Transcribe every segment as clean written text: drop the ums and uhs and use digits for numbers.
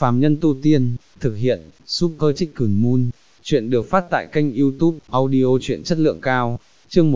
phàm nhân tu tiên, thực hiện, Super Chicken Moon. Chuyện được phát tại kênh YouTube, audio truyện chất lượng cao. Chương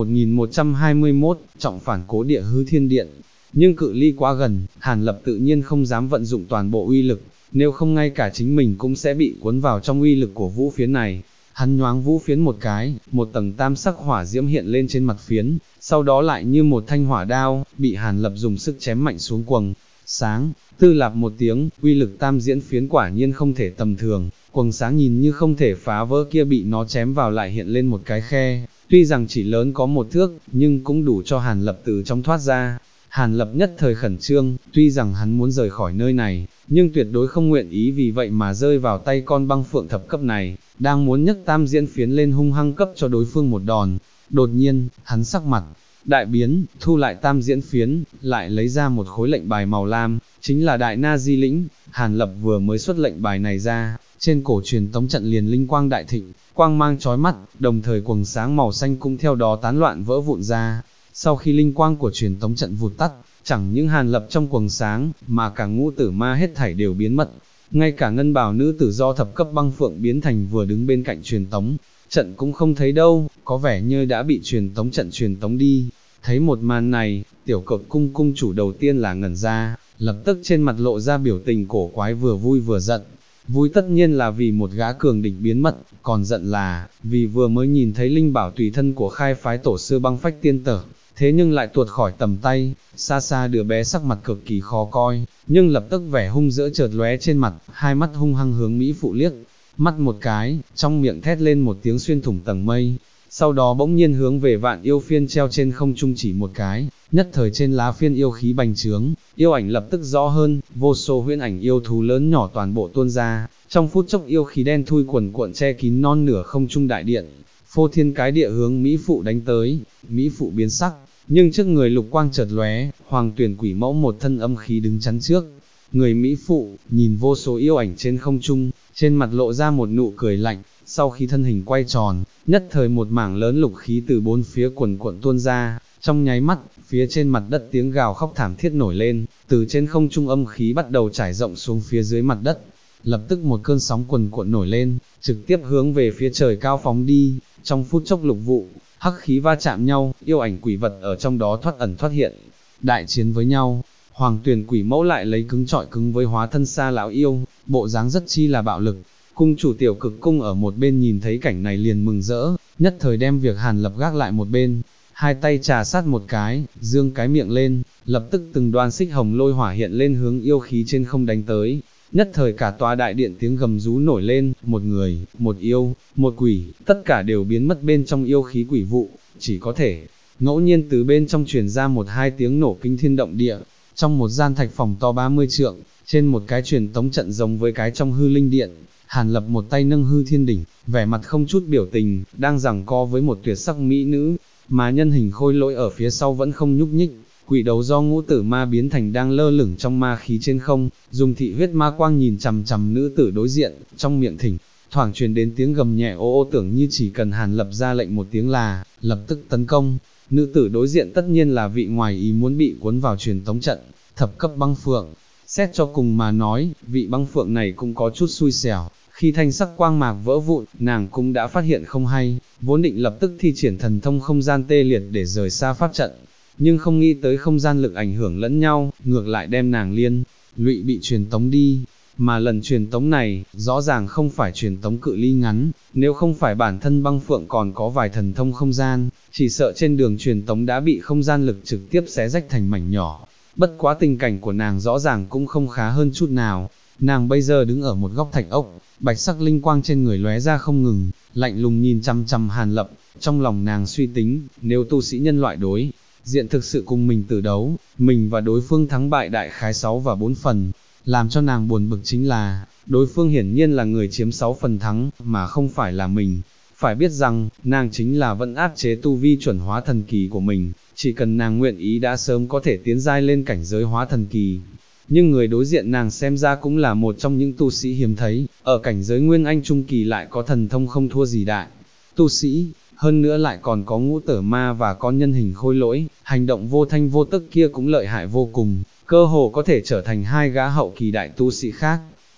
1121, trọng phản cố địa hư thiên điện. Nhưng cự ly quá gần, Hàn Lập tự nhiên không dám vận dụng toàn bộ uy lực, nếu không ngay cả chính mình cũng sẽ bị cuốn vào trong uy lực của vũ phiến này. Hắn nhoáng vũ phiến một cái, một tầng tam sắc hỏa diễm hiện lên trên mặt phiến, sau đó lại như một thanh hỏa đao, bị Hàn Lập dùng sức chém mạnh xuống quầng sáng. Tư lạp một tiếng, uy lực tam diễn phiến quả nhiên không thể tầm thường, quầng sáng nhìn như không thể phá vỡ kia bị nó chém vào lại hiện lên một cái khe, tuy rằng chỉ lớn có 1 thước, nhưng cũng đủ cho Hàn Lập từ trong thoát ra. Hàn Lập nhất thời khẩn trương, tuy rằng hắn muốn rời khỏi nơi này, nhưng tuyệt đối không nguyện ý vì vậy mà rơi vào tay con băng phượng thập cấp này, đang muốn nhấc tam diễn phiến lên hung hăng cấp cho đối phương một đòn. Đột nhiên, hắn sắc mặt đại biến, thu lại tam diễn phiến, lại lấy ra một khối lệnh bài màu lam, chính là Đại Na Di lĩnh. Hàn Lập vừa mới xuất lệnh bài này ra, trên cổ truyền tống trận liền linh quang đại thịnh, quang mang chói mắt, đồng thời quầng sáng màu xanh cũng theo đó tán loạn vỡ vụn ra. Sau khi linh quang của truyền tống trận vụt tắt, chẳng những Hàn Lập trong quầng sáng, mà cả ngũ tử ma hết thảy đều biến mất. Ngay cả ngân bào nữ tử do thập cấp băng phượng biến thành vừa đứng bên cạnh truyền tống trận cũng không thấy đâu, có vẻ như đã bị truyền tống trận truyền tống đi. Thấy một màn này, tiểu cực cung cung chủ đầu tiên là ngẩn ra, lập tức trên mặt lộ ra biểu tình cổ quái vừa vui vừa giận. Vui tất nhiên là vì một gã cường địch biến mất, còn giận là vì vừa mới nhìn thấy linh bảo tùy thân của khai phái tổ sư băng phách tiên tử, thế nhưng lại tuột khỏi tầm tay. Xa xa đứa bé sắc mặt cực kỳ khó coi, nhưng lập tức vẻ hung dữ chợt lóe trên mặt, hai mắt hung hăng hướng Mỹ phụ liếc mắt một cái, trong miệng thét lên một tiếng xuyên thủng tầng mây, sau đó bỗng nhiên hướng về vạn yêu phiên treo trên không trung chỉ một cái, nhất thời trên lá phiên yêu khí bành trướng, yêu ảnh lập tức rõ hơn, vô số huyễn ảnh yêu thú lớn nhỏ toàn bộ tuôn ra, trong phút chốc yêu khí đen thui quần cuộn che kín non nửa không trung đại điện, phô thiên cái địa hướng Mỹ phụ đánh tới. Mỹ phụ biến sắc, nhưng trước người lục quang chợt lóe, Hoàng Tuyển Quỷ Mẫu một thân âm khí đứng chắn trước người Mỹ phụ, nhìn vô số yêu ảnh trên không trung, trên mặt lộ ra một nụ cười lạnh. Sau khi thân hình quay tròn, nhất thời một mảng lớn lục khí từ bốn phía quần cuộn tuôn ra, trong nháy mắt, phía trên mặt đất tiếng gào khóc thảm thiết nổi lên, từ trên không trung âm khí bắt đầu trải rộng xuống phía dưới mặt đất. Lập tức một cơn sóng quần cuộn nổi lên, trực tiếp hướng về phía trời cao phóng đi. Trong phút chốc lục vụ, hắc khí va chạm nhau, yêu ảnh quỷ vật ở trong đó thoát ẩn thoát hiện, đại chiến với nhau. Hoàng Tuyển Quỷ Mẫu lại lấy cứng trọi cứng với hóa thân Sa lão yêu, bộ dáng rất chi là bạo lực. Cung chủ tiểu cực cung ở một bên nhìn thấy cảnh này liền mừng rỡ, nhất thời đem việc Hàn Lập gác lại một bên, hai tay trà sát một cái, dương cái miệng lên, lập tức từng đoàn xích hồng lôi hỏa hiện lên hướng yêu khí trên không đánh tới. Nhất thời cả tòa đại điện tiếng gầm rú nổi lên, một người, một yêu, một quỷ, tất cả đều biến mất bên trong yêu khí quỷ vụ, chỉ có thể ngẫu nhiên từ bên trong truyền ra một hai tiếng nổ kinh thiên động địa. Trong một gian thạch phòng to 30 trượng, trên một cái truyền tống trận giống với cái trong hư linh điện, Hàn Lập một tay nâng hư thiên đỉnh, vẻ mặt không chút biểu tình, đang giằng co với một tuyệt sắc mỹ nữ, mà nhân hình khôi lỗi ở phía sau vẫn không nhúc nhích. Quỷ đấu do ngũ tử ma biến thành đang lơ lửng trong ma khí trên không, dùng thị huyết ma quang nhìn chằm chằm nữ tử đối diện, trong miệng thỉnh thoảng truyền đến tiếng gầm nhẹ ô ô, tưởng như chỉ cần Hàn Lập ra lệnh một tiếng là lập tức tấn công. Nữ tử đối diện tất nhiên là vị ngoài ý muốn bị cuốn vào truyền tống trận, thập cấp băng phượng. Xét cho cùng mà nói, vị băng phượng này cũng có chút xui xẻo, khi thanh sắc quang mạc vỡ vụn, nàng cũng đã phát hiện không hay, vốn định lập tức thi triển thần thông không gian tê liệt để rời xa pháp trận, nhưng không nghĩ tới không gian lực ảnh hưởng lẫn nhau, ngược lại đem nàng liên lụy bị truyền tống đi. Mà lần truyền tống này, rõ ràng không phải truyền tống cự ly ngắn, nếu không phải bản thân băng phượng còn có vài thần thông không gian, chỉ sợ trên đường truyền tống đã bị không gian lực trực tiếp xé rách thành mảnh nhỏ. Bất quá tình cảnh của nàng rõ ràng cũng không khá hơn chút nào, nàng bây giờ đứng ở một góc thạch ốc, bạch sắc linh quang trên người lóe ra không ngừng, lạnh lùng nhìn chăm chăm Hàn Lập, trong lòng nàng suy tính, nếu tu sĩ nhân loại đối diện thực sự cùng mình tử đấu, mình và đối phương thắng bại đại khái 6 và 4 phần. Làm cho nàng buồn bực chính là, đối phương hiển nhiên là người chiếm 6 phần thắng, mà không phải là mình. Phải biết rằng, nàng chính là vẫn áp chế tu vi chuẩn hóa thần kỳ của mình, chỉ cần nàng nguyện ý đã sớm có thể tiến giai lên cảnh giới hóa thần kỳ. Nhưng người đối diện nàng xem ra cũng là một trong những tu sĩ hiếm thấy, ở cảnh giới nguyên anh trung kỳ lại có thần thông không thua gì đại tu sĩ, hơn nữa lại còn có ngũ tử ma và con nhân hình khôi lỗi, hành động vô thanh vô tức kia cũng lợi hại vô cùng, cơ hồ có thể trở thành hai gã hậu kỳ đại tu sĩ khác.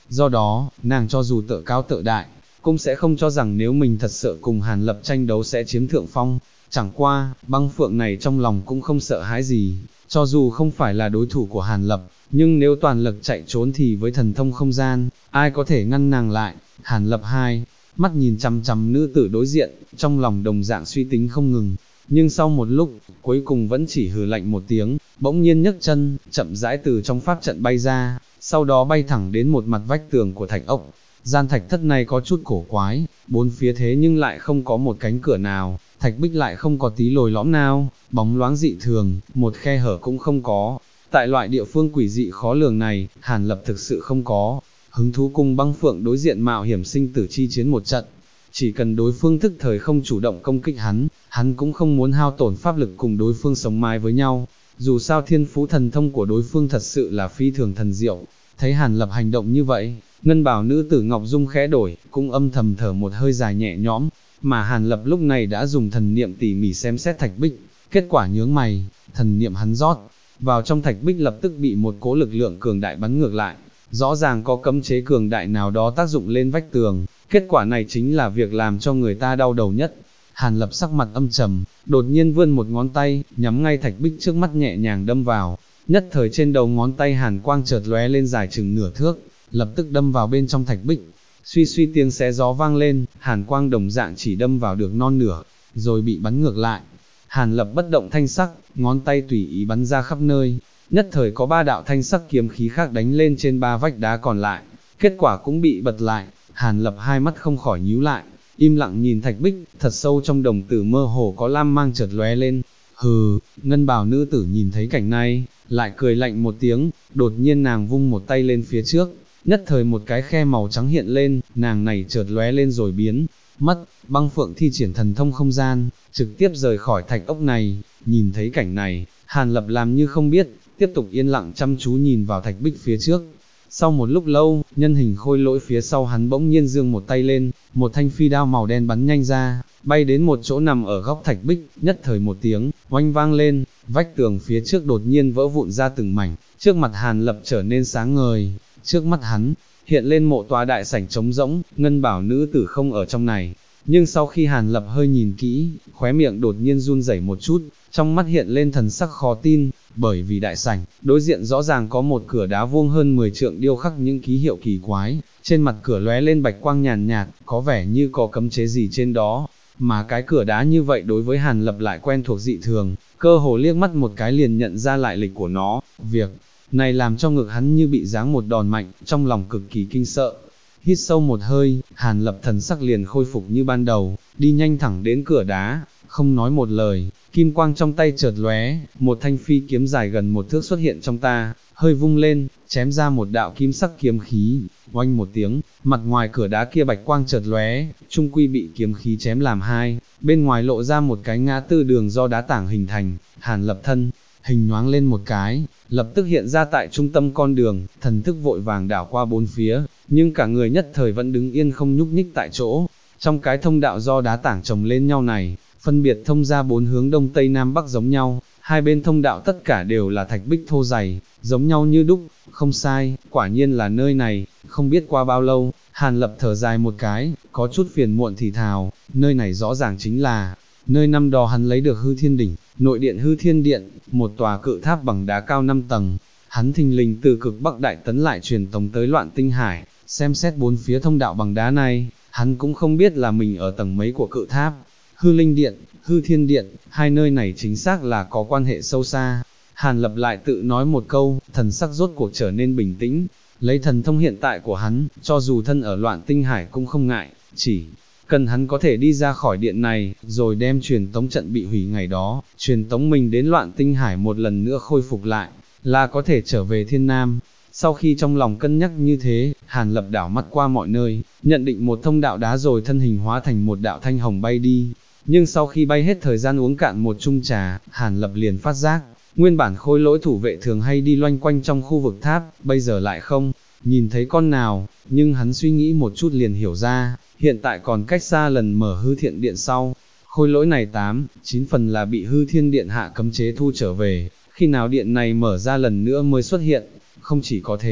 do đó, nàng cho dù tự cao tự đại, cũng sẽ không cho rằng nếu mình thật sự cùng Hàn Lập tranh đấu sẽ chiếm thượng phong. Chẳng qua, băng phượng này trong lòng cũng không sợ hãi gì, cho dù không phải là đối thủ của Hàn Lập, nhưng nếu toàn lực chạy trốn thì với thần thông không gian, ai có thể ngăn nàng lại. Hàn Lập hai mắt nhìn chằm chằm nữ tử đối diện, trong lòng đồng dạng suy tính không ngừng, nhưng sau một lúc, cuối cùng vẫn chỉ hừ lạnh một tiếng, bỗng nhiên nhấc chân, chậm rãi từ trong pháp trận bay ra, sau đó bay thẳng đến một mặt vách tường của thạch ốc. Gian thạch thất này có chút cổ quái, bốn phía thế nhưng lại không có một cánh cửa nào, thạch bích lại không có tí lồi lõm nào, bóng loáng dị thường, một khe hở cũng không có. Tại loại địa phương quỷ dị khó lường này, Hàn Lập thực sự không có hứng thú cùng băng phượng đối diện mạo hiểm sinh tử chi chiến một trận. Chỉ cần đối phương thức thời không chủ động công kích hắn cũng không muốn hao tổn pháp lực cùng đối phương sống mái với nhau. Dù sao thiên phú thần thông của đối phương thật sự là phi thường thần diệu. Thấy Hàn Lập hành động như vậy, ngân bảo nữ tử Ngọc Dung khẽ đổi, cũng âm thầm thở một hơi dài nhẹ nhõm, mà Hàn Lập lúc này đã dùng thần niệm tỉ mỉ xem xét thạch bích, kết quả nhướng mày, thần niệm hắn rót vào trong thạch bích lập tức bị một cỗ lực lượng cường đại bắn ngược lại, rõ ràng có cấm chế cường đại nào đó tác dụng lên vách tường, kết quả này chính là việc làm cho người ta đau đầu nhất. Hàn Lập sắc mặt âm trầm, đột nhiên vươn một ngón tay, nhắm ngay thạch bích trước mắt nhẹ nhàng đâm vào, nhất thời trên đầu ngón tay hàn quang chợt lóe lên dài chừng nửa thước, lập tức đâm vào bên trong thạch bích. Suy suy tiếng xé gió vang lên, hàn quang đồng dạng chỉ đâm vào được non nửa, rồi bị bắn ngược lại. Hàn Lập bất động thanh sắc, ngón tay tùy ý bắn ra khắp nơi, nhất thời có ba đạo thanh sắc kiếm khí khác đánh lên trên ba vách đá còn lại, kết quả cũng bị bật lại. Hàn Lập hai mắt không khỏi nhíu lại, im lặng nhìn thạch bích, thật sâu trong đồng tử mơ hồ có lam mang chợt lóe lên. Hừ, ngân bào nữ tử nhìn thấy cảnh này, lại cười lạnh một tiếng, đột nhiên nàng vung một tay lên phía trước, nhất thời một cái khe màu trắng hiện lên, nàng này chợt lóe lên rồi biến mất. Băng phượng thi triển thần thông không gian, trực tiếp rời khỏi thạch ốc này. Nhìn thấy cảnh này, Hàn Lập làm như không biết, tiếp tục yên lặng chăm chú nhìn vào thạch bích phía trước. Sau một lúc lâu, nhân hình khôi lỗi phía sau hắn bỗng nhiên giương một tay lên, một thanh phi đao màu đen bắn nhanh ra, bay đến một chỗ nằm ở góc thạch bích, nhất thời một tiếng oanh vang lên, vách tường phía trước đột nhiên vỡ vụn ra từng mảnh, trước mặt Hàn Lập trở nên sáng ngời, trước mắt hắn hiện lên một tòa đại sảnh trống rỗng, ngân bảo nữ tử không ở trong này. Nhưng sau khi Hàn Lập hơi nhìn kỹ, khóe miệng đột nhiên run rẩy một chút, trong mắt hiện lên thần sắc khó tin, bởi vì đại sảnh, đối diện rõ ràng có một cửa đá vuông hơn 10 trượng điêu khắc những ký hiệu kỳ quái, trên mặt cửa lóe lên bạch quang nhàn nhạt, có vẻ như có cấm chế gì trên đó, mà cái cửa đá như vậy đối với Hàn Lập lại quen thuộc dị thường, cơ hồ liếc mắt một cái liền nhận ra lại lịch của nó. Việc này làm cho ngực hắn như bị giáng một đòn mạnh, trong lòng cực kỳ kinh sợ. Hít sâu một hơi, Hàn Lập thần sắc liền khôi phục như ban đầu, đi nhanh thẳng đến cửa đá, không nói một lời, kim quang trong tay chợt lóe, một thanh phi kiếm dài gần một thước xuất hiện trong ta, hơi vung lên, chém ra một đạo kim sắc kiếm khí, oanh một tiếng, mặt ngoài cửa đá kia bạch quang chợt lóe, trung quy bị kiếm khí chém làm hai, bên ngoài lộ ra một cái ngã tư đường do đá tảng hình thành. Hàn Lập thân hình nhoáng lên một cái, lập tức hiện ra tại trung tâm con đường, thần thức vội vàng đảo qua bốn phía, nhưng cả người nhất thời vẫn đứng yên không nhúc nhích tại chỗ. Trong cái thông đạo do đá tảng chồng lên nhau này, phân biệt thông ra bốn hướng đông tây nam bắc giống nhau, hai bên thông đạo tất cả đều là thạch bích thô dày, giống nhau như đúc. Không sai, quả nhiên là nơi này. Không biết qua bao lâu, Hàn Lập thở dài một cái, có chút phiền muộn thì thào, nơi này rõ ràng chính là nơi năm đó hắn lấy được hư thiên đỉnh, nội điện hư thiên điện, một tòa cự tháp bằng đá cao 5 tầng. Hắn thình lình từ cực bắc đại tấn lại truyền tống tới Loạn Tinh Hải, xem xét bốn phía thông đạo bằng đá này, hắn cũng không biết là mình ở tầng mấy của cự tháp. Hư Linh Điện, Hư Thiên Điện, hai nơi này chính xác là có quan hệ sâu xa. Hàn Lập lại tự nói một câu, thần sắc rốt cuộc trở nên bình tĩnh, lấy thần thông hiện tại của hắn, cho dù thân ở Loạn Tinh Hải cũng không ngại, chỉ cần hắn có thể đi ra khỏi điện này, rồi đem truyền tống trận bị hủy ngày đó, truyền tống mình đến Loạn Tinh Hải một lần nữa khôi phục lại, là có thể trở về Thiên Nam. Sau khi trong lòng cân nhắc như thế, Hàn Lập đảo mắt qua mọi nơi, nhận định một thông đạo đá rồi thân hình hóa thành một đạo thanh hồng bay đi. Nhưng sau khi bay hết thời gian uống cạn một chung trà, Hàn Lập liền phát giác, nguyên bản khôi lỗi thủ vệ thường hay đi loanh quanh trong khu vực tháp, bây giờ lại không nhìn thấy con nào, nhưng hắn suy nghĩ một chút liền hiểu ra, hiện tại còn cách xa lần mở hư thiện điện sau. Khôi lỗi này 8-9 phần là bị hư thiên điện hạ cấm chế thu trở về, khi nào điện này mở ra lần nữa mới xuất hiện. Không chỉ có thế,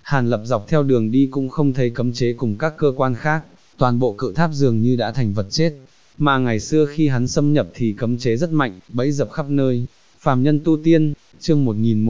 Hàn Lập dọc theo đường đi cũng không thấy cấm chế cùng các cơ quan khác, toàn bộ cự tháp dường như đã thành vật chết, mà ngày xưa khi hắn xâm nhập thì cấm chế rất mạnh, bẫy dập khắp nơi. Phàm nhân tu tiên, chương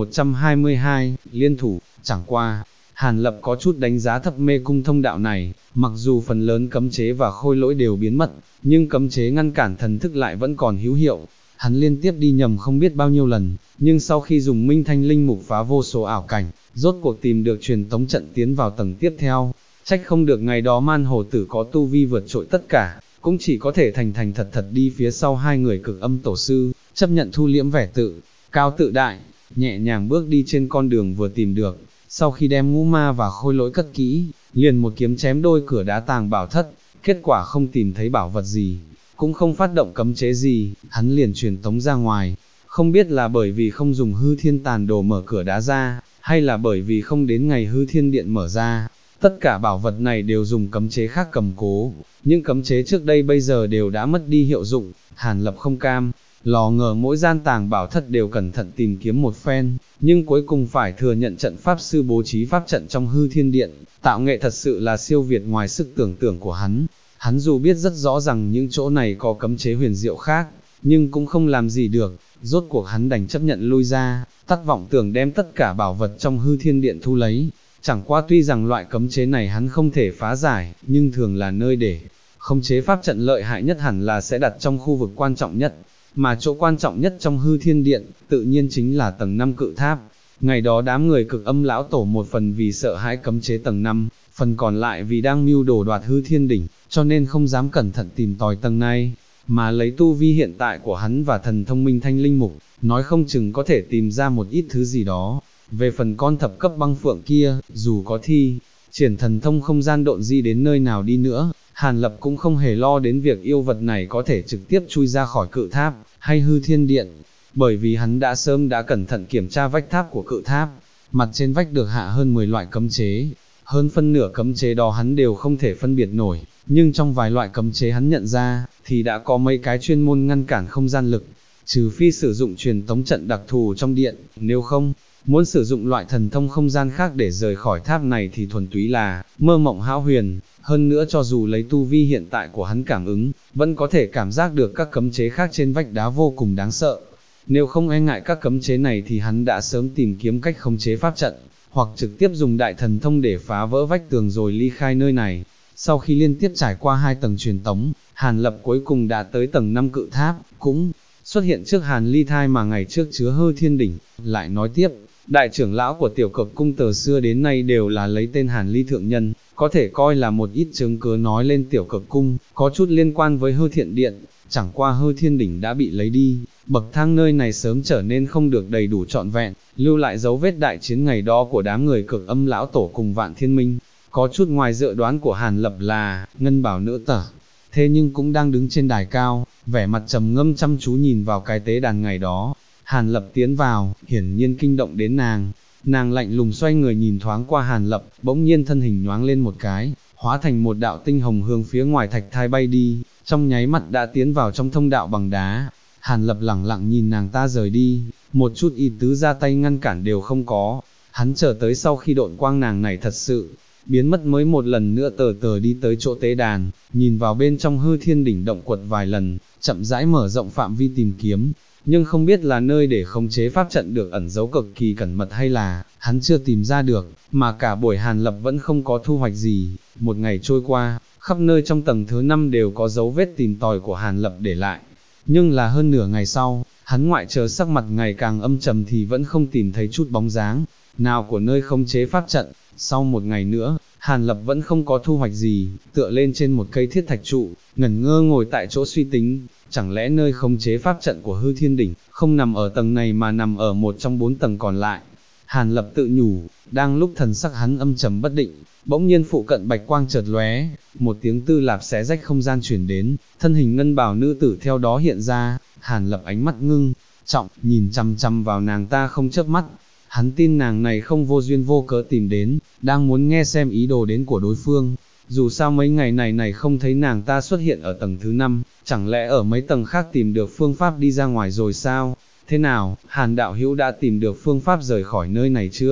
1122, liên thủ, chẳng qua, Hàn Lập có chút đánh giá thấp mê cung thông đạo này, mặc dù phần lớn cấm chế và khôi lỗi đều biến mất, nhưng cấm chế ngăn cản thần thức lại vẫn còn hữu hiệu. Hắn liên tiếp đi nhầm không biết bao nhiêu lần, nhưng sau khi dùng Minh Thanh Linh Mục phá vô số ảo cảnh, rốt cuộc tìm được truyền tống trận tiến vào tầng tiếp theo. Trách không được ngày đó Man Hồ Tử có tu vi vượt trội tất cả, cũng chỉ có thể thành thật thật đi phía sau hai người Cực Âm tổ sư, chấp nhận thu liễm vẻ tự cao tự đại, nhẹ nhàng bước đi trên con đường vừa tìm được. Sau khi đem ngũ ma và khôi lỗi cất kỹ, liền một kiếm chém đôi cửa đá tàng bảo thất, kết quả không tìm thấy bảo vật gì, cũng không phát động cấm chế gì, hắn liền truyền tống ra ngoài. Không biết là bởi vì không dùng hư thiên tàn đồ mở cửa đá ra, hay là bởi vì không đến ngày hư thiên điện mở ra. Tất cả bảo vật này đều dùng cấm chế khác cầm cố, những cấm chế trước đây bây giờ đều đã mất đi hiệu dụng. Hàn Lập không cam, lò ngờ mỗi gian tàng bảo thất đều cẩn thận tìm kiếm một phen, nhưng cuối cùng phải thừa nhận trận pháp sư bố trí pháp trận trong hư thiên điện, tạo nghệ thật sự là siêu việt ngoài sức tưởng tượng của hắn. Hắn dù biết rất rõ rằng những chỗ này có cấm chế huyền diệu khác, nhưng cũng không làm gì được, rốt cuộc hắn đành chấp nhận lui ra, tắt vọng tưởng đem tất cả bảo vật trong hư thiên điện thu lấy. Chẳng qua tuy rằng loại cấm chế này hắn không thể phá giải, nhưng thường là nơi để khống chế pháp trận lợi hại nhất hẳn là sẽ đặt trong khu vực quan trọng nhất, mà chỗ quan trọng nhất trong hư thiên điện, tự nhiên chính là tầng 5 cự tháp. Ngày đó đám người Cực Âm lão tổ một phần vì sợ hãi cấm chế tầng 5, phần còn lại vì đang mưu đồ đoạt hư thiên đỉnh, cho nên không dám cẩn thận tìm tòi tầng này, mà lấy tu vi hiện tại của hắn và thần thông Minh Thanh Linh Mục, nói không chừng có thể tìm ra một ít thứ gì đó. Về phần con thập cấp băng phượng kia, dù có thi triển thần thông không gian độn di đến nơi nào đi nữa, Hàn Lập cũng không hề lo đến việc yêu vật này có thể trực tiếp chui ra khỏi cự tháp, hay hư thiên điện, bởi vì hắn đã sớm đã cẩn thận kiểm tra vách tháp của cự tháp, mặt trên vách được hạ hơn 10 loại cấm chế, hơn phân nửa cấm chế đó hắn đều không thể phân biệt nổi, nhưng trong vài loại cấm chế hắn nhận ra, thì đã có mấy cái chuyên môn ngăn cản không gian lực, trừ phi sử dụng truyền tống trận đặc thù trong điện, nếu không, muốn sử dụng loại thần thông không gian khác để rời khỏi tháp này thì thuần túy là mơ mộng hão huyền. Hơn nữa cho dù lấy tu vi hiện tại của hắn cảm ứng, vẫn có thể cảm giác được các cấm chế khác trên vách đá vô cùng đáng sợ. Nếu không e ngại các cấm chế này thì hắn đã sớm tìm kiếm cách khống chế pháp trận, hoặc trực tiếp dùng đại thần thông để phá vỡ vách tường rồi ly khai nơi này. Sau khi liên tiếp trải qua 2 tầng truyền tống, Hàn Lập cuối cùng đã tới tầng 5 cự tháp, cũng xuất hiện trước Hàn Ly Thai mà ngày trước chứa hư thiên đỉnh. Lại nói tiếp, đại trưởng lão của Tiểu Cực cung từ xưa đến nay đều là lấy tên Hàn Ly thượng nhân, có thể coi là một ít chứng cứ nói lên Tiểu Cực cung có chút liên quan với hư thiện điện. Chẳng qua hư thiên đỉnh đã bị lấy đi, bậc thang nơi này sớm trở nên không được đầy đủ trọn vẹn, lưu lại dấu vết đại chiến ngày đó của đám người Cực Âm lão tổ cùng Vạn Thiên Minh. Có chút ngoài dự đoán của Hàn Lập là Ngân Bảo nữ tử, thế nhưng cũng đang đứng trên đài cao, vẻ mặt trầm ngâm chăm chú nhìn vào cái tế đàn ngày đó. Hàn Lập tiến vào, hiển nhiên kinh động đến nàng. Nàng lạnh lùng xoay người nhìn thoáng qua Hàn Lập, bỗng nhiên thân hình nhoáng lên một cái, hóa thành một đạo tinh hồng hướng phía ngoài thạch thai bay đi, trong nháy mắt đã tiến vào trong thông đạo bằng đá. Hàn Lập lẳng lặng nhìn nàng ta rời đi, một chút ý tứ ra tay ngăn cản đều không có. Hắn chờ tới sau khi độn quang nàng này thật sự biến mất mới một lần nữa tờ tờ đi tới chỗ tế đàn, nhìn vào bên trong hư thiên đỉnh động quật vài lần, chậm rãi mở rộng phạm vi tìm kiếm. Nhưng không biết là nơi để khống chế pháp trận được ẩn giấu cực kỳ cẩn mật hay là hắn chưa tìm ra được, mà cả buổi Hàn Lập vẫn không có thu hoạch gì. Một ngày trôi qua, khắp nơi trong tầng thứ 5 đều có dấu vết tìm tòi của Hàn Lập để lại. Nhưng là hơn nửa ngày sau, hắn ngoại trừ sắc mặt ngày càng âm trầm thì vẫn không tìm thấy chút bóng dáng nào của nơi khống chế pháp trận. Sau một ngày nữa, Hàn Lập vẫn không có thu hoạch gì, tựa lên trên một cây thiết thạch trụ, ngẩn ngơ ngồi tại chỗ suy tính, chẳng lẽ nơi khống chế pháp trận của hư thiên đỉnh, không nằm ở tầng này mà nằm ở một trong 4 tầng còn lại. Hàn Lập tự nhủ, đang lúc thần sắc hắn âm trầm bất định, bỗng nhiên phụ cận bạch quang chợt lóe, một tiếng tư lạp xé rách không gian chuyển đến, thân hình ngân bào nữ tử theo đó hiện ra. Hàn Lập ánh mắt ngưng trọng, nhìn chăm chăm vào nàng ta không chớp mắt. Hắn tin nàng này không vô duyên vô cớ tìm đến, đang muốn nghe xem ý đồ đến của đối phương. Dù sao mấy ngày này không thấy nàng ta xuất hiện ở tầng thứ 5, chẳng lẽ ở mấy tầng khác tìm được phương pháp đi ra ngoài rồi sao? Thế nào, Hàn đạo hữu đã tìm được phương pháp rời khỏi nơi này chưa?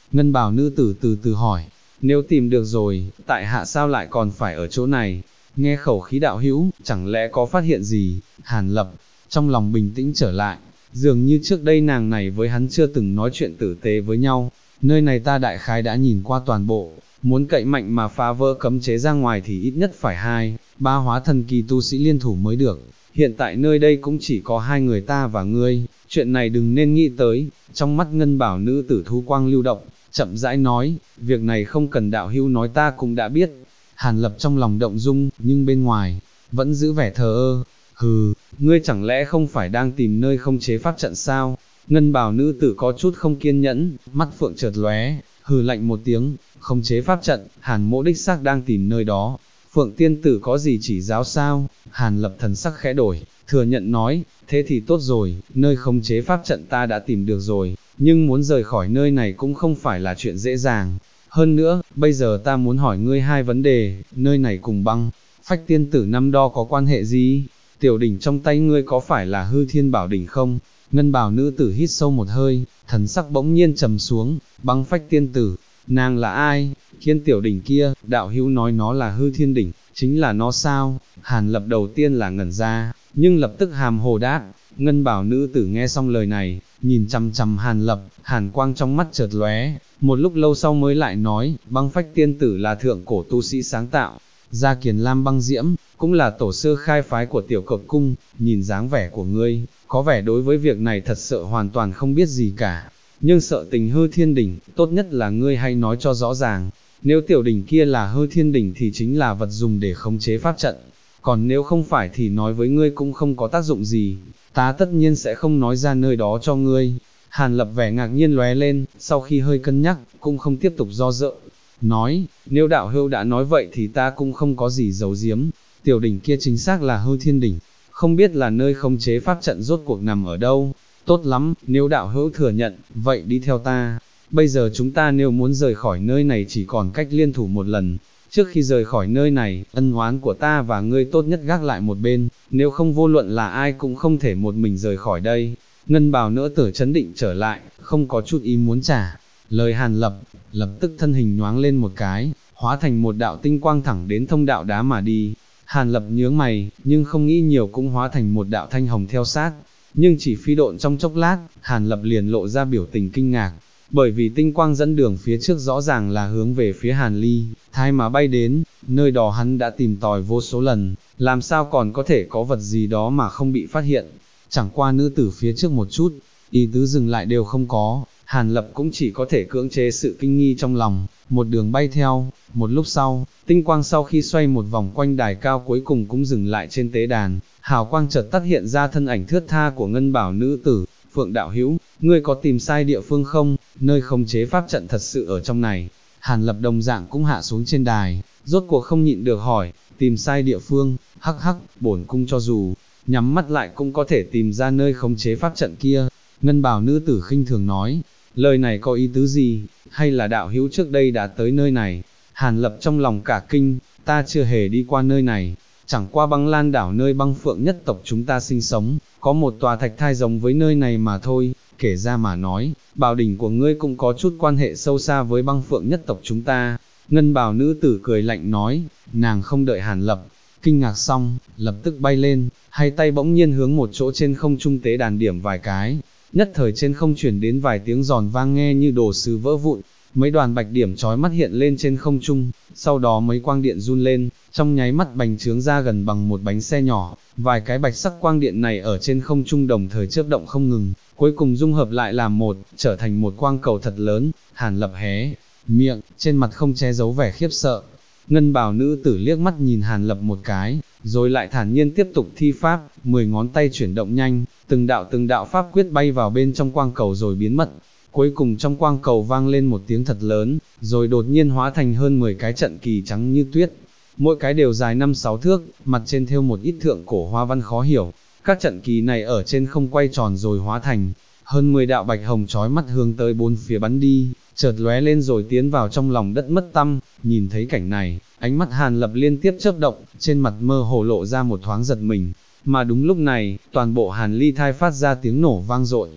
Ngân bào nữ tử từ từ hỏi, nếu tìm được rồi, tại hạ sao lại còn phải ở chỗ này? Nghe khẩu khí đạo hữu, chẳng lẽ có phát hiện gì? Hàn Lập, trong lòng bình tĩnh trở lại, dường như trước đây nàng này với hắn chưa từng nói chuyện tử tế với nhau, nơi này ta đại khái đã nhìn qua toàn bộ, muốn cậy mạnh mà phá vỡ cấm chế ra ngoài thì ít nhất phải 2, 3 hóa thần kỳ tu sĩ liên thủ mới được, hiện tại nơi đây cũng chỉ có 2 người ta và ngươi, chuyện này đừng nên nghĩ tới. Trong mắt ngân bảo nữ tử thu quang lưu động, chậm rãi nói, việc này không cần đạo hữu nói ta cũng đã biết. Hàn Lập trong lòng động dung, nhưng bên ngoài, vẫn giữ vẻ thờ ơ. Hừ, ngươi chẳng lẽ không phải đang tìm nơi không chế pháp trận sao? Ngân bào nữ tử có chút không kiên nhẫn, mắt phượng chợt lóe, hừ lạnh một tiếng, không chế pháp trận, Hàn mỗ đích xác đang tìm nơi đó. Phượng tiên tử có gì chỉ giáo sao? Hàn Lập thần sắc khẽ đổi, thừa nhận nói, thế thì tốt rồi, nơi không chế pháp trận ta đã tìm được rồi, nhưng muốn rời khỏi nơi này cũng không phải là chuyện dễ dàng. Hơn nữa, bây giờ ta muốn hỏi ngươi 2 vấn đề, nơi này cùng băng, phách tiên tử năm đo có quan hệ gì? Tiểu đỉnh trong tay ngươi có phải là hư thiên bảo đỉnh không? Ngân bào nữ tử hít sâu một hơi, thần sắc bỗng nhiên trầm xuống, băng phách tiên tử, nàng là ai? Kiên tiểu đỉnh kia, đạo hữu nói nó là hư thiên đỉnh, chính là nó sao? Hàn Lập đầu tiên là ngẩn ra, nhưng lập tức hàm hồ đáp. Ngân bảo nữ tử nghe xong lời này, nhìn chằm chằm Hàn Lập, hàn quang trong mắt chợt lóe, một lúc lâu sau mới lại nói, băng phách tiên tử là thượng cổ tu sĩ sáng tạo, Gia Kiền Lam băng diễm, cũng là tổ sư khai phái của tiểu cực cung, nhìn dáng vẻ của ngươi, có vẻ đối với việc này thật sự hoàn toàn không biết gì cả, nhưng sợ tình hư thiên đỉnh, tốt nhất là ngươi hay nói cho rõ ràng, nếu tiểu đỉnh kia là hư thiên đỉnh thì chính là vật dùng để khống chế pháp trận, còn nếu không phải thì nói với ngươi cũng không có tác dụng gì, ta tất nhiên sẽ không nói ra nơi đó cho ngươi. Hàn Lập vẻ ngạc nhiên lóe lên, sau khi hơi cân nhắc, cũng không tiếp tục do dự, nói, nếu đạo hữu đã nói vậy thì ta cũng không có gì giấu giếm, tiểu đỉnh kia chính xác là hư thiên đỉnh, không biết là nơi khống chế pháp trận rốt cuộc nằm ở đâu. Tốt lắm, nếu đạo hữu thừa nhận, vậy đi theo ta, bây giờ chúng ta nếu muốn rời khỏi nơi này chỉ còn cách liên thủ một lần. Trước khi rời khỏi nơi này, ân oán của ta và ngươi tốt nhất gác lại một bên, nếu không vô luận là ai cũng không thể một mình rời khỏi đây. Ngân bào nữ tử chấn định trở lại, không có chút ý muốn trả lời Hàn Lập, lập tức thân hình nhoáng lên một cái, hóa thành một đạo tinh quang thẳng đến thông đạo đá mà đi. Hàn Lập nhướng mày, nhưng không nghĩ nhiều cũng hóa thành một đạo thanh hồng theo sát, nhưng chỉ phi độn trong chốc lát, Hàn Lập liền lộ ra biểu tình kinh ngạc, bởi vì tinh quang dẫn đường phía trước rõ ràng là hướng về phía Hàn Ly, Thái mà bay đến, nơi đó hắn đã tìm tòi vô số lần, làm sao còn có thể có vật gì đó mà không bị phát hiện, chẳng qua nữ tử phía trước một chút, ý tứ dừng lại đều không có, Hàn Lập cũng chỉ có thể cưỡng chế sự kinh nghi trong lòng, một đường bay theo, một lúc sau, tinh quang sau khi xoay một vòng quanh đài cao cuối cùng cũng dừng lại trên tế đàn, hào quang chợt tắt hiện ra thân ảnh thướt tha của ngân bảo nữ tử. Phượng đạo hữu, ngươi có tìm sai địa phương không, nơi khống chế pháp trận thật sự ở trong này. Hàn Lập đồng dạng cũng hạ xuống trên đài, rốt cuộc không nhịn được hỏi, tìm sai địa phương, hắc hắc, bổn cung cho dù nhắm mắt lại cũng có thể tìm ra nơi khống chế pháp trận kia. Ngân bào nữ tử khinh thường nói, lời này có ý tứ gì, hay là đạo hữu trước đây đã tới nơi này? Hàn Lập trong lòng cả kinh, ta chưa hề đi qua nơi này, chẳng qua băng lan đảo nơi băng phượng nhất tộc chúng ta sinh sống, có một tòa thạch thai giống với nơi này mà thôi, kể ra mà nói, bảo đỉnh của ngươi cũng có chút quan hệ sâu xa với băng phượng nhất tộc chúng ta. Ngân bào nữ tử cười lạnh nói, nàng không đợi Hàn Lập kinh ngạc xong, lập tức bay lên, hai tay bỗng nhiên hướng một chỗ trên không trung tế đàn điểm vài cái, nhất thời trên không chuyển đến vài tiếng giòn vang nghe như đồ sứ vỡ vụn, mấy đoàn bạch điểm chói mắt hiện lên trên không trung, sau đó mấy quang điện run lên, trong nháy mắt bành trướng ra gần bằng một bánh xe nhỏ, vài cái bạch sắc quang điện này ở trên không trung đồng thời chớp động không ngừng, cuối cùng dung hợp lại làm một, trở thành một quang cầu thật lớn. Hàn Lập hé miệng, trên mặt không che giấu vẻ khiếp sợ. Ngân bào nữ tử liếc mắt nhìn Hàn Lập một cái, rồi lại thản nhiên tiếp tục thi pháp, 10 ngón tay chuyển động nhanh, từng đạo pháp quyết bay vào bên trong quang cầu rồi biến mất. Cuối cùng trong quang cầu vang lên một tiếng thật lớn, rồi đột nhiên hóa thành hơn 10 cái trận kỳ trắng như tuyết. Mỗi cái đều dài 5-6 thước, mặt trên thêu một ít thượng cổ hoa văn khó hiểu. Các trận kỳ này ở trên không quay tròn rồi hóa thành hơn 10 đạo bạch hồng chói mắt hướng tới bốn phía bắn đi, chợt lóe lên rồi tiến vào trong lòng đất mất tăm. Nhìn thấy cảnh này, ánh mắt Hàn Lập liên tiếp chớp động, trên mặt mơ hồ lộ ra một thoáng giật mình. Mà đúng lúc này, toàn bộ Hàn Ly thai phát ra tiếng nổ vang dội.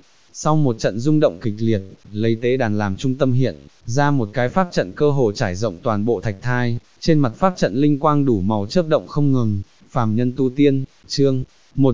Sau một trận rung động kịch liệt, lấy tế đàn làm trung tâm hiện ra một cái pháp trận cơ hồ trải rộng toàn bộ thạch thai, trên mặt pháp trận linh quang đủ màu chớp động không ngừng. Phàm nhân tu tiên, chương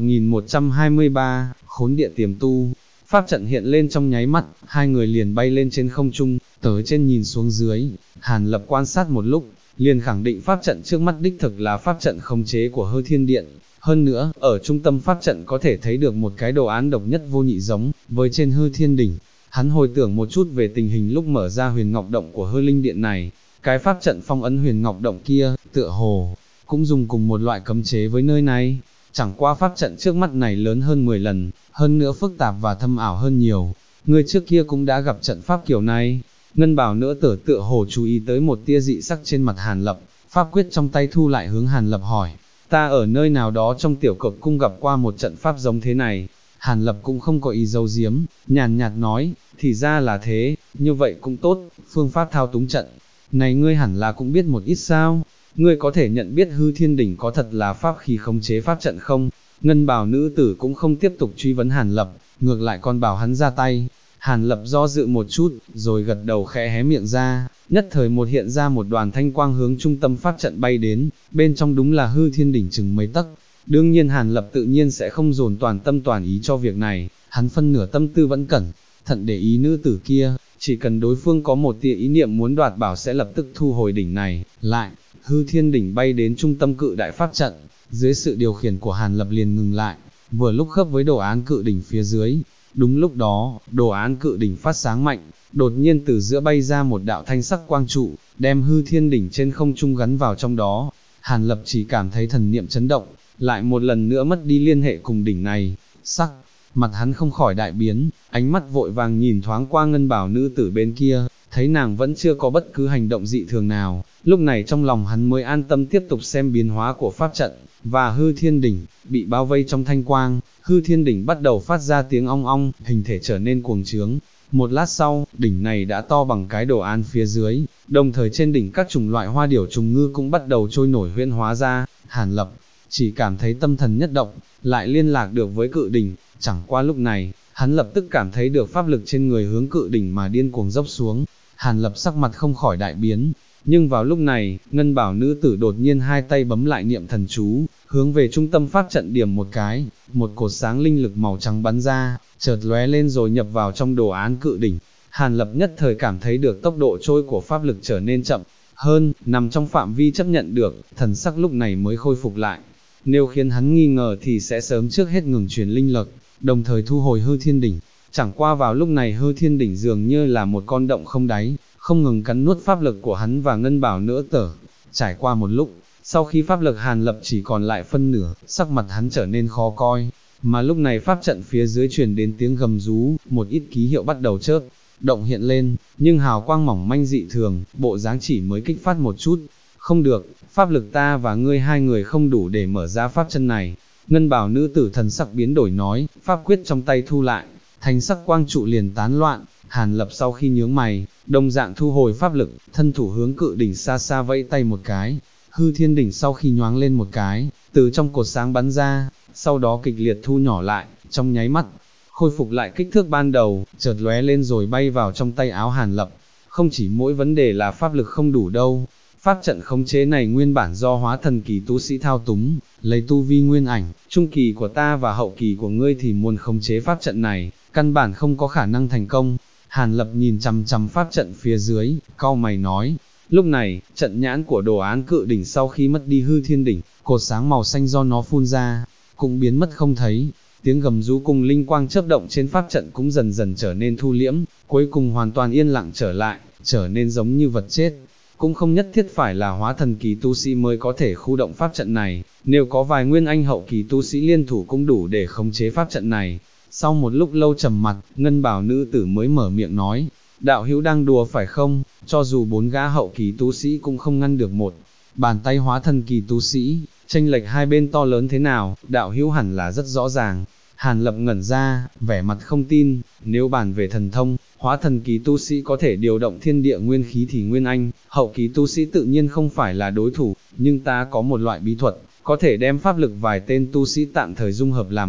1123, khốn địa tiềm tu. Pháp trận hiện lên trong nháy mắt, hai người liền bay lên trên không trung, tới trên nhìn xuống dưới. Hàn Lập quan sát một lúc, liền khẳng định pháp trận trước mắt đích thực là pháp trận khống chế của Hư Thiên Điện. Hơn nữa, ở trung tâm pháp trận có thể thấy được một cái đồ án độc nhất vô nhị giống với trên Hư Thiên Đỉnh. Hắn hồi tưởng một chút về tình hình lúc mở ra Huyền Ngọc Động của Hư Linh Điện này, cái pháp trận phong ấn Huyền Ngọc Động kia, tựa hồ cũng dùng cùng một loại cấm chế với nơi này. Chẳng qua pháp trận trước mắt này lớn hơn 10 lần, hơn nữa phức tạp và thâm ảo hơn nhiều. Người trước kia cũng đã gặp trận pháp kiểu này. Ngân Bảo nữa tựa hồ chú ý tới một tia dị sắc trên mặt Hàn Lập, pháp quyết trong tay thu lại hướng Hàn Lập hỏi, ta ở nơi nào đó trong tiểu cực cung gặp qua một trận pháp giống thế này. Hàn Lập cũng không có ý giấu giếm, nhàn nhạt nói, thì ra là thế, như vậy cũng tốt, phương pháp thao túng trận này ngươi hẳn là cũng biết một ít sao. Ngươi có thể nhận biết Hư Thiên Đỉnh có thật là pháp khí khống chế pháp trận không? Ngân Bào nữ tử cũng không tiếp tục truy vấn Hàn Lập, ngược lại còn bảo hắn ra tay. Hàn Lập do dự một chút, rồi gật đầu khẽ hé miệng ra, nhất thời một hiện ra một đoàn thanh quang hướng trung tâm pháp trận bay đến, bên trong đúng là Hư Thiên Đỉnh chừng mấy tấc. Đương nhiên Hàn Lập tự nhiên sẽ không dồn toàn tâm toàn ý cho việc này, hắn phân nửa tâm tư vẫn cẩn thận để ý nữ tử kia, chỉ cần đối phương có một tia ý niệm muốn đoạt bảo sẽ lập tức thu hồi đỉnh này lại. Hư Thiên Đỉnh bay đến trung tâm cự đại pháp trận, dưới sự điều khiển của Hàn Lập liền ngừng lại, vừa lúc khớp với đồ án cự đỉnh phía dưới. Đúng lúc đó, đồ án cự đỉnh phát sáng mạnh, đột nhiên từ giữa bay ra một đạo thanh sắc quang trụ, đem Hư Thiên Đỉnh trên không trung gắn vào trong đó. Hàn Lập chỉ cảm thấy thần niệm chấn động, lại một lần nữa mất đi liên hệ cùng đỉnh này, sắc mặt hắn không khỏi đại biến, ánh mắt vội vàng nhìn thoáng qua Ngân Bảo nữ tử bên kia, thấy nàng vẫn chưa có bất cứ hành động dị thường nào, lúc này trong lòng hắn mới an tâm tiếp tục xem biến hóa của pháp trận, và Hư Thiên Đỉnh, bị bao vây trong thanh quang, Hư Thiên Đỉnh bắt đầu phát ra tiếng ong ong, hình thể trở nên cuồng trướng. Một lát sau, đỉnh này đã to bằng cái đồ án phía dưới, đồng thời trên đỉnh các chủng loại hoa điểu trùng ngư cũng bắt đầu trôi nổi huyễn hóa ra. Hàn Lập chỉ cảm thấy tâm thần nhất động, lại liên lạc được với cự đỉnh, chẳng qua lúc này, hắn lập tức cảm thấy được pháp lực trên người hướng cự đỉnh mà điên cuồng dốc xuống. Hàn Lập sắc mặt không khỏi đại biến, nhưng vào lúc này, Ngân Bảo nữ tử đột nhiên hai tay bấm lại niệm thần chú, hướng về trung tâm pháp trận điểm một cái, một cột sáng linh lực màu trắng bắn ra, chợt lóe lên rồi nhập vào trong đồ án cự đỉnh. Hàn Lập nhất thời cảm thấy được tốc độ trôi của pháp lực trở nên chậm hơn, nằm trong phạm vi chấp nhận được, thần sắc lúc này mới khôi phục lại. Nếu khiến hắn nghi ngờ thì sẽ sớm trước hết ngừng truyền linh lực, đồng thời thu hồi Hư Thiên Đỉnh. Chẳng qua vào lúc này Hư Thiên Đỉnh dường như là một con động không đáy, không ngừng cắn nuốt pháp lực của hắn và Ngân Bảo nữa tở. Trải qua một lúc, sau khi pháp lực Hàn Lập chỉ còn lại phân nửa, sắc mặt hắn trở nên khó coi, mà lúc này pháp trận phía dưới truyền đến tiếng gầm rú, một ít ký hiệu bắt đầu chớp động hiện lên, nhưng hào quang mỏng manh dị thường, bộ dáng chỉ mới kích phát một chút. Không được, pháp lực ta và ngươi hai người không đủ để mở ra pháp chân này. Ngân Bảo nữ tử thần sắc biến đổi nói, pháp quyết trong tay thu lại, thanh sắc quang trụ liền tán loạn. Hàn Lập sau khi nhướng mày, đồng dạng thu hồi pháp lực, thân thủ hướng cự đỉnh xa xa vẫy tay một cái. Hư Thiên Đỉnh sau khi nhoáng lên một cái, từ trong cột sáng bắn ra, sau đó kịch liệt thu nhỏ lại, trong nháy mắt, khôi phục lại kích thước ban đầu, chợt lóe lên rồi bay vào trong tay áo Hàn Lập. Không chỉ mỗi vấn đề là pháp lực không đủ đâu, pháp trận khống chế này nguyên bản do hóa thần kỳ tu sĩ thao túng, lấy tu vi nguyên ảnh, trung kỳ của ta và hậu kỳ của ngươi thì muốn khống chế pháp trận này, căn bản không có khả năng thành công. Hàn Lập nhìn chằm chằm pháp trận phía dưới, cau mày nói. Lúc này, trận nhãn của đồ án cự đỉnh sau khi mất đi Hư Thiên Đỉnh, cột sáng màu xanh do nó phun ra, cũng biến mất không thấy. Tiếng gầm rú cùng linh quang chớp động trên pháp trận cũng dần dần trở nên thu liễm, cuối cùng hoàn toàn yên lặng trở lại, trở nên giống như vật chết. Cũng không nhất thiết phải là hóa thần kỳ tu sĩ mới có thể khu động pháp trận này, nếu có vài nguyên anh hậu kỳ tu sĩ liên thủ cũng đủ để khống chế pháp trận này. Sau một lúc lâu trầm mặc, Ngân Bảo nữ tử mới mở miệng nói, đạo hữu đang đùa phải không, cho dù 4 gã hậu kỳ tu sĩ cũng không ngăn được một bàn tay hóa thần kỳ tu sĩ, chênh lệch hai bên to lớn thế nào, đạo hữu hẳn là rất rõ ràng. Hàn Lập ngẩn ra, vẻ mặt không tin, nếu bàn về thần thông, hóa thần kỳ tu sĩ có thể điều động thiên địa nguyên khí thì nguyên anh, hậu kỳ tu sĩ tự nhiên không phải là đối thủ, nhưng ta có một loại bí thuật, có thể đem pháp lực vài tên tu sĩ tạm thời dung hợp làm một.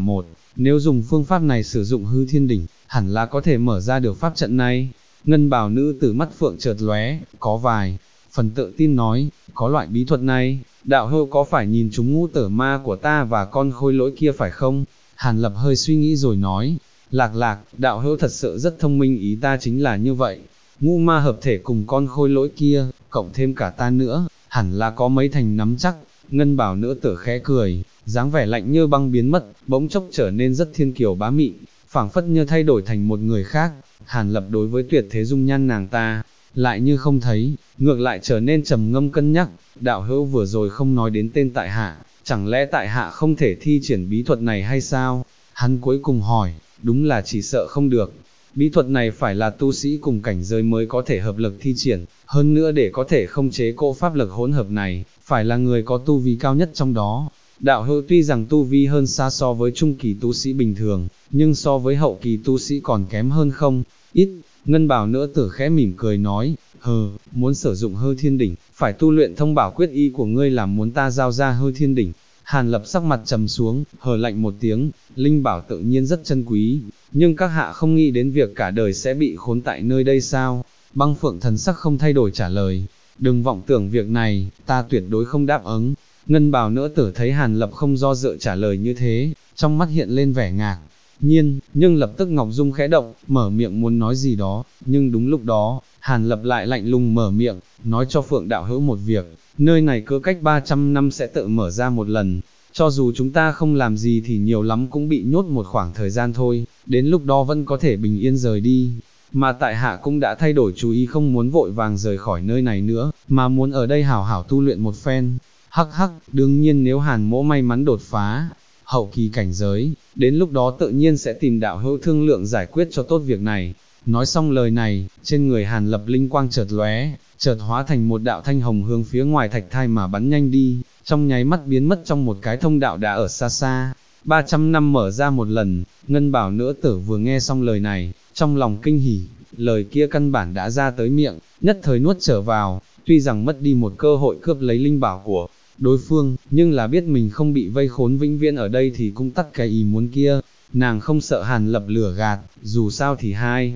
nếu dùng phương pháp này sử dụng hư thiên đỉnh, hẳn là có thể mở ra được pháp trận này. Ngân bào nữ tử mắt phượng chợt lóe, có vài phần tự tin nói, có loại bí thuật này, đạo hữu có phải nhìn trúng ngũ tử ma của ta và con khôi lỗi kia phải không? Hàn Lập hơi suy nghĩ rồi nói, Lạc, đạo hữu thật sự rất thông minh, ý ta chính là như vậy, ngũ ma hợp thể cùng con khôi lỗi kia, cộng thêm cả ta nữa, hẳn là có mấy thành nắm chắc. Ngân bảo nữ tử khẽ cười, dáng vẻ lạnh như băng biến mất, bỗng chốc trở nên rất thiên kiều bá mị, phảng phất như thay đổi thành một người khác. Hàn Lập đối với tuyệt thế dung nhan nàng ta, lại như không thấy, ngược lại trở nên trầm ngâm cân nhắc, đạo hữu vừa rồi không nói đến tên tại hạ, chẳng lẽ tại hạ không thể thi triển bí thuật này hay sao? Hắn cuối cùng hỏi, đúng là chỉ sợ không được. Bí thuật này phải là tu sĩ cùng cảnh giới mới có thể hợp lực thi triển, hơn nữa để có thể không chế cỗ pháp lực hỗn hợp này, phải là người có tu vi cao nhất trong đó. Đạo hữu tuy rằng tu vi hơn xa so với trung kỳ tu sĩ bình thường, nhưng so với hậu kỳ tu sĩ còn kém hơn không? Ít, Ngân bảo nữ tử khẽ mỉm cười nói, muốn sử dụng hư thiên đỉnh, phải tu luyện thông bảo quyết, ý của ngươi là muốn ta giao ra hư thiên đỉnh. Hàn Lập sắc mặt trầm xuống, hờ lạnh một tiếng, linh bảo tự nhiên rất chân quý, nhưng các hạ không nghĩ đến việc cả đời sẽ bị khốn tại nơi đây sao? Băng Phượng thần sắc không thay đổi trả lời, đừng vọng tưởng việc này, ta tuyệt đối không đáp ứng. Ngân bào nữ tử thấy Hàn Lập không do dự trả lời như thế, trong mắt hiện lên vẻ ngạc nhiên, nhưng lập tức Ngọc Dung khẽ động, mở miệng muốn nói gì đó, nhưng đúng lúc đó, Hàn Lập lại lạnh lùng mở miệng, nói cho Phượng đạo hữu một việc, nơi này cứ cách 300 năm sẽ tự mở ra một lần, cho dù chúng ta không làm gì thì nhiều lắm cũng bị nhốt một khoảng thời gian thôi, đến lúc đó vẫn có thể bình yên rời đi. Mà tại hạ cũng đã thay đổi chú ý, không muốn vội vàng rời khỏi nơi này nữa, mà muốn ở đây hảo hảo tu luyện một phen. Hắc, đương nhiên nếu Hàn mỗ may mắn đột phá hậu kỳ cảnh giới, đến lúc đó tự nhiên sẽ tìm đạo hữu thương lượng giải quyết cho tốt việc này. Nói xong lời này, trên người Hàn Lập linh quang chợt lóe, chợt hóa thành một đạo thanh hồng hướng phía ngoài thạch thai mà bắn nhanh đi, trong nháy mắt biến mất trong một cái thông đạo đã ở xa xa. 300 năm mở ra một lần, Ngân bảo nữ tử vừa nghe xong lời này, trong lòng kinh hỉ, lời kia căn bản đã ra tới miệng, nhất thời nuốt trở vào, tuy rằng mất đi một cơ hội cướp lấy linh bảo của đối phương, nhưng là biết mình không bị vây khốn vĩnh viễn ở đây thì cũng tắt cái ý muốn kia. Nàng không sợ Hàn Lập lừa gạt, dù sao thì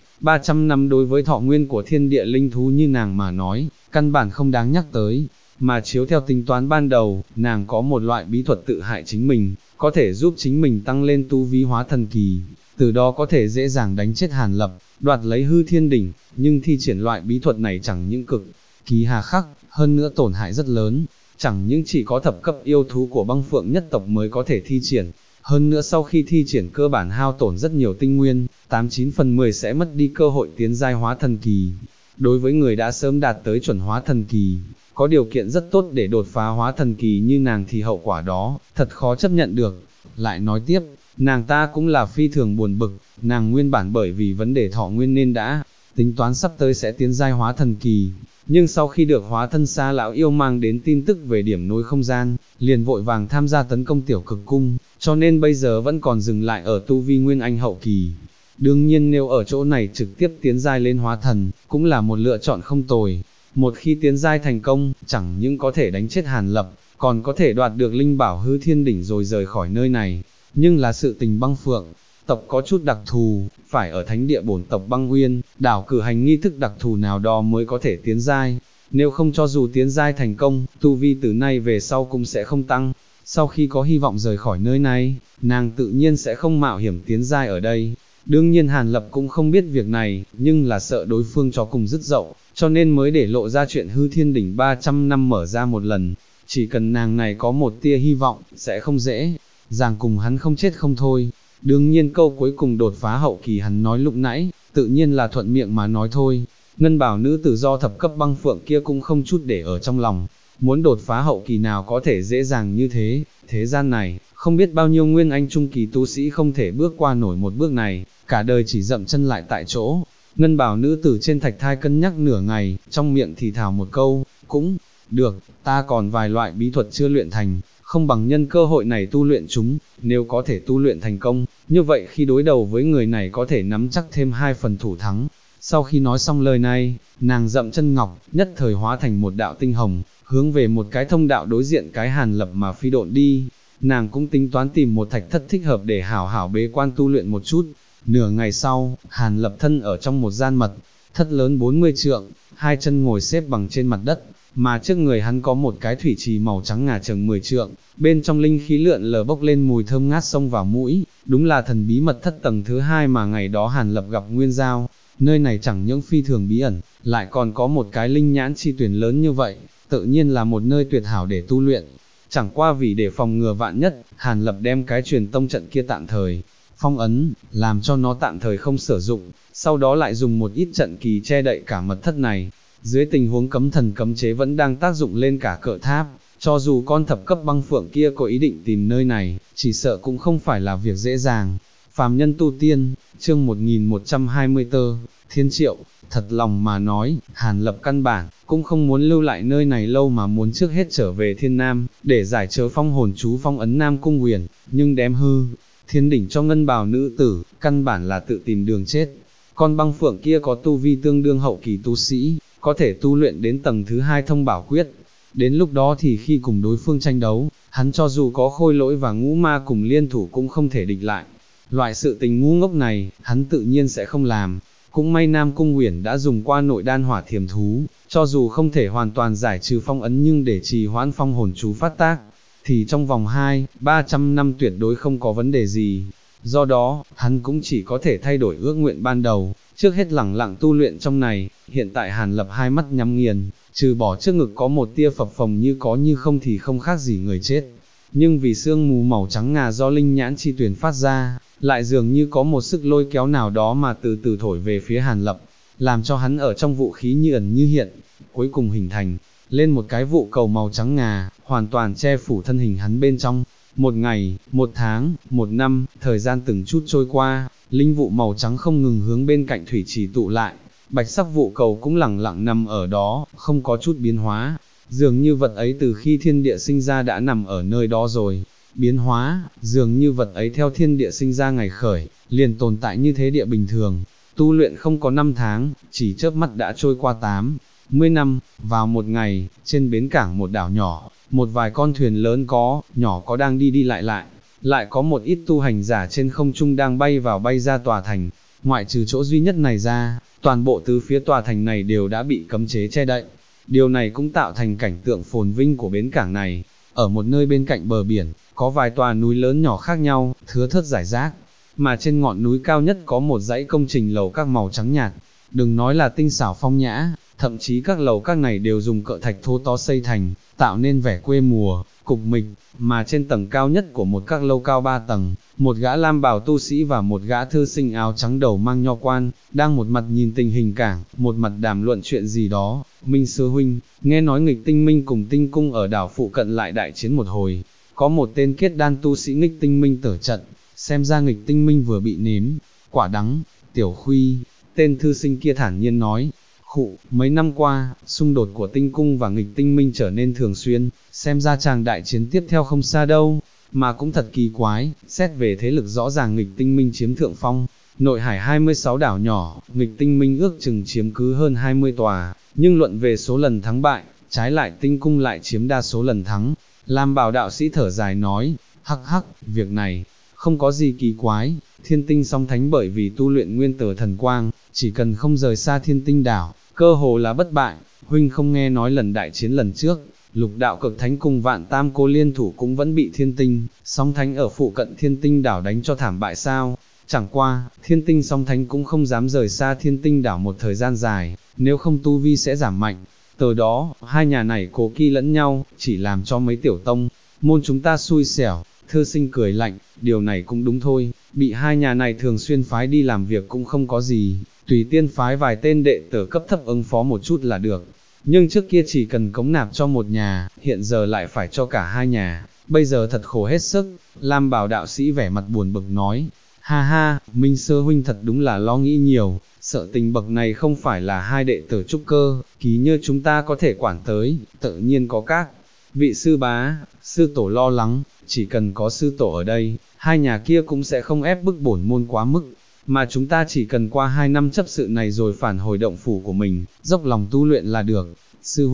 300 năm đối với thọ nguyên của thiên địa linh thú như nàng mà nói, căn bản không đáng nhắc tới, mà chiếu theo tính toán ban đầu, nàng có một loại bí thuật tự hại chính mình, có thể giúp chính mình tăng lên tu vi hóa thần kỳ, từ đó có thể dễ dàng đánh chết Hàn Lập, đoạt lấy hư thiên đỉnh, nhưng thi triển loại bí thuật này chẳng những cực kỳ hà khắc, hơn nữa tổn hại rất lớn, chẳng những chỉ có thập cấp yêu thú của Băng Phượng nhất tộc mới có thể thi triển, hơn nữa sau khi thi triển cơ bản hao tổn rất nhiều tinh nguyên, 89 phần 10 sẽ mất đi cơ hội tiến giai hóa thần kỳ. Đối với người đã sớm đạt tới chuẩn hóa thần kỳ, có điều kiện rất tốt để đột phá hóa thần kỳ như nàng thì hậu quả đó, thật khó chấp nhận được. Lại nói tiếp, nàng ta cũng là phi thường buồn bực, nàng nguyên bản bởi vì vấn đề thọ nguyên nên đã tính toán sắp tới sẽ tiến giai hóa thần kỳ, nhưng sau khi được hóa thân xa lão yêu mang đến tin tức về điểm nối không gian, liền vội vàng tham gia tấn công tiểu cực cung, cho nên bây giờ vẫn còn dừng lại ở tu vi nguyên anh hậu kỳ. Đương nhiên nếu ở chỗ này trực tiếp tiến giai lên hóa thần, cũng là một lựa chọn không tồi. Một khi tiến giai thành công, chẳng những có thể đánh chết Hàn Lập, còn có thể đoạt được linh bảo hư thiên đỉnh rồi rời khỏi nơi này. Nhưng là sự tình Băng Phượng tộc có chút đặc thù, phải ở thánh địa bổn tộc Băng Nguyên, đảo cử hành nghi thức đặc thù nào đó mới có thể tiến giai. Nếu không cho dù tiến giai thành công, tu vi từ nay về sau cũng sẽ không tăng. Sau khi có hy vọng rời khỏi nơi này, nàng tự nhiên sẽ không mạo hiểm tiến giai ở đây. Đương nhiên Hàn Lập cũng không biết việc này, nhưng là sợ đối phương chó cùng dứt dậu, cho nên mới để lộ ra chuyện hư thiên đỉnh 300 năm mở ra một lần. Chỉ cần nàng này có một tia hy vọng, sẽ không dễ dàng cùng hắn không chết không thôi. Đương nhiên câu cuối cùng đột phá hậu kỳ hắn nói lúc nãy, tự nhiên là thuận miệng mà nói thôi. Ngân bảo nữ tử do thập cấp Băng Phượng kia cũng không chút để ở trong lòng, muốn đột phá hậu kỳ nào có thể dễ dàng như thế, thế gian này, không biết bao nhiêu nguyên anh trung kỳ tu sĩ không thể bước qua nổi một bước này, cả đời chỉ dậm chân lại tại chỗ. Ngân bảo nữ tử trên thạch thai cân nhắc nửa ngày, trong miệng thì thào một câu, cũng được, ta còn vài loại bí thuật chưa luyện thành, không bằng nhân cơ hội này tu luyện chúng, nếu có thể tu luyện thành công, như vậy khi đối đầu với người này có thể nắm chắc thêm 2 phần thủ thắng. Sau khi nói xong lời này, nàng dậm chân ngọc, nhất thời hóa thành một đạo tinh hồng, hướng về một cái thông đạo đối diện cái Hàn Lập mà phi độn đi. nàng cũng tính toán tìm một thạch thất thích hợp để hảo hảo bế quan tu luyện một chút. Nửa ngày sau, Hàn Lập thân ở trong một gian mật thất lớn 40 trượng, hai chân ngồi xếp bằng trên mặt đất, mà trước người hắn có một cái thủy trì màu trắng ngà chừng 10 trượng, bên trong linh khí lượn lờ bốc lên mùi thơm ngát xông vào mũi, đúng là thần bí mật thất tầng thứ hai mà ngày đó Hàn Lập gặp Nguyên Giao. Nơi này chẳng những phi thường bí ẩn, lại còn có một cái linh nhãn chi tuyển lớn như vậy, tự nhiên là một nơi tuyệt hảo để tu luyện. Chẳng qua vì để phòng ngừa vạn nhất, Hàn Lập đem cái truyền tông trận kia tạm thời phong ấn, làm cho nó tạm thời không sử dụng, sau đó lại dùng một ít trận kỳ che đậy cả mật thất này. Dưới tình huống cấm thần cấm chế vẫn đang tác dụng lên cả cự tháp, cho dù con thập cấp băng phượng kia có ý định tìm nơi này, chỉ sợ cũng không phải là việc dễ dàng. Phàm nhân tu tiên, chương 1124, Thiên Triệu, thật lòng mà nói, Hàn Lập căn bản, cũng không muốn lưu lại nơi này lâu mà muốn trước hết trở về Thiên Nam, để giải trớ phong hồn chú phong ấn Nam Cung Huyền, nhưng đếm hư, thiên đỉnh cho ngân bào nữ tử, căn bản là tự tìm đường chết. Con băng phượng kia có tu vi tương đương hậu kỳ tu sĩ, có thể tu luyện đến tầng thứ 2 thông bảo quyết. Đến lúc đó thì khi cùng đối phương tranh đấu, hắn cho dù có khôi lỗi và ngũ ma cùng liên thủ cũng không thể địch lại. Loại sự tình ngu ngốc này, hắn tự nhiên sẽ không làm. Cũng may Nam Cung Uyển đã dùng qua nội đan hỏa thiềm thú, cho dù không thể hoàn toàn giải trừ phong ấn nhưng để trì hoãn phong hồn chú phát tác, thì trong vòng 200-300 năm tuyệt đối không có vấn đề gì. Do đó, hắn cũng chỉ có thể thay đổi ước nguyện ban đầu, trước hết lẳng lặng tu luyện trong này. Hiện tại Hàn Lập hai mắt nhắm nghiền, trừ bỏ trước ngực có một tia phập phồng như có như không thì không khác gì người chết. Nhưng vì sương mù màu trắng ngà do linh nhãn chi tuyển phát ra, lại dường như có một sức lôi kéo nào đó mà từ từ thổi về phía Hàn Lập, làm cho hắn ở trong vũ khí như ẩn như hiện, cuối cùng hình thành lên một cái vụ cầu màu trắng ngà, hoàn toàn che phủ thân hình hắn bên trong. Một ngày, một tháng, một năm, thời gian từng chút trôi qua, linh vụ màu trắng không ngừng hướng bên cạnh thủy trì tụ lại, bạch sắc vụ cầu cũng lẳng lặng nằm ở đó, không có chút biến hóa, dường như vật ấy từ khi thiên địa sinh ra đã nằm ở nơi đó rồi. Biến hóa, dường như vật ấy theo thiên địa sinh ra ngày khởi, liền tồn tại như thế địa bình thường. Tu luyện không có 5 tháng, chỉ chớp mắt đã trôi qua 80 năm. Vào một ngày, trên bến cảng một đảo nhỏ, một vài con thuyền lớn có, nhỏ có đang đi đi lại, lại có một ít tu hành giả trên không trung đang bay vào bay ra tòa thành. Ngoại trừ chỗ duy nhất này ra, toàn bộ tứ phía tòa thành này đều đã bị cấm chế che đậy. Điều này cũng tạo thành cảnh tượng phồn vinh của bến cảng này. Ở một nơi bên cạnh bờ biển, có vài tòa núi lớn nhỏ khác nhau, thưa thớt rải rác, mà trên ngọn núi cao nhất có một dãy công trình lầu các màu trắng nhạt. Đừng nói là tinh xảo phong nhã, thậm chí các lầu các này đều dùng cợ thạch thô to xây thành, tạo nên vẻ quê mùa, cục mịch, mà trên tầng cao nhất của một các lâu cao 3 tầng, một gã lam bào tu sĩ và một gã thư sinh áo trắng đầu mang nho quan, đang một mặt nhìn tình hình cảng, một mặt đàm luận chuyện gì đó. Minh sư huynh, nghe nói Nghịch Tinh Minh cùng Tinh Cung ở đảo phụ cận lại đại chiến một hồi, có một tên kết đan tu sĩ Nghịch Tinh Minh tử trận, xem ra Nghịch Tinh Minh vừa bị nếm quả đắng. Tiểu Khuy, tên thư sinh kia thản nhiên nói, khụ, mấy năm qua, xung đột của Tinh Cung và Nghịch Tinh Minh trở nên thường xuyên, xem ra chàng đại chiến tiếp theo không xa đâu. Mà cũng thật kỳ quái, xét về thế lực rõ ràng Nghịch Tinh Minh chiếm thượng phong, nội hải 26 đảo nhỏ, Nghịch Tinh Minh ước chừng chiếm cứ hơn 20 tòa, nhưng luận về số lần thắng bại, trái lại Tinh Cung lại chiếm đa số lần thắng. Lam Bảo đạo sĩ thở dài nói, hắc hắc, việc này không có gì kỳ quái. Thiên Tinh Song Thánh bởi vì tu luyện nguyên tử thần quang, chỉ cần không rời xa Thiên Tinh đảo, cơ hồ là bất bại. Huynh không nghe nói lần đại chiến lần trước, Lục Đạo Cực Thánh cùng Vạn Tam Cô liên thủ cũng vẫn bị Thiên Tinh Song Thánh ở phụ cận Thiên Tinh đảo đánh cho thảm bại sao? Chẳng qua, Thiên Tinh Song Thánh cũng không dám rời xa Thiên Tinh đảo một thời gian dài, nếu không tu vi sẽ giảm mạnh. Từ đó, hai nhà này cố kỵ lẫn nhau, chỉ làm cho mấy tiểu tông môn chúng ta xui xẻo. Thư sinh cười lạnh, điều này cũng đúng thôi, bị hai nhà này thường xuyên phái đi làm việc cũng không có gì, tùy tiên phái vài tên đệ tử cấp thấp ứng phó một chút là được. Nhưng trước kia chỉ cần cống nạp cho một nhà, hiện giờ lại phải cho cả hai nhà, bây giờ thật khổ hết sức. Lam Bảo đạo sĩ vẻ mặt buồn bực nói, ha ha, Minh Sơ huynh thật đúng là lo nghĩ nhiều, sợ tình bậc này không phải là hai đệ tử trúc cơ, ký như chúng ta có thể quản tới, tự nhiên có các vị sư bá, sư tổ lo lắng, chỉ cần có sư tổ ở đây, hai nhà kia cũng sẽ không ép bức bổn môn quá mức, mà chúng ta chỉ cần qua 2 năm chấp sự này rồi phản hồi động phủ của mình, dốc lòng tu luyện là được. Sư huynh,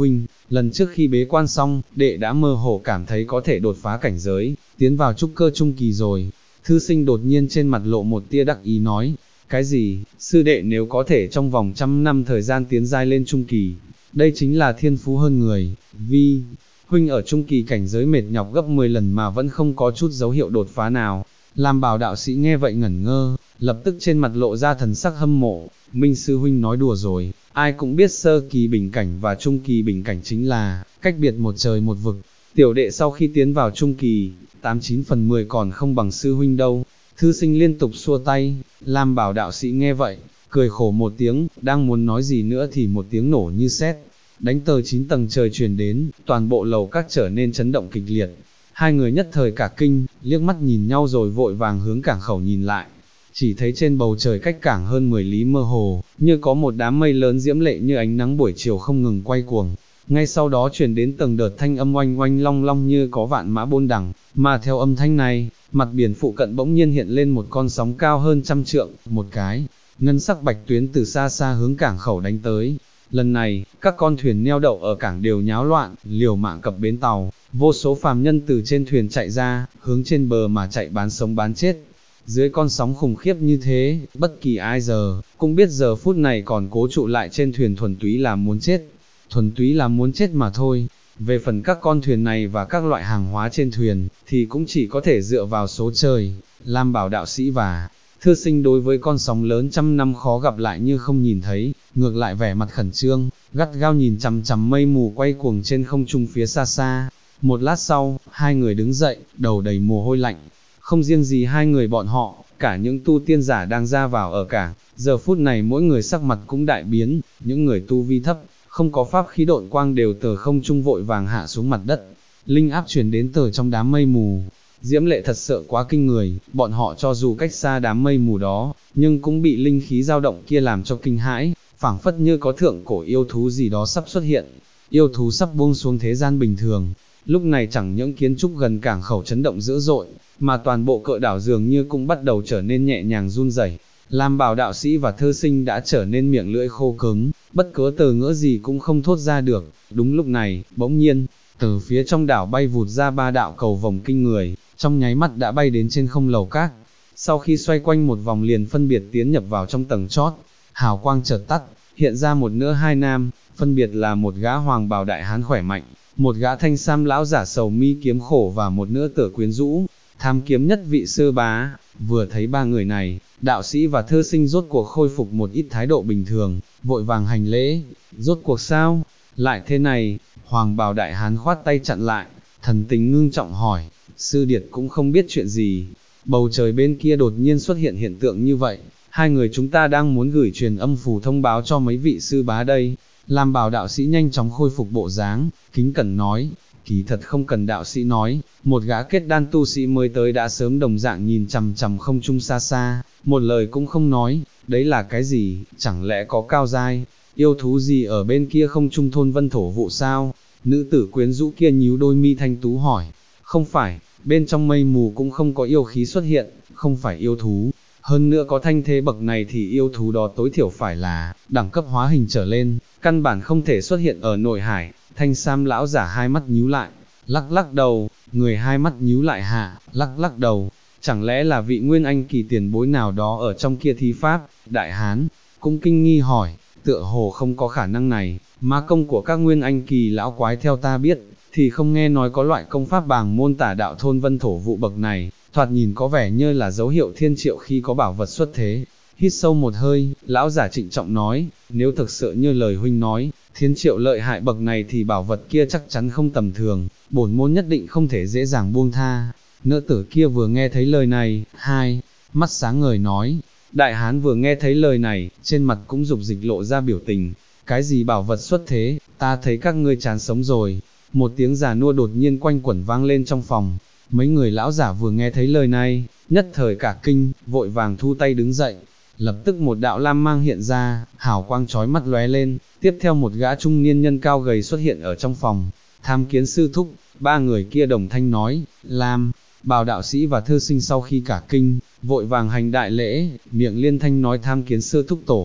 lần trước khi bế quan xong, đệ đã mơ hồ cảm thấy có thể đột phá cảnh giới, tiến vào trúc cơ trung kỳ rồi. Thư sinh đột nhiên trên mặt lộ một tia đắc ý nói, cái gì, sư đệ nếu có thể trong vòng 100 năm thời gian tiến giai lên trung kỳ, đây chính là thiên phú hơn người. Vi, huynh ở trung kỳ cảnh giới mệt nhọc gấp 10 lần mà vẫn không có chút dấu hiệu đột phá nào. Lam Bảo đạo sĩ nghe vậy ngẩn ngơ, lập tức trên mặt lộ ra thần sắc hâm mộ. Minh sư huynh nói đùa rồi, ai cũng biết sơ kỳ bình cảnh và trung kỳ bình cảnh chính là cách biệt một trời một vực. Tiểu đệ sau khi tiến vào trung kỳ, 89 phần 10 còn không bằng sư huynh đâu. Thư sinh liên tục xua tay. Lam Bảo đạo sĩ nghe vậy, cười khổ một tiếng, đang muốn nói gì nữa thì một tiếng nổ như sét đánh từ 9 tầng trời truyền đến, toàn bộ lầu các trở nên chấn động kịch liệt. Hai người nhất thời cả kinh, liếc mắt nhìn nhau rồi vội vàng hướng cảng khẩu nhìn lại. Chỉ thấy trên bầu trời cách cảng hơn 10 lý mơ hồ, như có một đám mây lớn diễm lệ như ánh nắng buổi chiều không ngừng quay cuồng. Ngay sau đó truyền đến từng đợt thanh âm oanh oanh long long như có vạn mã bôn đằng, mà theo âm thanh này, mặt biển phụ cận bỗng nhiên hiện lên một con sóng cao hơn 100 trượng, một cái ngân sắc bạch tuyến từ xa xa hướng cảng khẩu đánh tới. Lần này, các con thuyền neo đậu ở cảng đều nháo loạn, liều mạng cập bến tàu, vô số phàm nhân từ trên thuyền chạy ra, hướng trên bờ mà chạy bán sống bán chết. Dưới con sóng khủng khiếp như thế, bất kỳ ai giờ, cũng biết giờ phút này còn cố trụ lại trên thuyền thuần túy là muốn chết. Thuần túy là muốn chết mà thôi. Về phần các con thuyền này và các loại hàng hóa trên thuyền, thì cũng chỉ có thể dựa vào số trời. Lam Bảo đạo sĩ và Thư sinh đối với con sóng lớn 100 năm khó gặp lại như không nhìn thấy, ngược lại vẻ mặt khẩn trương, gắt gao nhìn chằm chằm mây mù quay cuồng trên không trung phía xa xa. Một lát sau, hai người đứng dậy, đầu đầy mồ hôi lạnh. Không riêng gì hai người bọn họ, cả những tu tiên giả đang ra vào ở cảng, giờ phút này mỗi người sắc mặt cũng đại biến, những người tu vi thấp, không có pháp khí độn quang đều từ không trung vội vàng hạ xuống mặt đất. Linh áp truyền đến từ trong đám mây mù. Diễm lệ thật sợ quá kinh người, bọn họ cho dù cách xa đám mây mù đó, nhưng cũng bị linh khí dao động kia làm cho kinh hãi, phảng phất như có thượng cổ yêu thú gì đó sắp xuất hiện, yêu thú sắp buông xuống thế gian bình thường. Lúc này chẳng những kiến trúc gần cảng khẩu chấn động dữ dội, mà toàn bộ cỡ đảo dường như cũng bắt đầu trở nên nhẹ nhàng run rẩy. Lam Bảo đạo sĩ và Thư sinh đã trở nên miệng lưỡi khô cứng, bất cứ từ ngữ gì cũng không thốt ra được. Đúng lúc này, bỗng nhiên, từ phía trong đảo bay vụt ra ba đạo cầu vồng kinh người, trong nháy mắt đã bay đến trên không lầu các. Sau khi xoay quanh một vòng liền phân biệt tiến nhập vào trong tầng chót, hào quang chợt tắt, hiện ra một nữ hai nam, phân biệt là một gã hoàng bào đại hán khỏe mạnh, một gã thanh sam lão giả sầu mi kiếm khổ và một nữ tử quyến rũ, tham kiếm nhất vị sư bá. Vừa thấy ba người này, đạo sĩ và Thư sinh rốt cuộc khôi phục một ít thái độ bình thường, vội vàng hành lễ. Rốt cuộc sao? Lại thế này? Hoàng bào đại hán khoát tay chặn lại, thần tình ngưng trọng hỏi. Sư điệt cũng không biết chuyện gì. Bầu trời bên kia đột nhiên xuất hiện hiện tượng như vậy, hai người chúng ta đang muốn gửi truyền âm phù thông báo cho mấy vị sư bá đây. Lam Bảo đạo sĩ nhanh chóng khôi phục bộ dáng, kính cẩn nói. Kỳ thật không cần đạo sĩ nói, một gã kết đan tu sĩ mới tới đã sớm đồng dạng nhìn chằm chằm không trung xa xa, một lời cũng không nói. Đấy là cái gì? Chẳng lẽ có cao giai yêu thú gì ở bên kia không trung thôn vân thổ vụ sao? Nữ tử quyến rũ kia nhíu đôi mi thanh tú hỏi. Không phải, bên trong mây mù cũng không có yêu khí xuất hiện, không phải yêu thú. Hơn nữa có thanh thế bậc này thì yêu thú đó tối thiểu phải là đẳng cấp hóa hình trở lên, căn bản không thể xuất hiện ở nội hải. Thanh sam lão giả hai mắt nhíu lại, lắc lắc đầu, người hai mắt nhíu lại hạ, lắc lắc đầu. Chẳng lẽ là vị nguyên anh kỳ tiền bối nào đó ở trong kia thi pháp? Đại hán cũng kinh nghi hỏi, tựa hồ không có khả năng này, ma công của các nguyên anh kỳ lão quái theo ta biết, thì không nghe nói có loại công pháp bàng môn tả đạo thôn vân thổ vụ bậc này, thoạt nhìn có vẻ như là dấu hiệu thiên triệu khi có bảo vật xuất thế. Hít sâu một hơi, lão giả trịnh trọng nói, nếu thực sự như lời huynh nói, thiên triệu lợi hại bậc này thì bảo vật kia chắc chắn không tầm thường, bổn môn nhất định không thể dễ dàng buông tha. Nữ tử kia vừa nghe thấy lời này, hai mắt sáng ngời nói. Đại hán vừa nghe thấy lời này, trên mặt cũng dục dịch lộ ra biểu tình. Cái gì bảo vật xuất thế, ta thấy các ngươi chán sống rồi. Một tiếng già nua đột nhiên quanh quẩn vang lên trong phòng. Mấy người lão giả vừa nghe thấy lời này, nhất thời cả kinh, vội vàng thu tay đứng dậy. Lập tức một đạo lam mang hiện ra, hào quang chói mắt lóe lên, tiếp theo một gã trung niên nhân cao gầy xuất hiện ở trong phòng. Tham kiến sư thúc, ba người kia đồng thanh nói. Lam Bảo đạo sĩ và Thư sinh sau khi cả kinh, vội vàng hành đại lễ, miệng liên thanh nói tham kiến sư thúc tổ.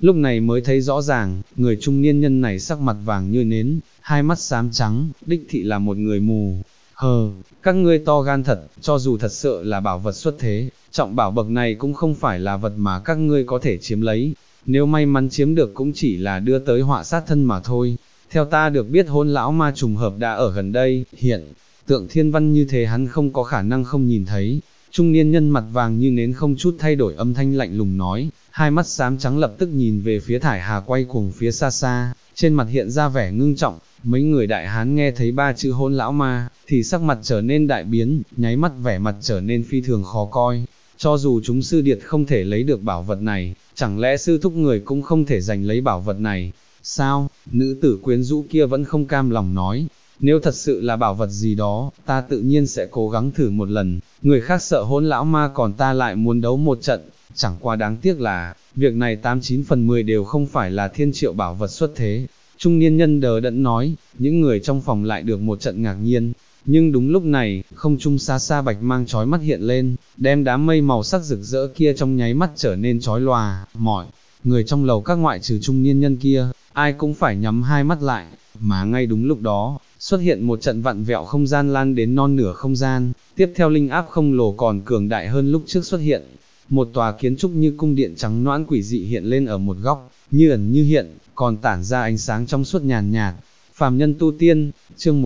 lúc này mới thấy rõ ràng, người trung niên nhân này sắc mặt vàng như nến, hai mắt xám trắng, đích thị là một người mù. Các ngươi to gan thật, cho dù thật sự là bảo vật xuất thế, trọng bảo bậc này cũng không phải là vật mà các ngươi có thể chiếm lấy, nếu may mắn chiếm được cũng chỉ là đưa tới họa sát thân mà thôi. Theo ta được biết Hôn lão ma trùng hợp đã ở gần đây, hiện tượng thiên văn như thế hắn không có khả năng không nhìn thấy. Trung niên nhân mặt vàng như nến không chút thay đổi âm thanh lạnh lùng nói, hai mắt xám trắng lập tức nhìn về phía thải hà quay cuồng phía xa xa, trên mặt hiện ra vẻ ngưng trọng. Mấy người đại hán nghe thấy ba chữ Hôn lão ma, thì sắc mặt trở nên đại biến, nháy mắt vẻ mặt trở nên phi thường khó coi. Cho dù chúng sư điệt không thể lấy được bảo vật này, chẳng lẽ sư thúc người cũng không thể giành lấy bảo vật này? Sao? Nữ tử quyến rũ kia vẫn không cam lòng nói, nếu thật sự là bảo vật gì đó, ta tự nhiên sẽ cố gắng thử một lần, người khác sợ Hôn lão ma còn ta lại muốn đấu một trận, chẳng qua đáng tiếc là, việc này 89 phần 10 đều không phải là thiên triệu bảo vật xuất thế. Trung niên nhân đờ đẫn nói, những người trong phòng lại được một trận ngạc nhiên, nhưng đúng lúc này, không trung xa xa bạch mang chói mắt hiện lên, đem đám mây màu sắc rực rỡ kia trong nháy mắt trở nên chói lòa, mọi người trong lầu các ngoại trừ trung niên nhân kia, ai cũng phải nhắm hai mắt lại, mà ngay đúng lúc đó, xuất hiện một trận vặn vẹo không gian lan đến non nửa không gian, tiếp theo linh áp không lồ còn cường đại hơn lúc trước xuất hiện. Một tòa kiến trúc như cung điện trắng noãn quỷ dị hiện lên ở một góc, như ẩn như hiện, còn tản ra ánh sáng trong suốt nhàn nhạt. Phàm nhân tu tiên, chương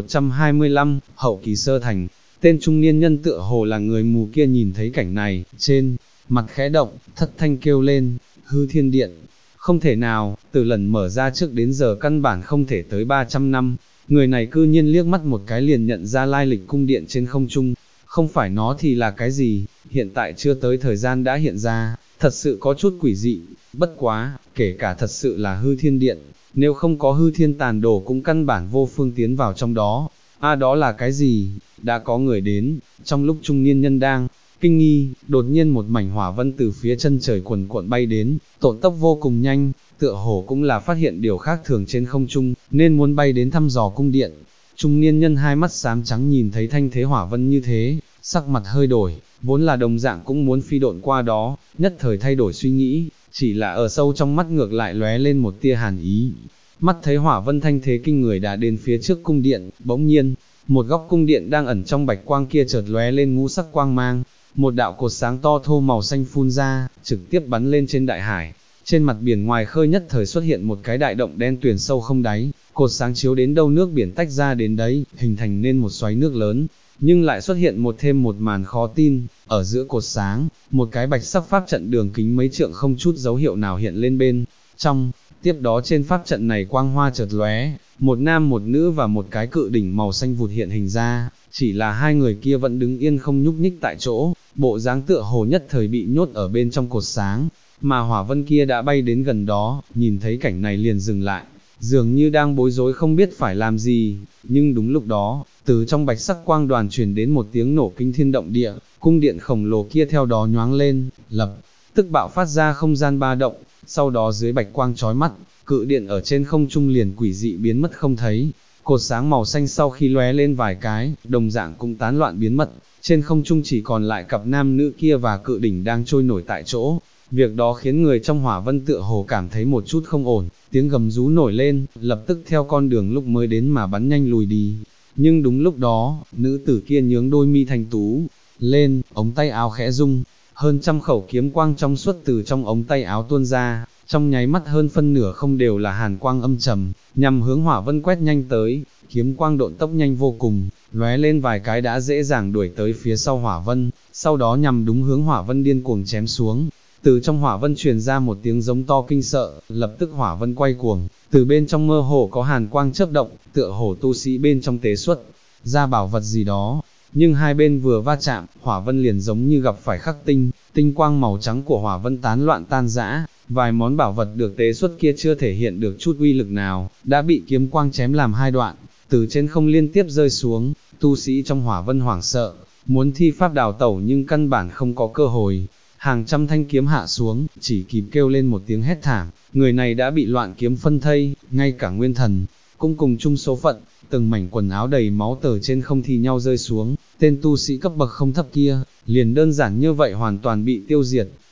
1125, hậu kỳ sơ thành, tên trung niên nhân tựa hồ là người mù kia nhìn thấy cảnh này, trên mặt khẽ động, thất thanh kêu lên, hư thiên điện, không thể nào, từ lần mở ra trước đến giờ căn bản không thể tới 300 năm, người này cư nhiên liếc mắt một cái liền nhận ra lai lịch cung điện trên không trung, không phải nó thì là cái gì, hiện tại chưa tới thời gian đã hiện ra, thật sự có chút quỷ dị, bất quá, kể cả thật sự là hư thiên điện, nếu không có hư thiên tàn đồ cũng căn bản vô phương tiến vào trong đó. Đó là cái gì? Đã có người đến, trong lúc trung niên nhân đang kinh nghi, đột nhiên một mảnh hỏa vân từ phía chân trời cuồn cuộn bay đến, tộn tốc vô cùng nhanh, tựa hồ cũng là phát hiện điều khác thường trên không trung, nên muốn bay đến thăm dò cung điện. Trung niên nhân hai mắt xám trắng nhìn thấy thanh thế hỏa vân như thế, sắc mặt hơi đổi, vốn là đồng dạng cũng muốn phi độn qua đó, nhất thời thay đổi suy nghĩ, chỉ là ở sâu trong mắt ngược lại lóe lên một tia hàn ý. Mắt thấy hỏa vân thanh thế kinh người đã đến phía trước cung điện, bỗng nhiên, một góc cung điện đang ẩn trong bạch quang kia chợt lóe lên ngũ sắc quang mang, một đạo cột sáng to thô màu xanh phun ra, trực tiếp bắn lên trên đại hải. Trên mặt biển ngoài khơi nhất thời xuất hiện một cái đại động đen tuyền sâu không đáy, cột sáng chiếu đến đâu nước biển tách ra đến đấy, hình thành nên một xoáy nước lớn, nhưng lại xuất hiện thêm một màn khó tin, ở giữa cột sáng, một cái bạch sắc pháp trận đường kính mấy trượng không chút dấu hiệu nào hiện lên bên trong, tiếp đó trên pháp trận này quang hoa chợt lóe, một nam một nữ và một cái cự đỉnh màu xanh vụt hiện hình ra, chỉ là hai người kia vẫn đứng yên không nhúc nhích tại chỗ, bộ dáng tựa hồ nhất thời bị nhốt ở bên trong cột sáng, mà hỏa vân kia đã bay đến gần đó, nhìn thấy cảnh này liền dừng lại, dường như đang bối rối không biết phải làm gì, nhưng đúng lúc đó, từ trong bạch sắc quang đoàn truyền đến một tiếng nổ kinh thiên động địa, cung điện khổng lồ kia theo đó nhoáng lên, lập tức bạo phát ra không gian ba động, sau đó dưới bạch quang chói mắt, cự điện ở trên không trung liền quỷ dị biến mất không thấy, cột sáng màu xanh sau khi lóe lên vài cái, đồng dạng cũng tán loạn biến mất, trên không trung chỉ còn lại cặp nam nữ kia và cự đỉnh đang trôi nổi tại chỗ. Việc đó khiến người trong hỏa vân tựa hồ cảm thấy một chút không ổn, tiếng gầm rú nổi lên, lập tức theo con đường lúc mới đến mà bắn nhanh lùi đi. Nhưng đúng lúc đó, nữ tử kia nhướng đôi mi thanh tú lên, ống tay áo khẽ rung, hơn trăm khẩu kiếm quang trong suốt từ trong ống tay áo tuôn ra, trong nháy mắt hơn phân nửa không đều là hàn quang âm trầm, nhằm hướng hỏa vân quét nhanh tới, kiếm quang độn tốc nhanh vô cùng, lóe lên vài cái đã dễ dàng đuổi tới phía sau hỏa vân, sau đó nhằm đúng hướng hỏa vân điên cuồng chém xuống. Từ trong hỏa vân truyền ra một tiếng giống to kinh sợ, lập tức hỏa vân quay cuồng, từ bên trong mơ hồ có hàn quang chớp động, tựa hồ tu sĩ bên trong tế xuất ra bảo vật gì đó. Nhưng hai bên vừa va chạm, hỏa vân liền giống như gặp phải khắc tinh, tinh quang màu trắng của hỏa vân tán loạn tan rã, vài món bảo vật được tế xuất kia chưa thể hiện được chút uy lực nào, đã bị kiếm quang chém làm hai đoạn, từ trên không liên tiếp rơi xuống, tu sĩ trong hỏa vân hoảng sợ, muốn thi pháp đào tẩu nhưng căn bản không có cơ hội. Hàng trăm thanh kiếm hạ xuống, chỉ kịp kêu lên một tiếng hét thảm, người này đã bị loạn kiếm phân thây, ngay cả nguyên thần, cũng cùng chung số phận, từng mảnh quần áo đầy máu tờ trên không thì nhau rơi xuống, tên tu sĩ cấp bậc không thấp kia, liền đơn giản như vậy hoàn toàn bị tiêu diệt,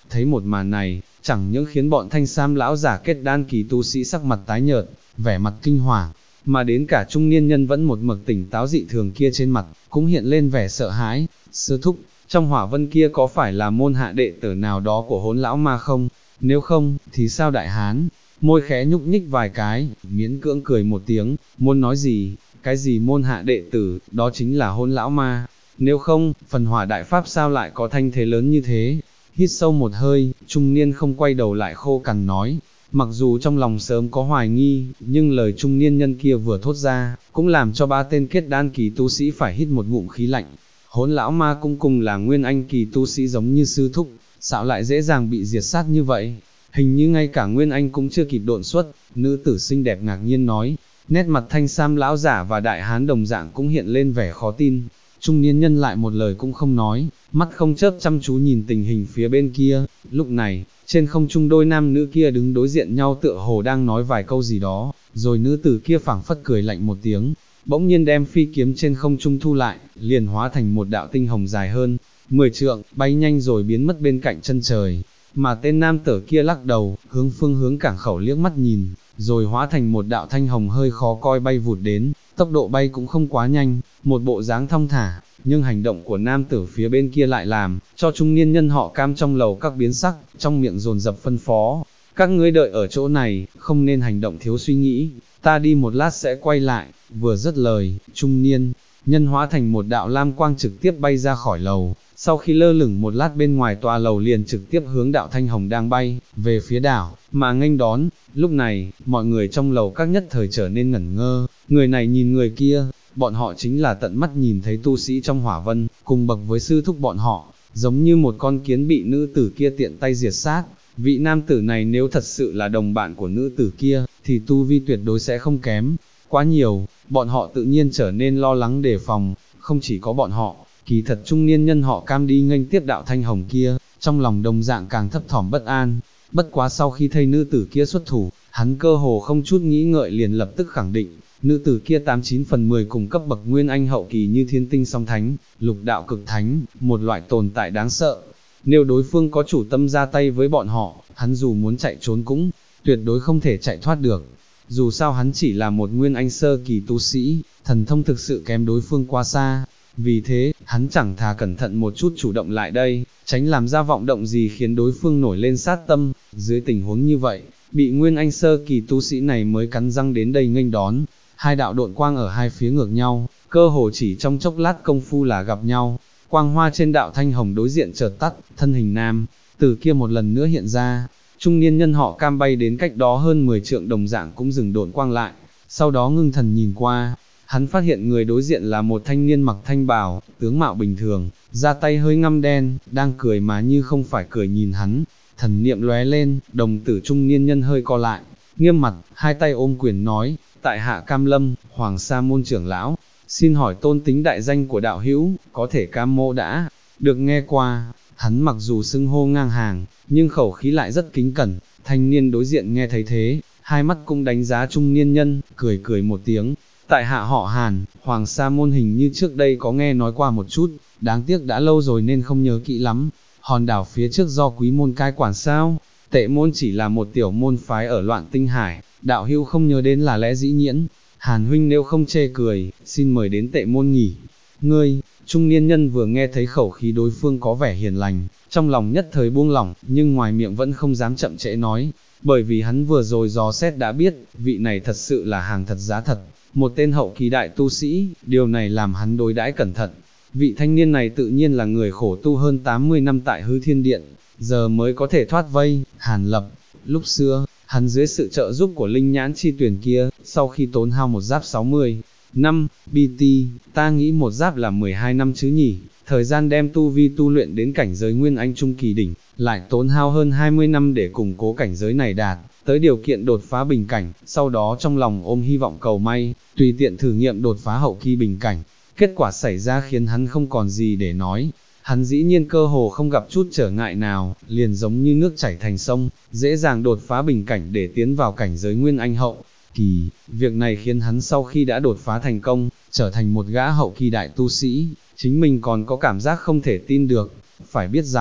Thấy một màn này, chẳng những khiến bọn thanh sam lão giả kết đan kỳ tu sĩ sắc mặt tái nhợt, vẻ mặt kinh hoàng, mà đến cả trung niên nhân vẫn một mực tỉnh táo dị thường kia trên mặt, cũng hiện lên vẻ sợ hãi. Sư thúc, trong hỏa vân kia có phải là môn hạ đệ tử nào đó của Hỗn lão ma không? Nếu không, thì sao đại hán? Môi khẽ nhúc nhích vài cái, miễn cưỡng cười một tiếng, muốn nói gì, cái gì môn hạ đệ tử, đó chính là Hỗn lão ma. Nếu không, phần hỏa đại pháp sao lại có thanh thế lớn như thế? Hít sâu một hơi, trung niên không quay đầu lại khô cằn nói, mặc dù trong lòng sớm có hoài nghi, nhưng lời trung niên nhân kia vừa thốt ra, cũng làm cho ba tên kết đan kỳ tu sĩ phải hít một ngụm khí lạnh. Hỗn lão ma cũng cùng là nguyên anh kỳ tu sĩ giống như sư thúc, sao lại dễ dàng bị diệt sát như vậy? Hình như ngay cả nguyên anh cũng chưa kịp độn xuất, nữ tử xinh đẹp ngạc nhiên nói, nét mặt thanh sam lão giả và đại hán đồng dạng cũng hiện lên vẻ khó tin. Trung niên nhân lại một lời cũng không nói, mắt không chớp chăm chú nhìn tình hình phía bên kia. Lúc này, trên không trung đôi nam nữ kia đứng đối diện nhau tựa hồ đang nói vài câu gì đó, rồi nữ tử kia phảng phất cười lạnh một tiếng, bỗng nhiên đem phi kiếm trên không trung thu lại, liền hóa thành một đạo tinh hồng dài hơn 10 trượng, bay nhanh rồi biến mất bên cạnh chân trời. Mà tên nam tử kia lắc đầu, hướng phương hướng cảng khẩu liếc mắt nhìn, rồi hóa thành một đạo thanh hồng hơi khó coi bay vụt đến, tốc độ bay cũng không quá nhanh, một bộ dáng thong thả, nhưng hành động của nam tử phía bên kia lại làm cho trung niên nhân họ Cam trong lầu các biến sắc, trong miệng dồn dập phân phó, các ngươi đợi ở chỗ này, không nên hành động thiếu suy nghĩ, ta đi một lát sẽ quay lại. Vừa dứt lời, trung niên nhân hóa thành một đạo lam quang trực tiếp bay ra khỏi lầu, sau khi lơ lửng một lát bên ngoài tòa lầu liền trực tiếp hướng đạo thanh hồng đang bay về phía đảo mà nghênh đón. Lúc này, mọi người trong lầu các nhất thời trở nên ngẩn ngơ, người này nhìn người kia, bọn họ chính là tận mắt nhìn thấy tu sĩ trong hỏa vân, cùng bậc với sư thúc bọn họ, giống như một con kiến bị nữ tử kia tiện tay diệt sát. Vị nam tử này nếu thật sự là đồng bạn của nữ tử kia, thì tu vi tuyệt đối sẽ không kém quá nhiều, bọn họ tự nhiên trở nên lo lắng đề phòng. Không chỉ có bọn họ, kỳ thật trung niên nhân họ Cam đi nghênh tiếp đạo thanh hồng kia, trong lòng đồng dạng càng thấp thỏm bất an. Bất quá sau khi thấy nữ tử kia xuất thủ, hắn cơ hồ không chút nghĩ ngợi liền lập tức khẳng định, nữ tử kia 89 phần 10 cùng cấp bậc nguyên anh hậu kỳ như thiên tinh song thánh, lục đạo cực thánh, một loại tồn tại đáng sợ. Nếu đối phương có chủ tâm ra tay với bọn họ, hắn dù muốn chạy trốn cũng tuyệt đối không thể chạy thoát được. Dù sao hắn chỉ là một nguyên anh sơ kỳ tu sĩ, thần thông thực sự kém đối phương quá xa. Vì thế, hắn chẳng thà cẩn thận một chút chủ động lại đây, tránh làm ra vọng động gì khiến đối phương nổi lên sát tâm. Dưới tình huống như vậy, bị nguyên anh sơ kỳ tu sĩ này mới cắn răng đến đây nghênh đón. Hai đạo độn quang ở hai phía ngược nhau, cơ hồ chỉ trong chốc lát công phu là gặp nhau. Quang hoa trên đạo thanh hồng đối diện chợt tắt, thân hình nam tử kia một lần nữa hiện ra. Trung niên nhân họ Cam bay đến cách đó hơn 10 trượng đồng dạng cũng dừng độn quang lại, sau đó ngưng thần nhìn qua. Hắn phát hiện người đối diện là một thanh niên mặc thanh bào, tướng mạo bình thường, da tay hơi ngăm đen, đang cười mà như không phải cười nhìn hắn. Thần niệm lóe lên, đồng tử trung niên nhân hơi co lại, nghiêm mặt, hai tay ôm quyền nói, tại hạ Cam Lâm, Hoàng Sa môn trưởng lão, xin hỏi tôn tính đại danh của đạo hữu, có thể Cam mô đã được nghe qua. Hắn mặc dù xưng hô ngang hàng, nhưng khẩu khí lại rất kính cẩn. Thanh niên đối diện nghe thấy thế, hai mắt cũng đánh giá trung niên nhân, cười cười một tiếng. Tại hạ họ Hàn, Hoàng Sa môn hình như trước đây có nghe nói qua một chút, đáng tiếc đã lâu rồi nên không nhớ kỹ lắm. Hòn đảo phía trước do quý môn cai quản sao? Tệ môn chỉ là một tiểu môn phái ở Loạn Tinh Hải, đạo hữu không nhớ đến là lẽ dĩ nhiên. Hàn huynh nếu không chê cười, xin mời đến tệ môn nghỉ. Ngươi, trung niên nhân vừa nghe thấy khẩu khí đối phương có vẻ hiền lành, trong lòng nhất thời buông lỏng, nhưng ngoài miệng vẫn không dám chậm trễ nói, bởi vì hắn vừa rồi dò xét đã biết, vị này thật sự là hàng thật giá thật, một tên hậu kỳ đại tu sĩ, điều này làm hắn đối đãi cẩn thận. Vị thanh niên này tự nhiên là người khổ tu hơn 80 năm tại Hư Thiên Điện, giờ mới có thể thoát vây. Hàn Lập, lúc xưa, hắn dưới sự trợ giúp của linh nhãn chi tuyển kia, sau khi tốn hao một giáp 60 năm, BT, ta nghĩ một giáp là 12 năm chứ nhỉ, thời gian đem tu vi tu luyện đến cảnh giới nguyên anh trung kỳ đỉnh, lại tốn hao hơn 20 năm để củng cố cảnh giới này đạt tới điều kiện đột phá bình cảnh, sau đó trong lòng ôm hy vọng cầu may, tùy tiện thử nghiệm đột phá hậu kỳ bình cảnh, kết quả xảy ra khiến hắn không còn gì để nói. Hắn dĩ nhiên cơ hồ không gặp chút trở ngại nào, liền giống như nước chảy thành sông, dễ dàng đột phá bình cảnh để tiến vào cảnh giới nguyên anh hậu kỳ. Việc này khiến hắn sau khi đã đột phá thành công, trở thành một gã hậu kỳ đại tu sĩ, chính mình còn có cảm giác không thể tin được. Phải biết rằng,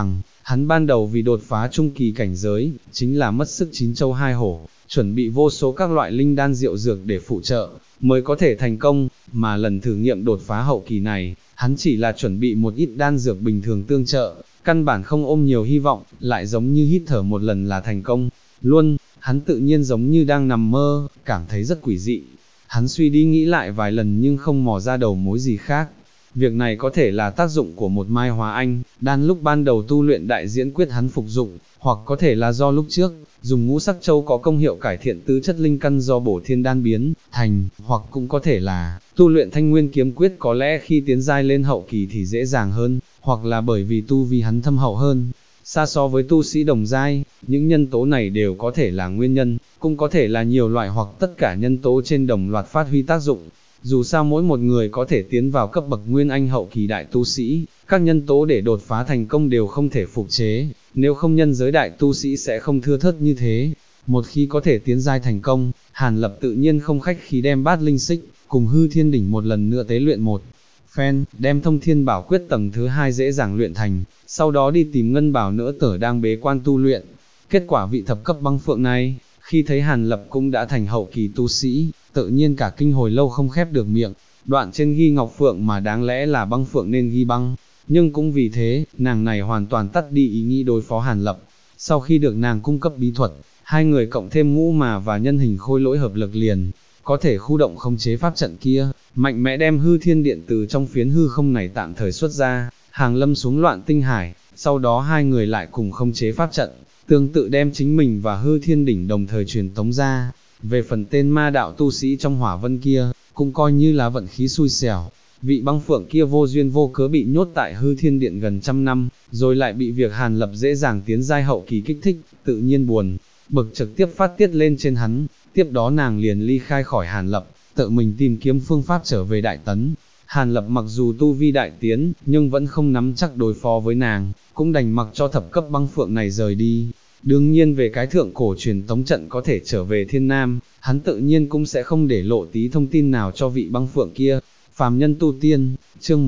Hắn ban đầu vì đột phá trung kỳ cảnh giới, chính là mất sức chín châu hai hổ, chuẩn bị vô số các loại linh đan diệu dược để phụ trợ, mới có thể thành công, mà lần thử nghiệm đột phá hậu kỳ này, hắn chỉ là chuẩn bị một ít đan dược bình thường tương trợ, căn bản không ôm nhiều hy vọng, lại giống như hít thở một lần là thành công. Luôn, hắn tự nhiên giống như đang nằm mơ, cảm thấy rất quỷ dị. Hắn suy đi nghĩ lại vài lần nhưng không mò ra đầu mối gì khác. Việc này có thể là tác dụng của một mai hóa anh, đan lúc ban đầu tu luyện đại diễn quyết hắn phục dụng, hoặc có thể là do lúc trước, dùng ngũ sắc châu có công hiệu cải thiện tứ chất linh căn do bổ thiên đan biến thành, hoặc cũng có thể là, tu luyện thanh nguyên kiếm quyết có lẽ khi tiến giai lên hậu kỳ thì dễ dàng hơn, hoặc là bởi vì tu vi hắn thâm hậu hơn. Xa so với tu sĩ đồng giai, những nhân tố này đều có thể là nguyên nhân, cũng có thể là nhiều loại hoặc tất cả nhân tố trên đồng loạt phát huy tác dụng. Dù sao mỗi một người có thể tiến vào cấp bậc nguyên anh hậu kỳ đại tu sĩ, các nhân tố để đột phá thành công đều không thể phục chế, nếu không nhân giới đại tu sĩ sẽ không thưa thớt như thế. Một khi có thể tiến giai thành công, Hàn Lập tự nhiên không khách khí đem bát linh xích, cùng hư thiên đỉnh một lần nữa tế luyện một phen, đem thông thiên bảo quyết tầng thứ 2 dễ dàng luyện thành, sau đó đi tìm ngân bảo nữa tở đang bế quan tu luyện. Kết quả vị thập cấp băng phượng này, khi thấy Hàn Lập cũng đã thành hậu kỳ tu sĩ, tự nhiên cả kinh hồi lâu không khép được miệng. Đoạn trên ghi ngọc phượng mà đáng lẽ là băng phượng nên ghi băng, nhưng cũng vì thế, nàng này hoàn toàn tắt đi ý nghĩ đối phó Hàn Lập. Sau khi được nàng cung cấp bí thuật, hai người cộng thêm ngũ mà và nhân hình khôi lỗi hợp lực liền, có thể khu động khống chế pháp trận kia, mạnh mẽ đem hư thiên điện từ trong phiến hư không này tạm thời xuất ra, hàng lâm xuống loạn tinh hải, sau đó hai người lại cùng khống chế pháp trận, tương tự đem chính mình và hư thiên đỉnh đồng thời truyền tống ra. Về phần tên ma đạo tu sĩ trong hỏa vân kia, cũng coi như là vận khí xui xẻo. Vị băng phượng kia vô duyên vô cớ bị nhốt tại hư thiên điện gần trăm năm, rồi lại bị việc Hàn Lập dễ dàng tiến giai hậu kỳ kích thích, tự nhiên buồn, bực trực tiếp phát tiết lên trên hắn. Tiếp đó nàng liền ly khai khỏi Hàn Lập, tự mình tìm kiếm phương pháp trở về Đại Tấn. Hàn Lập mặc dù tu vi đại tiến, nhưng vẫn không nắm chắc đối phó với nàng, cũng đành mặc cho thập cấp băng phượng này rời đi. Đương nhiên về cái thượng cổ truyền tống trận có thể trở về Thiên Nam, hắn tự nhiên cũng sẽ không để lộ tí thông tin nào cho vị băng phượng kia. Phàm nhân tu tiên, chương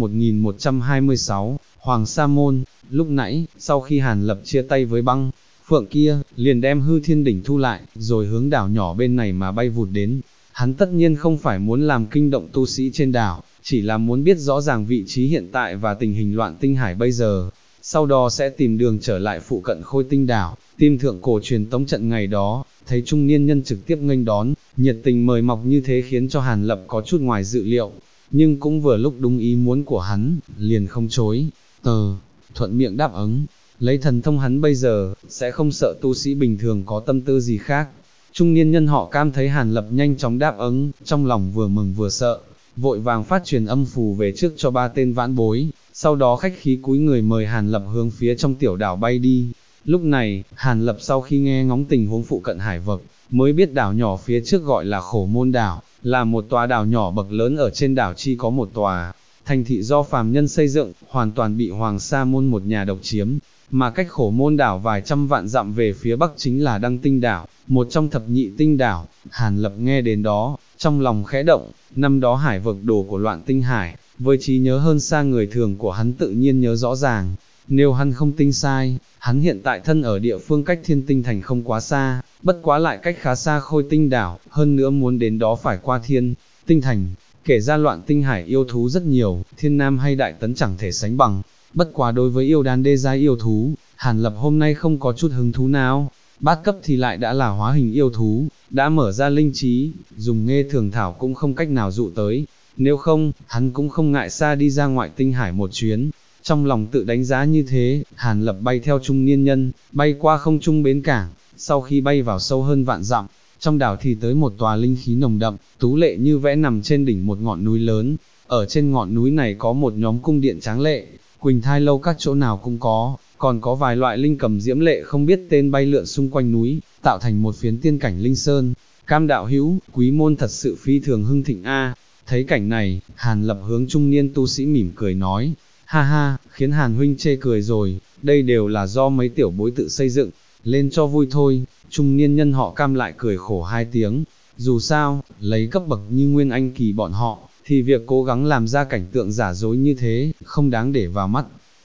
1126, Hoàng Sa Môn. Lúc nãy, sau khi Hàn Lập chia tay với băng phượng kia, liền đem hư thiên đỉnh thu lại, rồi hướng đảo nhỏ bên này mà bay vụt đến. Hắn tất nhiên không phải muốn làm kinh động tu sĩ trên đảo, chỉ là muốn biết rõ ràng vị trí hiện tại và tình hình loạn tinh hải bây giờ. Sau đó sẽ tìm đường trở lại phụ cận Khôi Tinh đảo, tìm thượng cổ truyền tống trận ngày đó. Thấy trung niên nhân trực tiếp nghênh đón, nhiệt tình mời mọc như thế khiến cho Hàn Lập có chút ngoài dự liệu, nhưng cũng vừa lúc đúng ý muốn của hắn, liền không chối, thuận miệng đáp ứng. Lấy thần thông hắn bây giờ, sẽ không sợ tu sĩ bình thường có tâm tư gì khác. Trung niên nhân họ Cam thấy Hàn Lập nhanh chóng đáp ứng, trong lòng vừa mừng vừa sợ, vội vàng phát truyền âm phù về trước cho ba tên vãn bối, sau đó khách khí cúi người mời Hàn Lập hướng phía trong tiểu đảo bay đi. Lúc này, Hàn Lập sau khi nghe ngóng tình huống phụ cận hải vực, mới biết đảo nhỏ phía trước gọi là Khổ Môn đảo, là một tòa đảo nhỏ bậc lớn ở trên đảo chi có một tòa thành thị do phàm nhân xây dựng, hoàn toàn bị Hoàng Sa Môn một nhà độc chiếm. Mà cách Khổ Môn đảo vài trăm vạn dặm về phía bắc chính là Đăng Tinh đảo, một trong thập nhị tinh đảo. Hàn Lập nghe đến đó, trong lòng khẽ động, năm đó hải vực đồ của loạn tinh hải, với trí nhớ hơn xa người thường của hắn tự nhiên nhớ rõ ràng. Nếu hắn không tinh sai, hắn hiện tại thân ở địa phương cách Thiên Tinh thành không quá xa, bất quá lại cách khá xa Khôi Tinh đảo, hơn nữa muốn đến đó phải qua Thiên Tinh thành. Kể ra loạn tinh hải yêu thú rất nhiều, Thiên Nam hay Đại Tấn chẳng thể sánh bằng. Bất quá đối với yêu đan đê giai yêu thú, Hàn Lập hôm nay không có chút hứng thú nào. Bát cấp thì lại đã là hóa hình yêu thú, đã mở ra linh trí, dùng nghê thường thảo cũng không cách nào dụ tới. Nếu không, hắn cũng không ngại xa đi ra ngoại tinh hải một chuyến. Trong lòng tự đánh giá như thế, Hàn Lập bay theo trung niên nhân, bay qua không trung bến cảng. Sau khi bay vào sâu hơn vạn dặm, trong đảo thì tới một tòa linh khí nồng đậm, tú lệ như vẽ nằm trên đỉnh một ngọn núi lớn. Ở trên ngọn núi này có một nhóm cung điện tráng lệ, Quỳnh Thai lâu các chỗ nào cũng có, còn có vài loại linh cầm diễm lệ không biết tên bay lượn xung quanh núi, tạo thành một phiến tiên cảnh linh sơn. Cam đạo hữu, quý môn thật sự phi thường hưng thịnh a. Thấy cảnh này, Hàn Lập hướng trung niên tu sĩ mỉm cười nói, ha ha, khiến Hàn huynh chê cười rồi, đây đều là do mấy tiểu bối tự xây dựng, lên cho vui thôi. Trung niên nhân họ Cam lại cười khổ hai tiếng, dù sao, lấy cấp bậc như Nguyên Anh kỳ bọn họ, thì việc cố gắng làm ra cảnh tượng giả dối như thế, không đáng để vào mắt.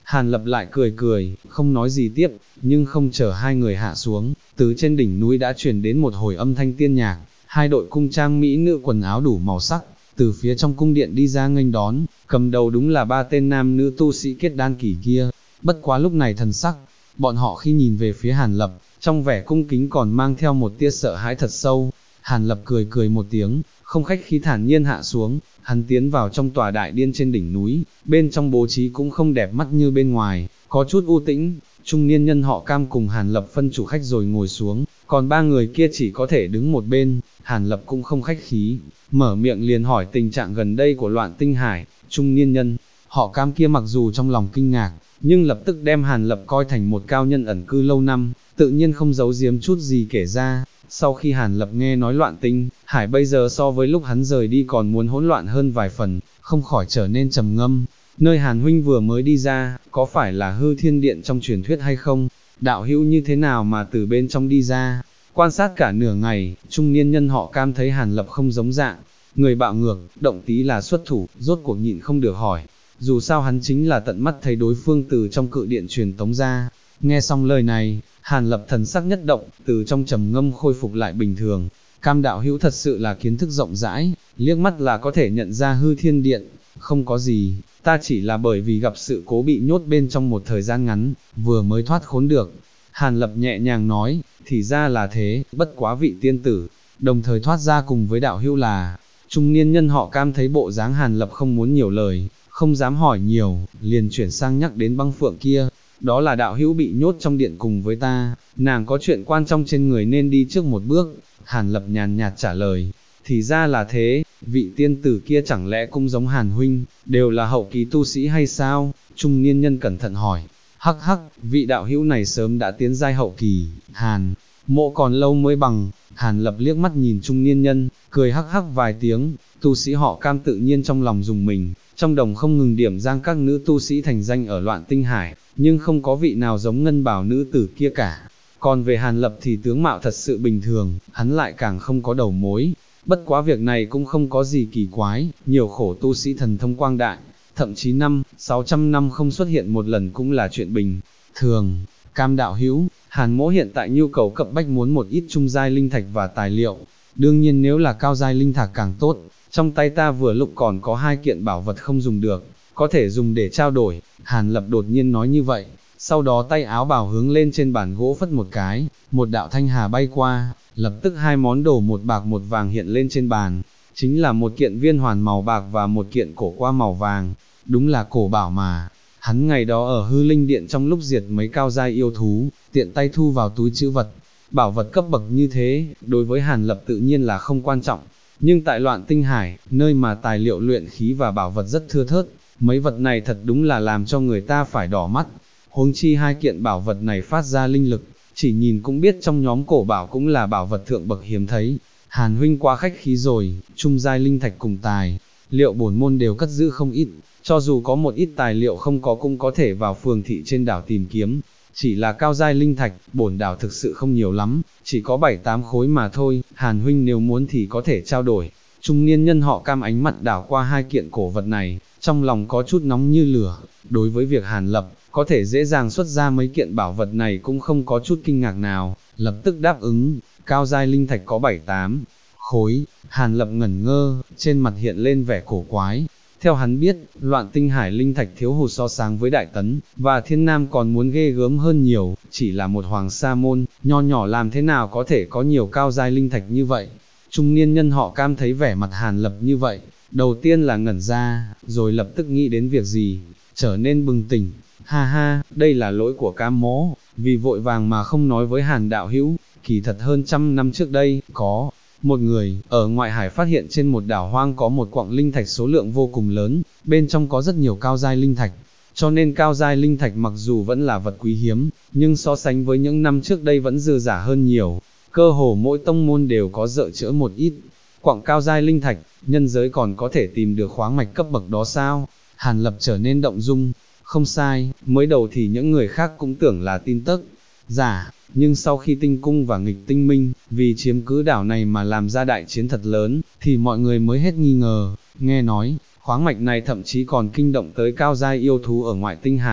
Hàn Lập lại cười cười, không nói gì tiếp, nhưng không chờ hai người hạ xuống, từ trên đỉnh núi đã truyền đến một hồi âm thanh tiên nhạc, hai đội cung trang mỹ nữ quần áo đủ màu sắc, từ phía trong cung điện đi ra nghênh đón, cầm đầu đúng là ba tên nam nữ tu sĩ kết đan kỳ kia, bất quá lúc này thần sắc, bọn họ khi nhìn về phía Hàn Lập, trong vẻ cung kính còn mang theo một tia sợ hãi thật sâu. Hàn Lập cười cười một tiếng, không khách khí thản nhiên hạ xuống, hắn tiến vào trong tòa đại điện trên đỉnh núi, bên trong bố trí cũng không đẹp mắt như bên ngoài, có chút u tĩnh, trung niên nhân họ Cam cùng Hàn Lập phân chủ khách rồi ngồi xuống, còn ba người kia chỉ có thể đứng một bên. Hàn Lập cũng không khách khí, mở miệng liền hỏi tình trạng gần đây của Loạn Tinh Hải. Trung niên nhân họ Cam kia mặc dù trong lòng kinh ngạc, nhưng lập tức đem Hàn Lập coi thành một cao nhân ẩn cư lâu năm, tự nhiên không giấu giếm chút gì kể ra. Sau khi Hàn Lập nghe nói Loạn Tinh Hải bây giờ so với lúc hắn rời đi còn muốn hỗn loạn hơn vài phần, không khỏi trở nên trầm ngâm. Nơi Hàn huynh vừa mới đi ra, có phải là Hư Thiên Điện trong truyền thuyết hay không? Đạo hữu như thế nào mà từ bên trong đi ra? Quan sát cả nửa ngày, trung niên nhân họ Cam thấy Hàn Lập không giống dạng, người bạo ngược, động tí là xuất thủ, rốt cuộc nhịn không được hỏi. Dù sao hắn chính là tận mắt thấy đối phương từ trong cự điện truyền tống ra. Nghe xong lời này, Hàn Lập thần sắc nhất động, từ trong trầm ngâm khôi phục lại bình thường. Cam đạo hữu thật sự là kiến thức rộng rãi, liếc mắt là có thể nhận ra Hư Thiên Điện. Không có gì, ta chỉ là bởi vì gặp sự cố bị nhốt bên trong một thời gian ngắn, vừa mới thoát khốn được. Hàn Lập nhẹ nhàng nói, thì ra là thế, bất quá vị tiên tử, đồng thời thoát ra cùng với đạo hữu là. Trung niên nhân họ Cam thấy bộ dáng Hàn Lập không muốn nhiều lời, không dám hỏi nhiều, liền chuyển sang nhắc đến băng phượng kia. Đó là đạo hữu bị nhốt trong điện cùng với ta, nàng có chuyện quan trọng trên người nên đi trước một bước. Hàn Lập nhàn nhạt trả lời, thì ra là thế, vị tiên tử kia chẳng lẽ cũng giống Hàn huynh, đều là hậu kỳ tu sĩ hay sao? Trung niên nhân cẩn thận hỏi, hắc hắc, vị đạo hữu này sớm đã tiến giai hậu kỳ, Hàn mộ còn lâu mới bằng. Hàn Lập liếc mắt nhìn trung niên nhân, cười hắc hắc vài tiếng, tu sĩ họ Cam tự nhiên trong lòng dùng mình, trong đồng không ngừng điểm giang các nữ tu sĩ thành danh ở Loạn Tinh Hải, nhưng không có vị nào giống ngân bảo nữ tử kia cả. Còn về Hàn Lập thì tướng mạo thật sự bình thường, hắn lại càng không có đầu mối. Bất quá việc này cũng không có gì kỳ quái, nhiều khổ tu sĩ thần thông quang đại, thậm chí 500-600 năm không xuất hiện một lần cũng là chuyện bình thường. Cam đạo hữu, Hàn mỗ hiện tại nhu cầu cấp bách muốn một ít trung giai linh thạch và tài liệu, đương nhiên nếu là cao giai linh thạch càng tốt, trong tay ta vừa lúc còn có 2 kiện bảo vật không dùng được, có thể dùng để trao đổi. Hàn Lập đột nhiên nói như vậy, sau đó tay áo bào hướng lên trên bàn gỗ phất một cái, một đạo thanh hà bay qua, lập tức 2 món đồ một bạc một vàng hiện lên trên bàn, chính là một kiện viên hoàn màu bạc và một kiện cổ qua màu vàng, đúng là cổ bảo mà. Hắn ngày đó ở Hư Linh Điện trong lúc diệt mấy cao giai yêu thú, tiện tay thu vào túi trữ vật. Bảo vật cấp bậc như thế, đối với Hàn Lập tự nhiên là không quan trọng, nhưng tại Loạn Tinh Hải, nơi mà tài liệu luyện khí và bảo vật rất thưa thớt, mấy vật này thật đúng là làm cho người ta phải đỏ mắt. Huống chi 2 kiện bảo vật này phát ra linh lực, chỉ nhìn cũng biết trong nhóm cổ bảo cũng là bảo vật thượng bậc hiếm thấy. Hàn huynh quá khách khí rồi, trung giai linh thạch cùng tài liệu bổn môn đều cất giữ không ít, cho dù có một ít tài liệu không có cũng có thể vào phường thị trên đảo tìm kiếm. Chỉ là cao giai linh thạch, bổn đảo thực sự không nhiều lắm, chỉ có 7-8 khối mà thôi. Hàn huynh nếu muốn thì có thể trao đổi. Trung niên nhân họ Cam ánh mặt đảo qua 2 kiện cổ vật này, trong lòng có chút nóng như lửa. Đối với việc Hàn Lập có thể dễ dàng xuất ra mấy kiện bảo vật này cũng không có chút kinh ngạc nào, lập tức đáp ứng. Cao giai linh thạch có 7-8 khối. Hàn Lập ngẩn ngơ, trên mặt hiện lên vẻ cổ quái. Theo hắn biết, Loạn Tinh Hải linh thạch thiếu hụt so sánh với Đại Tấn và Thiên Nam còn muốn ghê gớm hơn nhiều, chỉ là một hoàng sa môn nho nhỏ làm thế nào có thể có nhiều cao giai linh thạch như vậy. Trung niên nhân họ Cam thấy vẻ mặt Hàn Lập như vậy, đầu tiên là ngẩn ra, rồi lập tức nghĩ đến việc gì, trở nên bừng tỉnh. Ha ha, đây là lỗi của Cam mỗ, vì vội vàng mà không nói với Hàn đạo hữu. Kỳ thật hơn 100 năm trước đây, có một người ở ngoại hải phát hiện trên một đảo hoang có một quặng linh thạch số lượng vô cùng lớn, bên trong có rất nhiều cao giai linh thạch. Cho nên cao giai linh thạch mặc dù vẫn là vật quý hiếm, nhưng so sánh với những năm trước đây vẫn dư giả hơn nhiều. Cơ hồ mỗi tông môn đều có dợ chữa một ít quặng cao giai linh thạch, nhân giới còn có thể tìm được khoáng mạch cấp bậc đó sao? Hàn Lập trở nên động dung. Không sai, mới đầu thì những người khác cũng tưởng là tin tức giả, nhưng sau khi tinh cung và nghịch tinh minh, vì chiếm cứ đảo này mà làm ra đại chiến thật lớn, thì mọi người mới hết nghi ngờ. Nghe nói, khoáng mạch này thậm chí còn kinh động tới cao giai yêu thú ở ngoại tinh hải,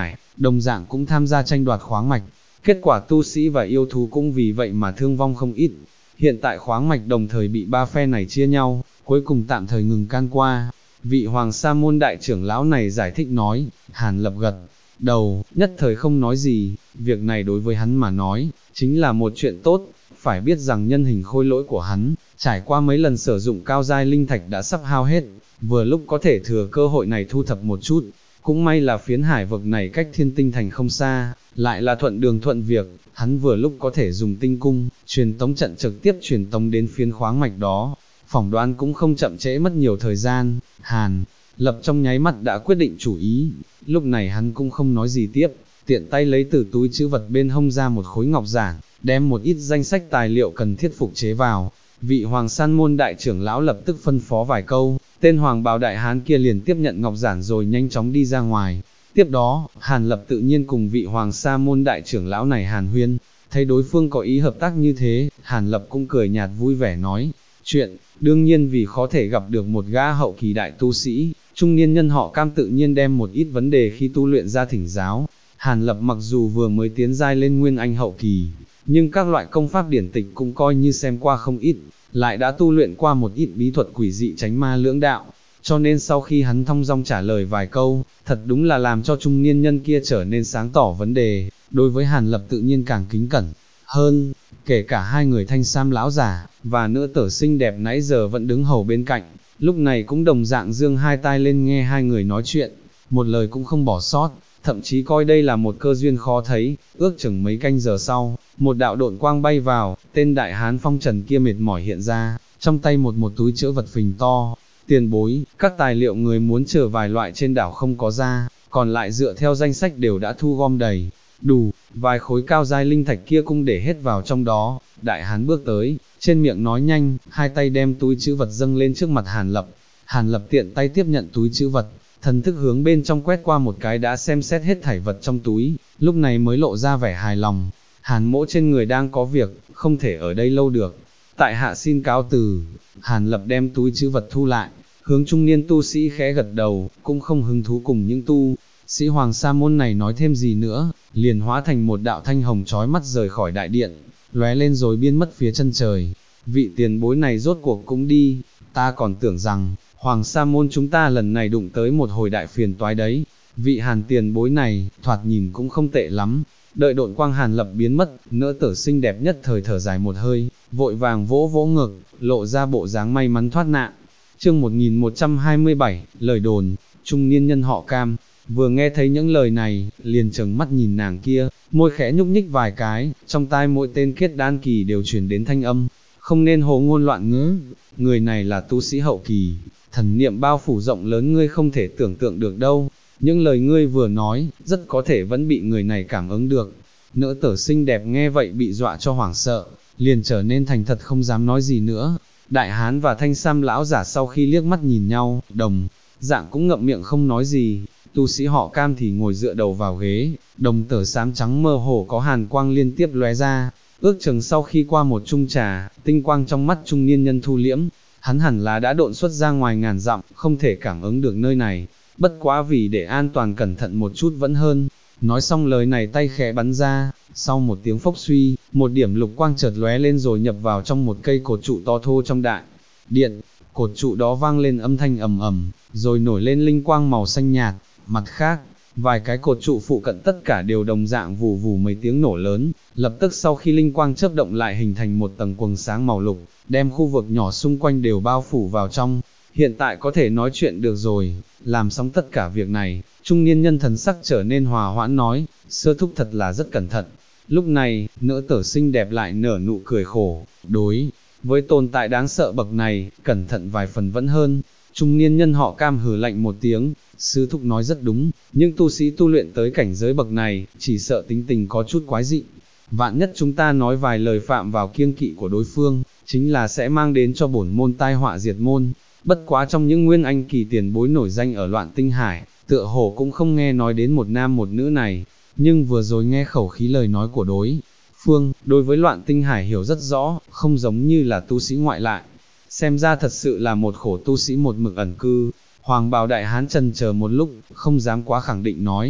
đồng dạng cũng tham gia tranh đoạt khoáng mạch, kết quả tu sĩ và yêu thú cũng vì vậy mà thương vong không ít. Hiện tại khoáng mạch đồng thời bị ba phe này chia nhau, cuối cùng tạm thời ngừng can qua. Vị Hoàng Sa môn đại trưởng lão này giải thích nói. Hàn Lập gật đầu, nhất thời không nói gì, việc này đối với hắn mà nói, chính là một chuyện tốt, phải biết rằng nhân hình khôi lỗi của hắn, trải qua mấy lần sử dụng cao giai linh thạch đã sắp hao hết, vừa lúc có thể thừa cơ hội này thu thập một chút. Cũng may là phiến hải vực này cách Thiên Tinh Thành không xa, lại là thuận đường thuận việc, hắn vừa lúc có thể dùng tinh cung, truyền tống trận trực tiếp truyền tống đến phiến khoáng mạch đó, phỏng đoán cũng không chậm trễ mất nhiều thời gian. Hàn Lập trong nháy mắt đã quyết định chủ ý, lúc này hắn cũng không nói gì tiếp, tiện tay lấy từ túi trữ vật bên hông ra một khối ngọc giản, đem một ít danh sách tài liệu cần thiết phục chế vào. Vị Hoàng San môn đại trưởng lão lập tức phân phó vài câu, tên Hoàng bào đại hán kia liền tiếp nhận ngọc giản rồi nhanh chóng đi ra ngoài. Tiếp đó, Hàn Lập tự nhiên cùng vị Hoàng Sa môn đại trưởng lão này hàn huyên, thấy đối phương có ý hợp tác như thế, Hàn Lập cũng cười nhạt vui vẻ nói, chuyện, đương nhiên vì khó thể gặp được một gã hậu kỳ đại tu sĩ, trung niên nhân họ Cam tự nhiên đem một ít vấn đề khi tu luyện ra thỉnh giáo. Hàn Lập mặc dù vừa mới tiến giai lên nguyên anh hậu kỳ, nhưng các loại công pháp điển tịch cũng coi như xem qua không ít, lại đã tu luyện qua một ít bí thuật quỷ dị tránh ma lưỡng đạo, cho nên sau khi hắn thong dong trả lời vài câu, thật đúng là làm cho trung niên nhân kia trở nên sáng tỏ vấn đề, đối với Hàn Lập tự nhiên càng kính cẩn hơn, kể cả hai người thanh sam lão giả, và nữ tử xinh đẹp nãy giờ vẫn đứng hầu bên cạnh, lúc này cũng đồng dạng dương hai tai lên nghe hai người nói chuyện, một lời cũng không bỏ sót, thậm chí coi đây là một cơ duyên khó thấy. Ước chừng mấy canh giờ sau, một đạo độn quang bay vào, tên đại hán phong trần kia mệt mỏi hiện ra, trong tay một túi trữ vật phình to. Tiền bối, các tài liệu người muốn chờ vài loại trên đảo không có ra, còn lại dựa theo danh sách đều đã thu gom đầy đủ, vài khối cao giai linh thạch kia cũng để hết vào trong đó. Đại hán bước tới, trên miệng nói nhanh, hai tay đem túi trữ vật dâng lên trước mặt Hàn Lập. Hàn Lập tiện tay tiếp nhận túi trữ vật, thần thức hướng bên trong quét qua một cái đã xem xét hết thảy vật trong túi, lúc này mới lộ ra vẻ hài lòng. Hàn mỗ trên người đang có việc, không thể ở đây lâu được, tại hạ xin cáo từ. Hàn Lập đem túi trữ vật thu lại, hướng trung niên tu sĩ khẽ gật đầu, cũng không hứng thú cùng những tu sĩ Hoàng Sa môn này nói thêm gì nữa, liền hóa thành một đạo thanh hồng chói mắt rời khỏi đại điện, lóe lên rồi biến mất phía chân trời. Vị tiền bối này rốt cuộc cũng đi, ta còn tưởng rằng Hoàng Sa môn chúng ta lần này đụng tới một hồi đại phiền toái đấy. Vị Hàn tiền bối này, thoạt nhìn cũng không tệ lắm. Đợi độn quang Hàn Lập biến mất, nữ tử xinh đẹp nhất thời thở dài một hơi, vội vàng vỗ vỗ ngực, lộ ra bộ dáng may mắn thoát nạn. Chương 1127, lời đồn. Trung niên nhân họ Cam, vừa nghe thấy những lời này, liền trừng mắt nhìn nàng kia, môi khẽ nhúc nhích vài cái, trong tai mỗi tên kết đan kỳ đều truyền đến thanh âm, không nên hồ ngôn loạn ngữ, người này là tu sĩ hậu kỳ, thần niệm bao phủ rộng lớn ngươi không thể tưởng tượng được đâu, những lời ngươi vừa nói, rất có thể vẫn bị người này cảm ứng được. Nữ tử xinh đẹp nghe vậy bị dọa cho hoảng sợ, liền trở nên thành thật không dám nói gì nữa. Đại hán và thanh sam lão giả sau khi liếc mắt nhìn nhau, đồng dạng cũng ngậm miệng không nói gì. Tu sĩ họ Cam thì ngồi dựa đầu vào ghế, đồng tử xám trắng mơ hồ có hàn quang liên tiếp lóe ra. Ước chừng sau khi qua một chung trà, tinh quang trong mắt trung niên nhân thu liễm, hắn hẳn là đã độn xuất ra ngoài ngàn dặm, không thể cảm ứng được nơi này, bất quá vì để an toàn cẩn thận một chút vẫn hơn. Nói xong lời này tay khẽ bắn ra, sau một tiếng phốc suy, một điểm lục quang chợt lóe lên rồi nhập vào trong một cây cột trụ to thô trong đại điện. Cột trụ đó vang lên âm thanh ầm ầm, rồi nổi lên linh quang màu xanh nhạt. Mặt khác, vài cái cột trụ phụ cận tất cả đều đồng dạng vù vù mấy tiếng nổ lớn, lập tức sau khi linh quang chớp động lại hình thành một tầng quầng sáng màu lục, đem khu vực nhỏ xung quanh đều bao phủ vào trong. Hiện tại có thể nói chuyện được rồi. Làm xong tất cả việc này, trung niên nhân thần sắc trở nên hòa hoãn nói, sơ thúc thật là rất cẩn thận. Lúc này, nữ tử xinh đẹp lại nở nụ cười khổ, đối với tồn tại đáng sợ bậc này, cẩn thận vài phần vẫn hơn. Trung niên nhân họ Cam hừ lạnh một tiếng, sư thúc nói rất đúng, nhưng tu sĩ tu luyện tới cảnh giới bậc này, chỉ sợ tính tình có chút quái dị. Vạn nhất chúng ta nói vài lời phạm vào kiêng kỵ của đối phương, chính là sẽ mang đến cho bổn môn tai họa diệt môn. Bất quá trong những nguyên anh kỳ tiền bối nổi danh ở Loạn Tinh Hải, tựa hồ cũng không nghe nói đến một nam một nữ này, nhưng vừa rồi nghe khẩu khí lời nói của đối phương, đối với Loạn Tinh Hải hiểu rất rõ, không giống như là tu sĩ ngoại lại. Xem ra thật sự là một khổ tu sĩ một mực ẩn cư. Hoàng bào đại hán chần chờ một lúc, không dám quá khẳng định nói,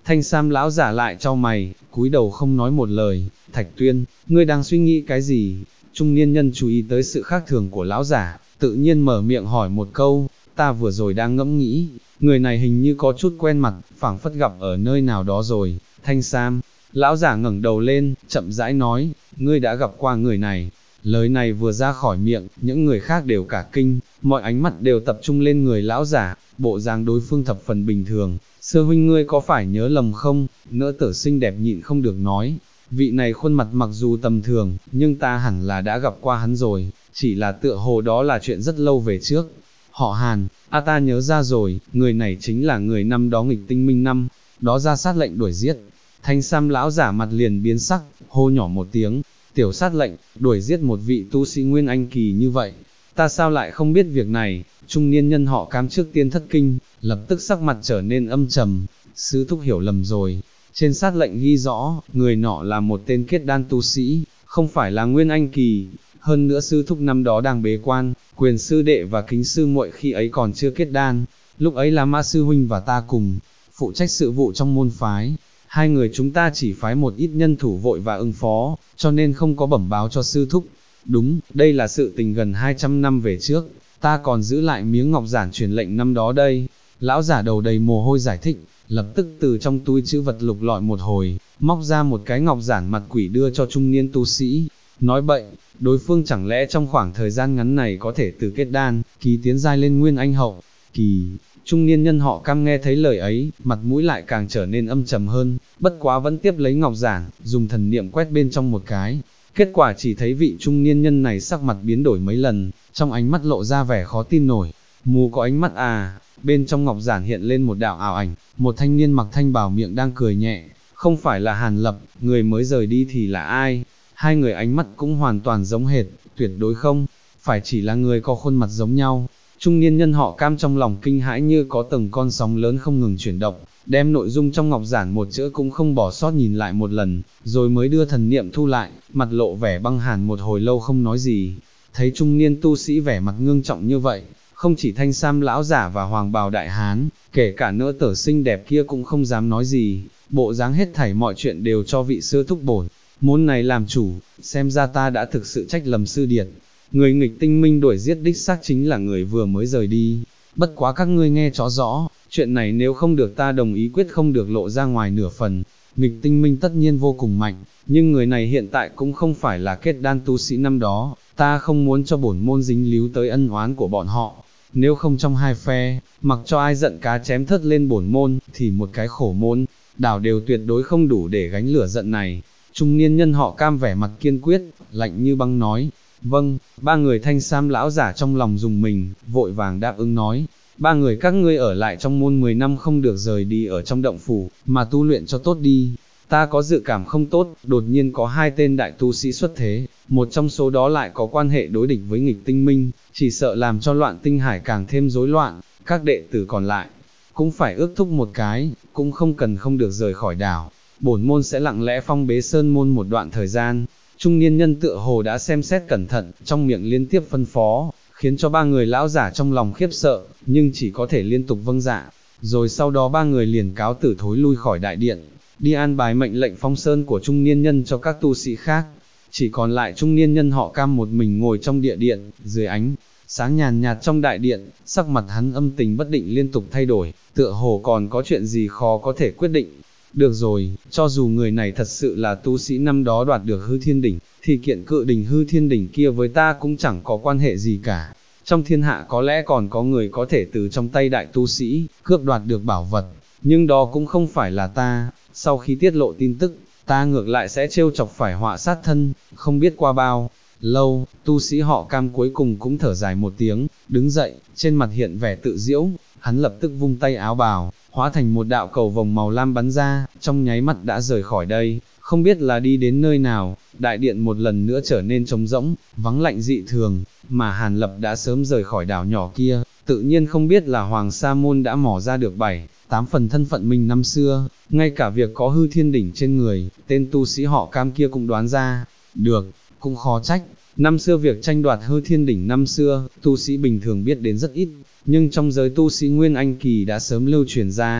Thanh sam lão giả lại chau mày, cúi đầu không nói một lời. Thạch Tuyên, ngươi đang suy nghĩ cái gì? Trung niên nhân chú ý tới sự khác thường của lão giả, tự nhiên mở miệng hỏi một câu. Ta vừa rồi đang ngẫm nghĩ, người này hình như có chút quen mặt, phảng phất gặp ở nơi nào đó rồi. Thanh sam, lão giả ngẩng đầu lên, chậm rãi nói, ngươi đã gặp qua người này. Lời này vừa ra khỏi miệng, những người khác đều cả kinh, mọi ánh mắt đều tập trung lên người lão giả, bộ dáng đối phương thập phần bình thường. Sư huynh, ngươi có phải nhớ lầm không? Nữ tử xinh đẹp nhịn không được nói, vị này khuôn mặt mặc dù tầm thường, nhưng ta hẳn là đã gặp qua hắn rồi, chỉ là tựa hồ đó là chuyện rất lâu về trước. Họ Hàn, ta nhớ ra rồi, người này chính là người năm đó nghịch tinh minh năm, đó ra sát lệnh đuổi giết. Thanh sam lão giả mặt liền biến sắc, hô nhỏ một tiếng, tiểu sát lệnh, đuổi giết một vị tu sĩ Nguyên Anh kỳ như vậy, ta sao lại không biết việc này? Trung niên nhân họ Cam trước tiên thất kinh, lập tức sắc mặt trở nên âm trầm, sư thúc hiểu lầm rồi, trên sát lệnh ghi rõ, người nọ là một tên kết đan tu sĩ, không phải là Nguyên Anh kỳ, hơn nữa sư thúc năm đó đang bế quan, Quyền sư đệ và Kính sư muội khi ấy còn chưa kết đan, lúc ấy là Ma sư huynh và ta cùng, phụ trách sự vụ trong môn phái. Hai người chúng ta chỉ phái một ít nhân thủ vội và ứng phó, cho nên không có bẩm báo cho sư thúc. Đúng, đây là sự tình gần 200 năm về trước, ta còn giữ lại miếng ngọc giản truyền lệnh năm đó đây. Lão giả đầu đầy mồ hôi giải thích, lập tức từ trong túi trữ vật lục lọi một hồi, móc ra một cái ngọc giản mặt quỷ đưa cho trung niên tu sĩ. Nói bậy, đối phương chẳng lẽ trong khoảng thời gian ngắn này có thể từ kết đan, kỳ tiến giai lên Nguyên Anh hậu kỳ. Trung niên nhân họ Cam nghe thấy lời ấy, mặt mũi lại càng trở nên âm trầm hơn, bất quá vẫn tiếp lấy ngọc giản, dùng thần niệm quét bên trong một cái. Kết quả chỉ thấy vị trung niên nhân này sắc mặt biến đổi mấy lần, trong ánh mắt lộ ra vẻ khó tin nổi. Mù có ánh mắt à? Bên trong ngọc giản hiện lên một đạo ảo ảnh, một thanh niên mặc thanh bào miệng đang cười nhẹ, không phải là Hàn Lập, người mới rời đi thì là ai? Hai người ánh mắt cũng hoàn toàn giống hệt, tuyệt đối không, phải chỉ là người có khuôn mặt giống nhau. Trung niên nhân họ Cam trong lòng kinh hãi như có từng con sóng lớn không ngừng chuyển động, đem nội dung trong ngọc giản một chữ cũng không bỏ sót nhìn lại một lần, rồi mới đưa thần niệm thu lại, mặt lộ vẻ băng hàn một hồi lâu không nói gì. Thấy trung niên tu sĩ vẻ mặt ngưng trọng như vậy, không chỉ thanh sam lão giả và hoàng bào đại hán, kể cả nữ tử xinh đẹp kia cũng không dám nói gì, bộ dáng hết thảy mọi chuyện đều cho vị sư thúc bổn môn này làm chủ, xem ra ta đã thực sự trách lầm sư điệt. Người nghịch tinh minh đuổi giết đích xác chính là người vừa mới rời đi, bất quá các ngươi nghe cho rõ, chuyện này nếu không được ta đồng ý quyết không được lộ ra ngoài nửa phần. Nghịch tinh minh tất nhiên vô cùng mạnh, nhưng người này hiện tại cũng không phải là kết đan tu sĩ năm đó, ta không muốn cho bổn môn dính líu tới ân oán của bọn họ. Nếu không trong hai phe, mặc cho ai giận cá chém thớt lên bổn môn, thì một cái khổ môn, đảo đều tuyệt đối không đủ để gánh lửa giận này. Trung niên nhân họ Cam vẻ mặt kiên quyết, lạnh như băng nói. Vâng, ba người thanh sam lão giả trong lòng dùng mình, vội vàng đáp ứng nói, ba người các ngươi ở lại trong môn 10 năm không được rời đi ở trong động phủ, mà tu luyện cho tốt đi. Ta có dự cảm không tốt, đột nhiên có hai tên đại tu sĩ xuất thế, một trong số đó lại có quan hệ đối địch với nghịch tinh minh, chỉ sợ làm cho loạn tinh hải càng thêm rối loạn, các đệ tử còn lại, cũng phải ước thúc một cái, cũng không cần không được rời khỏi đảo. Bổn môn sẽ lặng lẽ phong bế sơn môn một đoạn thời gian. Trung niên nhân tựa hồ đã xem xét cẩn thận, trong miệng liên tiếp phân phó, khiến cho ba người lão giả trong lòng khiếp sợ, nhưng chỉ có thể liên tục vâng dạ. Rồi sau đó ba người liền cáo tử thối lui khỏi đại điện, đi an bài mệnh lệnh phong sơn của trung niên nhân cho các tu sĩ khác. Chỉ còn lại trung niên nhân họ Cam một mình ngồi trong địa điện, dưới ánh sáng nhàn nhạt trong đại điện, sắc mặt hắn âm tình bất định liên tục thay đổi, tựa hồ còn có chuyện gì khó có thể quyết định. Được rồi, cho dù người này thật sự là tu sĩ năm đó đoạt được hư thiên đỉnh, thì kiện cự đỉnh hư thiên đỉnh kia với ta cũng chẳng có quan hệ gì cả. Trong thiên hạ có lẽ còn có người có thể từ trong tay đại tu sĩ, cướp đoạt được bảo vật, nhưng đó cũng không phải là ta. Sau khi tiết lộ tin tức, ta ngược lại sẽ trêu chọc phải họa sát thân. Không biết qua bao lâu, tu sĩ họ Cam cuối cùng cũng thở dài một tiếng, đứng dậy, trên mặt hiện vẻ tự diễu, hắn lập tức vung tay áo bào, hóa thành một đạo cầu vồng màu lam bắn ra, trong nháy mắt đã rời khỏi đây, không biết là đi đến nơi nào. Đại điện một lần nữa trở nên trống rỗng, vắng lạnh dị thường, mà Hàn Lập đã sớm rời khỏi đảo nhỏ kia, tự nhiên không biết là Hoàng Sa Môn đã mò ra được 7-8 phần thân phận mình năm xưa, ngay cả việc có hư thiên đỉnh trên người, tên tu sĩ họ Cam kia cũng đoán ra được, cũng khó trách. Năm xưa việc tranh đoạt hư thiên đỉnh năm xưa, tu sĩ bình thường biết đến rất ít, nhưng trong giới tu sĩ Nguyên Anh kỳ đã sớm lưu truyền ra.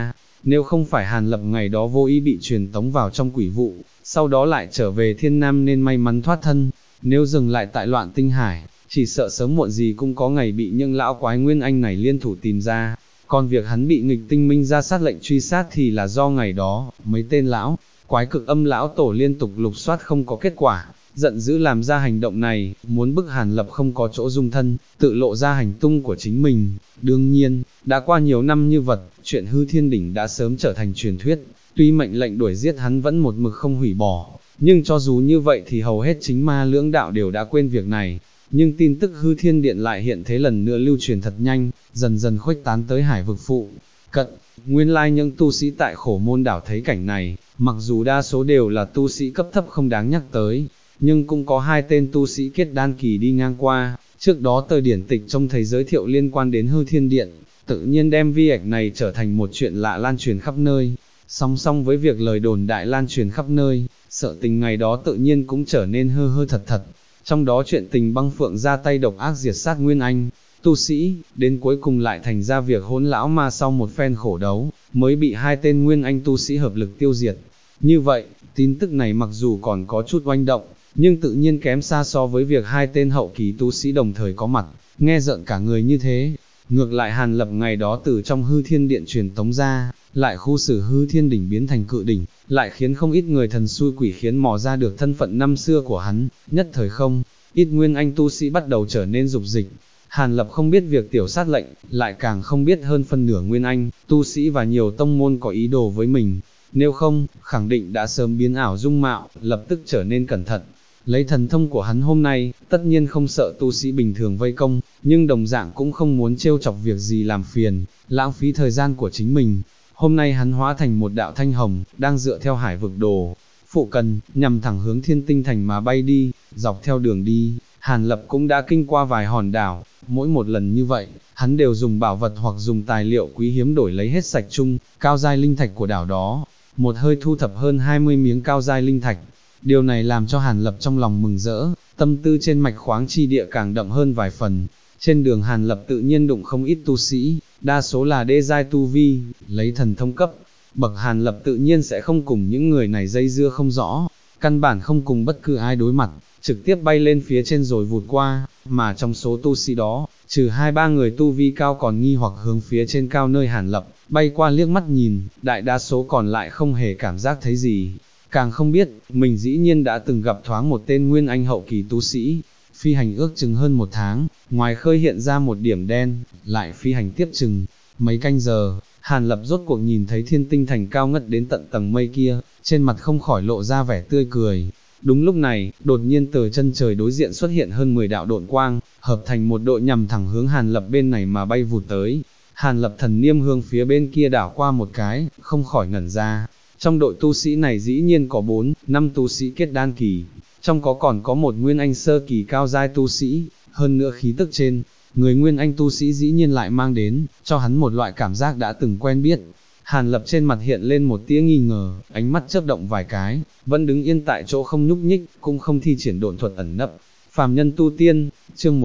nếu không phải Hàn Lập ngày đó vô ý bị truyền tống vào trong quỷ vụ, sau đó lại trở về Thiên Nam nên may mắn thoát thân, nếu dừng lại tại Loạn Tinh Hải, chỉ sợ sớm muộn gì cũng có ngày bị những lão quái Nguyên Anh này liên thủ tìm ra. Còn việc hắn bị nghịch tinh minh ra sát lệnh truy sát thì là do ngày đó, mấy tên lão quái Cực Âm lão tổ liên tục lục soát không có kết quả, giận dữ làm ra hành động này, muốn bức Hàn Lập không có chỗ dung thân, tự lộ ra hành tung của chính mình. Đương nhiên, đã qua nhiều năm như vật, chuyện hư thiên đỉnh đã sớm trở thành truyền thuyết, tuy mệnh lệnh đuổi giết hắn vẫn một mực không hủy bỏ, nhưng cho dù như vậy thì hầu hết chính ma lưỡng đạo đều đã quên việc này. Nhưng tin tức hư thiên điện lại hiện thế lần nữa lưu truyền thật nhanh, dần dần khuếch tán tới hải vực phụ cận. Nguyên lai những tu sĩ tại Khổ Môn đảo thấy cảnh này, mặc dù đa số đều là tu sĩ cấp thấp không đáng nhắc tới, nhưng cũng có 2 tên tu sĩ kết đan kỳ đi ngang qua. Trước đó tờ điển tịch trong thầy giới thiệu liên quan đến hư thiên điện, tự nhiên đem vi ạch này trở thành một chuyện lạ lan truyền khắp nơi. Song song với việc lời đồn đại lan truyền khắp nơi, sợ tình ngày đó tự nhiên cũng trở nên hơ hơ thật thật. Trong đó chuyện tình băng phượng ra tay độc ác diệt sát Nguyên Anh tu sĩ, đến cuối cùng lại thành ra việc Hỗn lão ma sau một phen khổ đấu, mới bị 2 tên Nguyên Anh tu sĩ hợp lực tiêu diệt. Như vậy, tin tức này mặc dù còn có chút oanh động, nhưng tự nhiên kém xa so với việc 2 tên hậu kỳ tu sĩ đồng thời có mặt, nghe rợn cả người như thế. Ngược lại Hàn Lập ngày đó từ trong hư thiên điện truyền tống ra, lại khu xử hư thiên đỉnh biến thành cự đỉnh, lại khiến không ít người thần xui quỷ khiến mò ra được thân phận năm xưa của hắn, nhất thời không ít Nguyên Anh tu sĩ bắt đầu trở nên dục dịch. Hàn Lập không biết việc tiểu sát lệnh, lại càng không biết hơn phân nửa Nguyên Anh tu sĩ và nhiều tông môn có ý đồ với mình, nếu không, khẳng định đã sớm biến ảo dung mạo, lập tức trở nên cẩn thận. Lấy thần thông của hắn hôm nay, tất nhiên không sợ tu sĩ bình thường vây công, nhưng đồng dạng cũng không muốn trêu chọc việc gì làm phiền, lãng phí thời gian của chính mình. Hôm nay hắn hóa thành một đạo thanh hồng, đang dựa theo hải vực đồ phụ cần, nhằm thẳng hướng Thiên Tinh Thành mà bay đi. Dọc theo đường đi, Hàn Lập cũng đã kinh qua vài hòn đảo, mỗi một lần như vậy, hắn đều dùng bảo vật hoặc dùng tài liệu quý hiếm đổi lấy hết sạch chung, cao giai linh thạch của đảo đó, một hơi thu thập hơn 20 miếng cao giai linh thạch. Điều này làm cho Hàn Lập trong lòng mừng rỡ, tâm tư trên mạch khoáng chi địa càng đậm hơn vài phần. Trên đường Hàn Lập tự nhiên đụng không ít tu sĩ, đa số là đê giai tu vi, lấy thần thông cấp bậc Hàn Lập tự nhiên sẽ không cùng những người này dây dưa không rõ, căn bản không cùng bất cứ ai đối mặt, trực tiếp bay lên phía trên rồi vụt qua, mà trong số tu sĩ đó, trừ 2-3 người tu vi cao còn nghi hoặc hướng phía trên cao nơi Hàn Lập bay qua liếc mắt nhìn, đại đa số còn lại không hề cảm giác thấy gì, càng không biết, mình dĩ nhiên đã từng gặp thoáng một tên Nguyên Anh hậu kỳ tu sĩ, phi hành ước chừng hơn 1 tháng, ngoài khơi hiện ra một điểm đen, lại phi hành tiếp chừng mấy canh giờ, Hàn Lập rốt cuộc nhìn thấy Thiên Tinh Thành cao ngất đến tận tầng mây kia, trên mặt không khỏi lộ ra vẻ tươi cười. Đúng lúc này, đột nhiên từ chân trời đối diện xuất hiện hơn 10 đạo độn quang, hợp thành một đội nhằm thẳng hướng Hàn Lập bên này mà bay vụt tới. Hàn Lập thần niêm hướng phía bên kia đảo qua một cái, không khỏi ngẩn ra. Trong đội tu sĩ này dĩ nhiên có 4-5 tu sĩ kết đan kỳ, trong còn có một Nguyên Anh sơ kỳ cao giai tu sĩ, hơn nữa khí tức trên người Nguyên Anh tu sĩ dĩ nhiên lại mang đến, cho hắn một loại cảm giác đã từng quen biết. Hàn Lập trên mặt hiện lên một tia nghi ngờ, ánh mắt chớp động vài cái, vẫn đứng yên tại chỗ không nhúc nhích, cũng không thi triển độn thuật ẩn nấp. Phàm nhân tu tiên, chương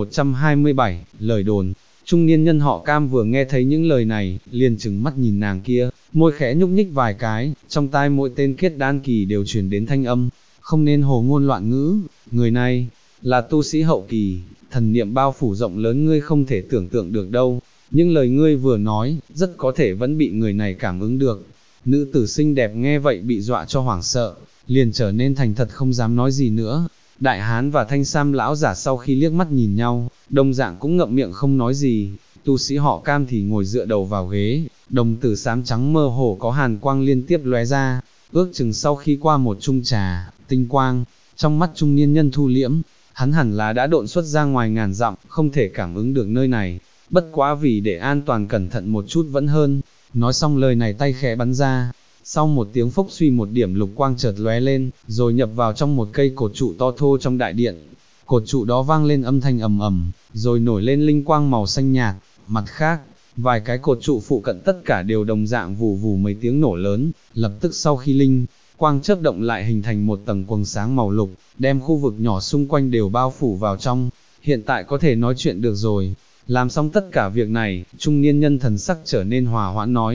1127, lời đồn. Trung niên nhân họ Cam vừa nghe thấy những lời này, liền trừng mắt nhìn nàng kia, môi khẽ nhúc nhích vài cái, trong tai mỗi tên kết đan kỳ đều truyền đến thanh âm, không nên hồ ngôn loạn ngữ, người này là tu sĩ hậu kỳ, thần niệm bao phủ rộng lớn ngươi không thể tưởng tượng được đâu. Những lời ngươi vừa nói, rất có thể vẫn bị người này cảm ứng được. Nữ tử xinh đẹp nghe vậy bị dọa cho hoảng sợ, liền trở nên thành thật không dám nói gì nữa. Đại hán và thanh sam lão giả sau khi liếc mắt nhìn nhau, đồng dạng cũng ngậm miệng không nói gì. Tu sĩ họ Cam thì ngồi dựa đầu vào ghế, đồng tử xám trắng mơ hồ có hàn quang liên tiếp lóe ra. Ước chừng sau khi qua một chung trà, tinh quang trong mắt trung niên nhân thu liễm, hắn hẳn là đã độn xuất ra ngoài ngàn dặm, không thể cảm ứng được nơi này. Bất quá vì để an toàn cẩn thận một chút vẫn hơn. Nói xong lời này tay khẽ bắn ra, sau một tiếng phốc suy một điểm lục quang chợt lóe lên, rồi nhập vào trong một cây cột trụ to thô trong đại điện. Cột trụ đó vang lên âm thanh ầm ầm, rồi nổi lên linh quang màu xanh nhạt. Mặt khác, vài cái cột trụ phụ cận tất cả đều đồng dạng vù vù mấy tiếng nổ lớn, lập tức sau khi linh quang chớp động lại hình thành một tầng quầng sáng màu lục, đem khu vực nhỏ xung quanh đều bao phủ vào trong. Hiện tại có thể nói chuyện được rồi. Làm xong tất cả việc này, trung niên nhân thần sắc trở nên hòa hoãn nói,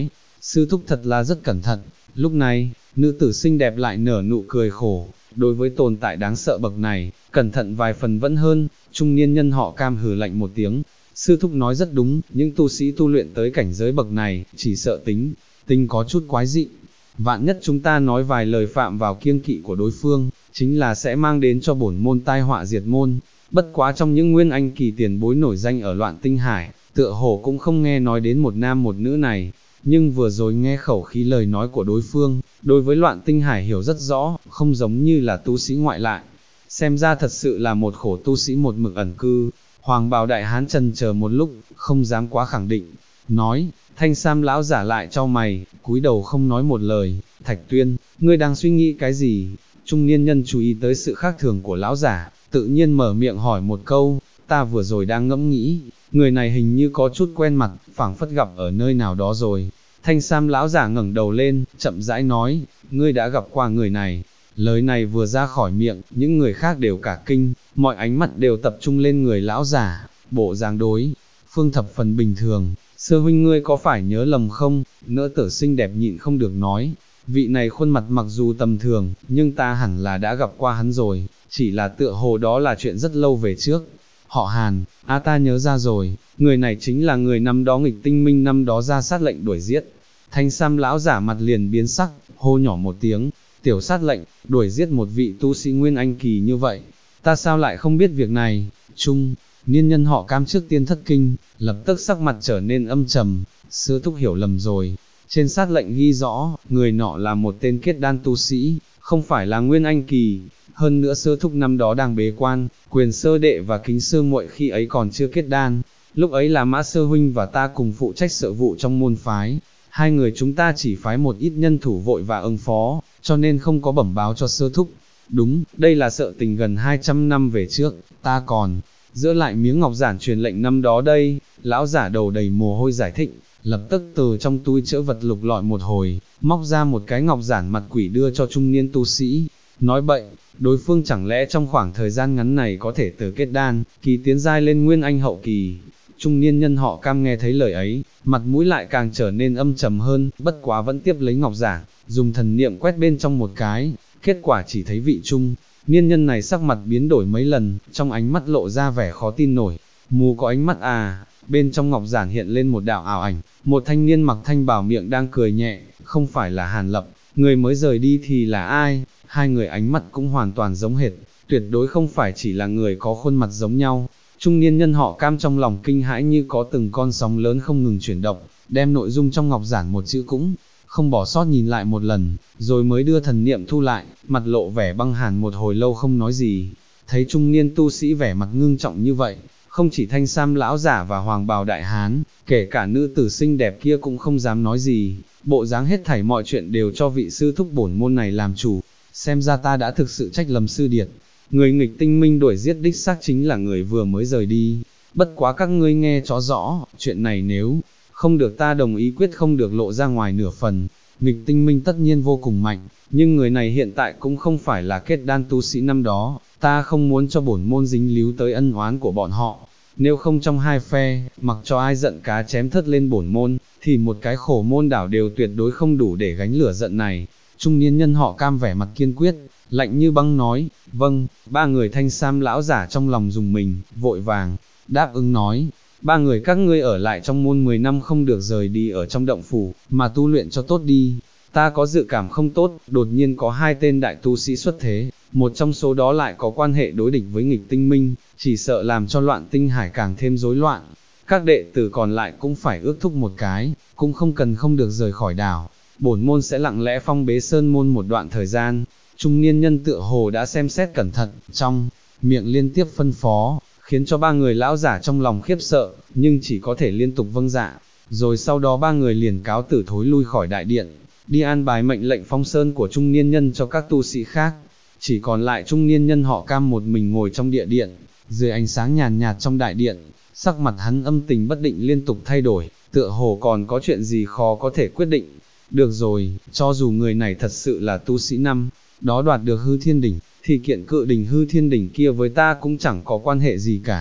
sư thúc thật là rất cẩn thận. Lúc này, nữ tử xinh đẹp lại nở nụ cười khổ, đối với tồn tại đáng sợ bậc này, cẩn thận vài phần vẫn hơn. Trung niên nhân họ Cam hừ lạnh một tiếng, sư thúc nói rất đúng, những tu sĩ tu luyện tới cảnh giới bậc này, chỉ sợ tính có chút quái dị. Vạn nhất chúng ta nói vài lời phạm vào kiêng kỵ của đối phương, chính là sẽ mang đến cho bổn môn tai họa diệt môn. Bất quá trong những nguyên anh kỳ tiền bối nổi danh ở Loạn Tinh Hải, tựa hồ cũng không nghe nói đến một nam một nữ này, nhưng vừa rồi nghe khẩu khí lời nói của đối phương, đối với Loạn Tinh Hải hiểu rất rõ, không giống như là tu sĩ ngoại lại. Xem ra thật sự là một khổ tu sĩ một mực ẩn cư. Hoàng bào đại hán chần chờ một lúc, không dám quá khẳng định, nói, thanh sam lão giả lại cho mày, cúi đầu không nói một lời. Thạch Tuyên, ngươi đang suy nghĩ cái gì? Trung niên nhân chú ý tới sự khác thường của lão giả, tự nhiên mở miệng hỏi một câu, ta vừa rồi đang ngẫm nghĩ, người này hình như có chút quen mặt, phảng phất gặp ở nơi nào đó rồi. Thanh sam lão giả ngẩng đầu lên, chậm rãi nói, ngươi đã gặp qua người này. Lời này vừa ra khỏi miệng, những người khác đều cả kinh, mọi ánh mắt đều tập trung lên người lão giả, bộ dáng đối phương thập phần bình thường. Sư huynh ngươi có phải nhớ lầm không? Nữ tử xinh đẹp nhịn không được nói, vị này khuôn mặt mặc dù tầm thường, nhưng ta hẳn là đã gặp qua hắn rồi, chỉ là tựa hồ đó là chuyện rất lâu về trước. Họ Hàn, ta nhớ ra rồi, người này chính là người năm đó nghịch tinh minh năm đó ra sát lệnh đuổi giết. Thanh sam lão giả mặt liền biến sắc, hô nhỏ một tiếng, tiểu sát lệnh, đuổi giết một vị tu sĩ nguyên anh kỳ như vậy, ta sao lại không biết việc này? Trung niên nhân họ Cam trước tiên thất kinh, lập tức sắc mặt trở nên âm trầm, sư thúc hiểu lầm rồi, trên sát lệnh ghi rõ, người nọ là một tên kết đan tu sĩ, không phải là nguyên anh kỳ, hơn nữa sư thúc năm đó đang bế quan, Quyền sơ đệ và Kính sư muội khi ấy còn chưa kết đan, lúc ấy là Mã sư huynh và ta cùng phụ trách sự vụ trong môn phái, hai người chúng ta chỉ phái một ít nhân thủ vội và ứng phó, cho nên không có bẩm báo cho sư thúc. Đúng, đây là sự tình gần 200 năm về trước, ta còn giữ lại miếng ngọc giản truyền lệnh năm đó đây. Lão giả đầu đầy mồ hôi giải thích, lập tức từ trong túi trữ vật lục lọi một hồi, móc ra một cái ngọc giản mặt quỷ đưa cho trung niên tu sĩ. Nói bậy, đối phương chẳng lẽ trong khoảng thời gian ngắn này có thể từ kết đan kỳ tiến giai lên nguyên anh hậu kỳ? Trung niên nhân họ Cam nghe thấy lời ấy, mặt mũi lại càng trở nên âm trầm hơn, bất quá vẫn tiếp lấy ngọc giản, dùng thần niệm quét bên trong một cái, kết quả chỉ thấy vị trung niên nhân này sắc mặt biến đổi mấy lần, trong ánh mắt lộ ra vẻ khó tin nổi. Mù có ánh mắt à? Bên trong ngọc giản hiện lên một đạo ảo ảnh, một thanh niên mặc thanh bào miệng đang cười nhẹ, không phải là Hàn Lập, người mới rời đi thì là ai? Hai người ánh mắt cũng hoàn toàn giống hệt, tuyệt đối không phải chỉ là người có khuôn mặt giống nhau. Trung niên nhân họ Cam trong lòng kinh hãi như có từng con sóng lớn không ngừng chuyển động, đem nội dung trong ngọc giản một chữ cũng không bỏ sót nhìn lại một lần, rồi mới đưa thần niệm thu lại, mặt lộ vẻ băng hàn một hồi lâu không nói gì. Thấy trung niên tu sĩ vẻ mặt ngưng trọng như vậy, không chỉ thanh sam lão giả và hoàng bào đại hán, kể cả nữ tử xinh đẹp kia cũng không dám nói gì, bộ dáng hết thảy mọi chuyện đều cho vị sư thúc bổn môn này làm chủ. Xem ra ta đã thực sự trách lầm sư điệt, người nghịch tinh minh đuổi giết đích xác chính là người vừa mới rời đi. Bất quá các ngươi nghe cho rõ, chuyện này nếu không được ta đồng ý quyết không được lộ ra ngoài nửa phần. Nghịch tinh minh tất nhiên vô cùng mạnh, nhưng người này hiện tại cũng không phải là kết đan tu sĩ năm đó, ta không muốn cho bổn môn dính líu tới ân oán của bọn họ. Nếu không trong hai phe, mặc cho ai giận cá chém thớt lên bổn môn, thì một cái khổ môn đảo đều tuyệt đối không đủ để gánh lửa giận này. Trung niên nhân họ Cam vẻ mặt kiên quyết, lạnh như băng nói, vâng. Ba người thanh sam lão giả trong lòng dùng mình, vội vàng đáp ứng nói, ba người các ngươi ở lại trong môn 10 năm không được rời đi ở trong động phủ, mà tu luyện cho tốt đi. Ta có dự cảm không tốt, đột nhiên có hai tên đại tu sĩ xuất thế, một trong số đó lại có quan hệ đối địch với nghịch tinh minh, chỉ sợ làm cho Loạn Tinh Hải càng thêm rối loạn. Các đệ tử còn lại cũng phải ước thúc một cái, cũng không cần không được rời khỏi đảo. Bổn môn sẽ lặng lẽ phong bế sơn môn một đoạn thời gian. Trung niên nhân tựa hồ đã xem xét cẩn thận, trong miệng liên tiếp phân phó, khiến cho ba người lão giả trong lòng khiếp sợ, nhưng chỉ có thể liên tục vâng dạ. Rồi sau đó ba người liền cáo tử thối lui khỏi đại điện, đi an bài mệnh lệnh phong sơn của trung niên nhân cho các tu sĩ khác. Chỉ còn lại trung niên nhân họ Cam một mình ngồi trong địa điện, dưới ánh sáng nhàn nhạt trong đại điện, sắc mặt hắn âm tình bất định liên tục thay đổi, tựa hồ còn có chuyện gì khó có thể quyết định. Được rồi, cho dù người này thật sự là tu sĩ năm đó đoạt được hư thiên đỉnh, thì kiện cự đỉnh hư thiên đỉnh kia với ta cũng chẳng có quan hệ gì cả.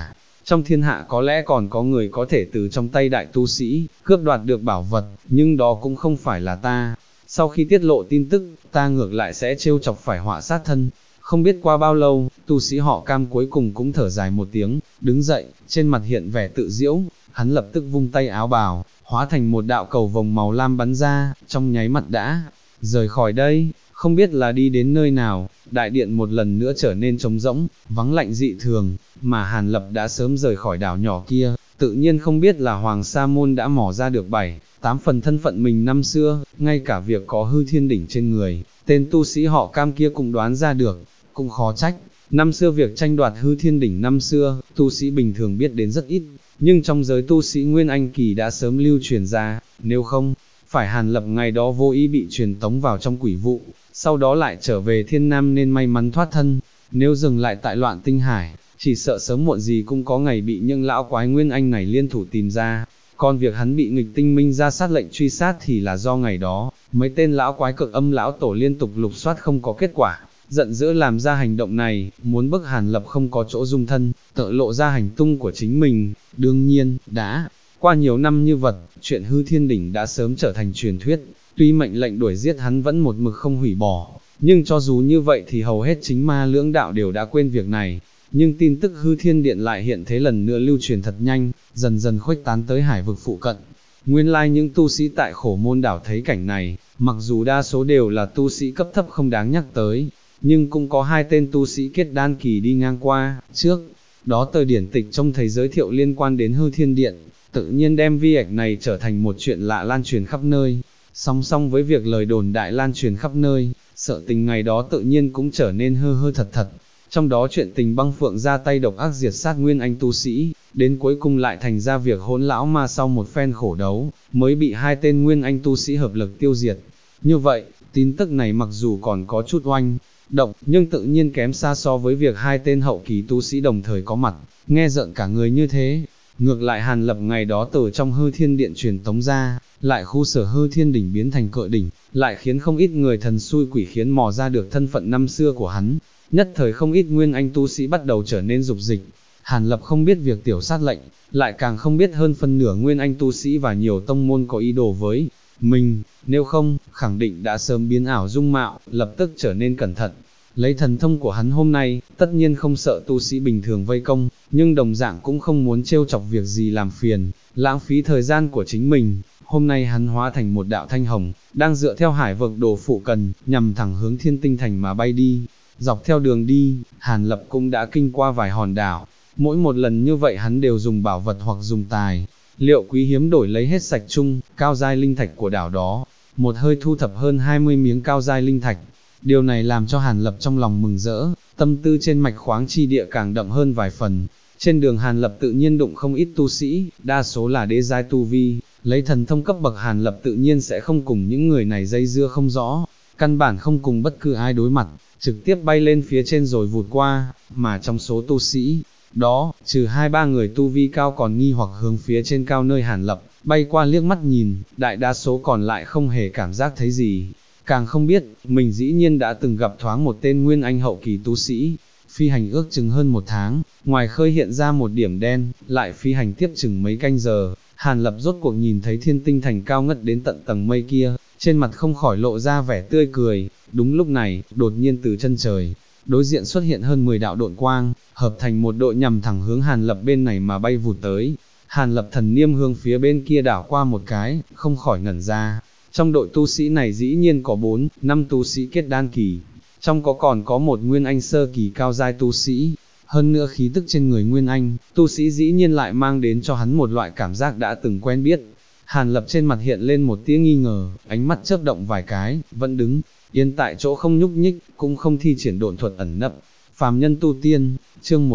trong thiên hạ có lẽ còn có người có thể từ trong tay đại tu sĩ, cướp đoạt được bảo vật, nhưng đó cũng không phải là ta. Sau khi tiết lộ tin tức, ta ngược lại sẽ trêu chọc phải họa sát thân. Không biết qua bao lâu, tu sĩ họ Cam cuối cùng cũng thở dài một tiếng, đứng dậy, trên mặt hiện vẻ tự diễu, hắn lập tức vung tay áo bào, hóa thành một đạo cầu vồng màu lam bắn ra, trong nháy mắt đã rời khỏi đây, không biết là đi đến nơi nào. Đại điện một lần nữa trở nên trống rỗng, vắng lạnh dị thường, mà Hàn Lập đã sớm rời khỏi đảo nhỏ kia, tự nhiên không biết là Hoàng Sa Môn đã mò ra được 7-8 phần thân phận mình năm xưa, ngay cả việc có hư thiên đỉnh trên người, tên tu sĩ họ Cam kia cũng đoán ra được, cũng khó trách. Năm xưa việc tranh đoạt hư thiên đỉnh năm xưa, tu sĩ bình thường biết đến rất ít, nhưng trong giới tu sĩ Nguyên Anh Kỳ đã sớm lưu truyền ra, nếu không, phải Hàn Lập ngày đó vô ý bị truyền tống vào trong quỷ vụ, sau đó lại trở về Thiên Nam nên may mắn thoát thân, nếu dừng lại tại Loạn Tinh Hải, chỉ sợ sớm muộn gì cũng có ngày bị những lão quái Nguyên Anh này liên thủ tìm ra. Còn việc hắn bị nghịch tinh minh ra sát lệnh truy sát thì là do ngày đó, mấy tên lão quái Cực Âm lão tổ liên tục lục soát không có kết quả, giận dữ làm ra hành động này, muốn bức Hàn Lập không có chỗ dung thân, tự lộ ra hành tung của chính mình. Đương nhiên, đã qua nhiều năm như vật, chuyện hư thiên đỉnh đã sớm trở thành truyền thuyết, tuy mệnh lệnh đuổi giết hắn vẫn một mực không hủy bỏ, nhưng cho dù như vậy thì hầu hết chính ma lưỡng đạo đều đã quên việc này. Nhưng tin tức hư thiên điện lại hiện thế lần nữa lưu truyền thật nhanh, dần dần khuếch tán tới hải vực phụ cận. Nguyên lai những tu sĩ tại Khổ Môn đảo thấy cảnh này, mặc dù đa số đều là tu sĩ cấp thấp không đáng nhắc tới, nhưng cũng có 2 tên tu sĩ kết đan kỳ đi ngang qua. Trước đó tờ điển tịch trông thấy giới thiệu liên quan đến hư thiên điện, tự nhiên đem vi ạch này trở thành một chuyện lạ lan truyền khắp nơi. Song song với việc lời đồn đại lan truyền khắp nơi, sợ tình ngày đó tự nhiên cũng trở nên hơ thật thật. Trong đó chuyện tình băng phượng ra tay độc ác diệt sát Nguyên Anh tu sĩ, đến cuối cùng lại thành ra việc hỗn lão ma sau một phen khổ đấu, mới bị 2 tên Nguyên Anh tu sĩ hợp lực tiêu diệt. Như vậy, tin tức này mặc dù còn có chút oanh động, nhưng tự nhiên kém xa so với việc 2 tên hậu kỳ tu sĩ đồng thời có mặt, nghe rợn cả người như thế. Ngược lại Hàn Lập ngày đó từ trong hư thiên điện truyền tống ra, lại khu sở hư thiên đỉnh biến thành cự đỉnh, lại khiến không ít người thần xui quỷ khiến mò ra được thân phận năm xưa của hắn. Nhất thời không ít Nguyên Anh tu sĩ bắt đầu trở nên dục dịch. Hàn Lập không biết việc tiểu sát lệnh, lại càng không biết hơn phân nửa Nguyên Anh tu sĩ và nhiều tông môn có ý đồ với mình, nếu không, khẳng định đã sớm biến ảo dung mạo, lập tức trở nên cẩn thận. Lấy thần thông của hắn hôm nay, tất nhiên không sợ tu sĩ bình thường vây công, nhưng đồng dạng cũng không muốn trêu chọc việc gì làm phiền, lãng phí thời gian của chính mình. Hôm nay hắn hóa thành một đạo thanh hồng, đang dựa theo hải vực đồ phụ cần, nhằm thẳng hướng Thiên Tinh Thành mà bay đi. Dọc theo đường đi, Hàn Lập cũng đã kinh qua vài hòn đảo, mỗi một lần như vậy hắn đều dùng bảo vật hoặc dùng tài liệu quý hiếm đổi lấy hết sạch chung, cao giai linh thạch của đảo đó, một hơi thu thập hơn 20 miếng cao giai linh thạch. Điều này làm cho Hàn Lập trong lòng mừng rỡ, tâm tư trên mạch khoáng chi địa càng đậm hơn vài phần. Trên đường Hàn Lập tự nhiên đụng không ít tu sĩ, đa số là đế giai tu vi, lấy thần thông cấp bậc Hàn Lập tự nhiên sẽ không cùng những người này dây dưa không rõ, căn bản không cùng bất cứ ai đối mặt, trực tiếp bay lên phía trên rồi vụt qua, mà trong số tu sĩ đó, trừ 2-3 người tu vi cao còn nghi hoặc hướng phía trên cao nơi Hàn Lập bay qua liếc mắt nhìn, đại đa số còn lại không hề cảm giác thấy gì, càng không biết, mình dĩ nhiên đã từng gặp thoáng một tên Nguyên Anh hậu kỳ tu sĩ, phi hành ước chừng hơn 1 tháng, ngoài khơi hiện ra một điểm đen, lại phi hành tiếp chừng mấy canh giờ, Hàn Lập rốt cuộc nhìn thấy Thiên Tinh Thành cao ngất đến tận tầng mây kia, trên mặt không khỏi lộ ra vẻ tươi cười. Đúng lúc này, đột nhiên từ chân trời, đối diện xuất hiện hơn 10 đạo độn quang, hợp thành một đội nhằm thẳng hướng Hàn Lập bên này mà bay vụt tới. Hàn Lập thần niêm hướng phía bên kia đảo qua một cái, không khỏi ngẩn ra. Trong đội tu sĩ này dĩ nhiên có 4-5 tu sĩ kết đan kỳ, trong còn có một Nguyên Anh sơ kỳ cao giai tu sĩ. Hơn nữa khí tức trên người Nguyên Anh, tu sĩ dĩ nhiên lại mang đến cho hắn một loại cảm giác đã từng quen biết. Hàn Lập trên mặt hiện lên một tia nghi ngờ, ánh mắt chớp động vài cái, vẫn đứng yên tại chỗ không nhúc nhích, cũng không thi triển độn thuật ẩn nấp. Phàm nhân tu tiên, chương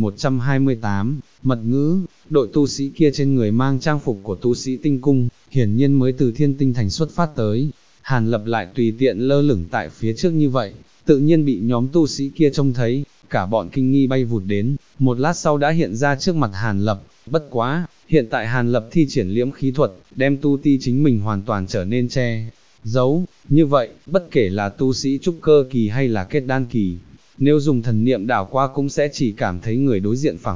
1128, mật ngữ, đội tu sĩ kia trên người mang trang phục của tu sĩ tinh cung, hiển nhiên mới từ Thiên Tinh Thành xuất phát tới. Hàn Lập lại tùy tiện lơ lửng tại phía trước như vậy, tự nhiên bị nhóm tu sĩ kia trông thấy, cả bọn kinh nghi bay vụt đến, một lát sau đã hiện ra trước mặt Hàn Lập. Bất quá, hiện tại Hàn Lập thi triển liễm khí thuật, đem tu ti chính mình hoàn toàn trở nên che giấu, như vậy, bất kể là tu sĩ trúc cơ kỳ hay là kết đan kỳ, nếu dùng thần niệm đảo qua cũng sẽ chỉ cảm thấy người đối diện phảng phất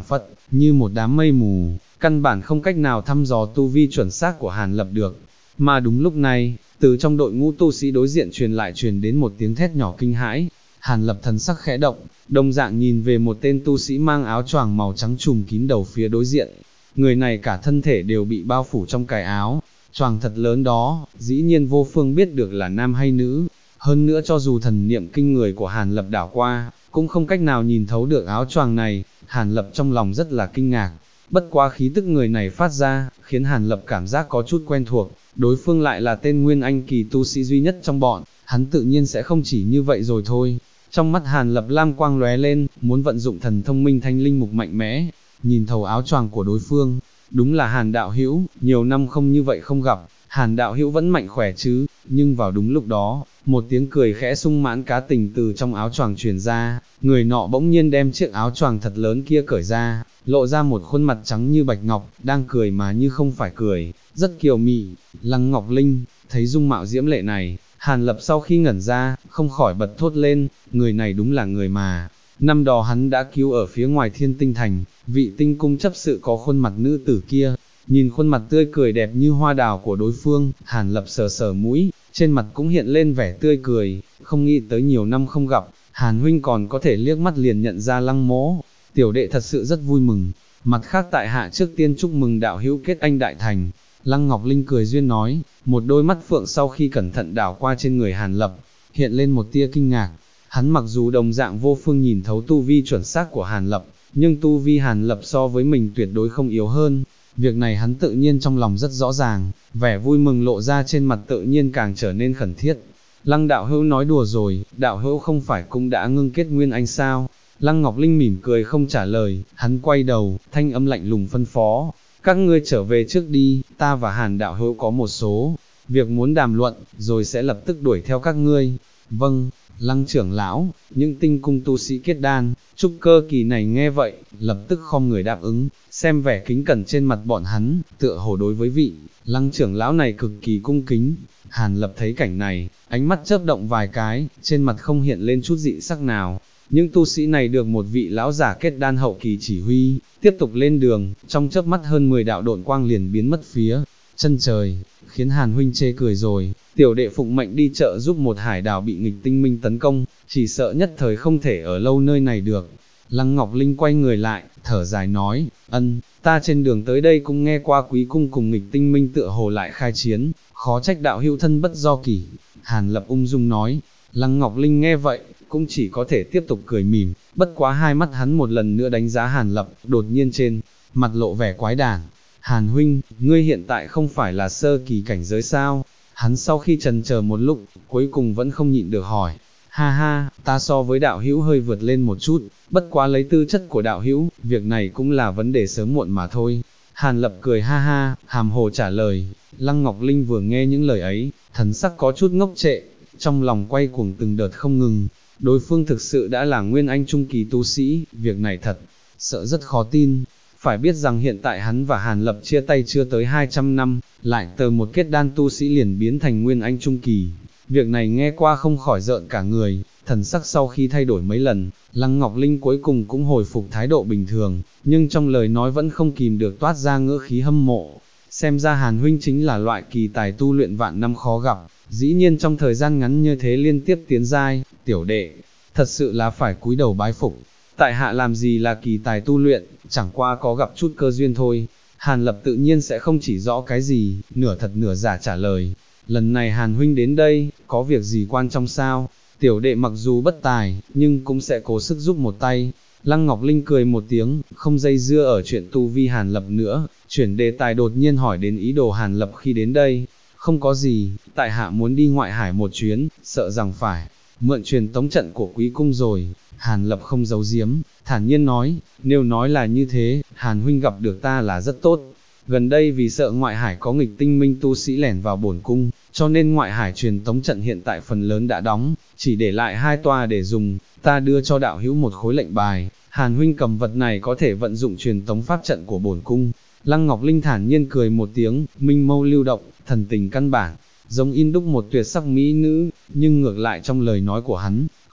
như một đám mây mù, căn bản không cách nào thăm dò tu vi chuẩn xác của Hàn Lập được. Mà đúng lúc này, từ trong đội ngũ tu sĩ đối diện truyền đến một tiếng thét nhỏ kinh hãi. Hàn Lập thần sắc khẽ động, đồng dạng nhìn về một tên tu sĩ mang áo choàng màu trắng trùm kín đầu phía đối diện. Người này cả thân thể đều bị bao phủ trong cái áo choàng thật lớn đó, dĩ nhiên vô phương biết được là nam hay nữ. Hơn nữa cho dù thần niệm kinh người của Hàn Lập đảo qua, cũng không cách nào nhìn thấu được áo choàng này. Hàn Lập trong lòng rất là kinh ngạc, bất quá khí tức người này phát ra, khiến Hàn Lập cảm giác có chút quen thuộc, đối phương lại là tên Nguyên Anh kỳ tu sĩ duy nhất trong bọn, hắn tự nhiên sẽ không chỉ như vậy rồi thôi. Trong mắt Hàn Lập lam quang lóe lên, muốn vận dụng thần thông minh thanh linh mục mạnh mẽ, nhìn thấu áo choàng của đối phương. Đúng là Hàn đạo hữu, nhiều năm không như vậy không gặp, Hàn đạo hữu vẫn mạnh khỏe chứ. Nhưng vào đúng lúc đó, một tiếng cười khẽ sung mãn cá tình từ trong áo choàng truyền ra, người nọ bỗng nhiên đem chiếc áo choàng thật lớn kia cởi ra, lộ ra một khuôn mặt trắng như bạch ngọc, đang cười mà như không phải cười, rất kiều mị. Lăng Ngọc Linh, thấy dung mạo diễm lệ này, Hàn Lập sau khi ngẩn ra, không khỏi bật thốt lên, người này đúng là người mà năm đó hắn đã cứu ở phía ngoài Thiên Tinh Thành, vị tinh cung chấp sự có khuôn mặt nữ tử kia. Nhìn khuôn mặt tươi cười đẹp như hoa đào của đối phương, Hàn Lập sờ sờ mũi, trên mặt cũng hiện lên vẻ tươi cười, không nghĩ tới nhiều năm không gặp, Hàn huynh còn có thể liếc mắt liền nhận ra Lăng mỗ, tiểu đệ thật sự rất vui mừng. Mặt khác tại hạ trước tiên chúc mừng đạo hữu kết anh đại thành. Lăng Ngọc Linh cười duyên nói, một đôi mắt phượng sau khi cẩn thận đảo qua trên người Hàn Lập, hiện lên một tia kinh ngạc. Hắn mặc dù đồng dạng vô phương nhìn thấu tu vi chuẩn xác của Hàn Lập, nhưng tu vi Hàn Lập so với mình tuyệt đối không yếu hơn. Việc này hắn tự nhiên trong lòng rất rõ ràng, vẻ vui mừng lộ ra trên mặt tự nhiên càng trở nên khẩn thiết. Lăng đạo hữu nói đùa rồi, đạo hữu không phải cũng đã ngưng kết Nguyên Anh sao? Lăng Ngọc Linh mỉm cười không trả lời, hắn quay đầu, thanh âm lạnh lùng phân phó, các ngươi trở về trước đi, ta và Hàn đạo hữu có một số việc muốn đàm luận, rồi sẽ lập tức đuổi theo các ngươi. Vâng. Lăng trưởng lão, những tinh cung tu sĩ kết đan, trúc cơ kỳ này nghe vậy, lập tức khom người đáp ứng, xem vẻ kính cẩn trên mặt bọn hắn, tựa hồ đối với vị Lăng trưởng lão này cực kỳ cung kính. Hàn Lập thấy cảnh này, ánh mắt chớp động vài cái, trên mặt không hiện lên chút dị sắc nào. Những tu sĩ này được một vị lão giả kết đan hậu kỳ chỉ huy, tiếp tục lên đường, trong chớp mắt hơn 10 đạo độn quang liền biến mất phía chân trời, khiến Hàn huynh chê cười rồi. Tiểu đệ phụng mệnh đi chợ giúp một hải đảo bị nghịch tinh minh tấn công, chỉ sợ nhất thời không thể ở lâu nơi này được. Lăng Ngọc Linh quay người lại, thở dài nói, ta trên đường tới đây cũng nghe qua quý cung cùng nghịch tinh minh tựa hồ lại khai chiến, khó trách đạo hữu thân bất do kỷ. Hàn Lập ung dung nói. Lăng Ngọc Linh nghe vậy, cũng chỉ có thể tiếp tục cười mỉm, bất quá hai mắt hắn một lần nữa đánh giá Hàn Lập, đột nhiên trên mặt lộ vẻ quái đản. Hàn huynh, ngươi hiện tại không phải là sơ kỳ cảnh giới sao? Hắn sau khi chần chờ một lúc, cuối cùng vẫn không nhịn được hỏi. Ha ha, ta so với đạo hữu hơi vượt lên một chút, bất quá lấy tư chất của đạo hữu, việc này cũng là vấn đề sớm muộn mà thôi. Hàn Lập cười ha ha, hàm hồ trả lời. Lăng Ngọc Linh vừa nghe những lời ấy, thần sắc có chút ngốc trệ, trong lòng quay cuồng từng đợt không ngừng. Đối phương thực sự đã là Nguyên Anh trung kỳ tu sĩ, việc này thật, sợ rất khó tin. Phải biết rằng hiện tại hắn và Hàn Lập chia tay chưa tới 200 năm, lại từ một kết đan tu sĩ liền biến thành Nguyên Anh trung kỳ. Việc này nghe qua không khỏi rợn cả người, thần sắc sau khi thay đổi mấy lần, Lăng Ngọc Linh cuối cùng cũng hồi phục thái độ bình thường, nhưng trong lời nói vẫn không kìm được toát ra ngữ khí hâm mộ. Xem ra Hàn huynh chính là loại kỳ tài tu luyện vạn năm khó gặp, dĩ nhiên trong thời gian ngắn như thế liên tiếp tiến giai, tiểu đệ, thật sự là phải cúi đầu bái phục. Tại hạ làm gì là kỳ tài tu luyện, chẳng qua có gặp chút cơ duyên thôi. Hàn Lập tự nhiên sẽ không chỉ rõ cái gì, nửa thật nửa giả trả lời. Lần này Hàn huynh đến đây, có việc gì quan trọng sao? Tiểu đệ mặc dù bất tài, nhưng cũng sẽ cố sức giúp một tay. Lăng Ngọc Linh cười một tiếng, không dây dưa ở chuyện tu vi Hàn Lập nữa, chuyển đề tài đột nhiên hỏi đến ý đồ Hàn Lập khi đến đây. Không có gì, tại hạ muốn đi ngoại hải một chuyến, sợ rằng phải mượn truyền tống trận của quý cung rồi. Hàn Lập không giấu giếm, thản nhiên nói, nếu nói là như thế, Hàn huynh gặp được ta là rất tốt. Gần đây vì sợ ngoại hải có nghịch tinh minh tu sĩ lẻn vào bổn cung, cho nên ngoại hải truyền tống trận hiện tại phần lớn đã đóng, chỉ để lại 2 tòa để dùng. Ta đưa cho đạo hữu một khối lệnh bài, Hàn huynh cầm vật này có thể vận dụng truyền tống pháp trận của bổn cung. Lăng Ngọc Linh thản nhiên cười một tiếng, minh mâu lưu động, thần tình căn bản, giống in đúc một tuyệt sắc mỹ nữ, nhưng ngược lại trong lời nói của hắn,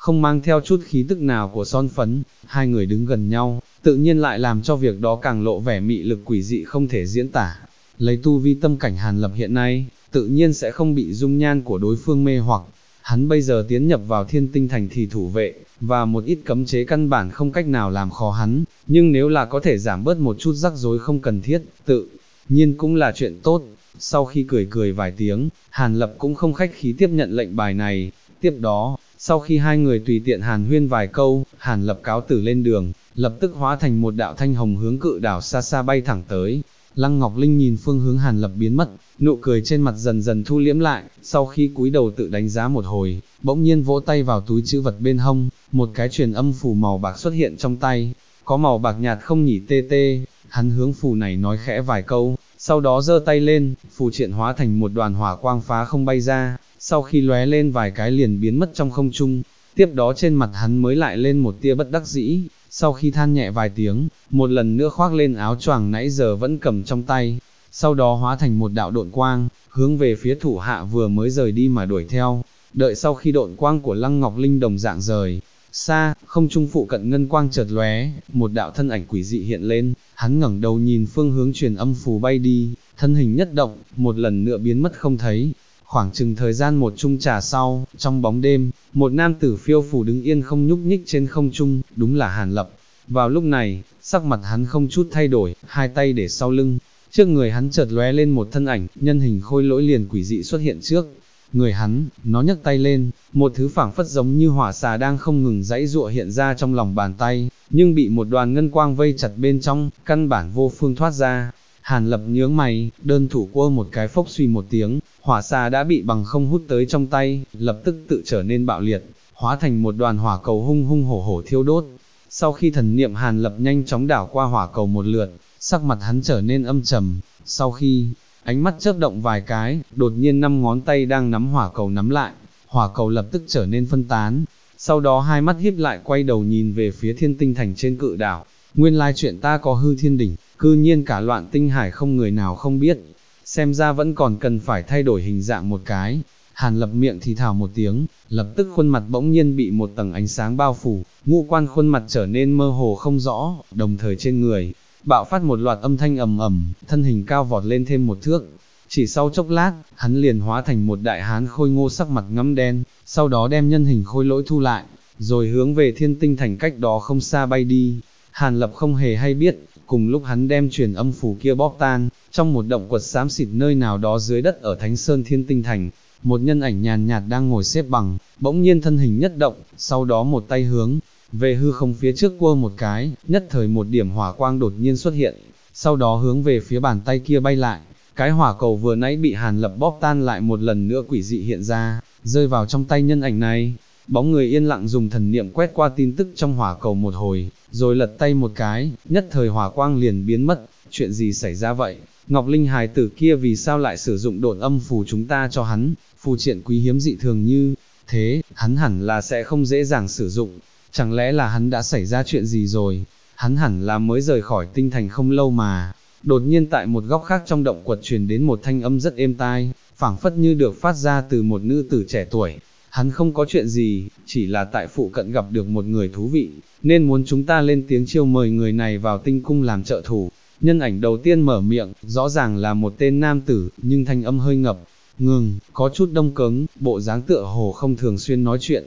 không mang theo chút khí tức nào của son phấn, hai người đứng gần nhau, tự nhiên lại làm cho việc đó càng lộ vẻ mị lực quỷ dị không thể diễn tả. Lấy tu vi tâm cảnh Hàn Lập hiện nay, tự nhiên sẽ không bị dung nhan của đối phương mê hoặc. Hắn bây giờ tiến nhập vào Thiên Tinh Thành thì thủ vệ, và một ít cấm chế căn bản không cách nào làm khó hắn, nhưng nếu là có thể giảm bớt một chút rắc rối không cần thiết, tự nhiên cũng là chuyện tốt. Sau khi cười cười vài tiếng, Hàn Lập cũng không khách khí tiếp nhận lệnh bài này. Tiếp đó, sau khi hai người tùy tiện hàn huyên vài câu, Hàn Lập cáo tử lên đường, lập tức hóa thành một đạo thanh hồng hướng cự đảo xa xa bay thẳng tới. Lăng Ngọc Linh nhìn phương hướng Hàn Lập biến mất, nụ cười trên mặt dần dần thu liễm lại, sau khi cúi đầu tự đánh giá một hồi, bỗng nhiên vỗ tay vào túi trữ vật bên hông, một cái truyền âm phù màu bạc xuất hiện trong tay, có màu bạc nhạt không nhỉ tê tê, hắn hướng phù này nói khẽ vài câu, sau đó giơ tay lên, phù triện hóa thành một đoàn hỏa quang phá không bay ra, sau khi lóe lên vài cái liền biến mất trong không trung, tiếp đó trên mặt hắn mới lại lên một tia bất đắc dĩ, sau khi than nhẹ vài tiếng, một lần nữa khoác lên áo choàng nãy giờ vẫn cầm trong tay, sau đó hóa thành một đạo độn quang, hướng về phía thủ hạ vừa mới rời đi mà đuổi theo, đợi sau khi độn quang của Lăng Ngọc Linh đồng dạng rời xa, không trung phụ cận ngân quang chợt lóe, một đạo thân ảnh quỷ dị hiện lên, hắn ngẩng đầu nhìn phương hướng truyền âm phù bay đi, thân hình nhất động, một lần nữa biến mất không thấy. Khoảng chừng thời gian một chung trà sau, trong bóng đêm, một nam tử phiêu phù đứng yên không nhúc nhích trên không trung, đúng là Hàn Lập. Vào lúc này, sắc mặt hắn không chút thay đổi, hai tay để sau lưng, trước người hắn chợt lóe lên một thân ảnh, nhân hình khôi lỗi liền quỷ dị xuất hiện trước người hắn, nó nhấc tay lên, một thứ phảng phất giống như hỏa xà đang không ngừng giãy giụa hiện ra trong lòng bàn tay, nhưng bị một đoàn ngân quang vây chặt bên trong, căn bản vô phương thoát ra. Hàn Lập nhướng mày, đơn thủ quơ một cái phốc suy một tiếng, hỏa xà đã bị bằng không hút tới trong tay, lập tức tự trở nên bạo liệt, hóa thành một đoàn hỏa cầu hung hung hổ hổ thiêu đốt. Sau khi thần niệm Hàn Lập nhanh chóng đảo qua hỏa cầu một lượt, sắc mặt hắn trở nên âm trầm, sau khi ánh mắt chớp động vài cái, đột nhiên 5 ngón tay đang nắm hỏa cầu nắm lại, hỏa cầu lập tức trở nên phân tán, sau đó hai mắt híp lại quay đầu nhìn về phía Thiên Tinh Thành trên cự đảo, nguyên lai chuyện ta có hư thiên đỉnh, cư nhiên cả loạn tinh hải không người nào không biết, xem ra vẫn còn cần phải thay đổi hình dạng một cái. Hàn Lập miệng thì thào một tiếng, lập tức khuôn mặt bỗng nhiên bị một tầng ánh sáng bao phủ, ngũ quan khuôn mặt trở nên mơ hồ không rõ, đồng thời trên người bạo phát một loạt âm thanh ầm ầm, thân hình cao vọt lên thêm một thước. Chỉ sau chốc lát, hắn liền hóa thành một đại hán khôi ngô sắc mặt ngăm đen, sau đó đem nhân hình khôi lỗi thu lại, rồi hướng về Thiên Tinh Thành cách đó không xa bay đi. Hàn Lập không hề hay biết, cùng lúc hắn đem truyền âm phù kia bóp tan, trong một động quật xám xịt nơi nào đó dưới đất ở Thánh Sơn Thiên Tinh Thành, một nhân ảnh nhàn nhạt đang ngồi xếp bằng, bỗng nhiên thân hình nhất động, sau đó một tay hướng về hư không phía trước quơ một cái, nhất thời một điểm hỏa quang đột nhiên xuất hiện, sau đó hướng về phía bàn tay kia bay lại, cái hỏa cầu vừa nãy bị Hàn Lập bóp tan lại một lần nữa quỷ dị hiện ra, rơi vào trong tay nhân ảnh này. Bóng người yên lặng dùng thần niệm quét qua tin tức trong hỏa cầu một hồi, rồi lật tay một cái, nhất thời hỏa quang liền biến mất. Chuyện gì xảy ra vậy? Ngọc Linh hài tử kia vì sao lại sử dụng độn âm phù chúng ta cho hắn? Phù triện quý hiếm dị thường như thế, hắn hẳn là sẽ không dễ dàng sử dụng. Chẳng lẽ là hắn đã xảy ra chuyện gì rồi? Hắn hẳn là mới rời khỏi tinh thành không lâu mà. Đột nhiên tại một góc khác trong động quật truyền đến một thanh âm rất êm tai, phảng phất như được phát ra từ một nữ tử trẻ tuổi. Hắn không có chuyện gì, chỉ là tại phụ cận gặp được một người thú vị, nên muốn chúng ta lên tiếng chiêu mời người này vào tinh cung làm trợ thủ. Nhân ảnh đầu tiên mở miệng, rõ ràng là một tên nam tử, nhưng thanh âm hơi ngập ngừng, có chút đông cứng, bộ dáng tựa hồ không thường xuyên nói chuyện.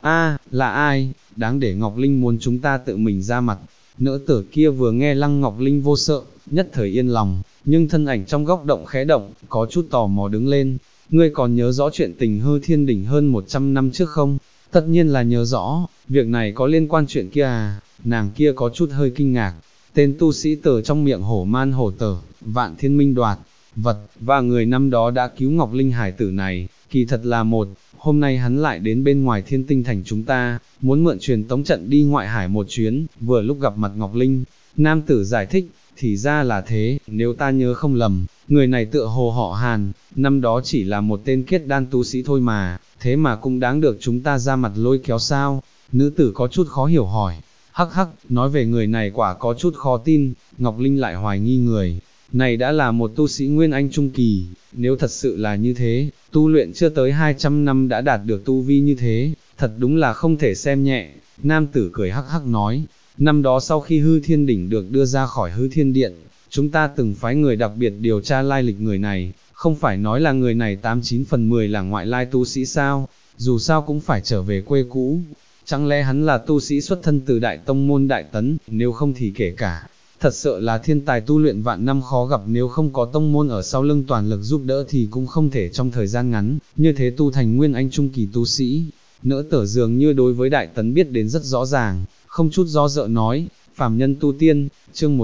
Là ai? Đáng để Ngọc Linh muốn chúng ta tự mình ra mặt. Nữ tử kia vừa nghe Lăng Ngọc Linh vô sợ, nhất thời yên lòng, nhưng thân ảnh trong góc động khẽ động, có chút tò mò đứng lên. Ngươi còn nhớ rõ chuyện tình hư thiên đỉnh hơn 100 năm trước không? Tất nhiên là nhớ rõ, việc này có liên quan chuyện kia à? Nàng kia có chút hơi kinh ngạc. Tên tu sĩ Tờ trong miệng hổ man hổ tờ, Vạn Thiên Minh đoạt vật, và người năm đó đã cứu Ngọc Linh hải tử này, kỳ thật là một. Hôm nay hắn lại đến bên ngoài Thiên Tinh Thành chúng ta, muốn mượn truyền tống trận đi ngoại hải một chuyến, vừa lúc gặp mặt Ngọc Linh. Nam tử giải thích, thì ra là thế, nếu ta nhớ không lầm, người này tựa hồ họ Hàn, năm đó chỉ là một tên kết đan tu sĩ thôi mà, thế mà cũng đáng được chúng ta ra mặt lôi kéo sao? Nữ tử có chút khó hiểu hỏi. Hắc hắc, nói về người này quả có chút khó tin. Ngọc Linh lại hoài nghi người này đã là một tu sĩ Nguyên Anh Trung Kỳ, nếu thật sự là như thế, tu luyện chưa tới 200 năm đã đạt được tu vi như thế, thật đúng là không thể xem nhẹ. Nam tử cười hắc hắc nói, năm đó sau khi hư thiên đỉnh được đưa ra khỏi hư thiên điện, chúng ta từng phái người đặc biệt điều tra lai lịch người này, không phải nói là người này 89 phần 10 là ngoại lai tu sĩ sao, dù sao cũng phải trở về quê cũ. Chẳng lẽ hắn là tu sĩ xuất thân từ đại tông môn Đại Tấn, nếu không thì kể cả, thật sự là thiên tài tu luyện vạn năm khó gặp, nếu không có tông môn ở sau lưng toàn lực giúp đỡ thì cũng không thể trong thời gian ngắn, như thế tu thành nguyên anh trung kỳ tu sĩ. Nỡ Tở dường như đối với Đại Tấn biết đến rất rõ ràng, không chút do dự nói, phàm nhân tu tiên, chương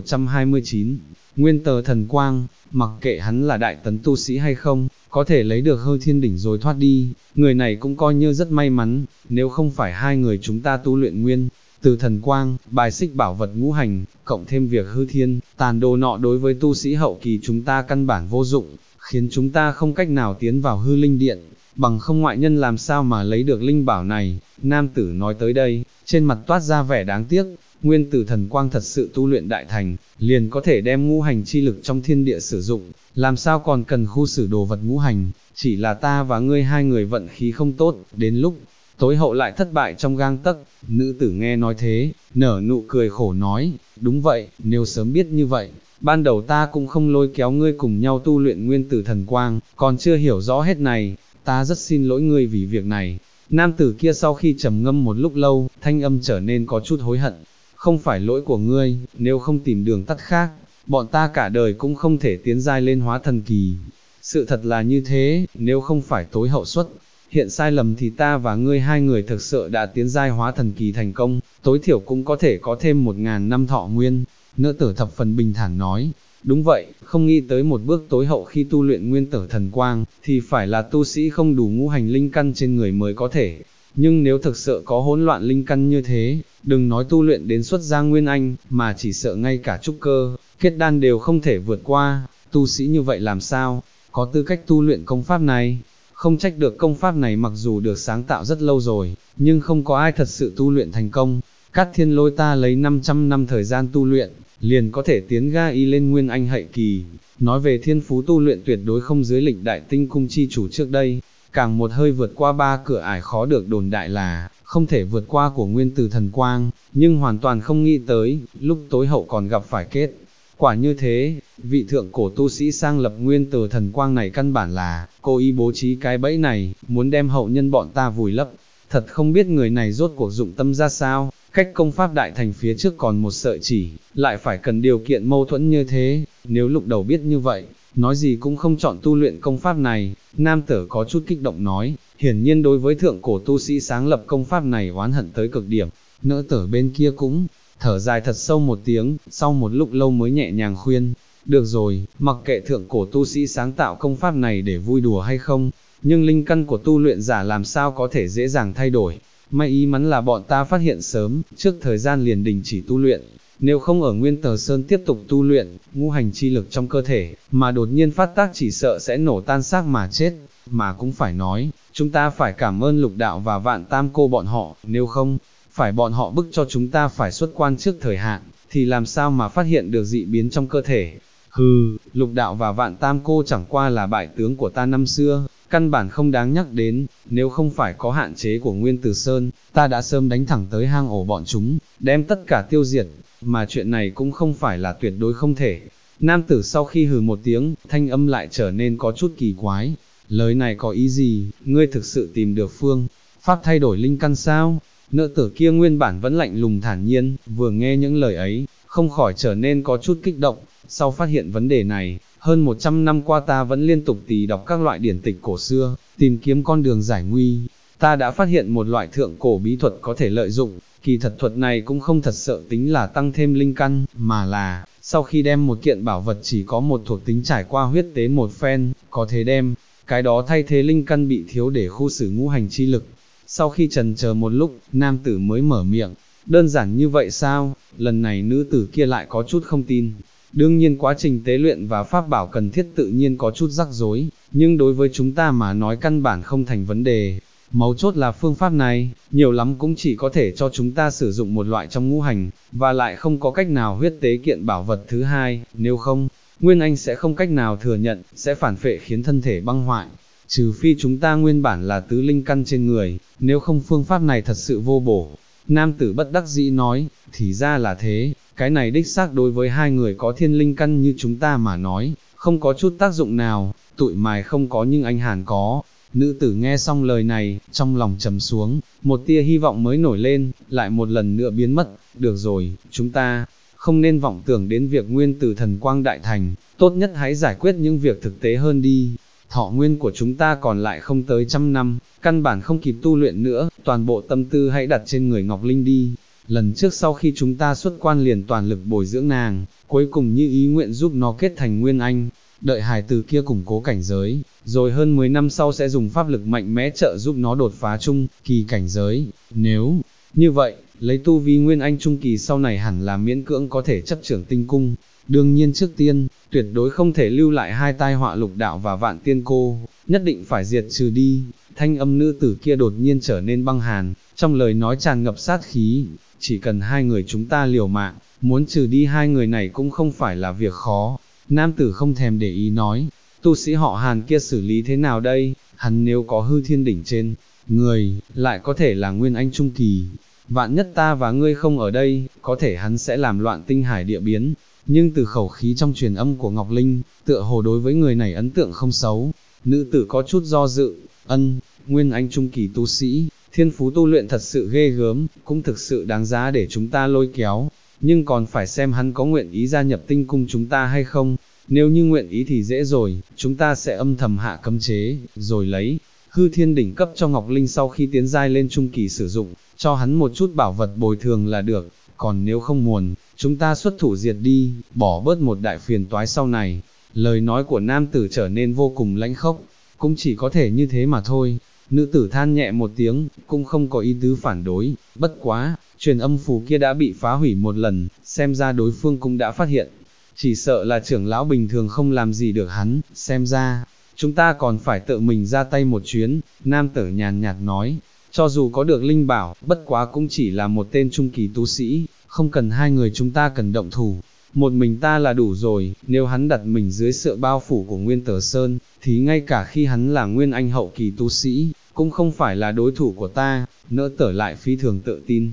1129, Nguyên Tờ Thần Quang, mặc kệ hắn là Đại Tấn tu sĩ hay không, có thể lấy được hư thiên đỉnh rồi thoát đi, người này cũng coi như rất may mắn, nếu không phải hai người chúng ta tu luyện Nguyên Từ Thần Quang, bài xích bảo vật ngũ hành, cộng thêm việc hư thiên, tàn đồ nọ đối với tu sĩ hậu kỳ chúng ta căn bản vô dụng, khiến chúng ta không cách nào tiến vào hư linh điện, bằng không ngoại nhân làm sao mà lấy được linh bảo này. Nam tử nói tới đây, trên mặt toát ra vẻ đáng tiếc, Nguyên Tử Thần Quang thật sự tu luyện đại thành, liền có thể đem ngũ hành chi lực trong thiên địa sử dụng, làm sao còn cần khu xử đồ vật ngũ hành, chỉ là ta và ngươi hai người vận khí không tốt, đến lúc tối hậu lại thất bại trong gang tấc. Nữ tử nghe nói thế, nở nụ cười khổ nói, đúng vậy, nếu sớm biết như vậy, ban đầu ta cũng không lôi kéo ngươi cùng nhau tu luyện Nguyên Tử Thần Quang, còn chưa hiểu rõ hết này, ta rất xin lỗi ngươi vì việc này. Nam tử kia sau khi trầm ngâm một lúc lâu, thanh âm trở nên có chút hối hận, không phải lỗi của ngươi, nếu không tìm đường tắt khác, bọn ta cả đời cũng không thể tiến giai lên hóa thần kỳ. Sự thật là như thế, nếu không phải tối hậu suất hiện sai lầm thì ta và ngươi hai người thực sự đã tiến giai hóa thần kỳ thành công, tối thiểu cũng có thể có thêm 1000 năm thọ nguyên. Nữ tử thập phần bình thản nói, đúng vậy, không nghĩ tới một bước tối hậu khi tu luyện Nguyên Tử Thần Quang, thì phải là tu sĩ không đủ ngũ hành linh căn trên người mới có thể. Nhưng nếu thực sự có hỗn loạn linh căn như thế, đừng nói tu luyện đến xuất gia Nguyên Anh, mà chỉ sợ ngay cả trúc cơ, kết đan đều không thể vượt qua, tu sĩ như vậy làm sao có tư cách tu luyện công pháp này. Không trách được công pháp này mặc dù được sáng tạo rất lâu rồi, nhưng không có ai thật sự tu luyện thành công. Cát Thiên Lôi ta lấy 500 năm thời gian tu luyện, liền có thể tiến ga y lên Nguyên Anh hậu kỳ. Nói về thiên phú tu luyện tuyệt đối không dưới Lịch Đại Tinh Cung chi chủ trước đây, càng một hơi vượt qua 3 cửa ải khó được đồn đại là không thể vượt qua của Nguyên Tử Thần Quang, nhưng hoàn toàn không nghĩ tới, lúc tối hậu còn gặp phải kết quả như thế. Vị thượng cổ tu sĩ sang lập Nguyên Tử Thần Quang này căn bản là cố ý bố trí cái bẫy này, muốn đem hậu nhân bọn ta vùi lấp. Thật không biết người này rốt cuộc dụng tâm ra sao, cách công pháp đại thành phía trước còn một sợi chỉ, lại phải cần điều kiện mâu thuẫn như thế. Nếu lúc đầu biết như vậy, nói gì cũng không chọn tu luyện công pháp này. Nam tử có chút kích động nói, hiển nhiên đối với thượng cổ tu sĩ sáng lập công pháp này oán hận tới cực điểm. Nữ tử bên kia cũng thở dài thật sâu một tiếng, sau một lúc lâu mới nhẹ nhàng khuyên, được rồi, mặc kệ thượng cổ tu sĩ sáng tạo công pháp này để vui đùa hay không, nhưng linh căn của tu luyện giả làm sao có thể dễ dàng thay đổi. May mắn là bọn ta phát hiện sớm, trước thời gian liền đình chỉ tu luyện, nếu không ở Nguyên Tờ Sơn tiếp tục tu luyện, ngũ hành chi lực trong cơ thể, mà đột nhiên phát tác chỉ sợ sẽ nổ tan xác mà chết. Mà cũng phải nói, chúng ta phải cảm ơn Lục Đạo và Vạn Tam Cô bọn họ, nếu không phải bọn họ bức cho chúng ta phải xuất quan trước thời hạn, thì làm sao mà phát hiện được dị biến trong cơ thể. Hừ, Lục Đạo và Vạn Tam Cô chẳng qua là bại tướng của ta năm xưa, căn bản không đáng nhắc đến, nếu không phải có hạn chế của Nguyên Tử Sơn, ta đã sớm đánh thẳng tới hang ổ bọn chúng, đem tất cả tiêu diệt, mà chuyện này cũng không phải là tuyệt đối không thể. Nam tử sau khi hừ một tiếng, thanh âm lại trở nên có chút kỳ quái, lời này có ý gì, ngươi thực sự tìm được phương pháp thay đổi linh căn sao? Nữ tử kia nguyên bản vẫn lạnh lùng thản nhiên, vừa nghe những lời ấy, không khỏi trở nên có chút kích động. Sau phát hiện vấn đề này, hơn 100 năm qua ta vẫn liên tục tì đọc các loại điển tịch cổ xưa, tìm kiếm con đường giải nguy. Ta đã phát hiện một loại thượng cổ bí thuật có thể lợi dụng, kỳ thật thuật này cũng không thật sự tính là tăng thêm linh căn, mà là, sau khi đem một kiện bảo vật chỉ có một thuộc tính trải qua huyết tế một phen, có thể đem cái đó thay thế linh căn bị thiếu để khu xử ngũ hành chi lực. Sau khi trần chờ một lúc, nam tử mới mở miệng, đơn giản như vậy sao? Lần này nữ tử kia lại có chút không tin. Đương nhiên quá trình tế luyện và pháp bảo cần thiết tự nhiên có chút rắc rối, nhưng đối với chúng ta mà nói căn bản không thành vấn đề. Mấu chốt là phương pháp này, nhiều lắm cũng chỉ có thể cho chúng ta sử dụng một loại trong ngũ hành, và lại không có cách nào huyết tế kiện bảo vật thứ hai, nếu không, Nguyên Anh sẽ không cách nào thừa nhận, sẽ phản phệ khiến thân thể băng hoại. trừ phi chúng ta nguyên bản là tứ linh căn trên người, nếu không phương pháp này thật sự vô bổ. Nam tử bất đắc dĩ nói, thì ra là thế, cái này đích xác đối với hai người có thiên linh căn như chúng ta mà nói, không có chút tác dụng nào, tụi mài không có nhưng anh Hàn có. Nữ tử nghe xong lời này, trong lòng trầm xuống, một tia hy vọng mới nổi lên, lại một lần nữa biến mất. Được rồi, chúng ta không nên vọng tưởng đến việc nguyên tử thần quang đại thành, tốt nhất hãy giải quyết những việc thực tế hơn đi. Thọ nguyên của chúng ta còn lại không tới 100 năm, căn bản không kịp tu luyện nữa, toàn bộ tâm tư hãy đặt trên người Ngọc Linh đi. Lần trước sau khi chúng ta xuất quan liền toàn lực bồi dưỡng nàng, cuối cùng như ý nguyện giúp nó kết thành nguyên anh, đợi hài tử kia củng cố cảnh giới, rồi hơn 10 năm sau sẽ dùng pháp lực mạnh mẽ trợ giúp nó đột phá trung kỳ cảnh giới. Nếu như vậy, lấy tu vi nguyên anh trung kỳ sau này hẳn là miễn cưỡng có thể chấp trưởng tinh cung. Đương nhiên trước tiên, tuyệt đối không thể lưu lại hai tai họa lục đạo và vạn tiên cô, nhất định phải diệt trừ đi. Thanh âm nữ tử kia đột nhiên trở nên băng hàn, trong lời nói tràn ngập sát khí, chỉ cần hai người chúng ta liều mạng, muốn trừ đi hai người này cũng không phải là việc khó. Nam tử không thèm để ý nói, tu sĩ họ Hàn kia xử lý thế nào đây, hắn nếu có hư thiên đỉnh trên người, lại có thể là nguyên anh trung kỳ, vạn nhất ta và ngươi không ở đây, có thể hắn sẽ làm loạn tinh hải địa biến. Nhưng từ khẩu khí trong truyền âm của Ngọc Linh, tựa hồ đối với người này ấn tượng không xấu. Nữ tử có chút do dự, nguyên anh trung kỳ tu sĩ, thiên phú tu luyện thật sự ghê gớm, cũng thực sự đáng giá để chúng ta lôi kéo, nhưng còn phải xem hắn có nguyện ý gia nhập tinh cung chúng ta hay không. Nếu như nguyện ý thì dễ rồi, chúng ta sẽ âm thầm hạ cấm chế, rồi lấy hư thiên đỉnh cấp cho Ngọc Linh sau khi tiến giai lên trung kỳ sử dụng, cho hắn một chút bảo vật bồi thường là được. Còn nếu không muốn, chúng ta xuất thủ diệt đi, bỏ bớt một đại phiền toái sau này. Lời nói của nam tử trở nên vô cùng lãnh khốc, cũng chỉ có thể như thế mà thôi. Nữ tử than nhẹ một tiếng, cũng không có ý tứ phản đối, bất quá, truyền âm phù kia đã bị phá hủy một lần, xem ra đối phương cũng đã phát hiện. Chỉ sợ là trưởng lão bình thường không làm gì được hắn, xem ra, chúng ta còn phải tự mình ra tay một chuyến. Nam tử nhàn nhạt nói, cho dù có được linh bảo, bất quá cũng chỉ là một tên trung kỳ tu sĩ, không cần hai người chúng ta cần động thủ, một mình ta là đủ rồi. Nếu hắn đặt mình dưới sự bao phủ của Nguyên Tử Sơn, thì ngay cả khi hắn là nguyên anh hậu kỳ tu sĩ, cũng không phải là đối thủ của ta. Nỡ Tở lại phi thường tự tin,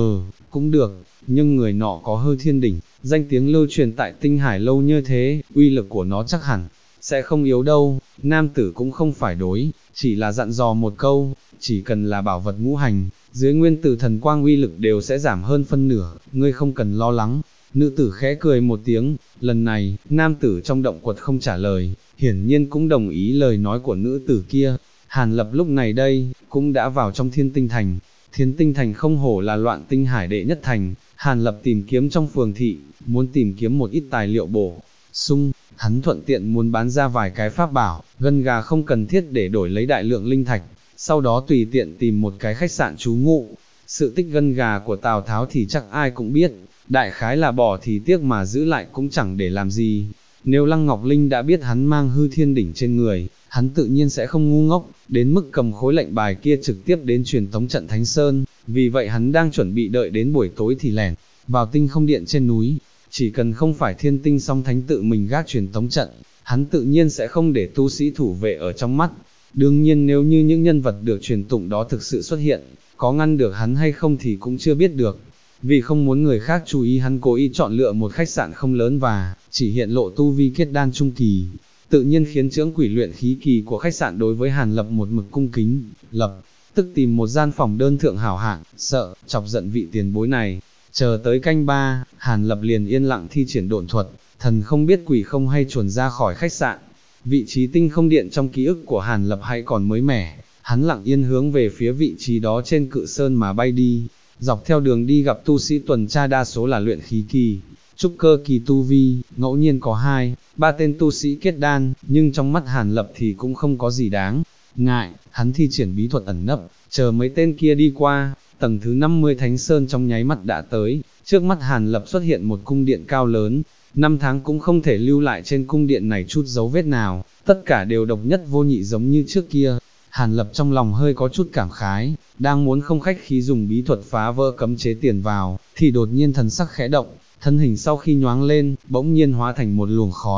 cũng được, nhưng người nọ có hư thiên đỉnh, danh tiếng lưu truyền tại tinh hải lâu như thế, uy lực của nó chắc hẳn sẽ không yếu đâu. Nam tử cũng không phải đối, chỉ là dặn dò một câu, chỉ cần là bảo vật ngũ hành, dưới nguyên tử thần quang uy lực đều sẽ giảm hơn phân nửa, ngươi không cần lo lắng. Nữ tử khẽ cười một tiếng, lần này, nam tử trong động quật không trả lời, hiển nhiên cũng đồng ý lời nói của nữ tử kia. Hàn Lập lúc này đây, cũng đã vào trong Thiên Tinh Thành. Thiên Tinh Thành không hổ là loạn tinh hải đệ nhất thành. Hàn Lập tìm kiếm trong phường thị, muốn tìm kiếm một ít tài liệu bổ sung, hắn thuận tiện muốn bán ra vài cái pháp bảo, gân gà không cần thiết để đổi lấy đại lượng linh thạch, sau đó tùy tiện tìm một cái khách sạn trú ngụ. Sự tích gân gà của Tào Tháo thì chắc ai cũng biết, đại khái là bỏ thì tiếc mà giữ lại cũng chẳng để làm gì. Nếu Lăng Ngọc Linh đã biết hắn mang hư thiên đỉnh trên người, hắn tự nhiên sẽ không ngu ngốc, đến mức cầm khối lệnh bài kia trực tiếp đến truyền tống trận Thánh Sơn. Vì vậy hắn đang chuẩn bị đợi đến buổi tối thì lẻn vào tinh không điện trên núi. Chỉ cần không phải Thiên Tinh Song Thánh tự mình gác truyền tống trận, hắn tự nhiên sẽ không để tu sĩ thủ vệ ở trong mắt. Đương nhiên nếu như những nhân vật được truyền tụng đó thực sự xuất hiện, có ngăn được hắn hay không thì cũng chưa biết được. Vì không muốn người khác chú ý, hắn cố ý chọn lựa một khách sạn không lớn và chỉ hiện lộ tu vi kết đan trung kỳ, tự nhiên khiến chướng quỷ luyện khí kỳ của khách sạn đối với Hàn Lập một mực cung kính, lập tức tìm một gian phòng đơn thượng hảo hạng, sợ chọc giận vị tiền bối này. Chờ tới canh ba, Hàn Lập liền yên lặng thi triển độn thuật, thần không biết quỷ không hay chuồn ra khỏi khách sạn. Vị trí tinh không điện trong ký ức của Hàn Lập hay còn mới mẻ, hắn lặng yên hướng về phía vị trí đó trên cự sơn mà bay đi. Dọc theo đường đi gặp tu sĩ tuần tra đa số là luyện khí kỳ, trúc cơ kỳ tu vi, ngẫu nhiên có 2-3 tên tu sĩ kết đan, nhưng trong mắt Hàn Lập thì cũng không có gì đáng ngại. Hắn thi triển bí thuật ẩn nấp, chờ mấy tên kia đi qua, tầng thứ 50 Thánh Sơn trong nháy mắt đã tới. Trước mắt Hàn Lập xuất hiện một cung điện cao lớn, 5 tháng cũng không thể lưu lại trên cung điện này chút dấu vết nào, tất cả đều độc nhất vô nhị giống như trước kia. Hàn Lập trong lòng hơi có chút cảm khái, đang muốn không khách khí dùng bí thuật phá vỡ cấm chế tiền vào, thì đột nhiên thần sắc khẽ động, thân hình sau khi nhoáng lên, bỗng nhiên hóa thành một luồng khói,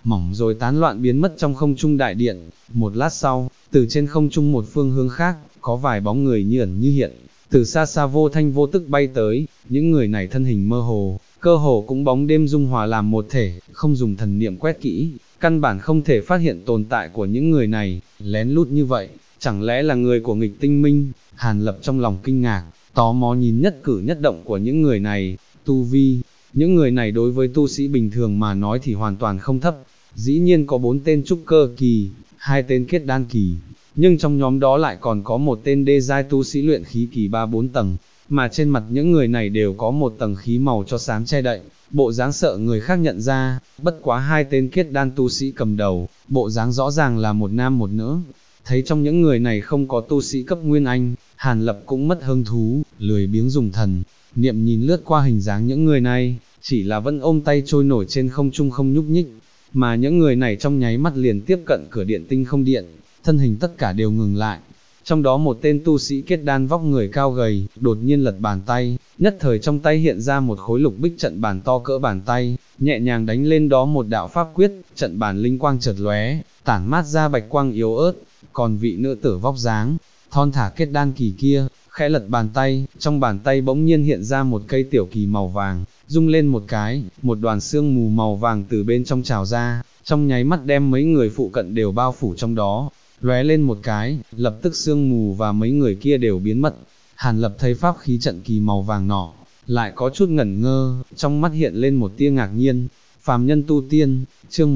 mỏng rồi tán loạn biến mất trong không trung đại điện. Một lát sau, từ trên không trung một phương hướng khác, có vài bóng người như ẩn như hiện, từ xa xa vô thanh vô tức bay tới, những người này thân hình mơ hồ, cơ hồ cũng bóng đêm dung hòa làm một thể, không dùng thần niệm quét kỹ, căn bản không thể phát hiện tồn tại của những người này, lén lút như vậy, chẳng lẽ là người của nghịch tinh minh. Hàn Lập trong lòng kinh ngạc, tò mò nhìn nhất cử nhất động của những người này, tu vi, những người này đối với tu sĩ bình thường mà nói thì hoàn toàn không thấp, dĩ nhiên có 4 tên trúc cơ kỳ, 2 tên kết đan kỳ, nhưng trong nhóm đó lại còn có một tên đê giai tu sĩ luyện khí kỳ 3-4 tầng, mà trên mặt những người này đều có một tầng khí màu cho xám che đậy, bộ dáng sợ người khác nhận ra. Bất quá 2 tên kết đan tu sĩ cầm đầu, bộ dáng rõ ràng là một nam một nữ. Thấy trong những người này không có tu sĩ cấp Nguyên Anh, Hàn Lập cũng mất hứng thú, lười biếng dùng thần niệm nhìn lướt qua hình dáng những người này, chỉ là vẫn ôm tay trôi nổi trên không trung không nhúc nhích, mà những người này trong nháy mắt liền tiếp cận cửa điện Tinh Không Điện, thân hình tất cả đều ngừng lại. Trong đó một tên tu sĩ kết đan vóc người cao gầy, đột nhiên lật bàn tay, nhất thời trong tay hiện ra một khối lục bích trận bàn to cỡ bàn tay, nhẹ nhàng đánh lên đó một đạo pháp quyết, trận bàn linh quang chợt lóe, tản mát ra bạch quang yếu ớt. Còn vị nữ tử vóc dáng thon thả kết đan kỳ kia, khẽ lật bàn tay, trong bàn tay bỗng nhiên hiện ra một cây tiểu kỳ màu vàng, rung lên một cái, một đoàn sương mù màu vàng từ bên trong trào ra, trong nháy mắt đem mấy người phụ cận đều bao phủ trong đó, lóe lên một cái, lập tức sương mù và mấy người kia đều biến mất. Hàn Lập thấy pháp khí trận kỳ màu vàng nọ, lại có chút ngẩn ngơ, trong mắt hiện lên một tia ngạc nhiên. Phàm nhân tu tiên, chương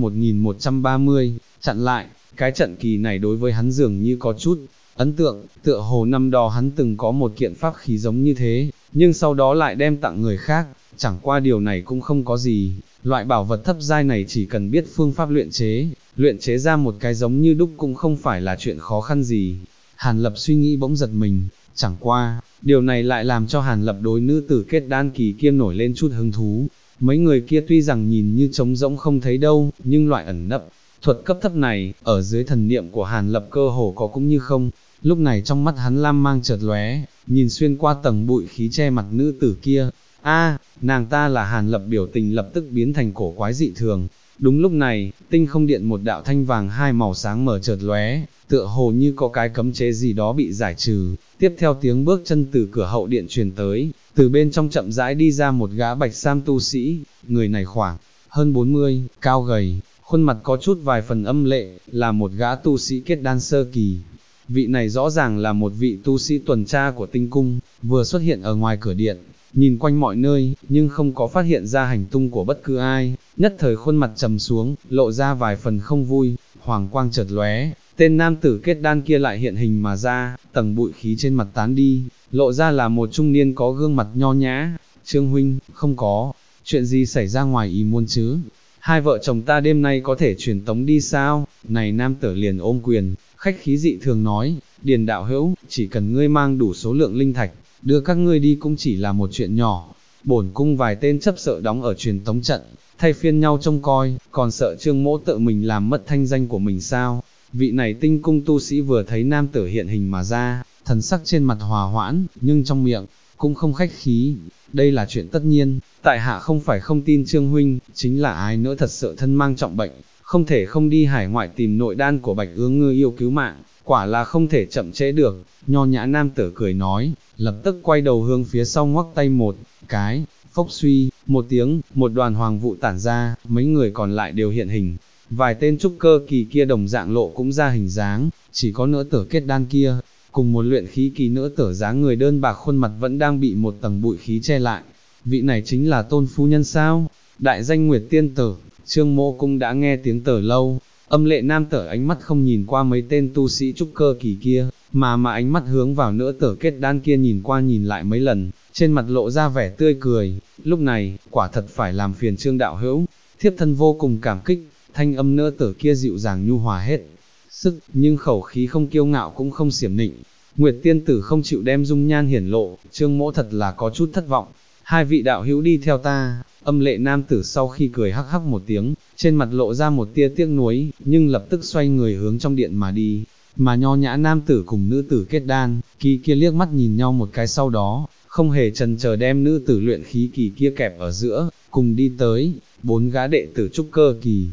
1130, chặn lại. Cái trận kỳ này đối với hắn dường như có chút ấn tượng, tựa hồ năm đó hắn từng có một kiện pháp khí giống như thế, nhưng sau đó lại đem tặng người khác, chẳng qua điều này cũng không có gì, loại bảo vật thấp giai này chỉ cần biết phương pháp luyện chế ra một cái giống như đúc cũng không phải là chuyện khó khăn gì. Hàn Lập suy nghĩ bỗng giật mình, chẳng qua, điều này lại làm cho Hàn Lập đối nữ tử kết đan kỳ kia nổi lên chút hứng thú. Mấy người kia tuy rằng nhìn như trống rỗng không thấy đâu, nhưng loại ẩn nấp thuật cấp thấp này, ở dưới thần niệm của Hàn Lập cơ hồ có cũng như không. Lúc này trong mắt hắn lam mang chợt lóe, nhìn xuyên qua tầng bụi khí che mặt nữ tử kia. Nàng ta là Hàn Lập, biểu tình lập tức biến thành cổ quái dị thường. Đúng lúc này, Tinh Không Điện một đạo thanh vàng hai màu sáng mở chợt lóe, tựa hồ như có cái cấm chế gì đó bị giải trừ. Tiếp theo tiếng bước chân từ cửa hậu điện truyền tới, từ bên trong chậm rãi đi ra một gã bạch sam tu sĩ, người này khoảng hơn 40, cao gầy, khuôn mặt có chút vài phần âm lệ, là một gã tu sĩ kết đan sơ kỳ. Vị này rõ ràng là một vị tu sĩ tuần tra của tinh cung, vừa xuất hiện ở ngoài cửa điện, nhìn quanh mọi nơi, nhưng không có phát hiện ra hành tung của bất cứ ai, nhất thời khuôn mặt trầm xuống, lộ ra vài phần không vui. Hoàng quang chợt lóe, tên nam tử kết đan kia lại hiện hình mà ra, tầng bụi khí trên mặt tán đi, lộ ra là một trung niên có gương mặt nho nhã. Trương huynh, không có chuyện gì xảy ra ngoài ý muốn chứ? Hai vợ chồng ta đêm nay có thể truyền tống đi sao? Này nam tử liền ôm quyền, khách khí dị thường nói, Điền đạo hữu, chỉ cần ngươi mang đủ số lượng linh thạch, đưa các ngươi đi cũng chỉ là một chuyện nhỏ. Bổn cung vài tên chấp sợ đóng ở truyền tống trận, thay phiên nhau trông coi, còn sợ Trương mỗ tự mình làm mất thanh danh của mình sao? Vị này tinh cung tu sĩ vừa thấy nam tử hiện hình mà ra, thần sắc trên mặt hòa hoãn, nhưng trong miệng cũng không khách khí. Đây là chuyện tất nhiên, tại hạ không phải không tin Trương huynh, chính là ai nữa thật sợ thân mang trọng bệnh, không thể không đi hải ngoại tìm nội đan của Bạch Ương Ngư yêu cứu mạng, quả là không thể chậm trễ được. Nho nhã nam tử cười nói, lập tức quay đầu hướng phía sau ngoắc tay một cái, phốc suy, một tiếng, một đoàn hoàng vụ tản ra, mấy người còn lại đều hiện hình. Vài tên trúc cơ kỳ kia đồng dạng lộ cũng ra hình dáng, chỉ có nữ tử kết đan kia, cùng một luyện khí kỳ nữ tử dáng người đơn bạc khuôn mặt vẫn đang bị một tầng bụi khí che lại. Vị này chính là Tôn phu nhân sao? Đại danh Nguyệt tiên tử. Trương mỗ cũng đã nghe tiếng từ lâu. Âm lệ nam tử ánh mắt không nhìn qua mấy tên tu sĩ trúc cơ kỳ kia, mà ánh mắt hướng vào nữ tử kết đan kia nhìn qua nhìn lại mấy lần, trên mặt lộ ra vẻ tươi cười. Lúc này, quả thật phải làm phiền Trương đạo hữu, thiếp thân vô cùng cảm kích. Thanh âm nữ tử kia dịu dàng nhu hòa hết sức, nhưng khẩu khí không kiêu ngạo cũng không xiểm nịnh. Nguyệt tiên tử không chịu đem dung nhan hiển lộ, Trương mỗ thật là có chút thất vọng. Hai vị đạo hữu đi theo ta. Âm lệ nam tử sau khi cười hắc hắc một tiếng, trên mặt lộ ra một tia tiếc nuối, nhưng lập tức xoay người hướng trong điện mà đi. Mà nho nhã nam tử cùng nữ tử kết đan kỳ kia liếc mắt nhìn nhau một cái, sau đó không hề chần chờ đem nữ tử luyện khí kỳ kia kẹp ở giữa, cùng đi tới. 4 gã đệ tử trúc cơ kỳ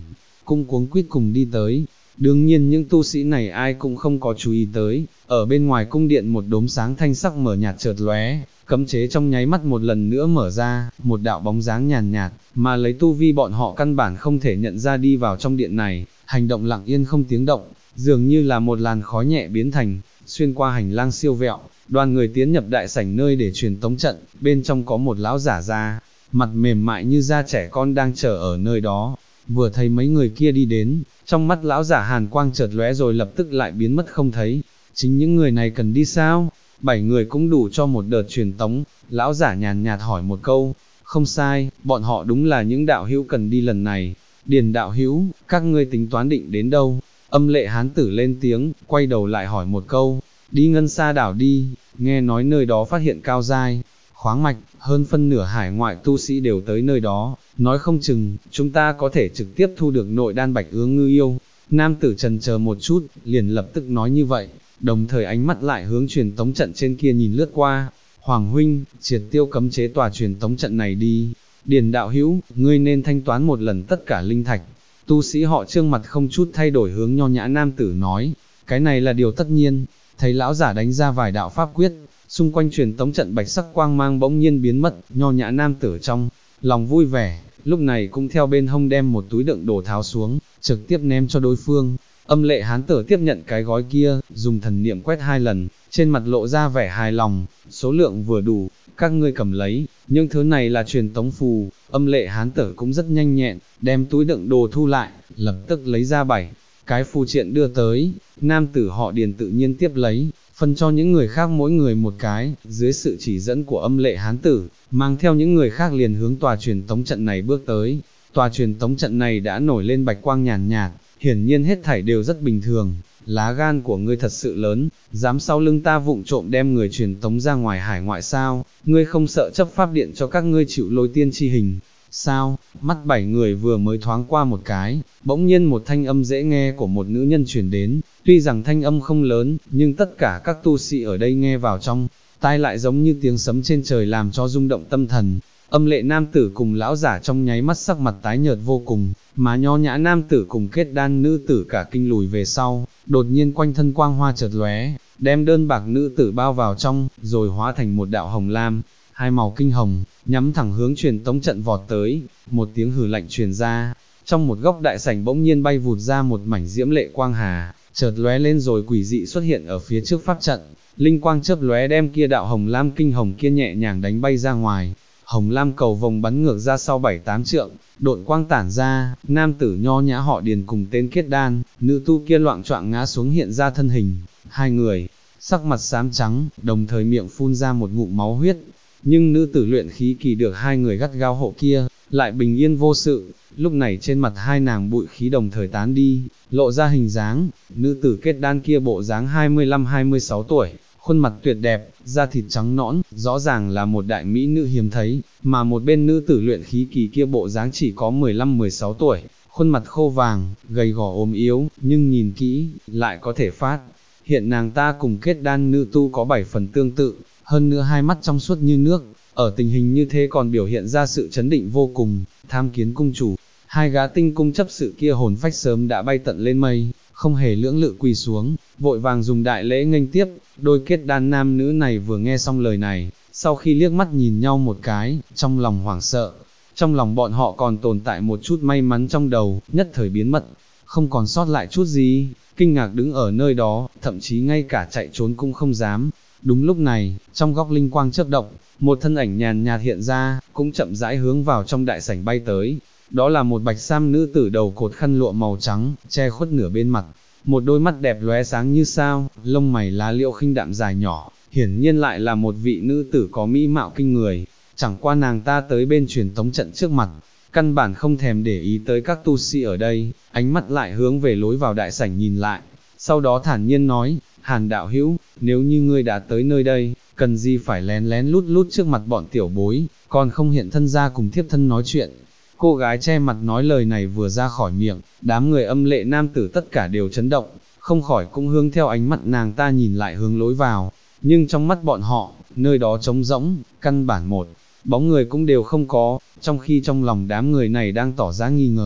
cũng cuống quýt cùng đi tới. Đương nhiên những tu sĩ này ai cũng không có chú ý tới, ở bên ngoài cung điện một đốm sáng thanh sắc mở nhạt chợt lóe, cấm chế trong nháy mắt một lần nữa mở ra, một đạo bóng dáng nhàn nhạt, mà lấy tu vi bọn họ căn bản không thể nhận ra đi vào trong điện này, hành động lặng yên không tiếng động, dường như là một làn khói nhẹ biến thành, xuyên qua hành lang siêu vẹo, đoàn người tiến nhập đại sảnh nơi để truyền tống trận, bên trong có một lão giả da, mặt mềm mại như da trẻ con đang chờ ở nơi đó. Vừa thấy mấy người kia đi đến, trong mắt lão giả hàn quang chợt lóe rồi lập tức lại biến mất không thấy. Chính những người này cần đi sao? 7 người cũng đủ cho một đợt truyền tống. Lão giả nhàn nhạt hỏi một câu. Không sai, bọn họ đúng là những đạo hữu cần đi lần này. Điền đạo hữu, các ngươi tính toán định đến đâu? Âm lệ hán tử lên tiếng, quay đầu lại hỏi một câu. Đi Ngân Sa đảo đi, nghe nói nơi đó phát hiện cao giai khoáng mạch, hơn phân nửa hải ngoại tu sĩ đều tới nơi đó, nói không chừng, chúng ta có thể trực tiếp thu được nội đan bạch ương ngư yêu. Nam tử trần chờ một chút, liền lập tức nói như vậy, đồng thời ánh mắt lại hướng truyền tống trận trên kia nhìn lướt qua. Hoàng huynh, triệt tiêu cấm chế tòa truyền tống trận này đi. Điền đạo hữu, ngươi nên thanh toán một lần tất cả linh thạch. Tu sĩ họ Trương mặt không chút thay đổi hướng nho nhã nam tử nói, cái này là điều tất nhiên. Thấy lão giả đánh ra vài đạo pháp quyết, xung quanh truyền tống trận bạch sắc quang mang bỗng nhiên biến mất, nho nhã nam tử trong lòng vui vẻ, lúc này cũng theo bên hông đem một túi đựng đồ tháo xuống, trực tiếp ném cho đối phương. Âm lệ hán tử tiếp nhận cái gói kia, dùng thần niệm quét 2 lần, trên mặt lộ ra vẻ hài lòng, số lượng vừa đủ, các ngươi cầm lấy, những thứ này là truyền tống phù. Âm lệ hán tử cũng rất nhanh nhẹn, đem túi đựng đồ thu lại, lập tức lấy ra 7 cái phù triện đưa tới. Nam tử họ Điền tự nhiên tiếp lấy, phân cho những người khác mỗi người một cái, dưới sự chỉ dẫn của âm lệ hán tử, mang theo những người khác liền hướng tòa truyền tống trận này bước tới. Tòa truyền tống trận này đã nổi lên bạch quang nhàn nhạt, hiển nhiên hết thảy đều rất bình thường. Lá gan của ngươi thật sự lớn, dám sau lưng ta vụng trộm đem người truyền tống ra ngoài hải ngoại sao? Ngươi không sợ chấp pháp điện cho các ngươi chịu lôi tiên chi hình sao? Mắt 7 người vừa mới thoáng qua một cái, bỗng nhiên một thanh âm dễ nghe của một nữ nhân truyền đến, tuy rằng thanh âm không lớn, nhưng tất cả các tu sĩ ở đây nghe vào trong tai lại giống như tiếng sấm trên trời làm cho rung động tâm thần. Âm lệ nam tử cùng lão giả trong nháy mắt sắc mặt tái nhợt vô cùng, mà nho nhã nam tử cùng kết đan nữ tử cả kinh lùi về sau, đột nhiên quanh thân quang hoa chợt lóe, đem đơn bạc nữ tử bao vào trong, rồi hóa thành một đạo hồng lam, hai màu kinh hồng, nhắm thẳng hướng truyền tống trận vọt tới. Một tiếng hừ lạnh truyền ra, trong một góc đại sảnh bỗng nhiên bay vụt ra một mảnh diễm lệ quang hà, chợt lóe lên rồi quỷ dị xuất hiện ở phía trước pháp trận, linh quang chớp lóe đem kia đạo hồng lam kinh hồng kia nhẹ nhàng đánh bay ra ngoài. Hồng lam cầu vồng bắn ngược ra sau 7-8 trượng, độn quang tản ra, nam tử nho nhã họ Điền cùng tên kết đan, nữ tu kia loạng choạng ngã xuống hiện ra thân hình, hai người, sắc mặt xám trắng, đồng thời miệng phun ra một ngụm máu huyết, nhưng nữ tử luyện khí kỳ được hai người gắt gao hộ kia, lại bình yên vô sự. Lúc này trên mặt hai nàng bụi khí đồng thời tán đi, lộ ra hình dáng, nữ tử kết đan kia bộ dáng 25-26 tuổi, khuôn mặt tuyệt đẹp, da thịt trắng nõn, rõ ràng là một đại mỹ nữ hiếm thấy, mà một bên nữ tử luyện khí kỳ kia bộ dáng chỉ có 15-16 tuổi, khuôn mặt khô vàng, gầy gò ốm yếu, nhưng nhìn kỹ, lại có thể phát hiện nàng ta cùng kết đan nữ tu có 7 phần tương tự, hơn nữa hai mắt trong suốt như nước, ở tình hình như thế còn biểu hiện ra sự chấn định vô cùng. Tham Kiến cung chủ, hai gã tinh cung chấp sự kia hồn phách sớm đã bay tận lên mây, không hề lưỡng lự quỳ xuống, vội vàng dùng đại lễ nghênh tiếp. Đôi kết đan nam nữ này vừa nghe xong lời này, sau khi liếc mắt nhìn nhau một cái, trong lòng hoảng sợ, trong lòng bọn họ còn tồn tại một chút may mắn trong đầu, nhất thời biến mất, không còn sót lại chút gì, kinh ngạc đứng ở nơi đó, thậm chí ngay cả chạy trốn cũng không dám. Đúng lúc này, trong góc linh quang chớp động, một thân ảnh nhàn nhạt hiện ra, cũng chậm rãi hướng vào trong đại sảnh bay tới. Đó là một bạch sam nữ tử đầu cột khăn lụa màu trắng, che khuất nửa bên mặt, một đôi mắt đẹp lóe sáng như sao, lông mày lá liễu khinh đạm dài nhỏ, hiển nhiên lại là một vị nữ tử có mỹ mạo kinh người. Chẳng qua nàng ta tới bên truyền tống trận trước mặt, căn bản không thèm để ý tới các tu sĩ ở đây, ánh mắt lại hướng về lối vào đại sảnh nhìn lại, sau đó thản nhiên nói, Hàn đạo hữu, nếu như ngươi đã tới nơi đây, cần gì phải lén lén lút lút trước mặt bọn tiểu bối, còn không hiện thân ra cùng thiếp thân nói chuyện. Cô gái che mặt nói lời này vừa ra khỏi miệng, đám người âm lệ nam tử tất cả đều chấn động, không khỏi cũng hướng theo ánh mắt nàng ta nhìn lại hướng lối vào, nhưng trong mắt bọn họ, nơi đó trống rỗng, căn bản một bóng người cũng đều không có, trong khi trong lòng đám người này đang tỏ ra nghi ngờ,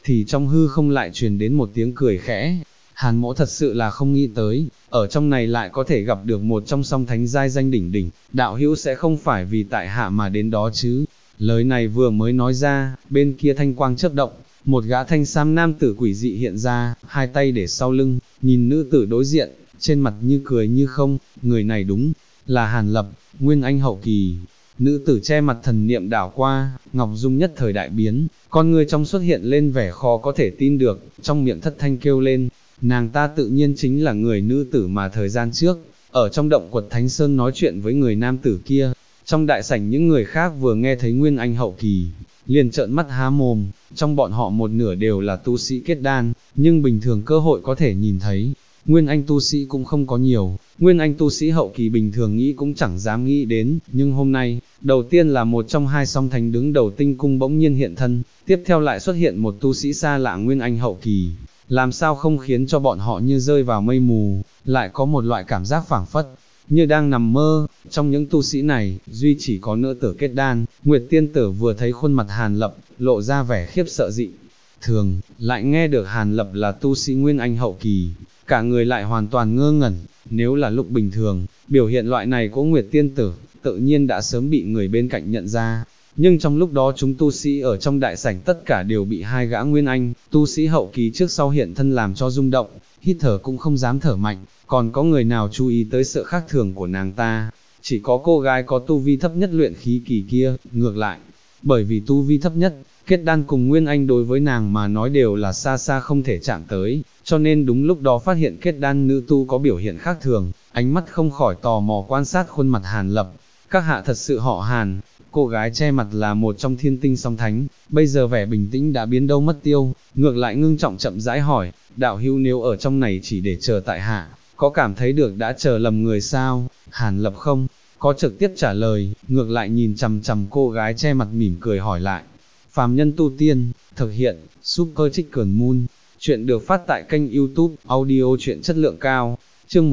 thì trong hư không lại truyền đến một tiếng cười khẽ. Hàn Mỗ thật sự là không nghĩ tới, ở trong này lại có thể gặp được một trong song thánh giai danh đỉnh đỉnh, đạo hữu sẽ không phải vì tại hạ mà đến đó chứ. Lời này vừa mới nói ra, bên kia thanh quang chớp động, một gã thanh sam nam tử quỷ dị hiện ra, hai tay để sau lưng, nhìn nữ tử đối diện, trên mặt như cười như không, người này đúng là Hàn Lập, Nguyên Anh hậu kỳ. Nữ tử che mặt thần niệm đảo qua, Ngọc Dung nhất thời đại biến, con người trong xuất hiện lên vẻ khó có thể tin được, trong miệng thất thanh kêu lên, nàng ta tự nhiên chính là người nữ tử mà thời gian trước, ở trong động quật Thánh Sơn nói chuyện với người nam tử kia. Trong đại sảnh những người khác vừa nghe thấy Nguyên Anh hậu kỳ, liền trợn mắt há mồm, trong bọn họ một nửa đều là tu sĩ kết đan, nhưng bình thường cơ hội có thể nhìn thấy, Nguyên Anh tu sĩ cũng không có nhiều, Nguyên Anh tu sĩ hậu kỳ bình thường nghĩ cũng chẳng dám nghĩ đến, nhưng hôm nay, đầu tiên là một trong hai song thánh đứng đầu tinh cung bỗng nhiên hiện thân, tiếp theo lại xuất hiện một tu sĩ xa lạ Nguyên Anh hậu kỳ, làm sao không khiến cho bọn họ như rơi vào mây mù, lại có một loại cảm giác phảng phất như đang nằm mơ. Trong những tu sĩ này, duy chỉ có nữ tử kết đan, Nguyệt Tiên Tử vừa thấy khuôn mặt Hàn Lập, lộ ra vẻ khiếp sợ dị thường, lại nghe được Hàn Lập là tu sĩ Nguyên Anh hậu kỳ, cả người lại hoàn toàn ngơ ngẩn. Nếu là lúc bình thường, biểu hiện loại này của Nguyệt Tiên Tử, tự nhiên đã sớm bị người bên cạnh nhận ra. Nhưng trong lúc đó chúng tu sĩ ở trong đại sảnh tất cả đều bị hai gã Nguyên Anh, tu sĩ hậu kỳ trước sau hiện thân làm cho rung động, hít thở cũng không dám thở mạnh, còn có người nào chú ý tới sự khác thường của nàng ta. Chỉ có cô gái có tu vi thấp nhất luyện khí kỳ kia, ngược lại, bởi vì tu vi thấp nhất, kết đan cùng Nguyên Anh đối với nàng mà nói đều là xa xa không thể chạm tới, cho nên đúng lúc đó phát hiện kết đan nữ tu có biểu hiện khác thường, ánh mắt không khỏi tò mò quan sát khuôn mặt Hàn Lập. Các hạ thật sự họ Hàn. Cô gái che mặt là một trong thiên tinh song thánh, bây giờ vẻ bình tĩnh đã biến đâu mất tiêu, ngược lại ngưng trọng chậm rãi hỏi, đạo hữu nếu ở trong này chỉ để chờ tại hạ, có cảm thấy được đã chờ lầm người sao? Hàn Lập không có trực tiếp trả lời, ngược lại nhìn chằm chằm cô gái che mặt mỉm cười hỏi lại. Phàm Nhân Tu Tiên, thực hiện, Super Chicken Moon, chuyện được phát tại kênh YouTube, audio chuyện chất lượng cao, chương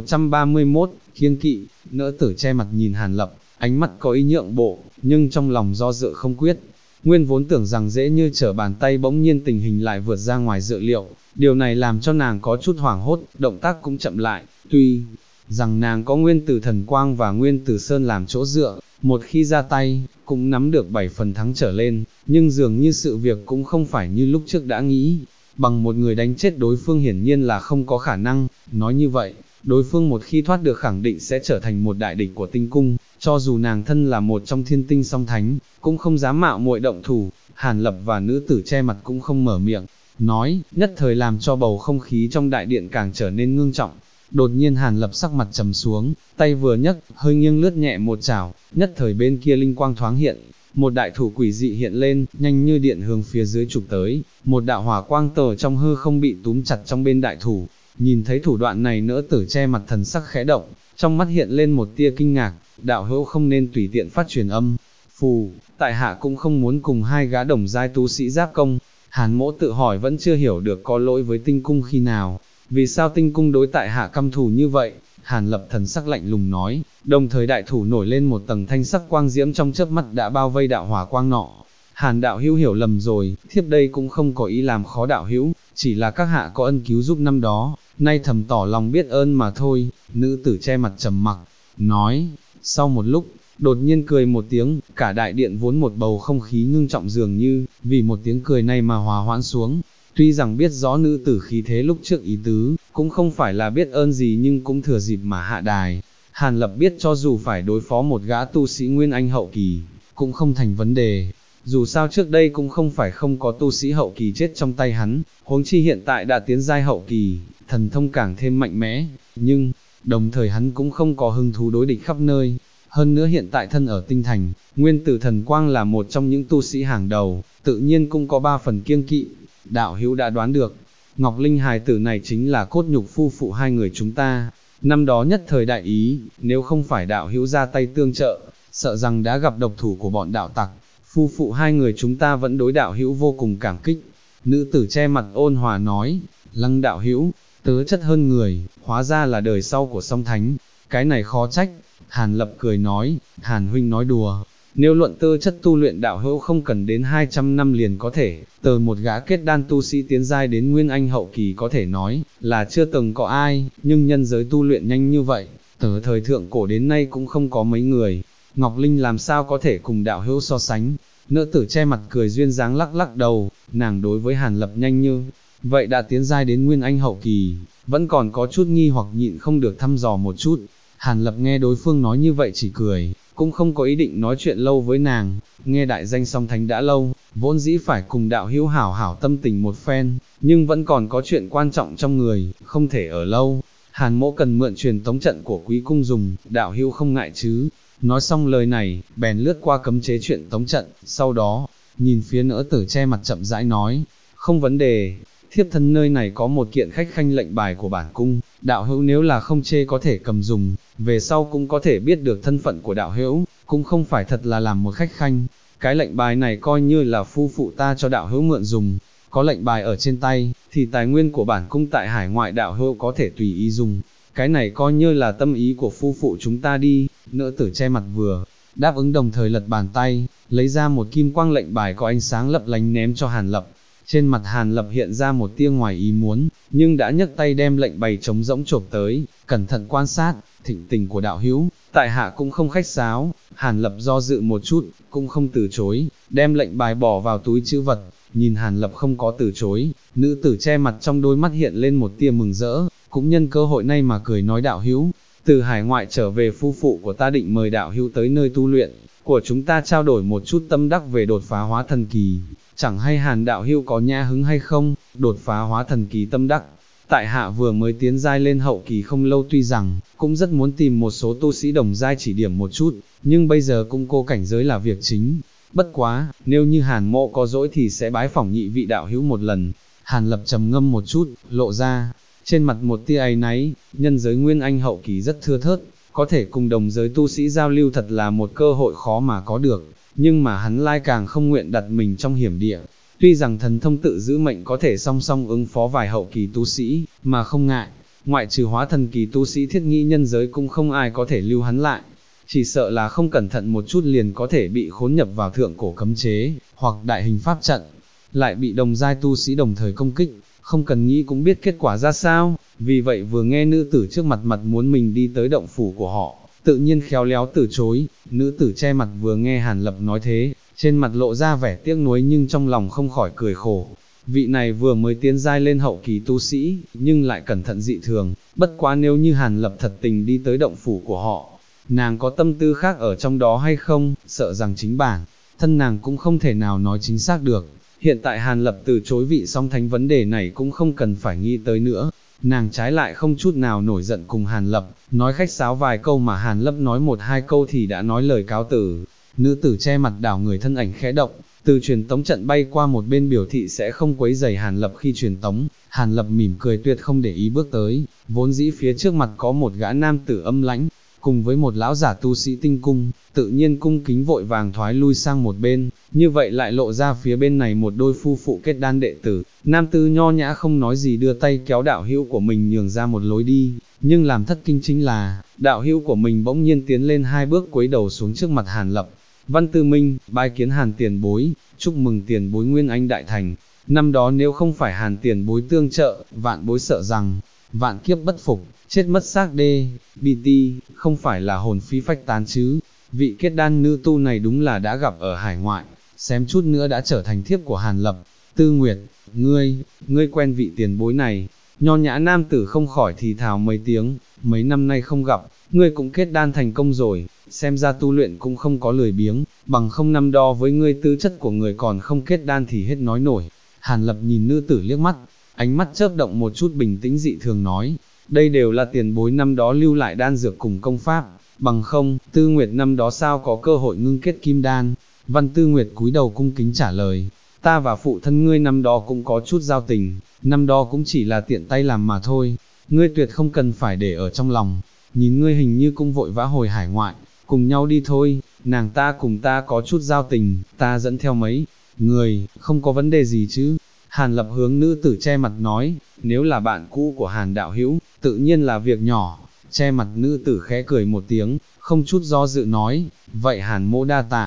1131, kiêng kỵ. Nữ tử che mặt nhìn Hàn Lập, ánh mắt có ý nhượng bộ, nhưng trong lòng do dự không quyết. Nguyên vốn tưởng rằng dễ như trở bàn tay, bỗng nhiên tình hình lại vượt ra ngoài dự liệu, điều này làm cho nàng có chút hoảng hốt, động tác cũng chậm lại. Tuy rằng nàng có Nguyên Tử Thần Quang và Nguyên Tử Sơn làm chỗ dựa, một khi ra tay, cũng nắm được 7 phần thắng trở lên, nhưng dường như sự việc cũng không phải như lúc trước đã nghĩ, bằng một người đánh chết đối phương hiển nhiên là không có khả năng. Nói như vậy, đối phương một khi thoát được khẳng định sẽ trở thành một đại địch của tinh cung, cho dù nàng thân là một trong thiên tinh song thánh, cũng không dám mạo muội động thủ. Hàn Lập và nữ tử che mặt cũng không mở miệng nói, nhất thời làm cho bầu không khí trong đại điện càng trở nên ngưng trọng. Đột nhiên Hàn Lập sắc mặt trầm xuống, tay vừa nhấc, hơi nghiêng lướt nhẹ một chảo, nhất thời bên kia linh quang thoáng hiện, một đại thủ quỷ dị hiện lên, nhanh như điện hướng phía dưới chụp tới, một đạo hỏa quang tờ trong hư không bị túm chặt trong bên đại thủ. Nhìn thấy thủ đoạn này, nữ tử che mặt thần sắc khẽ động, trong mắt hiện lên một tia kinh ngạc, đạo hữu không nên tùy tiện phát truyền âm phù, tại hạ cũng không muốn cùng hai gã đồng giai tu sĩ giáp công. Hàn Mỗ tự hỏi vẫn chưa hiểu được có lỗi với tinh cung khi nào, vì sao tinh cung đối tại hạ căm thù như vậy. Hàn Lập thần sắc lạnh lùng nói, đồng thời đại thủ nổi lên một tầng thanh sắc quang diễm trong chớp mắt đã bao vây đạo hỏa quang nọ. Hàn đạo hữu hiểu lầm rồi, thiếp đây cũng không có ý làm khó đạo hữu, chỉ là các hạ có ân cứu giúp năm đó, nay thầm tỏ lòng biết ơn mà thôi. Nữ tử che mặt trầm mặc, nói, sau một lúc, đột nhiên cười một tiếng, cả đại điện vốn một bầu không khí ngưng trọng dường như, vì một tiếng cười này mà hòa hoãn xuống. Tuy rằng biết rõ nữ tử khí thế lúc trước ý tứ, cũng không phải là biết ơn gì, nhưng cũng thừa dịp mà hạ đài. Hàn Lập biết cho dù phải đối phó một gã tu sĩ Nguyên Anh hậu kỳ, cũng không thành vấn đề. Dù sao trước đây cũng không phải không có tu sĩ hậu kỳ chết trong tay hắn, huống chi hiện tại đã tiến giai hậu kỳ, thần thông càng thêm mạnh mẽ, nhưng, đồng thời hắn cũng không có hứng thú đối địch khắp nơi. Hơn nữa hiện tại thân ở tinh thành, Nguyên Tử Thần Quang là một trong những tu sĩ hàng đầu, tự nhiên cũng có 3 phần kiêng kỵ. Đạo hữu đã đoán được, Ngọc Linh hài tử này chính là cốt nhục phu phụ hai người chúng ta. Năm đó nhất thời đại ý, nếu không phải đạo hữu ra tay tương trợ, sợ rằng đã gặp độc thủ của bọn đạo tặc. Phu phụ hai người chúng ta vẫn đối đạo hữu vô cùng cảm kích. Nữ tử che mặt ôn hòa nói, Lăng đạo hữu, tớ chất hơn người, hóa ra là đời sau của song thánh, cái này khó trách. Hàn Lập cười nói, Hàn huynh nói đùa, Nếu luận tư chất tu luyện đạo hữu không cần đến 200 năm liền có thể, từ một gã kết đan tu sĩ tiến giai đến nguyên anh hậu kỳ có thể nói, là chưa từng có ai, nhưng nhân giới tu luyện nhanh như vậy, từ thời thượng cổ đến nay cũng không có mấy người. Ngọc Linh làm sao có thể cùng đạo hữu so sánh, nữ tử che mặt cười duyên dáng lắc lắc đầu, nàng đối với Hàn Lập nhanh như vậy đã tiến giai đến nguyên anh hậu kỳ, vẫn còn có chút nghi hoặc nhịn không được thăm dò một chút. Hàn Lập nghe đối phương nói như vậy chỉ cười, cũng không có ý định nói chuyện lâu với nàng, nghe đại danh song thánh đã lâu, vốn dĩ phải cùng đạo hữu hảo hảo tâm tình một phen, nhưng vẫn còn có chuyện quan trọng trong người, không thể ở lâu. Hàn mỗ cần mượn truyền tống trận của quý cung dùng, đạo hữu không ngại chứ. Nói xong lời này, bèn lướt qua cấm chế chuyện tống trận, sau đó, nhìn phía nữ tử che mặt chậm rãi nói, không vấn đề, thiếp thân nơi này có một kiện khách khanh lệnh bài của bản cung, đạo hữu nếu là không chê có thể cầm dùng, về sau cũng có thể biết được thân phận của đạo hữu, cũng không phải thật là làm một khách khanh, cái lệnh bài này coi như là phu phụ ta cho đạo hữu mượn dùng, có lệnh bài ở trên tay, thì tài nguyên của bản cung tại hải ngoại đạo hữu có thể tùy ý dùng, cái này coi như là tâm ý của phu phụ chúng ta đi. Nữ tử che mặt vừa đáp ứng đồng thời lật bàn tay, lấy ra một kim quang lệnh bài có ánh sáng lấp lánh ném cho Hàn Lập. Trên mặt Hàn Lập hiện ra một tia ngoài ý muốn, nhưng đã nhấc tay đem lệnh bài trống rỗng chộp tới, cẩn thận quan sát, thịnh tình của đạo hữu, tại hạ cũng không khách sáo. Hàn Lập do dự một chút, cũng không từ chối, đem lệnh bài bỏ vào túi trữ vật, nhìn Hàn Lập không có từ chối, nữ tử che mặt trong đôi mắt hiện lên một tia mừng rỡ, cũng nhân cơ hội này mà cười nói đạo hữu, từ hải ngoại trở về phu phụ của ta định mời đạo hữu tới nơi tu luyện của chúng ta trao đổi một chút tâm đắc về đột phá hóa thần kỳ, chẳng hay Hàn đạo hữu có nhã hứng hay không. Đột phá hóa thần kỳ tâm đắc, tại hạ vừa mới tiến giai lên hậu kỳ không lâu, tuy rằng cũng rất muốn tìm một số tu sĩ đồng giai chỉ điểm một chút, nhưng bây giờ cung cố cảnh giới là việc chính. Bất quá, nếu như Hàn mộ có dỗi thì sẽ bái phỏng nhị vị đạo hữu một lần. Hàn Lập trầm ngâm một chút, lộ ra trên mặt một tia áy náy, nhân giới nguyên anh hậu kỳ rất thưa thớt, có thể cùng đồng giới tu sĩ giao lưu thật là một cơ hội khó mà có được, nhưng mà hắn lai càng không nguyện đặt mình trong hiểm địa. Tuy rằng thần thông tự giữ mệnh có thể song song ứng phó vài hậu kỳ tu sĩ, mà không ngại, ngoại trừ hóa thần kỳ tu sĩ thiết nghĩ nhân giới cũng không ai có thể lưu hắn lại. Chỉ sợ là không cẩn thận một chút liền có thể bị khốn nhập vào thượng cổ cấm chế, hoặc đại hình pháp trận, lại bị đồng giai tu sĩ đồng thời công kích, không cần nghĩ cũng biết kết quả ra sao. Vì vậy vừa nghe nữ tử trước mặt mặt muốn mình đi tới động phủ của họ, tự nhiên khéo léo từ chối. Nữ tử che mặt vừa nghe Hàn Lập nói thế, trên mặt lộ ra vẻ tiếc nuối nhưng trong lòng không khỏi cười khổ. Vị này vừa mới tiến giai lên hậu kỳ tu sĩ, nhưng lại cẩn thận dị thường, bất quá nếu như Hàn Lập thật tình đi tới động phủ của họ, nàng có tâm tư khác ở trong đó hay không, sợ rằng chính bản thân nàng cũng không thể nào nói chính xác được. Hiện tại Hàn Lập từ chối vị song thánh vấn đề này cũng không cần phải nghĩ tới nữa, nàng trái lại không chút nào nổi giận cùng Hàn Lập, nói khách sáo vài câu mà Hàn Lập nói một hai câu thì đã nói lời cáo từ. Nữ tử che mặt đảo người thân ảnh khẽ động, từ truyền tống trận bay qua một bên biểu thị sẽ không quấy rầy Hàn Lập khi truyền tống. Hàn Lập mỉm cười tuyệt không để ý bước tới, vốn dĩ phía trước mặt có một gã nam tử âm lãnh, cùng với một lão giả tu sĩ tinh cung, tự nhiên cung kính vội vàng thoái lui sang một bên, như vậy lại lộ ra phía bên này một đôi phu phụ kết đan đệ tử. Nam tử nho nhã không nói gì đưa tay kéo đạo hữu của mình nhường ra một lối đi, nhưng làm thất kinh chính là, đạo hữu của mình bỗng nhiên tiến lên hai bước cúi đầu xuống trước mặt Hàn Lập. Văn Tư Minh, bái kiến Hàn tiền bối, chúc mừng tiền bối nguyên anh đại thành, năm đó nếu không phải Hàn tiền bối tương trợ, vạn bối sợ rằng vạn kiếp bất phục, chết mất xác đê. BT, không phải là hồn phi phách tán chứ. Vị kết đan nữ tu này đúng là đã gặp ở hải ngoại, xém chút nữa đã trở thành thiếp của Hàn Lập. Tư Nguyệt, ngươi quen vị tiền bối này. Nho nhã nam tử không khỏi thì thào mấy tiếng, mấy năm nay không gặp, ngươi cũng kết đan thành công rồi, xem ra tu luyện cũng không có lười biếng, bằng không năm đó với ngươi tư chất của người còn không kết đan thì hết nói nổi. Hàn Lập nhìn nữ tử liếc mắt, ánh mắt chớp động một chút bình tĩnh dị thường nói, đây đều là tiền bối năm đó lưu lại đan dược cùng công pháp, bằng không, Tư Nguyệt năm đó sao có cơ hội ngưng kết kim đan. Văn Tư Nguyệt cúi đầu cung kính trả lời, ta và phụ thân ngươi năm đó cũng có chút giao tình, năm đó cũng chỉ là tiện tay làm mà thôi, ngươi tuyệt không cần phải để ở trong lòng, nhìn ngươi hình như cũng vội vã hồi hải ngoại, cùng nhau đi thôi, nàng ta cùng ta có chút giao tình, ta dẫn theo mấy người, không có vấn đề gì chứ. Hàn Lập hướng nữ tử che mặt nói, nếu là bạn cũ của Hàn đạo hữu, tự nhiên là việc nhỏ. Che mặt nữ tử khẽ cười một tiếng, không chút do dự nói, vậy Hàn mỗ đa tạ.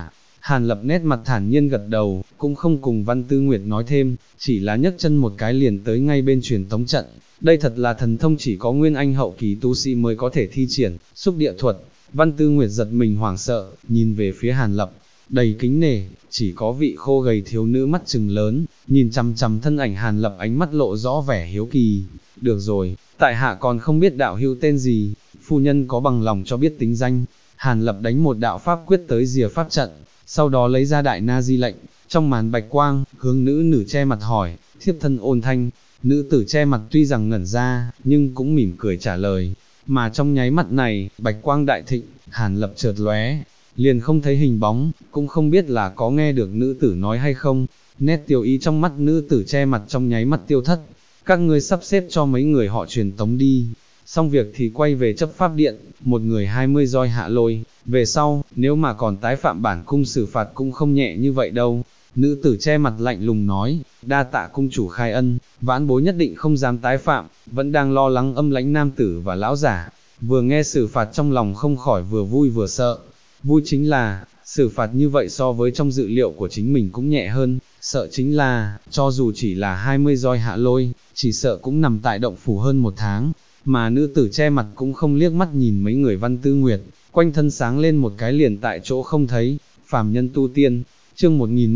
Hàn Lập nét mặt thản nhiên gật đầu, cũng không cùng Văn Tư Nguyệt nói thêm, chỉ là nhấc chân một cái liền tới ngay bên truyền tống trận. Đây thật là thần thông chỉ có nguyên anh hậu kỳ tu sĩ mới có thể thi triển, xúc địa thuật. Văn Tư Nguyệt giật mình hoảng sợ, nhìn về phía Hàn Lập, đầy kính nể, chỉ có vị khô gầy thiếu nữ mắt trừng lớn, nhìn chằm chằm thân ảnh Hàn Lập ánh mắt lộ rõ vẻ hiếu kỳ. Được rồi, tại hạ còn không biết đạo hữu tên gì, phu nhân có bằng lòng cho biết tính danh. Hàn Lập đánh một đạo pháp quyết tới rìa pháp trận, sau đó lấy ra đại na di lệnh, trong màn bạch quang, hướng nữ tử che mặt hỏi, thiếp thân Ôn Thanh. Nữ tử che mặt tuy rằng ngẩn ra, nhưng cũng mỉm cười trả lời, mà trong nháy mắt này, bạch quang đại thịnh, Hàn Lập chợt lóe, liền không thấy hình bóng, cũng không biết là có nghe được nữ tử nói hay không. Nét tiêu ý trong mắt nữ tử che mặt trong nháy mắt tiêu thất. Các ngươi sắp xếp cho mấy người họ truyền tống đi, xong việc thì quay về chấp pháp điện, một người 20 roi hạ lôi, về sau, nếu mà còn tái phạm bản cung xử phạt cũng không nhẹ như vậy đâu. Nữ tử che mặt lạnh lùng nói, đa tạ cung chủ khai ân, vãn bối nhất định không dám tái phạm. Vẫn đang lo lắng âm lãnh nam tử và lão giả, vừa nghe xử phạt trong lòng không khỏi vừa vui vừa sợ. Vui chính là, xử phạt như vậy so với trong dự liệu của chính mình cũng nhẹ hơn, sợ chính là, cho dù chỉ là 20 roi hạ lôi, chỉ sợ cũng nằm tại động phủ hơn một tháng. Mà nữ tử che mặt cũng không liếc mắt nhìn mấy người Văn Tư Nguyệt, quanh thân sáng lên một cái liền tại chỗ không thấy. Phàm nhân tu tiên, chương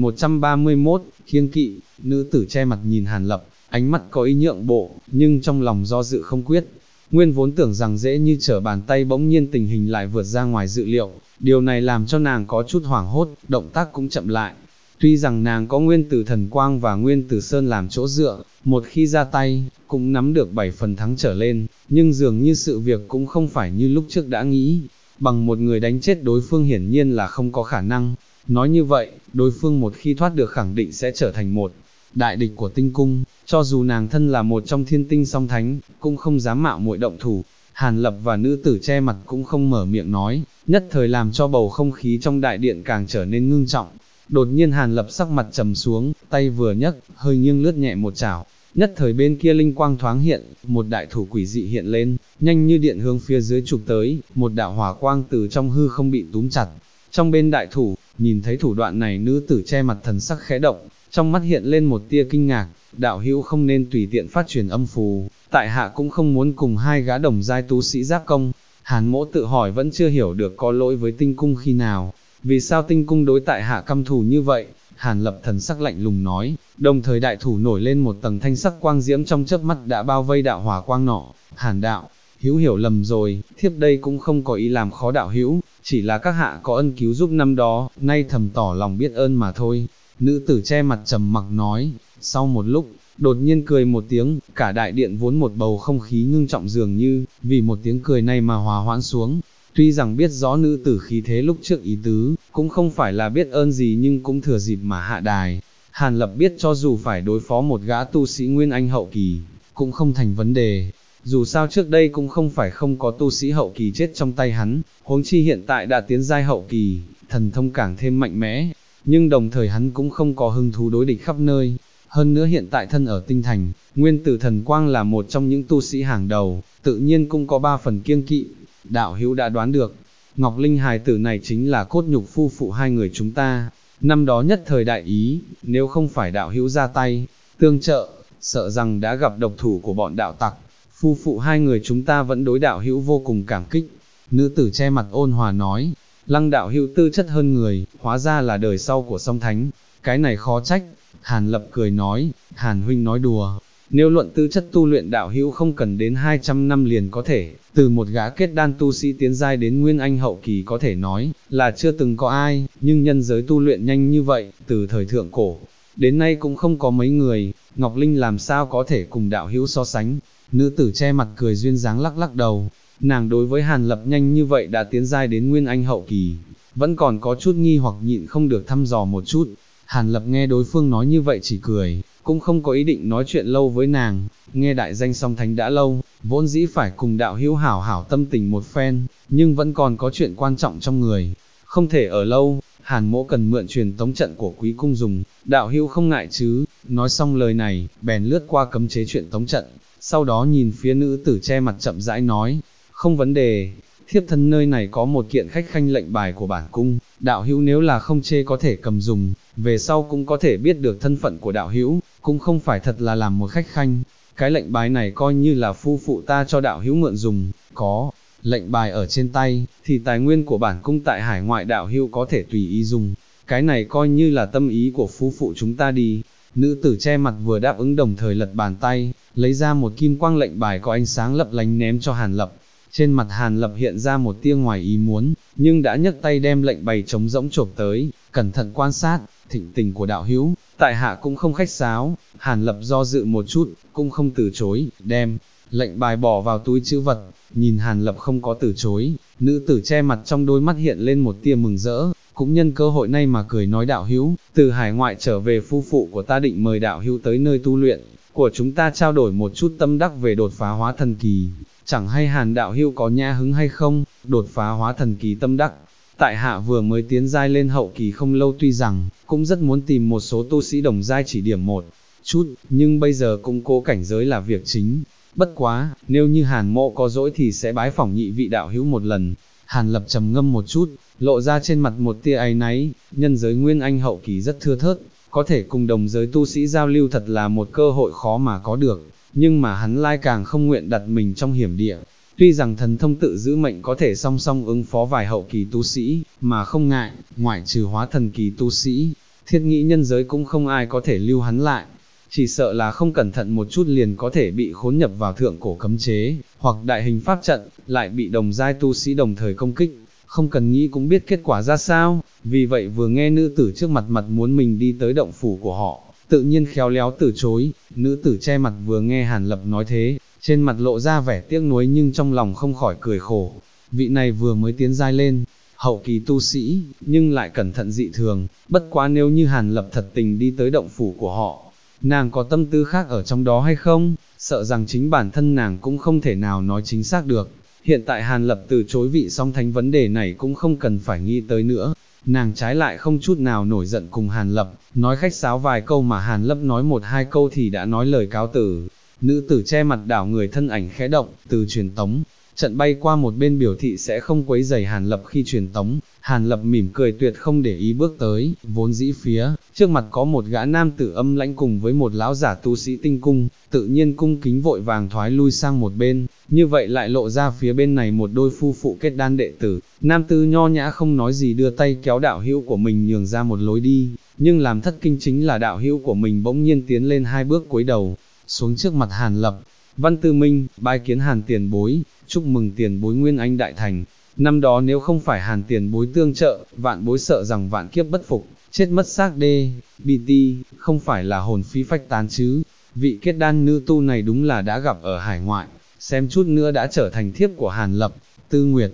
1131, kiêng kỵ. Nữ tử che mặt nhìn Hàn Lập, ánh mắt có ý nhượng bộ, nhưng trong lòng do dự không quyết. Nguyên vốn tưởng rằng dễ như trở bàn tay, bỗng nhiên tình hình lại vượt ra ngoài dự liệu, điều này làm cho nàng có chút hoảng hốt, động tác cũng chậm lại. Tuy rằng nàng có Nguyên Tử Thần Quang và Nguyên Tử Sơn làm chỗ dựa, một khi ra tay, cũng nắm được 7 phần thắng trở lên, nhưng dường như sự việc cũng không phải như lúc trước đã nghĩ, bằng một người đánh chết đối phương hiển nhiên là không có khả năng. Nói như vậy, đối phương một khi thoát được khẳng định sẽ trở thành một đại địch của tinh cung, cho dù nàng thân là một trong thiên tinh song thánh, cũng không dám mạo muội động thủ. Hàn Lập và nữ tử che mặt cũng không mở miệng nói, nhất thời làm cho bầu không khí trong đại điện càng trở nên ngưng trọng. Đột nhiên Hàn Lập sắc mặt trầm xuống, tay vừa nhấc, hơi nghiêng lướt nhẹ một chảo, nhất thời bên kia linh quang thoáng hiện, một đại thủ quỷ dị hiện lên, nhanh như điện hướng phía dưới chụp tới, một đạo hỏa quang từ trong hư không bị túm chặt. Trong bên đại thủ, nhìn thấy thủ đoạn này, nữ tử che mặt thần sắc khẽ động, trong mắt hiện lên một tia kinh ngạc. Đạo hữu không nên tùy tiện phát truyền âm phù, tại hạ cũng không muốn cùng hai gã đồng giai tu sĩ giáp công. Hàn Mỗ tự hỏi vẫn chưa hiểu được có lỗi với tinh cung khi nào, vì sao tinh cung đối tại hạ căm thù như vậy. Hàn Lập thần sắc lạnh lùng nói, đồng thời đại thủ nổi lên một tầng thanh sắc quang diễm, trong chớp mắt đã bao vây đạo hỏa quang nọ. Hàn đạo hữu hiểu lầm rồi, thiếp đây cũng không có ý làm khó đạo hữu, chỉ là các hạ có ân cứu giúp năm đó, nay thầm tỏ lòng biết ơn mà thôi. Nữ tử che mặt trầm mặc nói. Sau một lúc, đột nhiên cười một tiếng, cả đại điện vốn một bầu không khí ngưng trọng dường như, vì một tiếng cười này mà hòa hoãn xuống. Tuy rằng biết rõ nữ tử khí thế lúc trước ý tứ, cũng không phải là biết ơn gì, nhưng cũng thừa dịp mà hạ đài. Hàn Lập biết cho dù phải đối phó một gã tu sĩ nguyên anh hậu kỳ, cũng không thành vấn đề. Dù sao trước đây cũng không phải không có tu sĩ hậu kỳ chết trong tay hắn, huống chi hiện tại đã tiến giai hậu kỳ, thần thông càng thêm mạnh mẽ. Nhưng đồng thời hắn cũng không có hứng thú đối địch khắp nơi. Hơn nữa hiện tại thân ở tinh thành, Nguyên Tử Thần Quang là một trong những tu sĩ hàng đầu, tự nhiên cũng có 3 phần kiêng kỵ. Đạo hữu đã đoán được, Ngọc Linh hài tử này chính là cốt nhục phu phụ hai người chúng ta. Năm đó nhất thời đại ý, nếu không phải đạo hữu ra tay, tương trợ, sợ rằng đã gặp độc thủ của bọn đạo tặc. Phu phụ hai người chúng ta vẫn đối đạo hữu vô cùng cảm kích. Nữ tử che mặt ôn hòa nói, Lăng đạo hữu tư chất hơn người, hóa ra là đời sau của song thánh, cái này khó trách. Hàn Lập cười nói, Hàn huynh nói đùa, nếu luận tư chất tu luyện, đạo hữu không cần đến 200 năm liền có thể, từ một gã kết đan tu sĩ tiến giai đến nguyên anh hậu kỳ có thể nói, là chưa từng có ai, nhưng nhân giới tu luyện nhanh như vậy, từ thời thượng cổ, đến nay cũng không có mấy người, Ngọc Linh làm sao có thể cùng đạo hữu so sánh. Nữ tử che mặt cười duyên dáng lắc lắc đầu, nàng đối với Hàn Lập nhanh như vậy đã tiến giai đến nguyên anh hậu kỳ, vẫn còn có chút nghi hoặc, nhịn không được thăm dò một chút. Hàn Lập nghe đối phương nói như vậy chỉ cười, cũng không có ý định nói chuyện lâu với nàng. Nghe đại danh song thánh đã lâu, vốn dĩ phải cùng đạo hữu hảo hảo tâm tình một phen, nhưng vẫn còn có chuyện quan trọng trong người, không thể ở lâu. Hàn Mỗ cần mượn truyền tống trận của quý cung dùng, đạo hữu không ngại chứ? Nói xong lời này, bèn lướt qua cấm chế truyền tống trận, sau đó nhìn phía nữ tử che mặt chậm rãi nói, không vấn đề. thiếp thân nơi này có một kiện khách khanh lệnh bài của bản cung, đạo hữu nếu là không chê có thể cầm dùng, về sau cũng có thể biết được thân phận của đạo hữu, cũng không phải thật là làm một khách khanh. Cái lệnh bài này coi như là phu phụ ta cho đạo hữu mượn dùng, có lệnh bài ở trên tay, thì tài nguyên của bản cung tại hải ngoại đạo hữu có thể tùy ý dùng, cái này coi như là tâm ý của phu phụ chúng ta đi. Nữ tử che mặt vừa đáp ứng đồng thời lật bàn tay, lấy ra một kim quang lệnh bài có ánh sáng lấp lánh ném cho Hàn Lập. Trên mặt Hàn Lập hiện ra một tia ngoài ý muốn, nhưng đã nhấc tay đem lệnh bài trống rỗng chộp tới, cẩn thận quan sát, thịnh tình của đạo hữu, tại hạ cũng không khách sáo. Hàn Lập do dự một chút, cũng không từ chối, đem lệnh bài bỏ vào túi trữ vật, nhìn Hàn Lập không có từ chối, nữ tử che mặt trong đôi mắt hiện lên một tia mừng rỡ, cũng nhân cơ hội này mà cười nói đạo hữu, từ hải ngoại trở về phu phụ của ta định mời đạo hữu tới nơi tu luyện của chúng ta trao đổi một chút tâm đắc về đột phá hóa thần kỳ, chẳng hay Hàn đạo hữu có nhã hứng hay không, đột phá hóa thần kỳ tâm đắc. Tại hạ vừa mới tiến giai lên hậu kỳ không lâu, tuy rằng cũng rất muốn tìm một số tu sĩ đồng giai chỉ điểm một chút, nhưng bây giờ củng cố cảnh giới là việc chính. Bất quá, nếu như Hàn mộ có dỗi thì sẽ bái phỏng nhị vị đạo hữu một lần. Hàn Lập trầm ngâm một chút, lộ ra trên mặt một tia áy náy, nhân giới nguyên anh hậu kỳ rất thưa thớt, có thể cùng đồng giới tu sĩ giao lưu thật là một cơ hội khó mà có được, nhưng mà hắn lai càng không nguyện đặt mình trong hiểm địa. Tuy rằng thần thông tự giữ mệnh có thể song song ứng phó vài hậu kỳ tu sĩ, mà không ngại, ngoại trừ hóa thần kỳ tu sĩ, thiết nghĩ nhân giới cũng không ai có thể lưu hắn lại. Chỉ sợ là không cẩn thận một chút liền có thể bị khốn nhập vào thượng cổ cấm chế, hoặc đại hình pháp trận, lại bị đồng giai tu sĩ đồng thời công kích, không cần nghĩ cũng biết kết quả ra sao. Vì vậy vừa nghe nữ tử trước mặt muốn mình đi tới động phủ của họ, tự nhiên khéo léo từ chối. Nữ tử che mặt vừa nghe Hàn Lập nói thế, trên mặt lộ ra vẻ tiếc nuối nhưng trong lòng không khỏi cười khổ. Vị này vừa mới tiến giai lên hậu kỳ tu sĩ, nhưng lại cẩn thận dị thường, bất quá nếu như Hàn Lập thật tình đi tới động phủ của họ, nàng có tâm tư khác ở trong đó hay không, sợ rằng chính bản thân nàng cũng không thể nào nói chính xác được. Hiện tại Hàn Lập từ chối vị song thánh vấn đề này cũng không cần phải nghĩ tới nữa, nàng trái lại không chút nào nổi giận cùng Hàn Lập, nói khách sáo vài câu mà Hàn Lập nói một hai câu thì đã nói lời cáo từ. Nữ tử che mặt đảo người thân ảnh khẽ động, từ truyền tống trận bay qua một bên biểu thị sẽ không quấy rầy Hàn Lập khi truyền tống. Hàn Lập mỉm cười tuyệt không để ý bước tới, vốn dĩ phía trước mặt có một gã nam tử âm lãnh cùng với một lão giả tu sĩ tinh cung, tự nhiên cung kính vội vàng thoái lui sang một bên, như vậy lại lộ ra phía bên này một đôi phu phụ kết đan đệ tử. Nam tử nho nhã không nói gì đưa tay kéo đạo hữu của mình nhường ra một lối đi, nhưng làm thất kinh chính là đạo hữu của mình bỗng nhiên tiến lên hai bước cúi đầu xuống trước mặt Hàn Lập. Văn Tư Minh, bái kiến Hàn tiền bối, chúc mừng tiền bối nguyên anh đại thành. Năm đó nếu không phải Hàn tiền bối tương trợ, vạn bối sợ rằng vạn kiếp bất phục, chết mất xác đê, BT, không phải là hồn phi phách tán chứ. Vị kết đan nữ tu này đúng là đã gặp ở hải ngoại, xem chút nữa đã trở thành thiếp của Hàn Lập. Tư Nguyệt,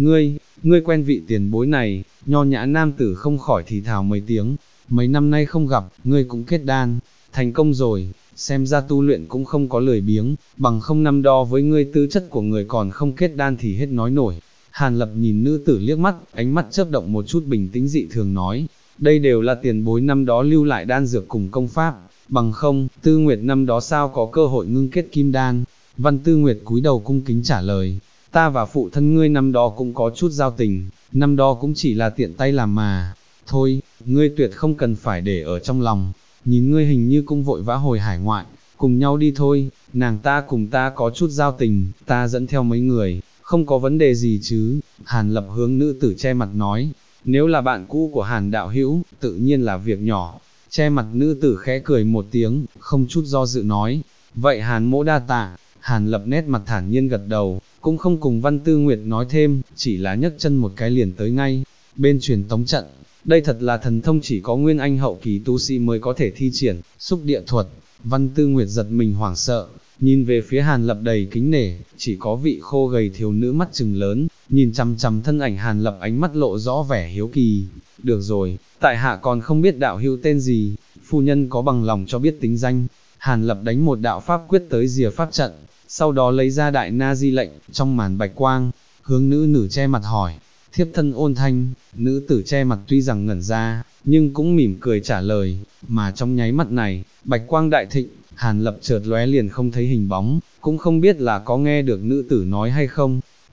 ngươi quen vị tiền bối này? Nho nhã nam tử không khỏi thì thào mấy tiếng. Mấy năm nay không gặp, ngươi cũng kết đan thành công rồi, xem ra tu luyện cũng không có lười biếng, bằng không năm đó với ngươi tư chất của người còn không kết đan thì hết nói nổi. Hàn Lập nhìn nữ tử liếc mắt, ánh mắt chớp động một chút bình tĩnh dị thường nói, đây đều là tiền bối năm đó lưu lại đan dược cùng công pháp, bằng không, Tư Nguyệt năm đó sao có cơ hội ngưng kết kim đan. Văn Tư Nguyệt cúi đầu cung kính trả lời, ta và phụ thân ngươi năm đó cũng có chút giao tình, năm đó cũng chỉ là tiện tay làm mà, thôi, ngươi tuyệt không cần phải để ở trong lòng, nhìn ngươi hình như cũng vội vã hồi hải ngoại, cùng nhau đi thôi, nàng ta cùng ta có chút giao tình, ta dẫn theo mấy người, không có vấn đề gì chứ. Hàn Lập hướng nữ tử che mặt nói, nếu là bạn cũ của Hàn đạo hữu, tự nhiên là việc nhỏ. Che mặt nữ tử khẽ cười một tiếng, không chút do dự nói, vậy Hàn mỗ đa tạ. Hàn Lập nét mặt thản nhiên gật đầu, cũng không cùng Văn Tư Nguyệt nói thêm, chỉ là nhấc chân một cái liền tới ngay bên truyền tống trận. Đây thật là thần thông chỉ có nguyên anh hậu kỳ tu sĩ mới có thể thi triển, xúc địa thuật. Văn Tư Nguyệt giật mình hoảng sợ, nhìn về phía Hàn Lập đầy kính nể, chỉ có vị khô gầy thiếu nữ mắt trừng lớn, nhìn chằm chằm thân ảnh Hàn Lập ánh mắt lộ rõ vẻ hiếu kỳ. Được rồi, tại hạ còn không biết đạo hữu tên gì, phu nhân có bằng lòng cho biết tính danh. Hàn Lập đánh một đạo pháp quyết tới rìa pháp trận, sau đó lấy ra đại na di lệnh, trong màn bạch quang, hướng nữ tử che mặt hỏi, thiếp thân Ôn Thanh. Nữ tử che mặt tuy rằng ngẩn ra, nhưng cũng mỉm cười trả lời, mà trong nháy mắt này, bạch quang đại thịnh, Hàn Lập chợt lóe liền không thấy hình bóng, cũng không biết là có nghe được nữ tử nói hay không.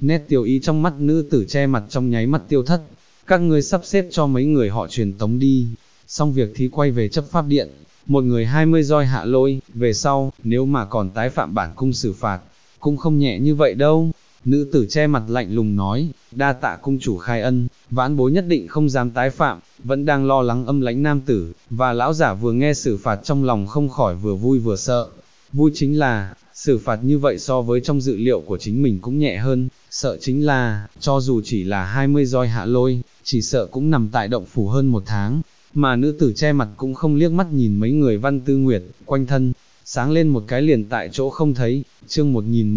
nét tiêu ý trong mắt nữ tử che mặt trong nháy mắt tiêu thất, các ngươi sắp xếp cho mấy người họ truyền tống đi, xong việc thì quay về chấp pháp điện, một người 20 roi hạ lôi, về sau, nếu mà còn tái phạm bản cung xử phạt, cũng không nhẹ như vậy đâu. Nữ tử che mặt lạnh lùng nói, đa tạ cung chủ khai ân, vãn bối nhất định không dám tái phạm, vẫn đang lo lắng âm lãnh nam tử, và lão giả vừa nghe xử phạt trong lòng không khỏi vừa vui vừa sợ. Vui chính là, xử phạt như vậy so với trong dự liệu của chính mình cũng nhẹ hơn, sợ chính là, cho dù chỉ là 20 roi hạ lôi, chỉ sợ cũng nằm tại động phủ hơn 1 tháng, mà nữ tử che mặt cũng không liếc mắt nhìn mấy người Văn Tư Nguyệt, quanh thân, sáng lên một cái liền tại chỗ không thấy. Chương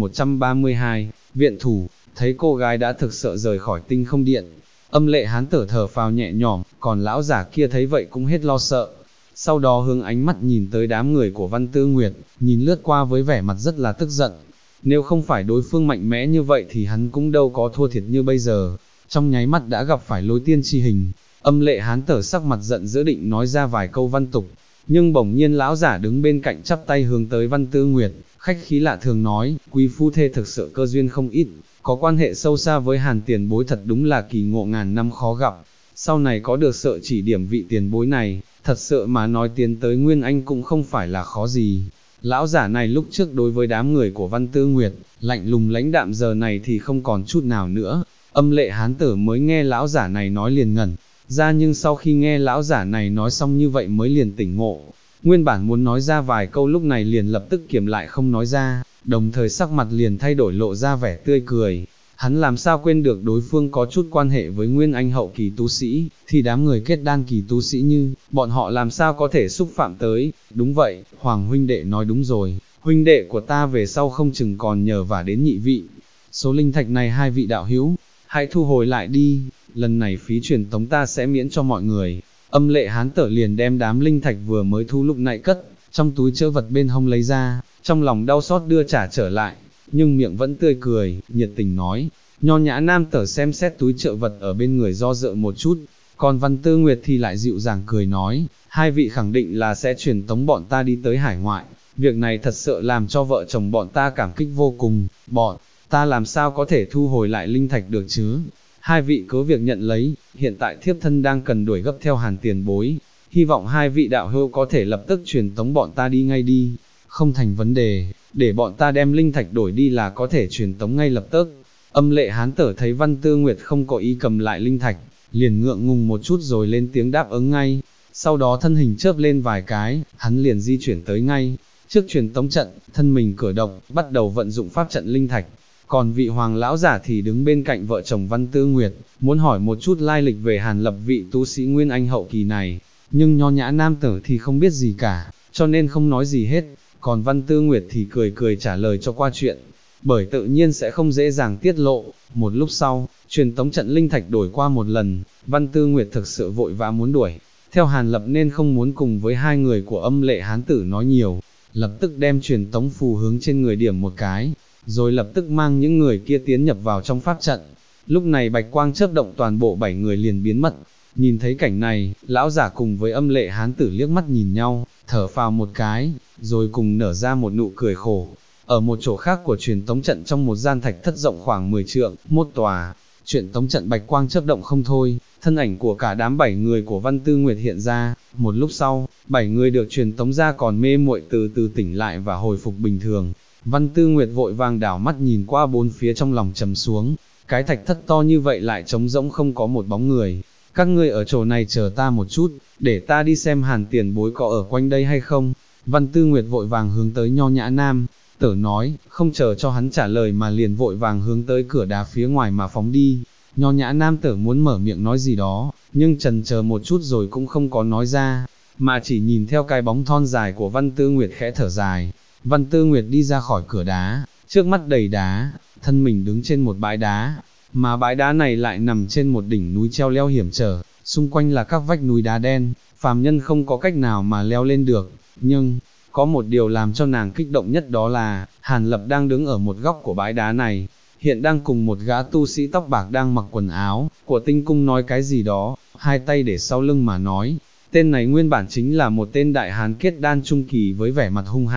1132, viện thủ, thấy cô gái đã thực sợ rời khỏi tinh không điện, âm lệ hán tử thở phào nhẹ nhõm, còn lão giả kia thấy vậy cũng hết lo sợ. Sau đó hướng ánh mắt nhìn tới đám người của Văn Tư Nguyệt, nhìn lướt qua với vẻ mặt rất là tức giận. Nếu không phải đối phương mạnh mẽ như vậy thì hắn cũng đâu có thua thiệt như bây giờ, trong nháy mắt đã gặp phải lôi tiên chi hình. Âm lệ hán tử sắc mặt giận dữ định nói ra vài câu văn tục, nhưng bỗng nhiên lão giả đứng bên cạnh chắp tay hướng tới Văn Tư Nguyệt, khách khí lạ thường nói, quý phu thê thực sự cơ duyên không ít, có quan hệ sâu xa với Hàn tiền bối thật đúng là kỳ ngộ ngàn năm khó gặp, sau này có được sợ chỉ điểm vị tiền bối này, thật sự mà nói tiến tới Nguyên Anh cũng không phải là khó gì. Lão giả này lúc trước đối với đám người của Văn Tư Nguyệt, lạnh lùng lãnh đạm, giờ này thì không còn chút nào nữa. Âm lệ hán tử mới nghe lão giả này nói liền ngẩn ra, nhưng sau khi nghe lão giả này nói xong như vậy mới liền tỉnh ngộ. Nguyên bản muốn nói ra vài câu lúc này liền lập tức kiềm lại không nói ra, đồng thời sắc mặt liền thay đổi lộ ra vẻ tươi cười. Hắn làm sao quên được đối phương có chút quan hệ với Nguyên Anh hậu kỳ tu sĩ, thì đám người kết đan kỳ tu sĩ như, bọn họ làm sao có thể xúc phạm tới. Đúng vậy, Hoàng huynh đệ nói đúng rồi, huynh đệ của ta về sau không chừng còn nhờ vả đến nhị vị. Số linh thạch này hai vị đạo hữu, hãy thu hồi lại đi, lần này phí truyền tống ta sẽ miễn cho mọi người. Âm lệ hán tử liền đem đám linh thạch vừa mới thu lúc nãy cất trong túi trữ vật bên hông lấy ra, trong lòng đau xót đưa trả trở lại, nhưng miệng vẫn tươi cười, nhiệt tình nói. Nho nhã nam tử xem xét túi trữ vật ở bên người do dự một chút, còn Văn Tư Nguyệt thì lại dịu dàng cười nói, hai vị khẳng định là sẽ truyền tống bọn ta đi tới hải ngoại, việc này thật sự làm cho vợ chồng bọn ta cảm kích vô cùng, bọn ta làm sao có thể thu hồi lại linh thạch được chứ? Hai vị cứ việc nhận lấy, hiện tại thiếp thân đang cần đuổi gấp theo Hàn tiền bối, hy vọng hai vị đạo hữu có thể lập tức truyền tống bọn ta đi ngay đi, không thành vấn đề, để bọn ta đem linh thạch đổi đi là có thể truyền tống ngay lập tức. Âm lệ hán tử thấy Văn Tư Nguyệt không có ý cầm lại linh thạch, liền ngượng ngùng một chút rồi lên tiếng đáp ứng ngay, sau đó thân hình chớp lên vài cái, hắn liền di chuyển tới ngay trước truyền tống trận, thân mình cử động, bắt đầu vận dụng pháp trận linh thạch. Còn vị hoàng lão giả thì đứng bên cạnh vợ chồng Văn Tư Nguyệt, muốn hỏi một chút lai lịch về Hàn Lập vị tu sĩ Nguyên Anh hậu kỳ này, nhưng nho nhã nam tử thì không biết gì cả, cho nên không nói gì hết, còn Văn Tư Nguyệt thì cười cười trả lời cho qua chuyện, bởi tự nhiên sẽ không dễ dàng tiết lộ. Một lúc sau, truyền tống trận linh thạch đổi qua một lần, Văn Tư Nguyệt thực sự vội vã muốn đuổi theo Hàn Lập nên không muốn cùng với hai người của âm lệ hán tử nói nhiều, lập tức đem truyền tống phù hướng trên người điểm một cái, rồi lập tức mang những người kia tiến nhập vào trong pháp trận. Lúc này bạch quang chớp động, toàn bộ 7 người liền biến mất. Nhìn thấy cảnh này, lão giả cùng với âm lệ hán tử liếc mắt nhìn nhau, thở phào một cái, rồi cùng nở ra một nụ cười khổ. Ở một chỗ khác của truyền tống trận, trong một gian thạch thất rộng khoảng 10 trượng, một tòa truyền tống trận bạch quang chớp động không thôi, thân ảnh của cả đám 7 người của Văn Tư Nguyệt hiện ra. Một lúc sau, 7 người được truyền tống ra còn mê muội từ từ tỉnh lại và hồi phục bình thường. Văn Tư Nguyệt vội vàng đảo mắt nhìn qua bốn phía, trong lòng trầm xuống, cái thạch thất to như vậy lại trống rỗng không có một bóng người. Các ngươi ở chỗ này chờ ta một chút, để ta đi xem Hàn tiền bối có ở quanh đây hay không. Văn Tư Nguyệt vội vàng hướng tới nho nhã nam tử nói, không chờ cho hắn trả lời mà liền vội vàng hướng tới cửa đá phía ngoài mà phóng đi. Nho nhã nam tử muốn mở miệng nói gì đó, nhưng chần chờ một chút rồi cũng không có nói ra, mà chỉ nhìn theo cái bóng thon dài của Văn Tư Nguyệt khẽ thở dài. Văn Tư Nguyệt đi ra khỏi cửa đá, trước mắt đầy đá, thân mình đứng trên một bãi đá, mà bãi đá này lại nằm trên một đỉnh núi treo leo hiểm trở, xung quanh là các vách núi đá đen, phàm nhân không có cách nào mà leo lên được. Nhưng có một điều làm cho nàng kích động nhất, đó là Hàn Lập đang đứng ở một góc của bãi đá này, hiện đang cùng một gã tu sĩ tóc bạc đang mặc quần áo của tinh cung nói cái gì đó, hai tay để sau lưng mà nói. Tên này nguyên bản chính là một tên đại hán kết đan trung kỳ với vẻ mặt hung hãn,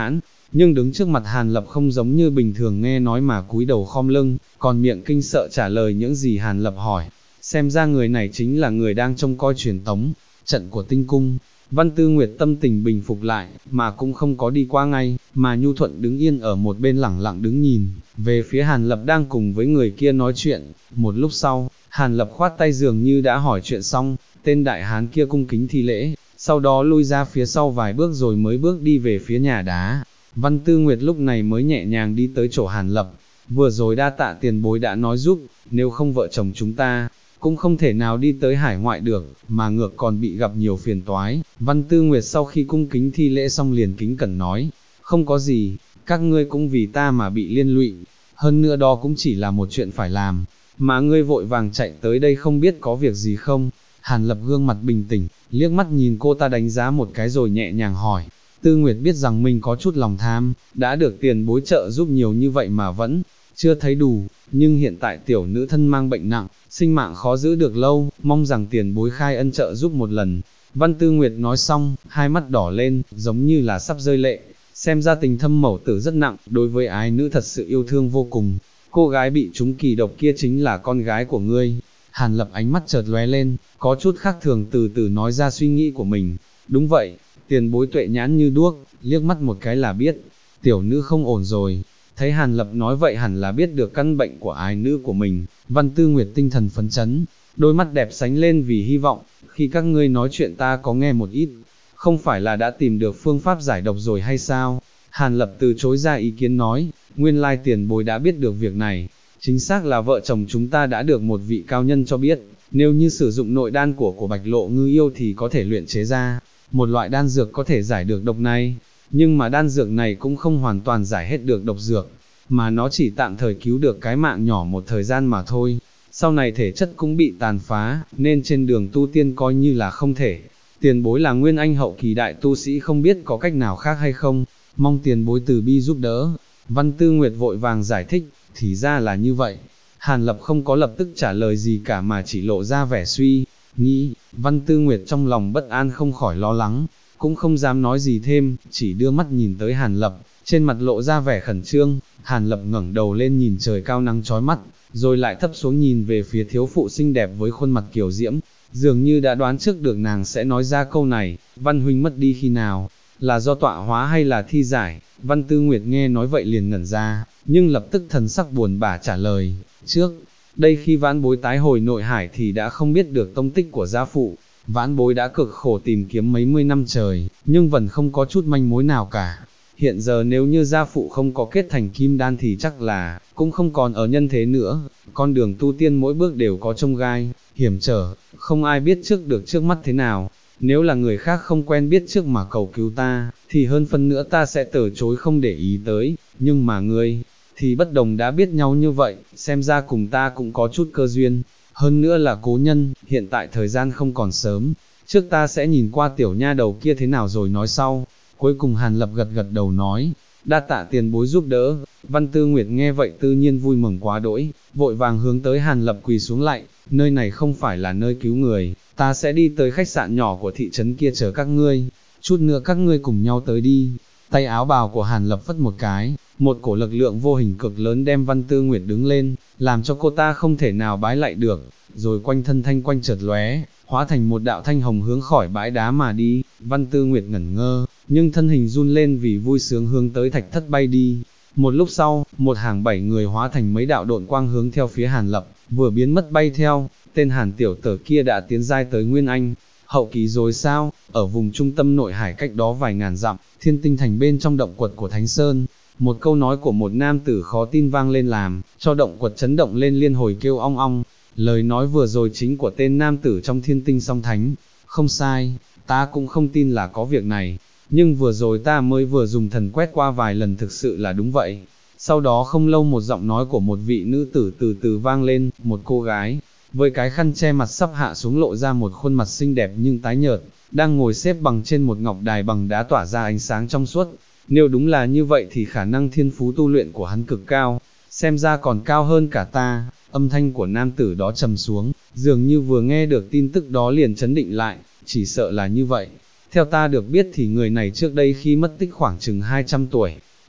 nhưng đứng trước mặt Hàn Lập không giống như bình thường nghe nói mà cúi đầu khom lưng, còn miệng kinh sợ trả lời những gì Hàn Lập hỏi. Xem ra người này chính là người đang trông coi truyền tống trận của tinh cung. Văn Tư Nguyệt tâm tình bình phục lại, mà cũng không có đi qua ngay, mà nhu thuận đứng yên ở một bên lẳng lặng đứng nhìn, về phía Hàn Lập đang cùng với người kia nói chuyện. Một lúc sau, Hàn Lập khoát tay dường như đã hỏi chuyện xong, tên đại hán kia cung kính thi lễ, sau đó lui ra phía sau vài bước rồi mới bước đi về phía nhà đá. Văn Tư Nguyệt lúc này mới nhẹ nhàng đi tới chỗ Hàn Lập, vừa rồi đa tạ tiền bối đã nói giúp, nếu không vợ chồng chúng ta cũng không thể nào đi tới hải ngoại được, mà ngược còn bị gặp nhiều phiền toái. Văn Tư Nguyệt sau khi cung kính thi lễ xong liền kính cẩn nói, không có gì, các ngươi cũng vì ta mà bị liên lụy, hơn nữa đó cũng chỉ là một chuyện phải làm, mà ngươi vội vàng chạy tới đây không biết có việc gì không. Hàn Lập gương mặt bình tĩnh, liếc mắt nhìn cô ta đánh giá một cái rồi nhẹ nhàng hỏi. Tư Nguyệt biết rằng mình có chút lòng tham, đã được tiền bối trợ giúp nhiều như vậy mà vẫn chưa thấy đủ, nhưng hiện tại tiểu nữ thân mang bệnh nặng, sinh mạng khó giữ được lâu, mong rằng tiền bối khai ân trợ giúp một lần. Văn Tư Nguyệt nói xong, hai mắt đỏ lên, giống như là sắp rơi lệ, xem ra tình thâm mẫu tử rất nặng, đối với ái nữ thật sự yêu thương vô cùng. Cô gái bị trúng kỳ độc kia chính là con gái của ngươi. Hàn Lập ánh mắt chợt lóe lên, có chút khác thường từ từ nói ra suy nghĩ của mình. Đúng vậy, tiền bối tuệ nhãn như đuốc, liếc mắt một cái là biết, tiểu nữ không ổn rồi. Thấy Hàn Lập nói vậy hẳn là biết được căn bệnh của ái nữ của mình, Văn Tư Nguyệt tinh thần phấn chấn, đôi mắt đẹp sánh lên vì hy vọng, khi các ngươi nói chuyện ta có nghe một ít, không phải là đã tìm được phương pháp giải độc rồi hay sao? Hàn Lập từ chối ra ý kiến nói, nguyên lai tiền bối đã biết được việc này, chính xác là vợ chồng chúng ta đã được một vị cao nhân cho biết, nếu như sử dụng nội đan của Bạch Lộ Ngư yêu thì có thể luyện chế ra một loại đan dược có thể giải được độc này, nhưng mà đan dược này cũng không hoàn toàn giải hết được độc dược, mà nó chỉ tạm thời cứu được cái mạng nhỏ một thời gian mà thôi, sau này thể chất cũng bị tàn phá, nên trên đường tu tiên coi như là không thể. Tiền bối là nguyên anh hậu kỳ đại tu sĩ không biết có cách nào khác hay không, mong tiền bối từ bi giúp đỡ. Văn Tư Nguyệt vội vàng giải thích, thì ra là như vậy. Hàn Lập không có lập tức trả lời gì cả mà chỉ lộ ra vẻ suy nghĩ. Văn Tư Nguyệt trong lòng bất an không khỏi lo lắng, cũng không dám nói gì thêm, chỉ đưa mắt nhìn tới Hàn Lập, trên mặt lộ ra vẻ khẩn trương. Hàn Lập ngẩng đầu lên nhìn trời cao nắng chói mắt, rồi lại thấp xuống nhìn về phía thiếu phụ xinh đẹp với khuôn mặt kiều diễm, dường như đã đoán trước được nàng sẽ nói ra câu này. Văn huynh mất đi khi nào, là do tọa hóa hay là thi giải? Văn Tư Nguyệt nghe nói vậy liền ngẩn ra, nhưng lập tức thần sắc buồn bã trả lời, trước đây khi vãn bối tái hồi nội hải thì đã không biết được tông tích của gia phụ, vãn bối đã cực khổ tìm kiếm mấy mươi năm trời, nhưng vẫn không có chút manh mối nào cả. Hiện giờ nếu như gia phụ không có kết thành kim đan thì chắc là cũng không còn ở nhân thế nữa. Con đường tu tiên mỗi bước đều có chông gai, hiểm trở, không ai biết trước được trước mắt thế nào. Nếu là người khác không quen biết trước mà cầu cứu ta, thì hơn phân nữa ta sẽ từ chối không để ý tới, nhưng mà ngươi thì bất đồng, đã biết nhau như vậy, xem ra cùng ta cũng có chút cơ duyên, hơn nữa là cố nhân. Hiện tại thời gian không còn sớm, trước ta sẽ nhìn qua tiểu nha đầu kia thế nào rồi nói sau. Cuối cùng Hàn Lập gật gật đầu nói, đa tạ tiền bối giúp đỡ. Văn Tư Nguyệt nghe vậy tự nhiên vui mừng quá đỗi, vội vàng hướng tới Hàn Lập quỳ xuống lạy, nơi này không phải là nơi cứu người, ta sẽ đi tới khách sạn nhỏ của thị trấn kia chờ các ngươi, chút nữa các ngươi cùng nhau tới đi. Tay áo bào của Hàn Lập phất một cái, một cổ lực lượng vô hình cực lớn đem Văn Tư Nguyệt đứng lên, làm cho cô ta không thể nào bái lại được, rồi quanh thân thanh quanh chợt lóe, hóa thành một đạo thanh hồng hướng khỏi bãi đá mà đi. Văn Tư Nguyệt ngẩn ngơ, nhưng thân hình run lên vì vui sướng hướng tới thạch thất bay đi. Một lúc sau, một hàng 7 người hóa thành mấy đạo độn quang hướng theo phía Hàn Lập, vừa biến mất bay theo. Tên Hàn tiểu tử kia đã tiến giai tới Nguyên Anh hậu kỳ rồi sao? Ở vùng trung tâm nội hải cách đó vài ngàn dặm, Thiên Tinh Thành bên trong động quật của Thánh Sơn, một câu nói của một nam tử khó tin vang lên làm cho động quật chấn động lên liên hồi kêu ong ong. Lời nói vừa rồi chính của tên nam tử trong Thiên Tinh Song Thánh. Không sai, ta cũng không tin là có việc này, nhưng vừa rồi ta mới vừa dùng thần quét qua vài lần, thực sự là đúng vậy. Sau đó không lâu một giọng nói của một vị nữ tử từ từ vang lên, một cô gái với cái khăn che mặt sắp hạ xuống lộ ra một khuôn mặt xinh đẹp nhưng tái nhợt, đang ngồi xếp bằng trên một ngọc đài bằng đá tỏa ra ánh sáng trong suốt. Nếu đúng là như vậy thì khả năng thiên phú tu luyện của hắn cực cao, xem ra còn cao hơn cả ta. Âm thanh của nam tử đó trầm xuống, dường như vừa nghe được tin tức đó liền chấn định lại, chỉ sợ là như vậy. Theo ta được biết thì người này trước đây khi mất tích khoảng chừng 200 tuổi,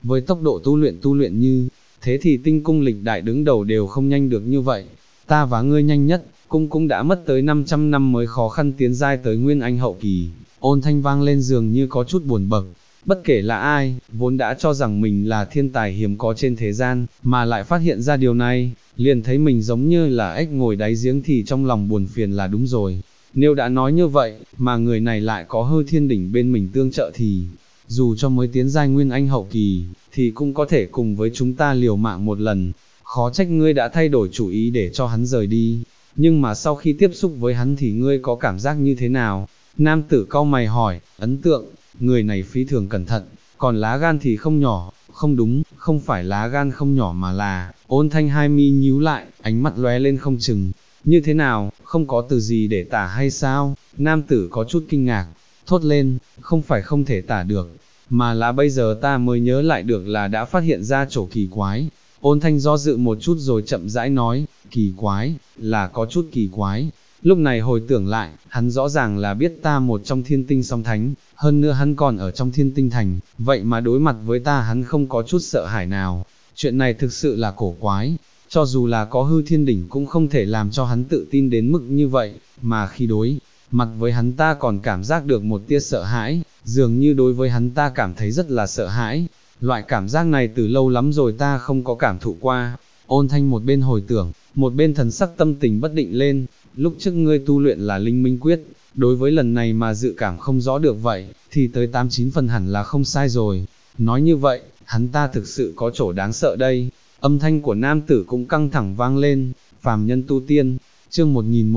với tốc độ tu luyện như thế thì tinh cung lịch đại đứng đầu đều không nhanh được như vậy, ta và ngươi nhanh nhất, cũng đã mất tới 500 năm mới khó khăn tiến giai tới Nguyên Anh hậu kỳ. Ôn thanh vang lên dường như có chút buồn bực, bất kể là ai, vốn đã cho rằng mình là thiên tài hiếm có trên thế gian, mà lại phát hiện ra điều này, liền thấy mình giống như là ếch ngồi đáy giếng thì trong lòng buồn phiền là đúng rồi. Nếu đã nói như vậy, mà người này lại có Hư Thiên Đỉnh bên mình tương trợ thì, dù cho mới tiến giai Nguyên Anh hậu kỳ, thì cũng có thể cùng với chúng ta liều mạng một lần. Khó trách ngươi đã thay đổi chủ ý để cho hắn rời đi, nhưng mà sau khi tiếp xúc với hắn thì ngươi có cảm giác như thế nào? Nam tử cau mày hỏi, ấn tượng, người này phi thường cẩn thận, còn lá gan thì không nhỏ, không đúng, không phải lá gan không nhỏ mà là, Ôn thanh hai mi nhíu lại, ánh mắt lóe lên không chừng, như thế nào, không có từ gì để tả hay sao? Nam tử có chút kinh ngạc, thốt lên, không phải không thể tả được, mà là bây giờ ta mới nhớ lại được là đã phát hiện ra chỗ kỳ quái. Ôn thanh do dự một chút rồi chậm rãi nói, kỳ quái, là có chút kỳ quái. Lúc này hồi tưởng lại, hắn rõ ràng là biết ta một trong thiên tinh song thánh, hơn nữa hắn còn ở trong thiên tinh thành, vậy mà đối mặt với ta hắn không có chút sợ hãi nào. Chuyện này thực sự là cổ quái, cho dù là có Hư Thiên Đỉnh cũng không thể làm cho hắn tự tin đến mức như vậy, mà khi đối mặt với hắn ta còn cảm giác được một tia sợ hãi, dường như đối với hắn ta cảm thấy rất là sợ hãi. Loại cảm giác này từ lâu lắm rồi ta không có cảm thụ qua. Ôn thanh một bên hồi tưởng, một bên thần sắc tâm tình bất định lên, lúc trước ngươi tu luyện là linh minh quyết, đối với lần này mà dự cảm không rõ được vậy, thì tới 89 phần hẳn là không sai rồi. Nói như vậy, hắn ta thực sự có chỗ đáng sợ đây. Âm thanh của nam tử cũng căng thẳng vang lên, phàm nhân tu tiên, chương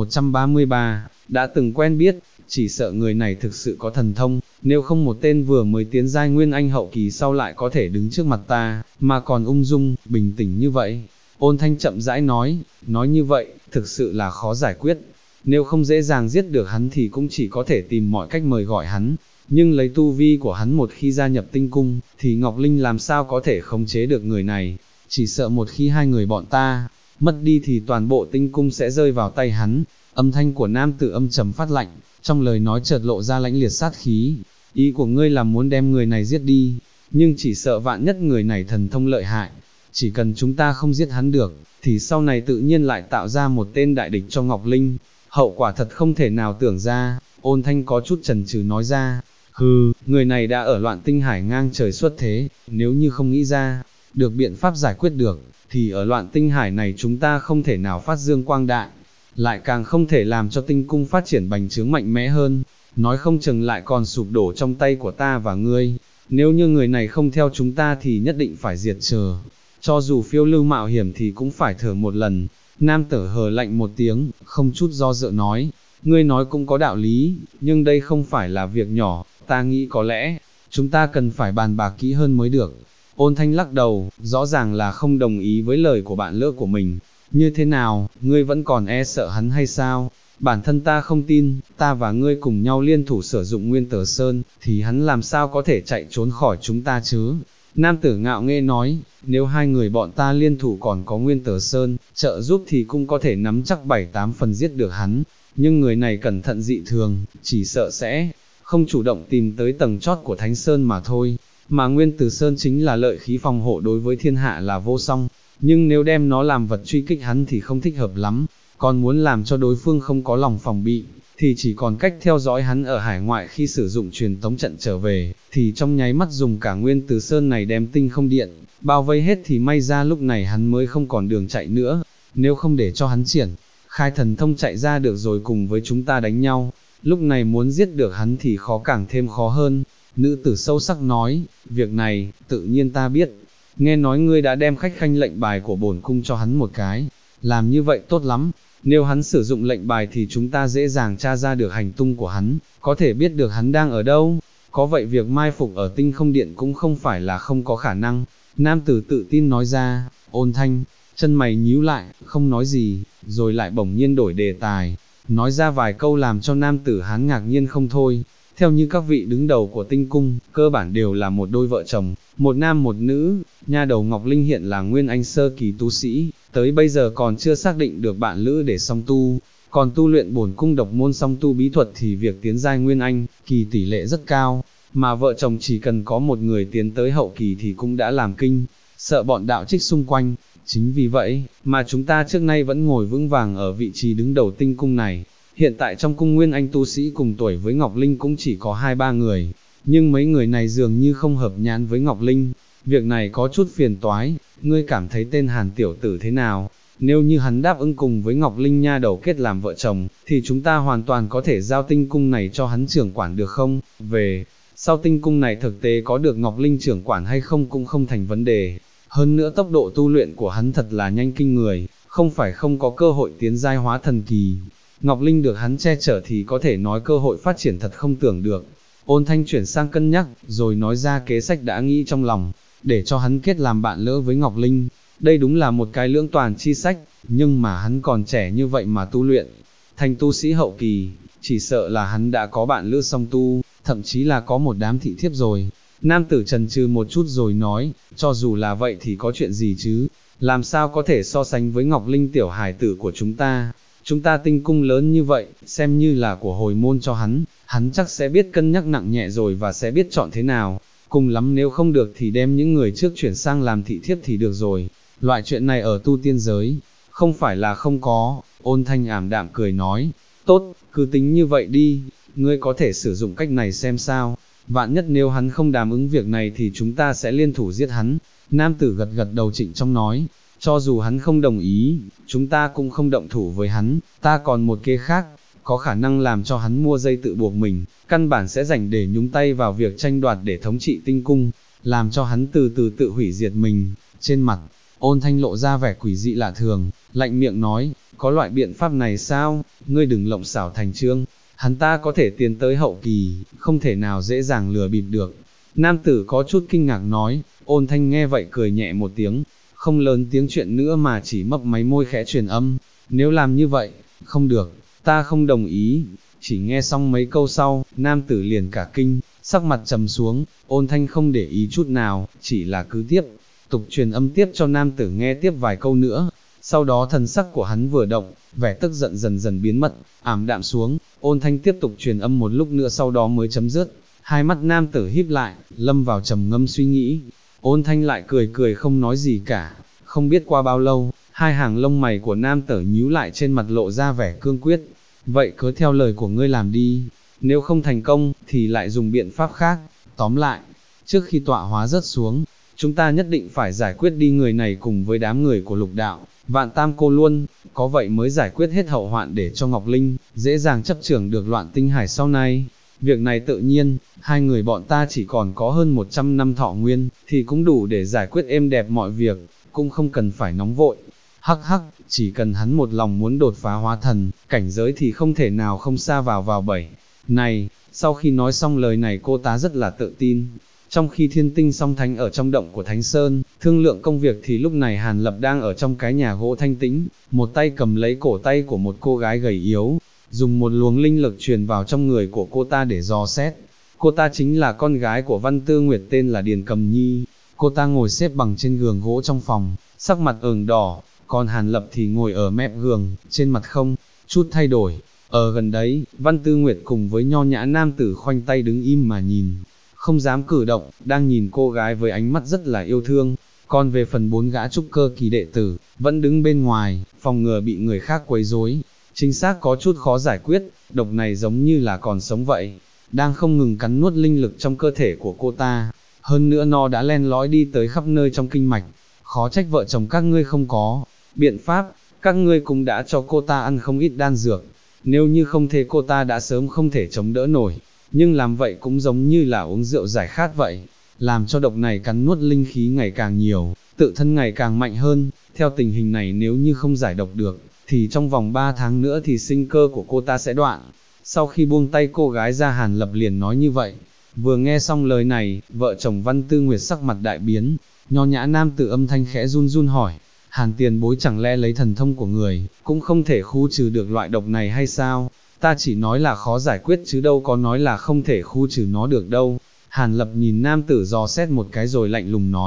1133, đã từng quen biết, chỉ sợ người này thực sự có thần thông, nếu không một tên vừa mới tiến giai Nguyên Anh hậu kỳ sau lại có thể đứng trước mặt ta, mà còn ung dung, bình tĩnh như vậy. Ôn thanh chậm rãi nói như vậy, thực sự là khó giải quyết, nếu không dễ dàng giết được hắn thì cũng chỉ có thể tìm mọi cách mời gọi hắn, nhưng lấy tu vi của hắn một khi gia nhập tinh cung, thì Ngọc Linh làm sao có thể khống chế được người này, chỉ sợ một khi hai người bọn ta mất đi thì toàn bộ tinh cung sẽ rơi vào tay hắn. Âm thanh của nam tử âm trầm phát lạnh, trong lời nói chợt lộ ra lãnh liệt sát khí, ý của ngươi là muốn đem người này giết đi, nhưng chỉ sợ vạn nhất người này thần thông lợi hại, chỉ cần chúng ta không giết hắn được, thì sau này tự nhiên lại tạo ra một tên đại địch cho Ngọc Linh, hậu quả thật không thể nào tưởng ra. Ôn thanh có chút chần chừ nói ra, hừ, người này đã ở Loạn Tinh Hải ngang trời xuất thế, nếu như không nghĩ ra được biện pháp giải quyết được, thì ở Loạn Tinh Hải này chúng ta không thể nào phát dương quang đại, lại càng không thể làm cho tinh cung phát triển bành trướng mạnh mẽ hơn, nói không chừng lại còn sụp đổ trong tay của ta và ngươi. Nếu như người này không theo chúng ta thì nhất định phải diệt trừ, cho dù phiêu lưu mạo hiểm thì cũng phải thử một lần. Nam tử hờ lạnh một tiếng, không chút do dự nói, ngươi nói cũng có đạo lý, nhưng đây không phải là việc nhỏ, ta nghĩ có lẽ chúng ta cần phải bàn bạc kỹ hơn mới được. Ôn thanh lắc đầu, rõ ràng là không đồng ý với lời của bạn lữ của mình. Như thế nào, ngươi vẫn còn e sợ hắn hay sao? Bản thân ta không tin, ta và ngươi cùng nhau liên thủ sử dụng Nguyên Tử Sơn, thì hắn làm sao có thể chạy trốn khỏi chúng ta chứ? Nam tử ngạo nghễ nói, nếu hai người bọn ta liên thủ còn có Nguyên Tử Sơn, trợ giúp thì cũng có thể nắm chắc 7-8 phần giết được hắn, nhưng người này cẩn thận dị thường, chỉ sợ sẽ không chủ động tìm tới tầng chót của Thánh Sơn mà thôi, mà Nguyên Tử Sơn chính là lợi khí phòng hộ đối với thiên hạ là vô song, nhưng nếu đem nó làm vật truy kích hắn thì không thích hợp lắm, còn muốn làm cho đối phương không có lòng phòng bị, thì chỉ còn cách theo dõi hắn ở hải ngoại khi sử dụng truyền tống trận trở về, thì trong nháy mắt dùng cả Nguyên Tử Sơn này đem tinh không điện, bao vây hết thì may ra lúc này hắn mới không còn đường chạy nữa, nếu không để cho hắn triển khai thần thông chạy ra được rồi cùng với chúng ta đánh nhau, lúc này muốn giết được hắn thì khó càng thêm khó hơn. Nữ tử sâu sắc nói, việc này, tự nhiên ta biết, nghe nói ngươi đã đem khách khanh lệnh bài của bổn cung cho hắn một cái, làm như vậy tốt lắm, nếu hắn sử dụng lệnh bài thì chúng ta dễ dàng tra ra được hành tung của hắn, có thể biết được hắn đang ở đâu, có vậy việc mai phục ở tinh không điện cũng không phải là không có khả năng. Nam tử tự tin nói ra. Ôn thanh, chân mày nhíu lại, không nói gì, rồi lại bỗng nhiên đổi đề tài, nói ra vài câu làm cho nam tử hắn ngạc nhiên không thôi. Theo như các vị đứng đầu của tinh cung, cơ bản đều là một đôi vợ chồng, một nam một nữ, nha đầu Ngọc Linh hiện là Nguyên Anh sơ kỳ tu sĩ, tới bây giờ còn chưa xác định được bạn lữ để song tu, còn tu luyện bổn cung độc môn song tu bí thuật thì việc tiến giai Nguyên Anh kỳ tỷ lệ rất cao, mà vợ chồng chỉ cần có một người tiến tới hậu kỳ thì cũng đã làm kinh, sợ bọn đạo trích xung quanh. Chính vì vậy, mà chúng ta trước nay vẫn ngồi vững vàng ở vị trí đứng đầu tinh cung này. Hiện tại trong cung Nguyên Anh tu sĩ cùng tuổi với Ngọc Linh cũng chỉ có 2-3 người, nhưng mấy người này dường như không hợp nhãn với Ngọc Linh. Việc này có chút phiền toái, ngươi cảm thấy tên Hàn tiểu tử thế nào? Nếu như hắn đáp ứng cùng với Ngọc Linh nha đầu kết làm vợ chồng, thì chúng ta hoàn toàn có thể giao tinh cung này cho hắn trưởng quản được không? Về sau tinh cung này thực tế có được Ngọc Linh trưởng quản hay không cũng không thành vấn đề. Hơn nữa tốc độ tu luyện của hắn thật là nhanh kinh người, không phải không có cơ hội tiến giai hóa thần kỳ. Ngọc Linh được hắn che chở thì có thể nói cơ hội phát triển thật không tưởng được. Ôn Thanh chuyển sang cân nhắc, rồi nói ra kế sách đã nghĩ trong lòng, để cho hắn kết làm bạn lữ với Ngọc Linh. Đây đúng là một cái lưỡng toàn chi sách, nhưng mà hắn còn trẻ như vậy mà tu luyện. Thành tu sĩ hậu kỳ, chỉ sợ là hắn đã có bạn lữ song tu, thậm chí là có một đám thị thiếp rồi. Nam tử trần trừ một chút rồi nói, cho dù là vậy thì có chuyện gì chứ, làm sao có thể so sánh với Ngọc Linh tiểu hài tử của chúng ta tinh cung lớn như vậy, xem như là của hồi môn cho hắn chắc sẽ biết cân nhắc nặng nhẹ rồi và sẽ biết chọn thế nào, cùng lắm nếu không được thì đem những người trước chuyển sang làm thị thiếp thì được rồi, loại chuyện này ở tu tiên giới, không phải là không có. Ôn Thanh ảm đạm cười nói, tốt, cứ tính như vậy đi, ngươi có thể sử dụng cách này xem sao. Vạn nhất nếu hắn không đáp ứng việc này thì chúng ta sẽ liên thủ giết hắn. Nam tử gật gật đầu trịnh trọng nói, cho dù hắn không đồng ý, chúng ta cũng không động thủ với hắn, ta còn một kế khác, có khả năng làm cho hắn mua dây tự buộc mình, căn bản sẽ rảnh để nhúng tay vào việc tranh đoạt để thống trị tinh cung, làm cho hắn từ từ tự hủy diệt mình. Trên mặt, Ôn Thanh lộ ra vẻ quỷ dị lạ thường, lạnh miệng nói, có loại biện pháp này sao, ngươi đừng lộng xảo thành trương. Hắn ta có thể tiến tới hậu kỳ, không thể nào dễ dàng lừa bịp được. Nam tử có chút kinh ngạc nói, Ôn Thanh nghe vậy cười nhẹ một tiếng, không lớn tiếng chuyện nữa mà chỉ mấp máy môi khẽ truyền âm, nếu làm như vậy, không được, ta không đồng ý. Chỉ nghe xong mấy câu sau, nam tử liền cả kinh, sắc mặt trầm xuống. Ôn Thanh không để ý chút nào, chỉ là cứ tiếp tục truyền âm tiếp cho nam tử nghe tiếp vài câu nữa. Sau đó thần sắc của hắn vừa động, vẻ tức giận dần dần biến mất, ảm đạm xuống. Ôn Thanh tiếp tục truyền âm một lúc nữa sau đó mới chấm dứt. Hai mắt nam tử híp lại, lâm vào trầm ngâm suy nghĩ. Ôn Thanh lại cười cười không nói gì cả. Không biết qua bao lâu, hai hàng lông mày của nam tử nhíu lại, trên mặt lộ ra vẻ cương quyết. Vậy cứ theo lời của ngươi làm đi, nếu không thành công, thì lại dùng biện pháp khác. Tóm lại, trước khi tọa hóa rớt xuống, chúng ta nhất định phải giải quyết đi người này cùng với đám người của Lục đạo, Vạn Tam cô luôn, có vậy mới giải quyết hết hậu hoạn để cho Ngọc Linh dễ dàng chấp trưởng được Loạn Tinh Hải sau này. Việc này tự nhiên, hai người bọn ta chỉ còn có hơn 100 năm thọ nguyên, thì cũng đủ để giải quyết êm đẹp mọi việc, cũng không cần phải nóng vội. Hắc hắc, chỉ cần hắn một lòng muốn đột phá hóa thần, cảnh giới thì không thể nào không xa vào bẫy này. Sau khi nói xong lời này cô ta rất là tự tin. Trong khi Thiên Tinh song thánh ở trong động của Thánh Sơn, thương lượng công việc thì lúc này Hàn Lập đang ở trong cái nhà gỗ thanh tĩnh, một tay cầm lấy cổ tay của một cô gái gầy yếu, dùng một luồng linh lực truyền vào trong người của cô ta để dò xét. Cô ta chính là con gái của Văn Tư Nguyệt tên là Điền Cầm Nhi. Cô ta ngồi xếp bằng trên giường gỗ trong phòng, sắc mặt ửng đỏ, còn Hàn Lập thì ngồi ở mép giường, trên mặt không chút thay đổi. Ở gần đấy, Văn Tư Nguyệt cùng với nho nhã nam tử khoanh tay đứng im mà nhìn, không dám cử động, đang nhìn cô gái với ánh mắt rất là yêu thương. Còn về phần 4 gã trúc cơ kỳ đệ tử, vẫn đứng bên ngoài, phòng ngừa bị người khác quấy rối. Chính xác có chút khó giải quyết, độc này giống như là còn sống vậy, đang không ngừng cắn nuốt linh lực trong cơ thể của cô ta. Hơn nữa nó đã len lỏi đi tới khắp nơi trong kinh mạch, khó trách vợ chồng các ngươi không có biện pháp, các ngươi cũng đã cho cô ta ăn không ít đan dược. Nếu như không thế cô ta đã sớm không thể chống đỡ nổi, nhưng làm vậy cũng giống như là uống rượu giải khát vậy, làm cho độc này cắn nuốt linh khí ngày càng nhiều, tự thân ngày càng mạnh hơn. Theo tình hình này nếu như không giải độc được, thì trong vòng 3 tháng nữa thì sinh cơ của cô ta sẽ đoạn. Sau khi buông tay cô gái ra, Hàn Lập liền nói như vậy. Vừa nghe xong lời này, vợ chồng Văn Tư Nguyệt sắc mặt đại biến, nho nhã nam tử âm thanh khẽ run run hỏi, Hàn tiền bối chẳng lẽ lấy thần thông của người, cũng không thể khu trừ được loại độc này hay sao? Ta chỉ nói là khó giải quyết chứ đâu có nói là không thể khu trừ nó được đâu. Hàn Lập nhìn nam tử dò xét một cái rồi lạnh lùng nói,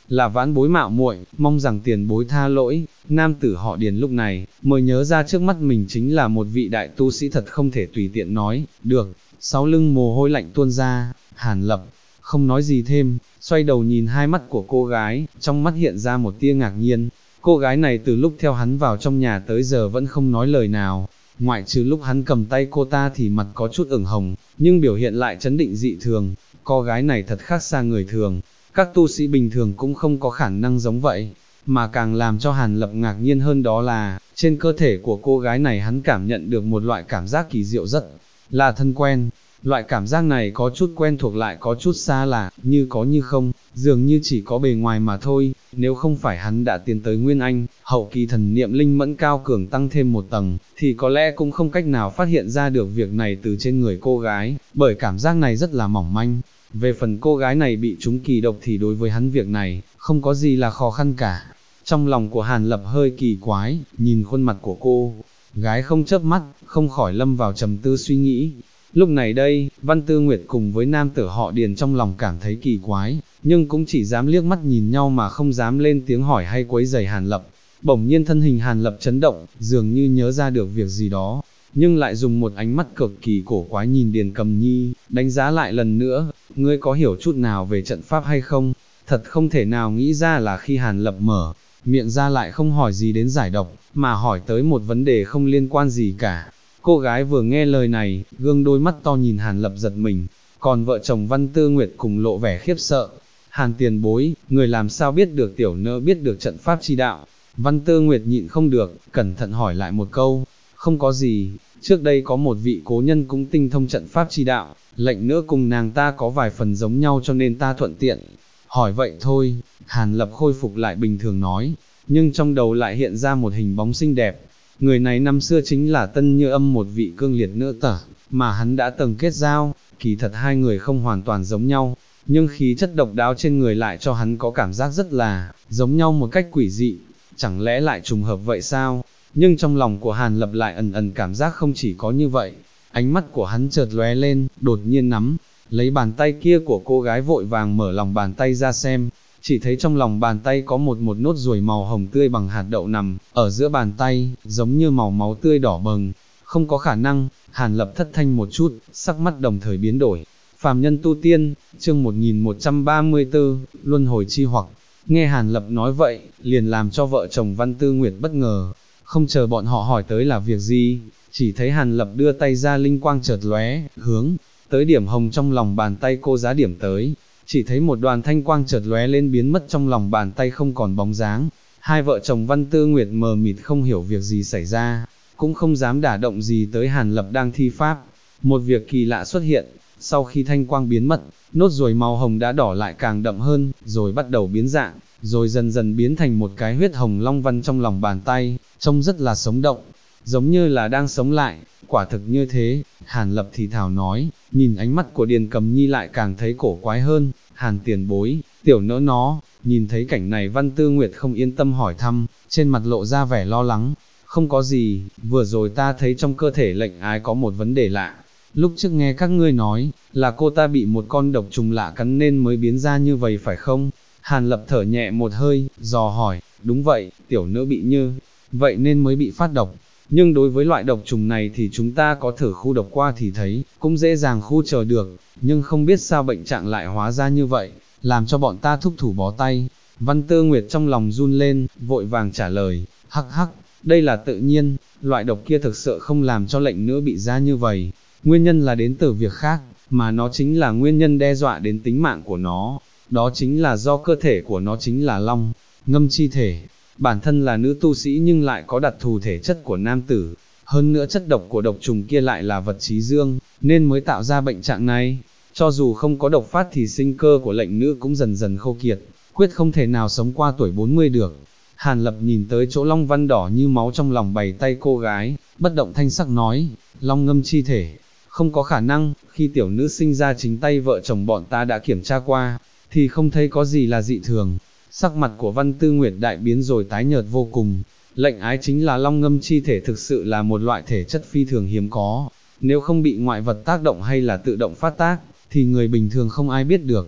là vãn bối mạo muội, mong rằng tiền bối tha lỗi. Nam tử họ Điền lúc này, mới nhớ ra trước mắt mình chính là một vị đại tu sĩ thật không thể tùy tiện nói, được, sau lưng mồ hôi lạnh tuôn ra, Hàn Lập, không nói gì thêm, xoay đầu nhìn hai mắt của cô gái, trong mắt hiện ra một tia ngạc nhiên, cô gái này từ lúc theo hắn vào trong nhà tới giờ vẫn không nói lời nào, ngoại trừ lúc hắn cầm tay cô ta thì mặt có chút ửng hồng, nhưng biểu hiện lại chấn định dị thường, cô gái này thật khác xa người thường, các tu sĩ bình thường cũng không có khả năng giống vậy, mà càng làm cho Hàn Lập ngạc nhiên hơn đó là, trên cơ thể của cô gái này hắn cảm nhận được một loại cảm giác kỳ diệu rất là thân quen, loại cảm giác này có chút quen thuộc lại có chút xa lạ, như có như không, dường như chỉ có bề ngoài mà thôi, nếu không phải hắn đã tiến tới Nguyên Anh, hậu kỳ thần niệm linh mẫn cao cường tăng thêm một tầng, thì có lẽ cũng không cách nào phát hiện ra được việc này từ trên người cô gái, bởi cảm giác này rất là mỏng manh. Về phần cô gái này bị trúng kỳ độc thì đối với hắn việc này, không có gì là khó khăn cả. Trong lòng của Hàn Lập hơi kỳ quái, nhìn khuôn mặt của cô gái không chớp mắt, không khỏi lâm vào trầm tư suy nghĩ. Lúc này đây, Văn Tư Nguyệt cùng với nam tử họ Điền trong lòng cảm thấy kỳ quái, nhưng cũng chỉ dám liếc mắt nhìn nhau mà không dám lên tiếng hỏi hay quấy rầy Hàn Lập. Bỗng nhiên thân hình Hàn Lập chấn động, dường như nhớ ra được việc gì đó, nhưng lại dùng một ánh mắt cực kỳ cổ quái nhìn Điền Cầm Nhi, đánh giá lại lần nữa, ngươi có hiểu chút nào về trận pháp hay không? Thật không thể nào nghĩ ra là khi Hàn Lập mở miệng ra lại không hỏi gì đến giải độc, mà hỏi tới một vấn đề không liên quan gì cả. Cô gái vừa nghe lời này, gương đôi mắt to nhìn Hàn Lập giật mình, còn vợ chồng Văn Tư Nguyệt cùng lộ vẻ khiếp sợ. Hàn tiền bối, người làm sao biết được tiểu nỡ biết được trận pháp chi đạo? Văn Tư Nguyệt nhịn không được, cẩn thận hỏi lại một câu, không có gì, trước đây có một vị cố nhân cũng tinh thông trận pháp chi đạo, lệnh nữa cùng nàng ta có vài phần giống nhau cho nên ta thuận tiện. Hỏi vậy thôi, Hàn Lập khôi phục lại bình thường nói, nhưng trong đầu lại hiện ra một hình bóng xinh đẹp. Người này năm xưa chính là Tân Như Âm, một vị cương liệt nữ tử, mà hắn đã từng kết giao, kỳ thật hai người không hoàn toàn giống nhau, nhưng khí chất độc đáo trên người lại cho hắn có cảm giác rất là giống nhau một cách quỷ dị, chẳng lẽ lại trùng hợp vậy sao? Nhưng trong lòng của Hàn Lập lại ẩn ẩn cảm giác không chỉ có như vậy, ánh mắt của hắn chợt lóe lên, đột nhiên nắm lấy bàn tay kia của cô gái, vội vàng mở lòng bàn tay ra xem, chỉ thấy trong lòng bàn tay có một nốt ruồi màu hồng tươi bằng hạt đậu nằm ở giữa bàn tay, giống như màu máu tươi đỏ bừng. Không có khả năng, Hàn Lập thất thanh một chút, sắc mắt đồng thời biến đổi. Phàm nhân tu tiên, chương 1134, luân hồi chi hoặc. Nghe Hàn Lập nói vậy, liền làm cho vợ chồng Văn Tư Nguyệt bất ngờ, không chờ bọn họ hỏi tới là việc gì, chỉ thấy Hàn Lập đưa tay ra, linh quang chợt lóe, hướng tới điểm hồng trong lòng bàn tay cô giá điểm tới, chỉ thấy một đoàn thanh quang chợt lóe lên biến mất trong lòng bàn tay không còn bóng dáng. Hai vợ chồng Văn Tư Nguyệt mờ mịt không hiểu việc gì xảy ra, cũng không dám đả động gì tới Hàn Lập đang thi pháp. Một việc kỳ lạ xuất hiện, sau khi thanh quang biến mất, nốt ruồi màu hồng đã đỏ lại càng đậm hơn, rồi bắt đầu biến dạng, rồi dần dần biến thành một cái huyết hồng long văn trong lòng bàn tay, trông rất là sống động, giống như là đang sống lại. Quả thực như thế, Hàn Lập thì thào nói, nhìn ánh mắt của Điền Cầm Nhi lại càng thấy cổ quái hơn. Hàn tiền bối, tiểu nỡ nó. Nhìn thấy cảnh này, Văn Tư Nguyệt không yên tâm hỏi thăm, trên mặt lộ ra vẻ lo lắng. Không có gì, vừa rồi ta thấy trong cơ thể lệnh ái có một vấn đề lạ. Lúc trước nghe các ngươi nói, là cô ta bị một con độc trùng lạ cắn nên mới biến ra như vậy phải không? Hàn Lập thở nhẹ một hơi, dò hỏi, đúng vậy, tiểu nữ bị như vậy nên mới bị phát độc. Nhưng đối với loại độc trùng này thì chúng ta có thử khu độc qua thì thấy, cũng dễ dàng khu chờ được, nhưng không biết sao bệnh trạng lại hóa ra như vậy, làm cho bọn ta thúc thủ bó tay. Văn Tư Nguyệt trong lòng run lên, vội vàng trả lời, hắc hắc, đây là tự nhiên, loại độc kia thực sự không làm cho lệnh nữa bị ra như vậy, nguyên nhân là đến từ việc khác, mà nó chính là nguyên nhân đe dọa đến tính mạng của nó, đó chính là do cơ thể của nó chính là long ngâm chi thể. Bản thân là nữ tu sĩ nhưng lại có đặc thù thể chất của nam tử, hơn nữa chất độc của độc trùng kia lại là vật chí dương, nên mới tạo ra bệnh trạng này. Cho dù không có độc phát thì sinh cơ của lệnh nữ cũng dần dần khô kiệt, quyết không thể nào sống qua tuổi 40 được. Hàn Lập nhìn tới chỗ long văn đỏ như máu trong lòng bàn tay cô gái, bất động thanh sắc nói, long ngâm chi thể, không có khả năng, khi tiểu nữ sinh ra chính tay vợ chồng bọn ta đã kiểm tra qua, thì không thấy có gì là dị thường. Sắc mặt của Văn Tư Nguyệt đại biến rồi tái nhợt vô cùng. Lệnh ái chính là long ngâm chi thể, thực sự là một loại thể chất phi thường hiếm có, nếu không bị ngoại vật tác động hay là tự động phát tác, thì người bình thường không ai biết được.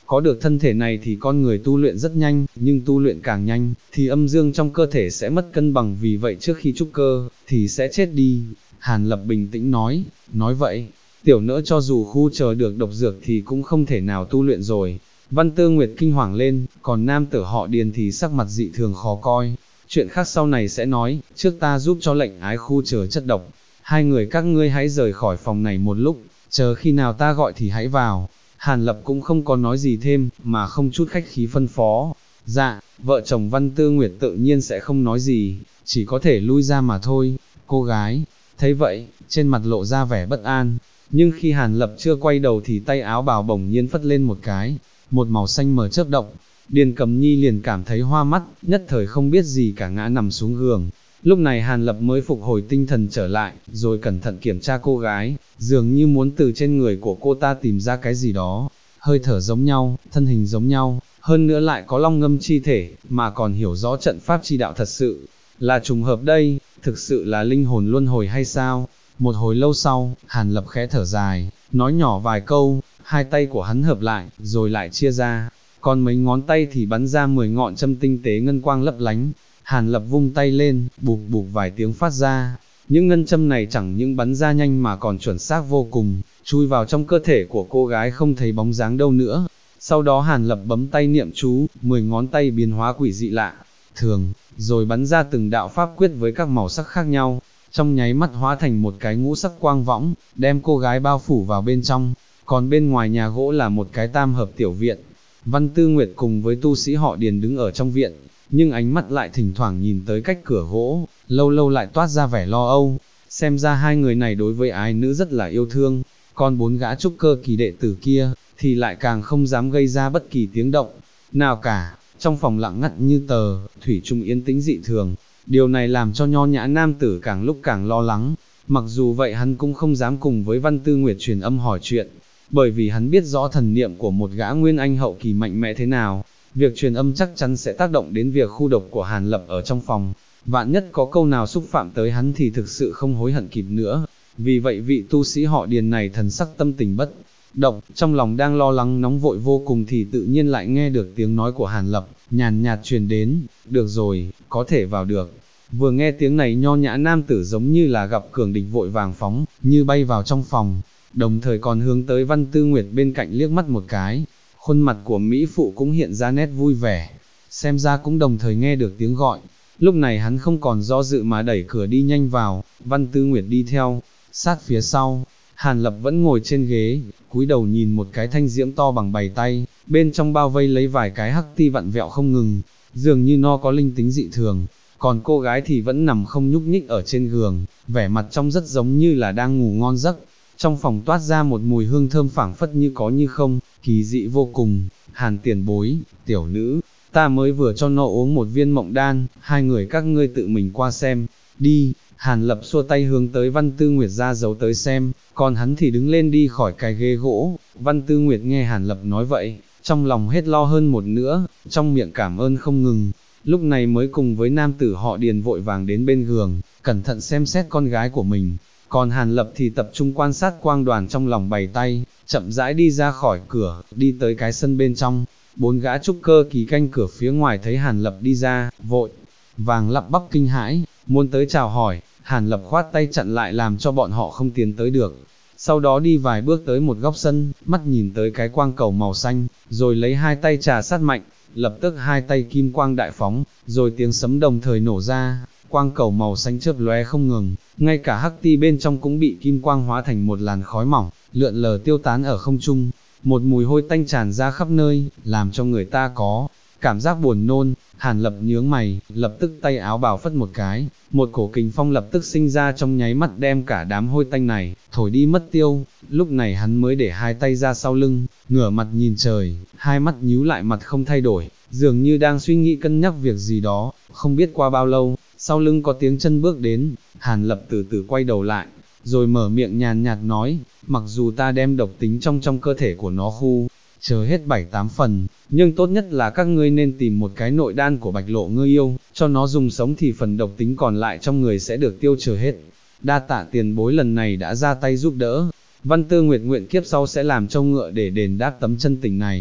có được thân thể này thì con người tu luyện rất nhanh, nhưng tu luyện càng nhanh, thì âm dương trong cơ thể sẽ mất cân bằng, vì vậy trước khi trúc cơ, thì sẽ chết đi. Hàn Lập bình tĩnh nói vậy, tiểu nỡ cho dù khu chờ được độc dược thì cũng không thể nào tu luyện rồi. Văn Tư Nguyệt kinh hoàng lên, còn nam tử họ Điền thì sắc mặt dị thường khó coi. Chuyện khác sau này sẽ nói, trước ta giúp cho lệnh ái khu chờ chất độc. Hai người các ngươi hãy rời khỏi phòng này một lúc, chờ khi nào ta gọi thì hãy vào. Hàn Lập cũng không có nói gì thêm, mà không chút khách khí phân phó. Dạ, vợ chồng Văn Tư Nguyệt tự nhiên sẽ không nói gì, chỉ có thể lui ra mà thôi. Cô gái, thấy vậy, trên mặt lộ ra vẻ bất an, nhưng khi Hàn Lập chưa quay đầu thì tay áo bào bỗng nhiên phất lên một cái, một màu xanh mờ chớp động. Điền Cầm Nhi liền cảm thấy hoa mắt, nhất thời không biết gì cả ngã nằm xuống giường. Lúc này Hàn Lập mới phục hồi tinh thần trở lại, rồi cẩn thận kiểm tra cô gái, dường như muốn từ trên người của cô ta tìm ra cái gì đó. Hơi thở giống nhau, thân hình giống nhau, hơn nữa lại có long ngâm chi thể, mà còn hiểu rõ trận pháp chi đạo, thật sự là trùng hợp đây, thực sự là linh hồn luân hồi hay sao? Một hồi lâu sau, Hàn Lập khẽ thở dài, nói nhỏ vài câu, hai tay của hắn hợp lại, rồi lại chia ra, còn mấy ngón tay thì bắn ra 10 ngọn châm tinh tế ngân quang lấp lánh. Hàn Lập vung tay lên, bụp bụp vài tiếng phát ra, những ngân châm này chẳng những bắn ra nhanh mà còn chuẩn xác vô cùng, chui vào trong cơ thể của cô gái không thấy bóng dáng đâu nữa. Sau đó Hàn Lập bấm tay niệm chú, 10 ngón tay biến hóa quỷ dị lạ thường, rồi bắn ra từng đạo pháp quyết với các màu sắc khác nhau, trong nháy mắt hóa thành một cái ngũ sắc quang võng, đem cô gái bao phủ vào bên trong. Còn bên ngoài nhà gỗ là một cái tam hợp tiểu viện. Văn Tư Nguyệt cùng với tu sĩ họ Điền đứng ở trong viện, nhưng ánh mắt lại thỉnh thoảng nhìn tới cách cửa gỗ, lâu lâu lại toát ra vẻ lo âu. Xem ra hai người này đối với ái nữ rất là yêu thương, còn 4 gã trúc cơ kỳ đệ tử kia, thì lại càng không dám gây ra bất kỳ tiếng động nào cả. Trong phòng lặng ngắt như tờ, thủy chung yên tĩnh dị thường, điều này làm cho nho nhã nam tử càng lúc càng lo lắng. Mặc dù vậy hắn cũng không dám cùng với Văn Tư Nguyệt truyền âm hỏi chuyện, bởi vì hắn biết rõ thần niệm của một gã nguyên anh hậu kỳ mạnh mẽ thế nào, việc truyền âm chắc chắn sẽ tác động đến việc khu độc của Hàn Lập ở trong phòng, vạn nhất có câu nào xúc phạm tới hắn thì thực sự không hối hận kịp nữa. Vì vậy vị tu sĩ họ Điền này thần sắc tâm tình bất động, trong lòng đang lo lắng nóng vội vô cùng thì tự nhiên lại nghe được tiếng nói của Hàn Lập, nhàn nhạt truyền đến, được rồi, có thể vào được. Vừa nghe tiếng này nho nhã nam tử giống như là gặp cường địch vội vàng phóng, như bay vào trong phòng, đồng thời còn hướng tới Văn Tư Nguyệt bên cạnh liếc mắt một cái, khuôn mặt của Mỹ Phụ cũng hiện ra nét vui vẻ, xem ra cũng đồng thời nghe được tiếng gọi. Lúc này hắn không còn do dự mà đẩy cửa đi nhanh vào, Văn Tư Nguyệt đi theo, sát phía sau. Hàn Lập vẫn ngồi trên ghế, cúi đầu nhìn một cái thanh diễm to bằng bàn tay, bên trong bao vây lấy vài cái hắc ti vặn vẹo không ngừng, dường như nó có linh tính dị thường. Còn cô gái thì vẫn nằm không nhúc nhích ở trên giường, vẻ mặt trông rất giống như là đang ngủ ngon giấc. Trong phòng toát ra một mùi hương thơm phảng phất như có như không, kỳ dị vô cùng. Hàn tiền bối, tiểu nữ, ta mới vừa cho nó uống một viên mộng đan, hai người các ngươi tự mình qua xem, đi. Hàn Lập xua tay hướng tới Văn Tư Nguyệt ra dấu tới xem, còn hắn thì đứng lên đi khỏi cái ghế gỗ. Văn Tư Nguyệt nghe Hàn Lập nói vậy, trong lòng hết lo hơn một nữa, trong miệng cảm ơn không ngừng, lúc này mới cùng với nam tử họ Điền vội vàng đến bên giường, cẩn thận xem xét con gái của mình. Còn Hàn Lập thì tập trung quan sát quang đoàn trong lòng bày tay, chậm rãi đi ra khỏi cửa, đi tới cái sân bên trong. 4 gã trúc cơ kỳ canh cửa phía ngoài thấy Hàn Lập đi ra, vội vàng lắp bắp kinh hãi, muốn tới chào hỏi. Hàn Lập khoát tay chặn lại làm cho bọn họ không tiến tới được. Sau đó đi vài bước tới một góc sân, mắt nhìn tới cái quang cầu màu xanh, rồi lấy hai tay trà sát mạnh, lập tức hai tay kim quang đại phóng, rồi tiếng sấm đồng thời nổ ra, quang cầu màu xanh chớp lóe không ngừng, ngay cả hắc ti bên trong cũng bị kim quang hóa thành một làn khói mỏng, lượn lờ tiêu tán ở không trung. Một mùi hôi tanh tràn ra khắp nơi, làm cho người ta có cảm giác buồn nôn. Hàn Lập nhướng mày, lập tức tay áo bào phất một cái, một cổ kình phong lập tức sinh ra trong nháy mắt đem cả đám hôi tanh này thổi đi mất tiêu. Lúc này hắn mới để hai tay ra sau lưng, ngửa mặt nhìn trời, hai mắt nhíu lại mặt không thay đổi, dường như đang suy nghĩ cân nhắc việc gì đó. Không biết qua bao lâu, sau lưng có tiếng chân bước đến, Hàn Lập từ từ quay đầu lại, rồi mở miệng nhàn nhạt nói, mặc dù ta đem độc tính trong cơ thể của nó khu chờ hết 7-8 phần, nhưng tốt nhất là các ngươi nên tìm một cái nội đan của Bạch Lộ ngươi yêu, cho nó dùng sống thì phần độc tính còn lại trong người sẽ được tiêu trừ hết. Đa tạ tiền bối lần này đã ra tay giúp đỡ, Văn Tư Nguyệt nguyện kiếp sau sẽ làm trâu ngựa để đền đáp tấm chân tình này.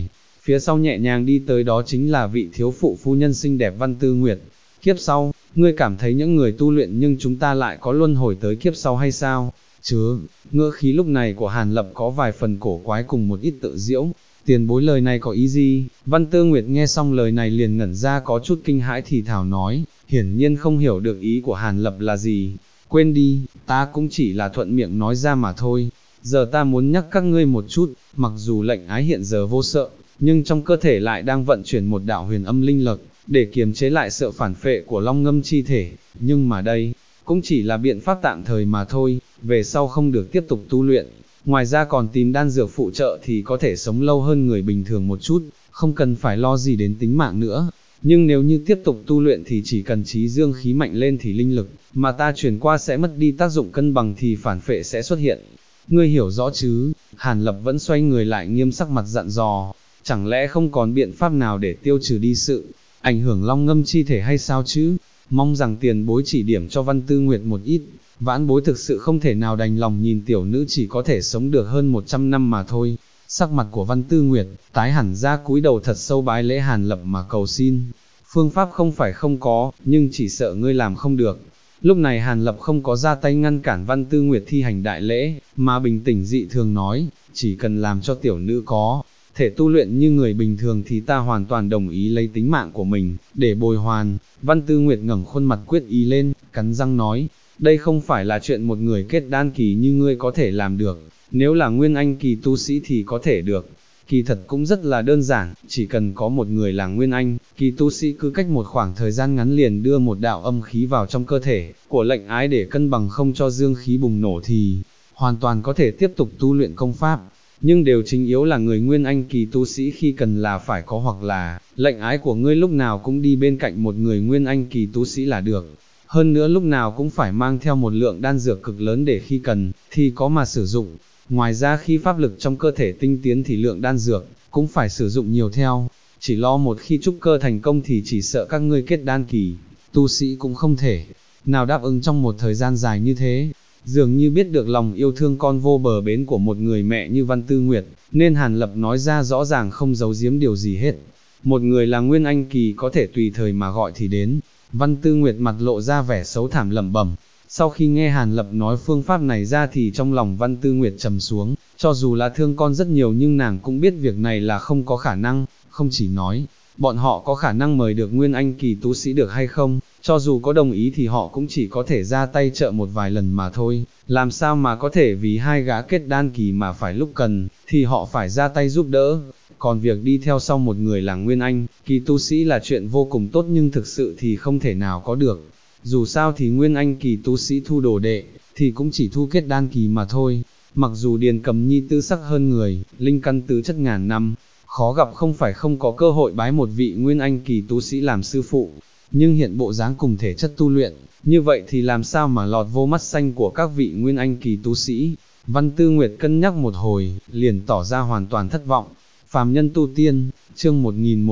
phía sau nhẹ nhàng đi tới đó chính là vị thiếu phụ phu nhân xinh đẹp Văn Tư Nguyệt. Kiếp sau, ngươi cảm thấy những người tu luyện nhưng chúng ta lại có luân hồi tới kiếp sau hay sao? Chứ, ngữ khí lúc này của Hàn Lập có vài phần cổ quái cùng một ít tự diễu. Tiền bối lời này có ý gì? Văn Tư Nguyệt nghe xong lời này liền ngẩn ra có chút kinh hãi thì thào nói, hiển nhiên không hiểu được ý của Hàn Lập là gì. Quên đi, ta cũng chỉ là thuận miệng nói ra mà thôi. Giờ ta muốn nhắc các ngươi một chút, mặc dù lệnh ái hiện giờ vô sợ, nhưng trong cơ thể lại đang vận chuyển một đạo huyền âm linh lực, để kiềm chế lại sự phản phệ của long ngâm chi thể, nhưng mà đây, cũng chỉ là biện pháp tạm thời mà thôi, về sau không được tiếp tục tu luyện. Ngoài ra còn tìm đan dược phụ trợ thì có thể sống lâu hơn người bình thường một chút, không cần phải lo gì đến tính mạng nữa. Nhưng nếu như tiếp tục tu luyện thì chỉ cần trí dương khí mạnh lên thì linh lực, mà ta chuyển qua sẽ mất đi tác dụng cân bằng thì phản phệ sẽ xuất hiện. Ngươi hiểu rõ chứ? Hàn Lập vẫn xoay người lại nghiêm sắc mặt dặn dò, chẳng lẽ không còn biện pháp nào để tiêu trừ đi sự ảnh hưởng long ngâm chi thể hay sao chứ? Mong rằng tiền bối chỉ điểm cho Văn Tư Nguyệt một ít, vãn bối thực sự không thể nào đành lòng nhìn tiểu nữ chỉ có thể sống được hơn 100 năm mà thôi. Sắc mặt của Văn Tư Nguyệt tái hẳn ra, cúi đầu thật sâu bái lễ Hàn Lập mà cầu xin. Phương pháp không phải không có, nhưng chỉ sợ ngươi làm không được. Lúc này Hàn Lập không có ra tay ngăn cản Văn Tư Nguyệt thi hành đại lễ, mà bình tĩnh dị thường nói, chỉ cần làm cho tiểu nữ có thể tu luyện như người bình thường thì ta hoàn toàn đồng ý lấy tính mạng của mình, để bồi hoàn. Văn Tư Nguyệt ngẩng khuôn mặt quyết ý lên, cắn răng nói, đây không phải là chuyện một người kết đan kỳ như ngươi có thể làm được, nếu là nguyên anh kỳ tu sĩ thì có thể được. Kỳ thật cũng rất là đơn giản, chỉ cần có một người là nguyên anh, kỳ tu sĩ cứ cách một khoảng thời gian ngắn liền đưa một đạo âm khí vào trong cơ thể của lệnh ái để cân bằng không cho dương khí bùng nổ thì hoàn toàn có thể tiếp tục tu luyện công pháp. Nhưng điều chính yếu là người nguyên anh kỳ tu sĩ khi cần là phải có, hoặc là lệnh ái của ngươi lúc nào cũng đi bên cạnh một người nguyên anh kỳ tu sĩ là được. Hơn nữa lúc nào cũng phải mang theo một lượng đan dược cực lớn để khi cần thì có mà sử dụng. Ngoài ra khi pháp lực trong cơ thể tinh tiến thì lượng đan dược cũng phải sử dụng nhiều theo. Chỉ lo một khi trúc cơ thành công thì chỉ sợ các ngươi kết đan kỳ tu sĩ cũng không thể nào đáp ứng trong một thời gian dài như thế. Dường như biết được lòng yêu thương con vô bờ bến của một người mẹ như Văn Tư Nguyệt, nên Hàn Lập nói ra rõ ràng không giấu giếm điều gì hết. Một người là nguyên anh kỳ có thể tùy thời mà gọi thì đến. Văn Tư Nguyệt mặt lộ ra vẻ xấu thảm lẩm bẩm. Sau khi nghe Hàn Lập nói phương pháp này ra thì trong lòng Văn Tư Nguyệt trầm xuống, cho dù là thương con rất nhiều nhưng nàng cũng biết việc này là không có khả năng, không chỉ nói, bọn họ có khả năng mời được nguyên anh kỳ tu sĩ được hay không, cho dù có đồng ý thì họ cũng chỉ có thể ra tay trợ một vài lần mà thôi, làm sao mà có thể vì hai gã kết đan kỳ mà phải lúc cần, thì họ phải ra tay giúp đỡ. Còn việc đi theo sau một người là nguyên anh kỳ tu sĩ là chuyện vô cùng tốt nhưng thực sự thì không thể nào có được. Dù sao thì nguyên anh kỳ tu sĩ thu đồ đệ, thì cũng chỉ thu kết đan kỳ mà thôi. Mặc dù Điền Cầm Nhi tư sắc hơn người, linh căn tứ chất ngàn năm, khó gặp không phải không có cơ hội bái một vị nguyên anh kỳ tu sĩ làm sư phụ, nhưng hiện bộ dáng cùng thể chất tu luyện, như vậy thì làm sao mà lọt vô mắt xanh của các vị nguyên anh kỳ tu sĩ. Văn Tư Nguyệt cân nhắc một hồi, liền tỏ ra hoàn toàn thất vọng. Phàm nhân tu tiên, chương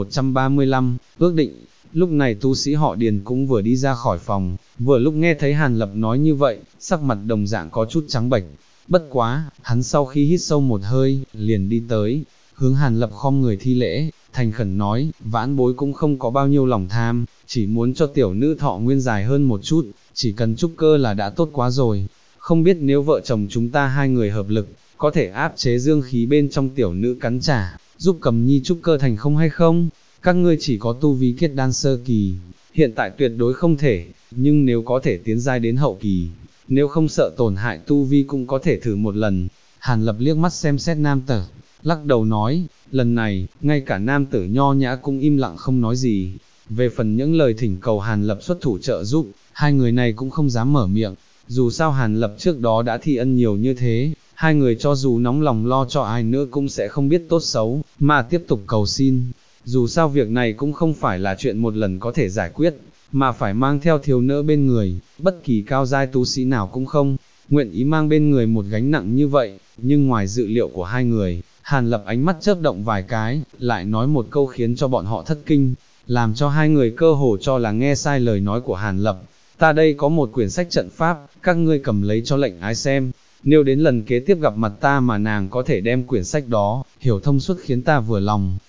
1135, ước định. Lúc này tu sĩ họ Điền cũng vừa đi ra khỏi phòng, vừa lúc nghe thấy Hàn Lập nói như vậy, sắc mặt đồng dạng có chút trắng bệch. Bất quá, hắn sau khi hít sâu một hơi, liền đi tới, hướng Hàn Lập khom người thi lễ, thành khẩn nói, vãn bối cũng không có bao nhiêu lòng tham, chỉ muốn cho tiểu nữ thọ nguyên dài hơn một chút, chỉ cần trúc cơ là đã tốt quá rồi. Không biết nếu vợ chồng chúng ta hai người hợp lực, có thể áp chế dương khí bên trong tiểu nữ cắn trả, giúp Cầm Nhi trúc cơ thành không hay không? Các ngươi chỉ có tu vi kết đan sơ kỳ, hiện tại tuyệt đối không thể, nhưng nếu có thể tiến giai đến hậu kỳ, nếu không sợ tổn hại tu vi cũng có thể thử một lần. Hàn Lập liếc mắt xem xét nam tử, lắc đầu nói, lần này, ngay cả nam tử nho nhã cũng im lặng không nói gì. Về phần những lời thỉnh cầu Hàn Lập xuất thủ trợ giúp, hai người này cũng không dám mở miệng, dù sao Hàn Lập trước đó đã thi ân nhiều như thế, hai người cho dù nóng lòng lo cho ai nữa cũng sẽ không biết tốt xấu, mà tiếp tục cầu xin. Dù sao việc này cũng không phải là chuyện một lần có thể giải quyết, mà phải mang theo thiếu nữ bên người, bất kỳ cao giai tu sĩ nào cũng không nguyện ý mang bên người một gánh nặng như vậy. Nhưng ngoài dự liệu của hai người, Hàn Lập ánh mắt chớp động vài cái, lại nói một câu khiến cho bọn họ thất kinh, làm cho hai người cơ hồ cho là nghe sai lời nói của Hàn Lập. Ta đây có một quyển sách trận pháp, các ngươi cầm lấy cho lệnh ái xem, nếu đến lần kế tiếp gặp mặt ta mà nàng có thể đem quyển sách đó hiểu thông suốt khiến ta vừa lòng,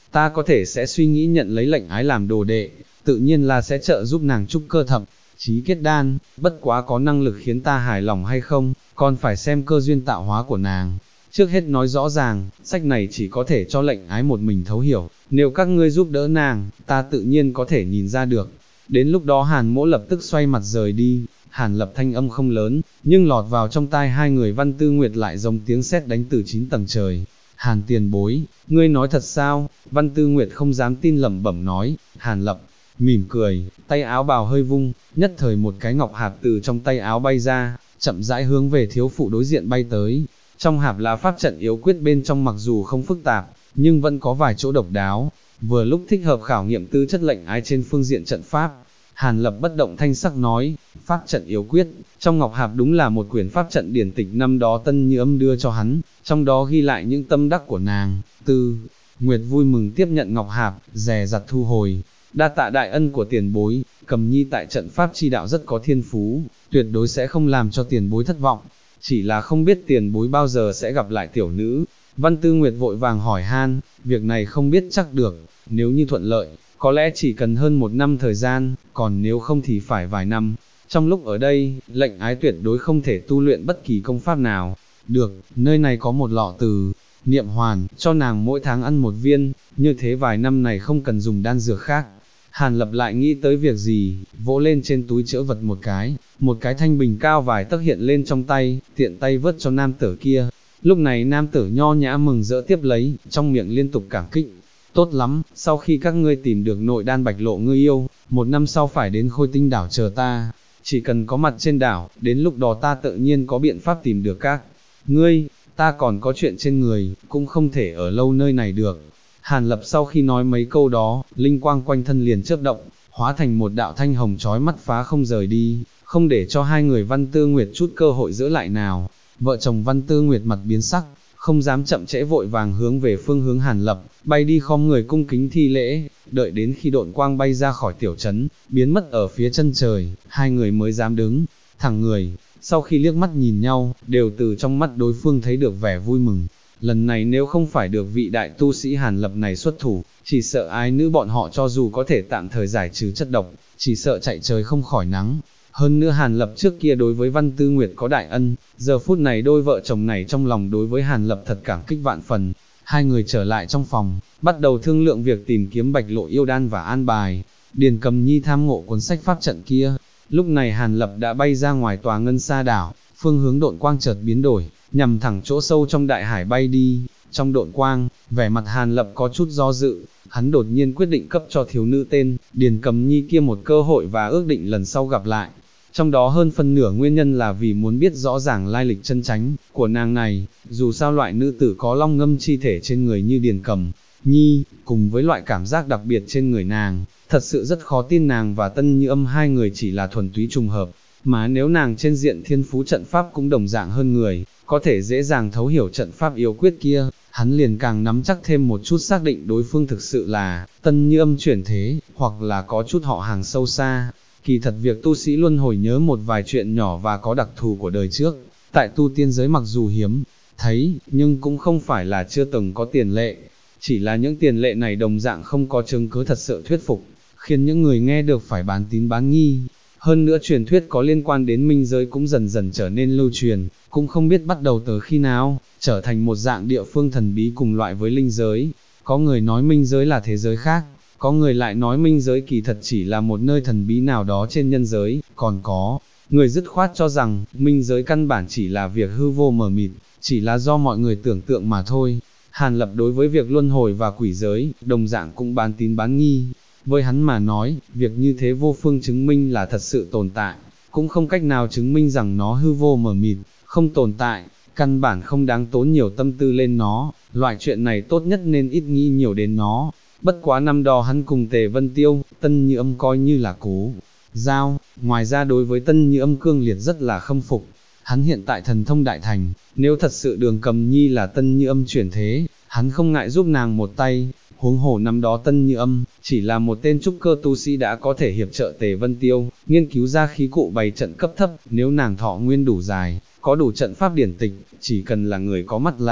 ta có thể sẽ suy nghĩ nhận lấy lệnh ái làm đồ đệ, tự nhiên là sẽ trợ giúp nàng trúc cơ thậm chí kết đan, bất quá có năng lực khiến ta hài lòng hay không, còn phải xem cơ duyên tạo hóa của nàng. Trước hết nói rõ ràng, sách này chỉ có thể cho lệnh ái một mình thấu hiểu, nếu các ngươi giúp đỡ nàng, ta tự nhiên có thể nhìn ra được. Đến lúc đó Hàn Mỗ lập tức xoay mặt rời đi. Hàn Lập thanh âm không lớn, nhưng lọt vào trong tai hai người Văn Tư Nguyệt lại giống tiếng sét đánh từ 9 tầng trời. Hàn tiền bối, ngươi nói thật sao? Văn Tư Nguyệt không dám tin lẩm bẩm nói. Hàn Lập mỉm cười, tay áo bào hơi vung, nhất thời một cái ngọc hạp từ trong tay áo bay ra, chậm rãi hướng về thiếu phụ đối diện bay tới. Trong hạp là pháp trận yếu quyết, bên trong mặc dù không phức tạp, nhưng vẫn có vài chỗ độc đáo, vừa lúc thích hợp khảo nghiệm tư chất lệnh ái trên phương diện trận pháp. Hàn Lập bất động thanh sắc nói, pháp trận yếu quyết, trong ngọc hạp đúng là một quyển pháp trận điển tịch năm đó Tân Như Âm đưa cho hắn, trong đó ghi lại những tâm đắc của nàng. Tư Nguyệt vui mừng tiếp nhận ngọc hạp, dè dặt thu hồi, đa tạ đại ân của tiền bối, Cầm Nhi tại trận pháp chi đạo rất có thiên phú, tuyệt đối sẽ không làm cho tiền bối thất vọng, chỉ là không biết tiền bối bao giờ sẽ gặp lại tiểu nữ. Văn Tư Nguyệt vội vàng hỏi han, việc này không biết chắc được, nếu như thuận lợi, có lẽ chỉ cần hơn 1 năm thời gian, còn nếu không thì phải vài năm. Trong lúc ở đây, lệnh ái tuyệt đối không thể tu luyện bất kỳ công pháp nào. Được, nơi này có một lọ từ niệm hoàn, cho nàng mỗi tháng ăn 1 viên, như thế vài năm này không cần dùng đan dược khác. Hàn Lập lại nghĩ tới việc gì, vỗ lên trên túi trữ vật một cái thanh bình cao vài tấc hiện lên trong tay, tiện tay vớt cho nam tử kia. Lúc này nam tử nho nhã mừng rỡ tiếp lấy, trong miệng liên tục cảm kích. Tốt lắm, sau khi các ngươi tìm được nội đan bạch lộ ngươi yêu, 1 năm sau phải đến Khôi Tinh đảo chờ ta, chỉ cần có mặt trên đảo, đến lúc đó ta tự nhiên có biện pháp tìm được các ngươi, ta còn có chuyện trên người, cũng không thể ở lâu nơi này được. Hàn Lập sau khi nói mấy câu đó, linh quang quanh thân liền chớp động, hóa thành một đạo thanh hồng chói mắt phá không rời đi, không để cho hai người Văn Tư Nguyệt chút cơ hội giữ lại nào. Vợ chồng Văn Tư Nguyệt mặt biến sắc, không dám chậm trễ vội vàng hướng về phương hướng Hàn Lập, bay đi khom người cung kính thi lễ, đợi đến khi độn quang bay ra khỏi tiểu trấn, biến mất ở phía chân trời, hai người mới dám đứng thẳng người. Sau khi liếc mắt nhìn nhau, đều từ trong mắt đối phương thấy được vẻ vui mừng. Lần này nếu không phải được vị đại tu sĩ Hàn Lập này xuất thủ, chỉ sợ ái nữ bọn họ cho dù có thể tạm thời giải trừ chất độc, chỉ sợ chạy trời không khỏi nắng. Hơn nữa Hàn Lập trước kia đối với Văn Tư Nguyệt có đại ân, giờ phút này đôi vợ chồng này trong lòng đối với Hàn Lập thật cảm kích vạn phần. Hai người trở lại trong phòng, bắt đầu thương lượng việc tìm kiếm bạch lộ yêu đan và an bài. Điền Cầm Nhi tham ngộ cuốn sách pháp trận kia. Lúc này Hàn Lập đã bay ra ngoài tòa ngân sa đảo, phương hướng độn quang chợt biến đổi, nhằm thẳng chỗ sâu trong đại hải bay đi. Trong độn quang, vẻ mặt Hàn Lập có chút do dự, hắn đột nhiên quyết định cấp cho thiếu nữ tên Điền Cầm Nhi kia một cơ hội và ước định lần sau gặp lại. Trong đó hơn phân nửa nguyên nhân là vì muốn biết rõ ràng lai lịch chân chánh của nàng này, dù sao loại nữ tử có long ngâm chi thể trên người như Điền Cầm Nhi, cùng với loại cảm giác đặc biệt trên người nàng, thật sự rất khó tin nàng và Tân Như Âm hai người chỉ là thuần túy trùng hợp, mà nếu nàng trên diện thiên phú trận pháp cũng đồng dạng hơn người, có thể dễ dàng thấu hiểu trận pháp yếu quyết kia, hắn liền càng nắm chắc thêm một chút xác định đối phương thực sự là Tân Như Âm chuyển thế, hoặc là có chút họ hàng sâu xa. Kỳ thật việc tu sĩ luân hồi nhớ một vài chuyện nhỏ và có đặc thù của đời trước, tại tu tiên giới mặc dù hiếm thấy, nhưng cũng không phải là chưa từng có tiền lệ, chỉ là những tiền lệ này đồng dạng không có chứng cứ thật sự thuyết phục, khiến những người nghe được phải bán tín bán nghi. Hơn nữa truyền thuyết có liên quan đến minh giới cũng dần dần trở nên lưu truyền, cũng không biết bắt đầu từ khi nào, trở thành một dạng địa phương thần bí cùng loại với linh giới. Có người nói minh giới là thế giới khác, có người lại nói minh giới kỳ thật chỉ là một nơi thần bí nào đó trên nhân giới, còn có người dứt khoát cho rằng minh giới căn bản chỉ là việc hư vô mờ mịt, chỉ là do mọi người tưởng tượng mà thôi. Hàn Lập đối với việc luân hồi và quỷ giới, đồng dạng cũng bán tín bán nghi. Với hắn mà nói, việc như thế vô phương chứng minh là thật sự tồn tại, cũng không cách nào chứng minh rằng nó hư vô mờ mịt, không tồn tại, căn bản không đáng tốn nhiều tâm tư lên nó, loại chuyện này tốt nhất nên ít nghĩ nhiều đến nó. Bất quá năm đó hắn cùng Tề Vân Tiêu, Tân Như Âm coi như là cố giao, ngoài ra đối với Tân Như Âm cương liệt rất là khâm phục. Hắn hiện tại thần thông đại thành, nếu thật sự Đường Cầm Nhi là Tân Như Âm chuyển thế, hắn không ngại giúp nàng một tay. Huống hồ năm đó Tân Như Âm chỉ là một tên trúc cơ tu sĩ đã có thể hiệp trợ Tề Vân Tiêu nghiên cứu ra khí cụ bày trận cấp thấp, nếu nàng thọ nguyên đủ dài, có đủ trận pháp điển tịch, chỉ cần là người có mắt là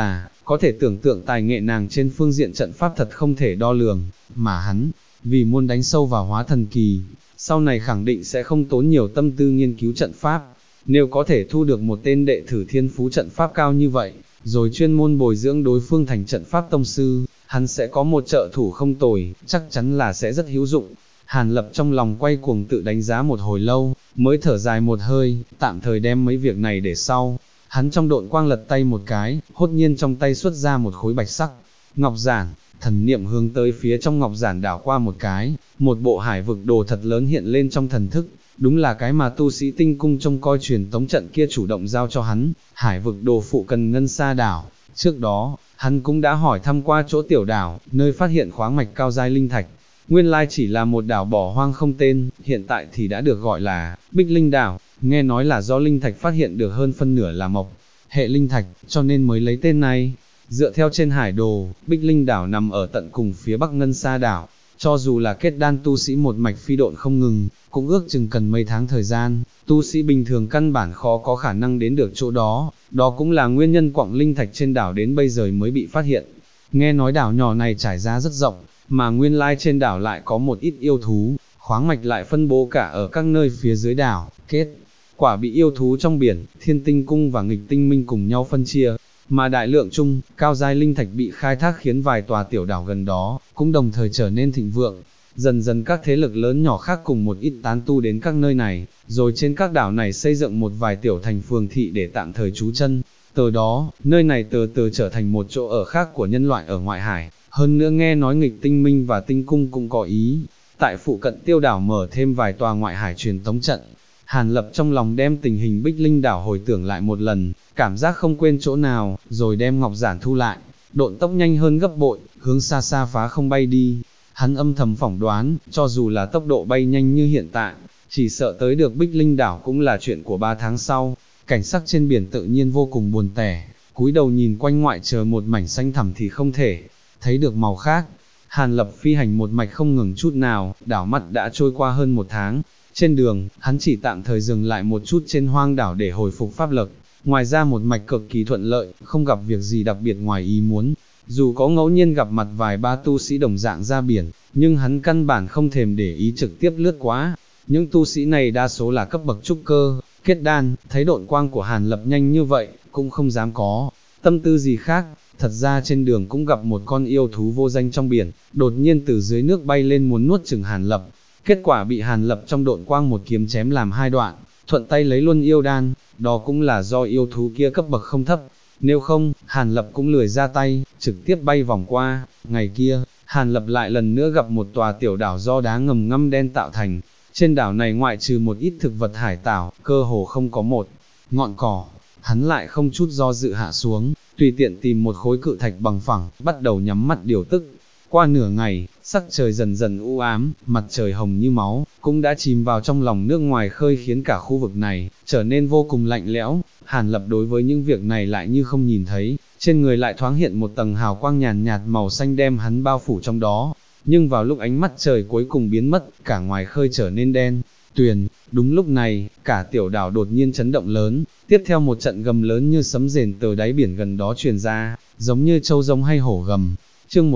có thể tưởng tượng tài nghệ nàng trên phương diện trận pháp thật không thể đo lường, mà hắn, vì muốn đánh sâu vào hóa thần kỳ, sau này khẳng định sẽ không tốn nhiều tâm tư nghiên cứu trận pháp. Nếu có thể thu được một tên đệ tử thiên phú trận pháp cao như vậy, rồi chuyên môn bồi dưỡng đối phương thành trận pháp tông sư, hắn sẽ có một trợ thủ không tồi, chắc chắn là sẽ rất hữu dụng. Hàn Lập trong lòng quay cuồng tự đánh giá một hồi lâu, mới thở dài một hơi, tạm thời đem mấy việc này để sau. Hắn trong độn quang lật tay một cái, hốt nhiên trong tay xuất ra một khối bạch sắc ngọc giản, thần niệm hướng tới phía trong ngọc giản đảo qua một cái, một bộ hải vực đồ thật lớn hiện lên trong thần thức, đúng là cái mà tu sĩ tinh cung trông coi truyền tống trận kia chủ động giao cho hắn. Hải vực đồ phụ cần ngân sa đảo, trước đó, hắn cũng đã hỏi thăm qua chỗ tiểu đảo, nơi phát hiện khoáng mạch cao giai linh thạch. Nguyên lai chỉ là một đảo bỏ hoang không tên, hiện tại thì đã được gọi là Bích Linh đảo, nghe nói là do linh thạch phát hiện được hơn phân nửa là mộc hệ linh thạch, cho nên mới lấy tên này. Dựa theo trên hải đồ, Bích Linh đảo nằm ở tận cùng phía bắc ngân sa đảo, cho dù là kết đan tu sĩ một mạch phi độn không ngừng, cũng ước chừng cần mấy tháng thời gian, tu sĩ bình thường căn bản khó có khả năng đến được chỗ đó, đó cũng là nguyên nhân quặng linh thạch trên đảo đến bây giờ mới bị phát hiện. Nghe nói đảo nhỏ này trải ra rất rộng, mà nguyên lai trên đảo lại có một ít yêu thú, khoáng mạch lại phân bố cả ở các nơi phía dưới đảo, kết quả bị yêu thú trong biển, Thiên Tinh Cung và Nghịch Tinh Minh cùng nhau phân chia, mà đại lượng chung, cao giai linh thạch bị khai thác khiến vài tòa tiểu đảo gần đó, cũng đồng thời trở nên thịnh vượng. Dần dần các thế lực lớn nhỏ khác cùng một ít tán tu đến các nơi này, rồi trên các đảo này xây dựng một vài tiểu thành phường thị để tạm thời trú chân. Từ đó, nơi này từ từ trở thành một chỗ ở khác của nhân loại ở ngoại hải. Hơn nữa nghe nói Nghịch Tinh Minh và Tinh Cung cũng có ý, tại phụ cận tiêu đảo mở thêm vài tòa ngoại hải truyền tống trận. Hàn Lập trong lòng đem tình hình Bích Linh đảo hồi tưởng lại một lần, cảm giác không quên chỗ nào, rồi đem ngọc giản thu lại, độn tốc nhanh hơn gấp bội, hướng xa xa phá không bay đi. Hắn âm thầm phỏng đoán, cho dù là tốc độ bay nhanh như hiện tại, chỉ sợ tới được Bích Linh đảo cũng là chuyện của 3 tháng sau. Cảnh sắc trên biển tự nhiên vô cùng buồn tẻ, cúi đầu nhìn quanh ngoại trời một mảnh xanh thẳm thì không thể thấy được màu khác. Hàn Lập phi hành một mạch không ngừng chút nào, đảo mắt đã trôi qua hơn 1 tháng. Trên đường, hắn chỉ tạm thời dừng lại một chút trên hoang đảo để hồi phục pháp lực. Ngoài ra một mạch cực kỳ thuận lợi, không gặp việc gì đặc biệt ngoài ý muốn. Dù có ngẫu nhiên gặp mặt vài ba tu sĩ đồng dạng ra biển, nhưng hắn căn bản không thèm để ý trực tiếp lướt qua. Những tu sĩ này đa số là cấp bậc trúc cơ, kết đan, thấy độn quang của Hàn Lập nhanh như vậy, cũng không dám có tâm tư gì khác. Thật ra trên đường cũng gặp một con yêu thú vô danh trong biển, đột nhiên từ dưới nước bay lên muốn nuốt chửng Hàn Lập. Kết quả bị Hàn Lập trong độn quang một kiếm chém làm 2 đoạn, thuận tay lấy luôn yêu đan, đó cũng là do yêu thú kia cấp bậc không thấp. Nếu không, Hàn Lập cũng lười ra tay, trực tiếp bay vòng qua. Ngày kia, Hàn Lập lại lần nữa gặp một tòa tiểu đảo do đá ngầm ngăm đen tạo thành. Trên đảo này ngoại trừ một ít thực vật hải tảo, cơ hồ không có một ngọn cỏ. Hắn lại không chút do dự hạ xuống, tùy tiện tìm một khối cự thạch bằng phẳng, bắt đầu nhắm mắt điều tức. Qua nửa ngày, sắc trời dần dần u ám, mặt trời hồng như máu, cũng đã chìm vào trong lòng nước ngoài khơi khiến cả khu vực này trở nên vô cùng lạnh lẽo. Hàn Lập đối với những việc này lại như không nhìn thấy, trên người lại thoáng hiện một tầng hào quang nhàn nhạt màu xanh đem hắn bao phủ trong đó. Nhưng vào lúc ánh mắt trời cuối cùng biến mất, cả ngoài khơi trở nên đen tuyền. Đúng lúc này, cả tiểu đảo đột nhiên chấn động lớn, tiếp theo một trận gầm lớn như sấm rền từ đáy biển gần đó truyền ra, giống như trâu giống hay hổ gầm. Chương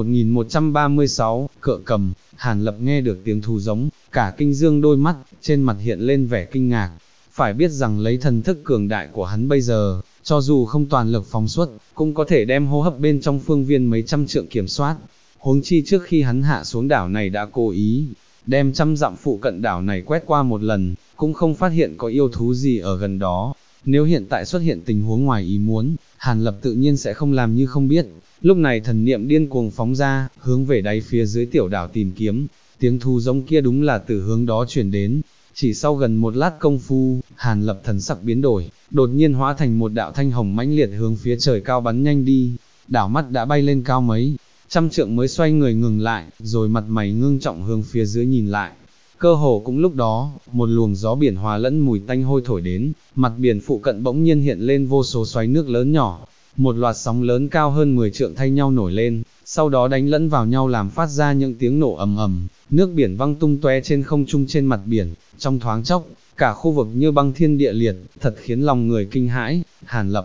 1136, Cựa Cầm. Hàn Lập nghe được tiếng thú giống, cả kinh dương đôi mắt, trên mặt hiện lên vẻ kinh ngạc. Phải biết rằng lấy thần thức cường đại của hắn bây giờ, cho dù không toàn lực phóng xuất, cũng có thể đem hô hấp bên trong phương viên mấy trăm trượng kiểm soát. Huống chi trước khi hắn hạ xuống đảo này đã cố ý đem 100 dặm phụ cận đảo này quét qua một lần, cũng không phát hiện có yêu thú gì ở gần đó. Nếu hiện tại xuất hiện tình huống ngoài ý muốn, Hàn Lập tự nhiên sẽ không làm như không biết. Lúc này thần niệm điên cuồng phóng ra, hướng về đáy phía dưới tiểu đảo tìm kiếm. Tiếng thú giống kia đúng là từ hướng đó truyền đến. Chỉ sau gần một lát công phu, Hàn Lập thần sắc biến đổi, đột nhiên hóa thành một đạo thanh hồng mãnh liệt hướng phía trời cao bắn nhanh đi. Đảo mắt đã bay lên cao mấy trăm trượng mới xoay người ngừng lại, rồi mặt mày ngưng trọng hướng phía dưới nhìn lại. Cơ hồ cũng lúc đó, một luồng gió biển hòa lẫn mùi tanh hôi thổi đến, mặt biển phụ cận bỗng nhiên hiện lên vô số xoáy nước lớn nhỏ. Một loạt sóng lớn cao hơn 10 trượng thay nhau nổi lên, sau đó đánh lẫn vào nhau làm phát ra những tiếng nổ ầm ầm, nước biển văng tung tóe trên không trung trên mặt biển. Trong thoáng chốc, cả khu vực như băng thiên địa liệt, thật khiến lòng người kinh hãi. Hàn Lập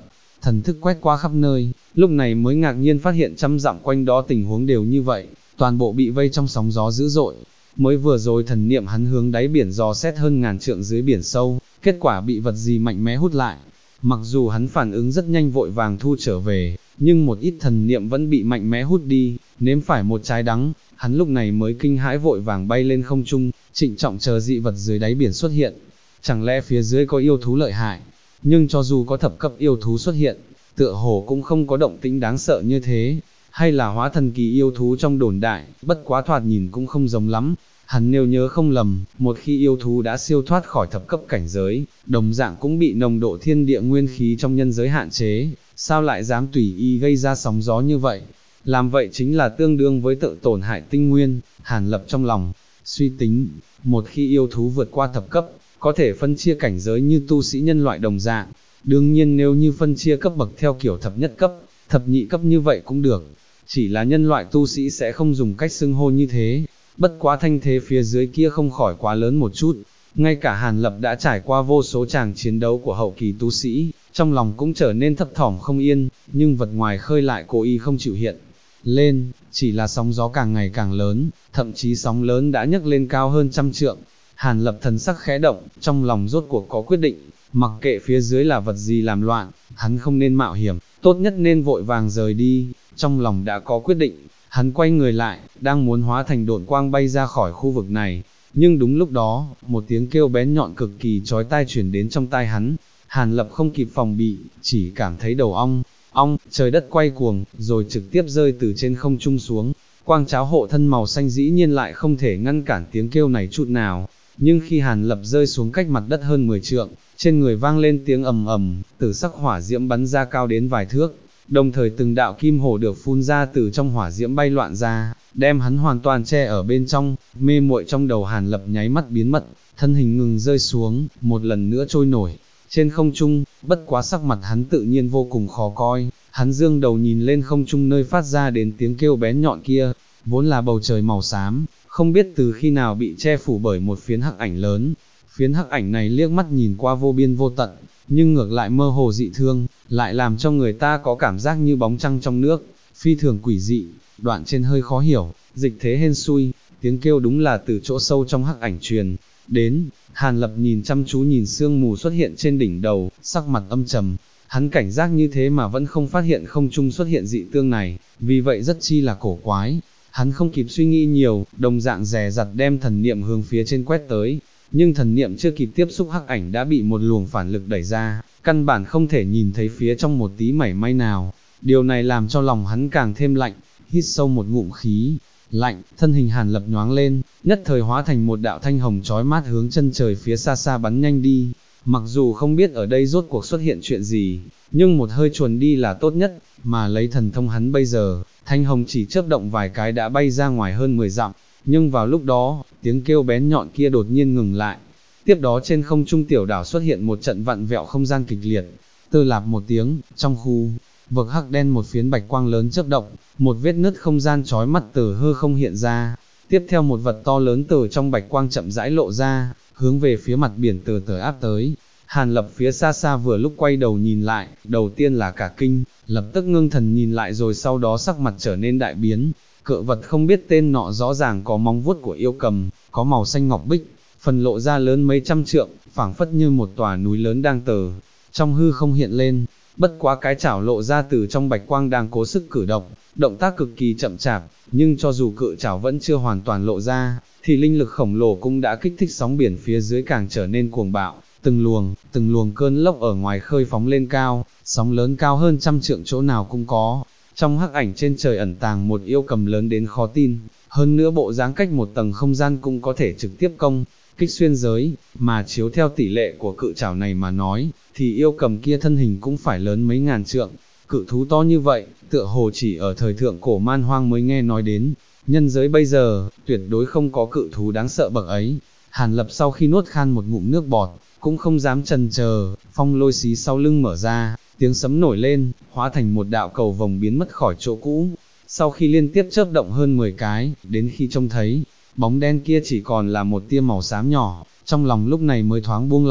thần thức quét qua khắp nơi, lúc này mới ngạc nhiên phát hiện trăm dặm quanh đó tình huống đều như vậy, toàn bộ bị vây trong sóng gió dữ dội. Mới vừa rồi thần niệm hắn hướng đáy biển dò xét hơn ngàn trượng dưới biển sâu, kết quả bị vật gì mạnh mẽ hút lại. Mặc dù hắn phản ứng rất nhanh vội vàng thu trở về, nhưng một ít thần niệm vẫn bị mạnh mẽ hút đi, nếm phải một trái đắng, hắn lúc này mới kinh hãi vội vàng bay lên không trung, trịnh trọng chờ dị vật dưới đáy biển xuất hiện. Chẳng lẽ phía dưới có yêu thú lợi hại? Nhưng cho dù có thập cấp yêu thú xuất hiện, tựa hồ cũng không có động tĩnh đáng sợ như thế, hay là hóa thần kỳ yêu thú trong đồn đại, bất quá thoạt nhìn cũng không giống lắm. Hắn nếu nhớ không lầm, một khi yêu thú đã siêu thoát khỏi thập cấp cảnh giới, đồng dạng cũng bị nồng độ thiên địa nguyên khí trong nhân giới hạn chế, sao lại dám tùy ý gây ra sóng gió như vậy? Làm vậy chính là tương đương với tự tổn hại tinh nguyên. Hàn Lập trong lòng suy tính, một khi yêu thú vượt qua thập cấp, có thể phân chia cảnh giới như tu sĩ nhân loại đồng dạng. Đương nhiên nếu như phân chia cấp bậc theo kiểu thập nhất cấp, thập nhị cấp như vậy cũng được, chỉ là nhân loại tu sĩ sẽ không dùng cách xưng hô như thế. Bất quá thanh thế phía dưới kia không khỏi quá lớn một chút, ngay cả Hàn Lập đã trải qua vô số tràng chiến đấu của hậu kỳ tu sĩ, trong lòng cũng trở nên thấp thỏm không yên, nhưng vật ngoài khơi lại cố ý không chịu hiện lên, chỉ là sóng gió càng ngày càng lớn, thậm chí sóng lớn đã nhấc lên cao hơn trăm trượng. Hàn Lập thần sắc khẽ động, trong lòng rốt cuộc có quyết định, mặc kệ phía dưới là vật gì làm loạn, hắn không nên mạo hiểm, tốt nhất nên vội vàng rời đi. Trong lòng đã có quyết định, hắn quay người lại, đang muốn hóa thành độn quang bay ra khỏi khu vực này, nhưng đúng lúc đó, một tiếng kêu bén nhọn cực kỳ chói tai truyền đến trong tai hắn. Hàn Lập không kịp phòng bị, chỉ cảm thấy đầu ong, trời đất quay cuồng, rồi trực tiếp rơi từ trên không trung xuống. Quang cháo hộ thân màu xanh dĩ nhiên lại không thể ngăn cản tiếng kêu này chút nào, nhưng khi Hàn Lập rơi xuống cách mặt đất hơn 10 trượng, trên người vang lên tiếng ầm ầm, tử sắc hỏa diễm bắn ra cao đến vài thước, đồng thời từng đạo kim hổ được phun ra từ trong hỏa diễm bay loạn ra, đem hắn hoàn toàn che ở bên trong. Mê muội trong đầu Hàn Lập nháy mắt biến mất, thân hình ngừng rơi xuống, một lần nữa trôi nổi trên không trung. Bất quá sắc mặt hắn tự nhiên vô cùng khó coi, hắn dương đầu nhìn lên không trung nơi phát ra đến tiếng kêu bén nhọn kia, vốn là bầu trời màu xám, không biết từ khi nào bị che phủ bởi một phiến hắc ảnh lớn. Phiến hắc ảnh này liếc mắt nhìn qua vô biên vô tận, nhưng ngược lại mơ hồ dị thương, lại làm cho người ta có cảm giác như bóng trăng trong nước, phi thường quỷ dị. Đoạn trên hơi khó hiểu, dịch thế hên xui, tiếng kêu đúng là từ chỗ sâu trong hắc ảnh truyền đến. Hàn Lập nhìn chăm chú nhìn sương mù xuất hiện trên đỉnh đầu, sắc mặt âm trầm. Hắn cảnh giác như thế mà vẫn không phát hiện không trung xuất hiện dị tương này, vì vậy rất chi là cổ quái. Hắn không kịp suy nghĩ nhiều, đồng dạng dè dặt đem thần niệm hướng phía trên quét tới, nhưng thần niệm chưa kịp tiếp xúc hắc ảnh đã bị một luồng phản lực đẩy ra, căn bản không thể nhìn thấy phía trong một tí mảy may nào. Điều này làm cho lòng hắn càng thêm lạnh, hít sâu một ngụm khí lạnh, thân hình Hàn Lập nhoáng lên, nhất thời hóa thành một đạo thanh hồng chói mát hướng chân trời phía xa xa bắn nhanh đi. Mặc dù không biết ở đây rốt cuộc xuất hiện chuyện gì, nhưng một hơi chuồn đi là tốt nhất, mà lấy thần thông hắn bây giờ, thanh hồng chỉ chớp động vài cái đã bay ra ngoài hơn 10 dặm. Nhưng vào lúc đó, tiếng kêu bén nhọn kia đột nhiên ngừng lại. Tiếp đó trên không trung tiểu đảo xuất hiện một trận vặn vẹo không gian kịch liệt. Tơ lạp một tiếng, trong khu vực hắc đen một phiến bạch quang lớn chớp động, một vết nứt không gian chói mắt từ hư không hiện ra. Tiếp theo một vật to lớn từ trong bạch quang chậm rãi lộ ra, hướng về phía mặt biển từ từ áp tới. Hàn Lập phía xa xa vừa lúc quay đầu nhìn lại, đầu tiên là cả kinh, lập tức ngưng thần nhìn lại rồi sau đó sắc mặt trở nên đại biến. Cự vật không biết tên nọ rõ ràng có móng vuốt của yêu cầm, có màu xanh ngọc bích, phần lộ ra lớn mấy trăm trượng, phảng phất như một tòa núi lớn đang từ trong hư không hiện lên. Bất quá cái chảo lộ ra từ trong bạch quang đang cố sức cử động, động tác cực kỳ chậm chạp, nhưng cho dù cự chảo vẫn chưa hoàn toàn lộ ra, thì linh lực khổng lồ cũng đã kích thích sóng biển phía dưới càng trở nên cuồng bạo. Từng luồng cơn lốc ở ngoài khơi phóng lên cao, sóng lớn cao hơn trăm trượng chỗ nào cũng có. Trong hắc ảnh trên trời ẩn tàng một yêu cầm lớn đến khó tin, hơn nữa bộ dáng cách một tầng không gian cũng có thể trực tiếp công kích xuyên giới, mà chiếu theo tỷ lệ của cự chảo này mà nói, thì yêu cầm kia thân hình cũng phải lớn mấy ngàn trượng. Cự thú to như vậy, tựa hồ chỉ ở thời thượng cổ man hoang mới nghe nói đến, nhân giới bây giờ, tuyệt đối không có cự thú đáng sợ bậc ấy. Hàn Lập sau khi nuốt khan một ngụm nước bọt, cũng không dám chần chờ, phong lôi xí sau lưng mở ra, tiếng sấm nổi lên, hóa thành một đạo cầu vồng biến mất khỏi chỗ cũ. Sau khi liên tiếp chớp động hơn 10 cái, đến khi trông thấy, bóng đen kia chỉ còn là một tia màu xám nhỏ, trong lòng lúc này mới thoáng buông lỏng.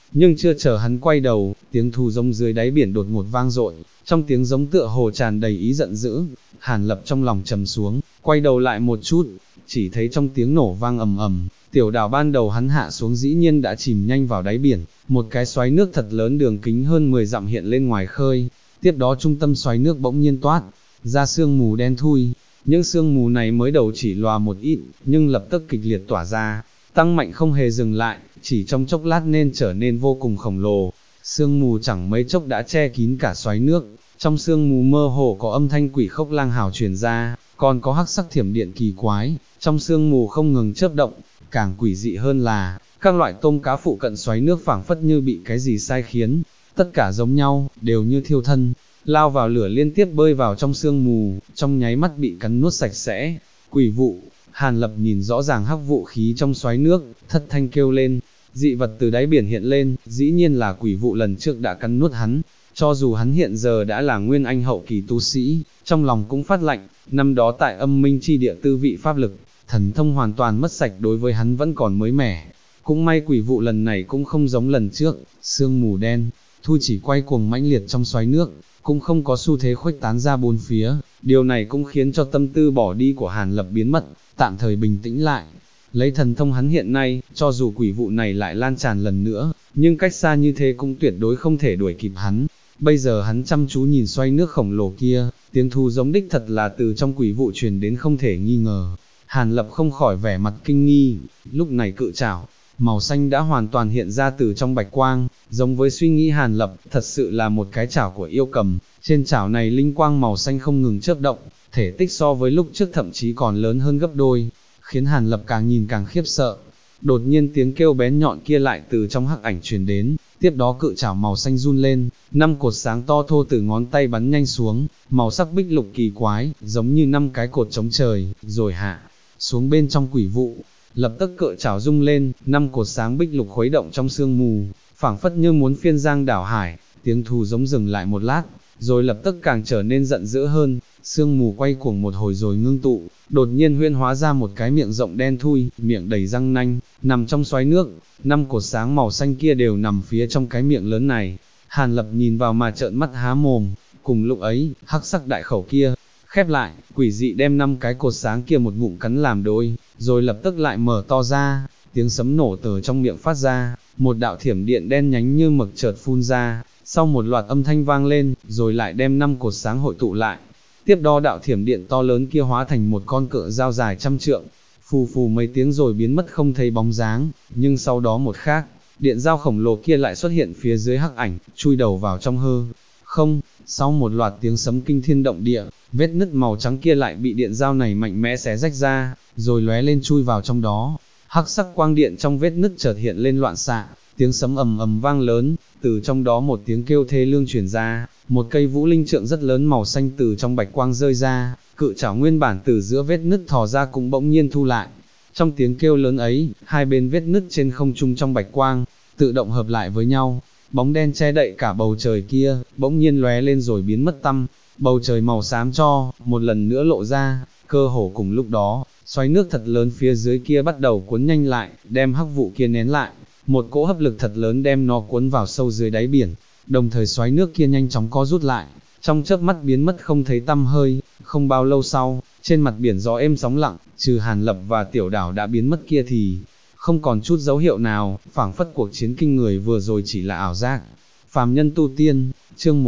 nhưng chưa chờ hắn quay đầu, tiếng thú giống dưới đáy biển đột ngột vang dội, trong tiếng giống tựa hồ tràn đầy ý giận dữ. Hàn Lập trong lòng trầm xuống, quay đầu lại một chút, chỉ thấy trong tiếng nổ vang ầm ầm, tiểu đảo ban đầu hắn hạ xuống dĩ nhiên đã chìm nhanh vào đáy biển, một cái xoáy nước thật lớn đường kính hơn 10 dặm hiện lên ngoài khơi, tiếp đó trung tâm xoáy nước bỗng nhiên toát ra sương mù đen thui. Những sương mù này mới đầu chỉ lòa một ít, nhưng lập tức kịch liệt tỏa ra, tăng mạnh không hề dừng lại, chỉ trong chốc lát nên trở nên vô cùng khổng lồ. Sương mù chẳng mấy chốc đã che kín cả xoáy nước, trong sương mù mơ hồ có âm thanh quỷ khốc lang hào truyền ra, còn có hắc sắc thiểm điện kỳ quái, trong sương mù không ngừng chớp động. Càng quỷ dị hơn là, các loại tôm cá phụ cận xoáy nước phảng phất như bị cái gì sai khiến, tất cả giống nhau, đều như thiêu thân, lao vào lửa liên tiếp bơi vào trong sương mù, trong nháy mắt bị cắn nuốt sạch sẽ. Quỷ vụ. Hàn Lập nhìn rõ ràng hắc vụ khí trong xoáy nước, thất thanh kêu lên, dị vật từ đáy biển hiện lên, dĩ nhiên là quỷ vụ lần trước đã cắn nuốt hắn. Cho dù hắn hiện giờ đã là nguyên anh hậu kỳ tu sĩ, trong lòng cũng phát lạnh, năm đó tại âm minh chi địa tư vị pháp lực, thần thông hoàn toàn mất sạch đối với hắn vẫn còn mới mẻ. Cũng may quỷ vụ lần này cũng không giống lần trước, sương mù đen, thui chỉ quay cuồng mãnh liệt trong xoáy nước, cũng không có xu thế khuếch tán ra bốn phía, điều này cũng khiến cho tâm tư bỏ đi của Hàn Lập biến mất, tạm thời bình tĩnh lại. Lấy thần thông hắn hiện nay, cho dù quỷ vụ này lại lan tràn lần nữa, nhưng cách xa như thế cũng tuyệt đối không thể đuổi kịp hắn. Bây giờ hắn chăm chú nhìn xoay nước khổng lồ kia, tiếng thú giống đích thật là từ trong quỷ vụ truyền đến không thể nghi ngờ. Hàn Lập không khỏi vẻ mặt kinh nghi, lúc này cự trảo màu xanh đã hoàn toàn hiện ra từ trong bạch quang, giống với suy nghĩ Hàn Lập, thật sự là một cái chảo của yêu cầm, trên chảo này linh quang màu xanh không ngừng chớp động, thể tích so với lúc trước thậm chí còn lớn hơn gấp đôi, khiến Hàn Lập càng nhìn càng khiếp sợ. Đột nhiên tiếng kêu bén nhọn kia lại từ trong hắc ảnh truyền đến, tiếp đó cự chảo màu xanh run lên, 5 cột sáng to thô từ ngón tay bắn nhanh xuống, màu sắc bích lục kỳ quái, giống như 5 cái cột chống trời, rồi hạ xuống bên trong quỷ vụ. Lập tức cự chảo rung lên, 5 cột sáng bích lục khuấy động trong sương mù, phảng phất như muốn phiên giang đảo hải. Tiếng thú giống dừng lại một lát, rồi lập tức càng trở nên giận dữ hơn. Sương mù quay cuồng một hồi rồi ngưng tụ, đột nhiên huyễn hóa ra một cái miệng rộng đen thui, miệng đầy răng nanh, nằm trong xoáy nước. 5 cột sáng màu xanh kia đều nằm phía trong cái miệng lớn này. Hàn Lập nhìn vào mà trợn mắt há mồm. Cùng lúc ấy, hắc sắc đại khẩu kia khép lại, quỷ dị đem 5 cái cột sáng kia một ngụm cắn làm đôi, rồi lập tức lại mở to ra. Tiếng sấm nổ từ trong miệng phát ra, một đạo thiểm điện đen nhánh như mực chợt phun ra, sau một loạt âm thanh vang lên, rồi lại đem 5 cột sáng hội tụ lại. Tiếp đó đạo thiểm điện to lớn kia hóa thành một con cự dao dài trăm trượng, phù phù mấy tiếng rồi biến mất không thấy bóng dáng. Nhưng sau đó một khác, điện dao khổng lồ kia lại xuất hiện phía dưới hắc ảnh, chui đầu vào trong hư không. Sau một loạt tiếng sấm kinh thiên động địa, vết nứt màu trắng kia lại bị điện dao này mạnh mẽ xé rách ra, rồi lóe lên chui vào trong đó. Hắc sắc quang điện trong vết nứt chợt hiện lên loạn xạ, tiếng sấm ầm ầm vang lớn, từ trong đó một tiếng kêu thê lương truyền ra, một cây vũ linh trượng rất lớn màu xanh từ trong bạch quang rơi ra, cự chảo nguyên bản từ giữa vết nứt thò ra cũng bỗng nhiên thu lại. Trong tiếng kêu lớn ấy, hai bên vết nứt trên không trung trong bạch quang, tự động hợp lại với nhau. Bóng đen che đậy cả bầu trời kia, bỗng nhiên lóe lên rồi biến mất tăm, bầu trời màu xám cho, một lần nữa lộ ra, cơ hồ cùng lúc đó, xoáy nước thật lớn phía dưới kia bắt đầu cuốn nhanh lại, đem hắc vụ kia nén lại, một cỗ hấp lực thật lớn đem nó cuốn vào sâu dưới đáy biển, đồng thời xoáy nước kia nhanh chóng co rút lại, trong chớp mắt biến mất không thấy tăm hơi. Không bao lâu sau, trên mặt biển gió êm sóng lặng, trừ Hàn Lập và tiểu đảo đã biến mất kia thì không còn chút dấu hiệu nào, phảng phất cuộc chiến kinh người vừa rồi chỉ là ảo giác. Phàm nhân tu tiên, chương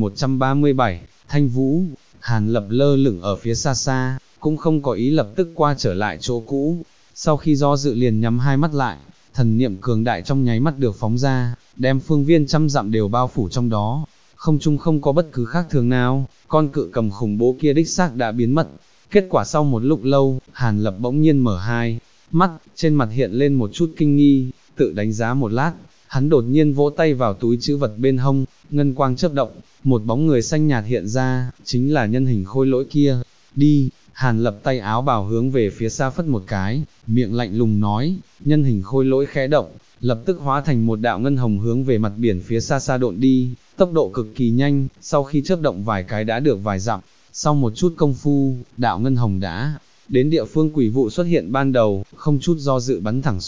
1137, Thanh Vũ. Hàn Lập lơ lửng ở phía xa xa, cũng không có ý lập tức qua trở lại chỗ cũ. Sau khi do dự liền nhắm hai mắt lại, thần niệm cường đại trong nháy mắt được phóng ra, đem phương viên trăm dặm đều bao phủ trong đó. Không trung không có bất cứ khác thường nào, con cự cầm khủng bố kia đích xác đã biến mất. Kết quả sau một lúc lâu, Hàn Lập bỗng nhiên mở hai mắt, trên mặt hiện lên một chút kinh nghi, tự đánh giá một lát, hắn đột nhiên vỗ tay vào túi trữ vật bên hông, ngân quang chớp động, một bóng người xanh nhạt hiện ra, chính là nhân hình khôi lỗi kia. Đi. Hàn Lập tay áo bào hướng về phía xa phất một cái, miệng lạnh lùng nói. Nhân hình khôi lỗi khẽ động, lập tức hóa thành một đạo ngân hồng hướng về mặt biển phía xa xa độn đi, tốc độ cực kỳ nhanh, sau khi chớp động vài cái đã được vài dặm. Sau một chút công phu, đạo ngân hồng đã đến địa phương quỷ vụ xuất hiện ban đầu, không chút do dự bắn thẳng xuống,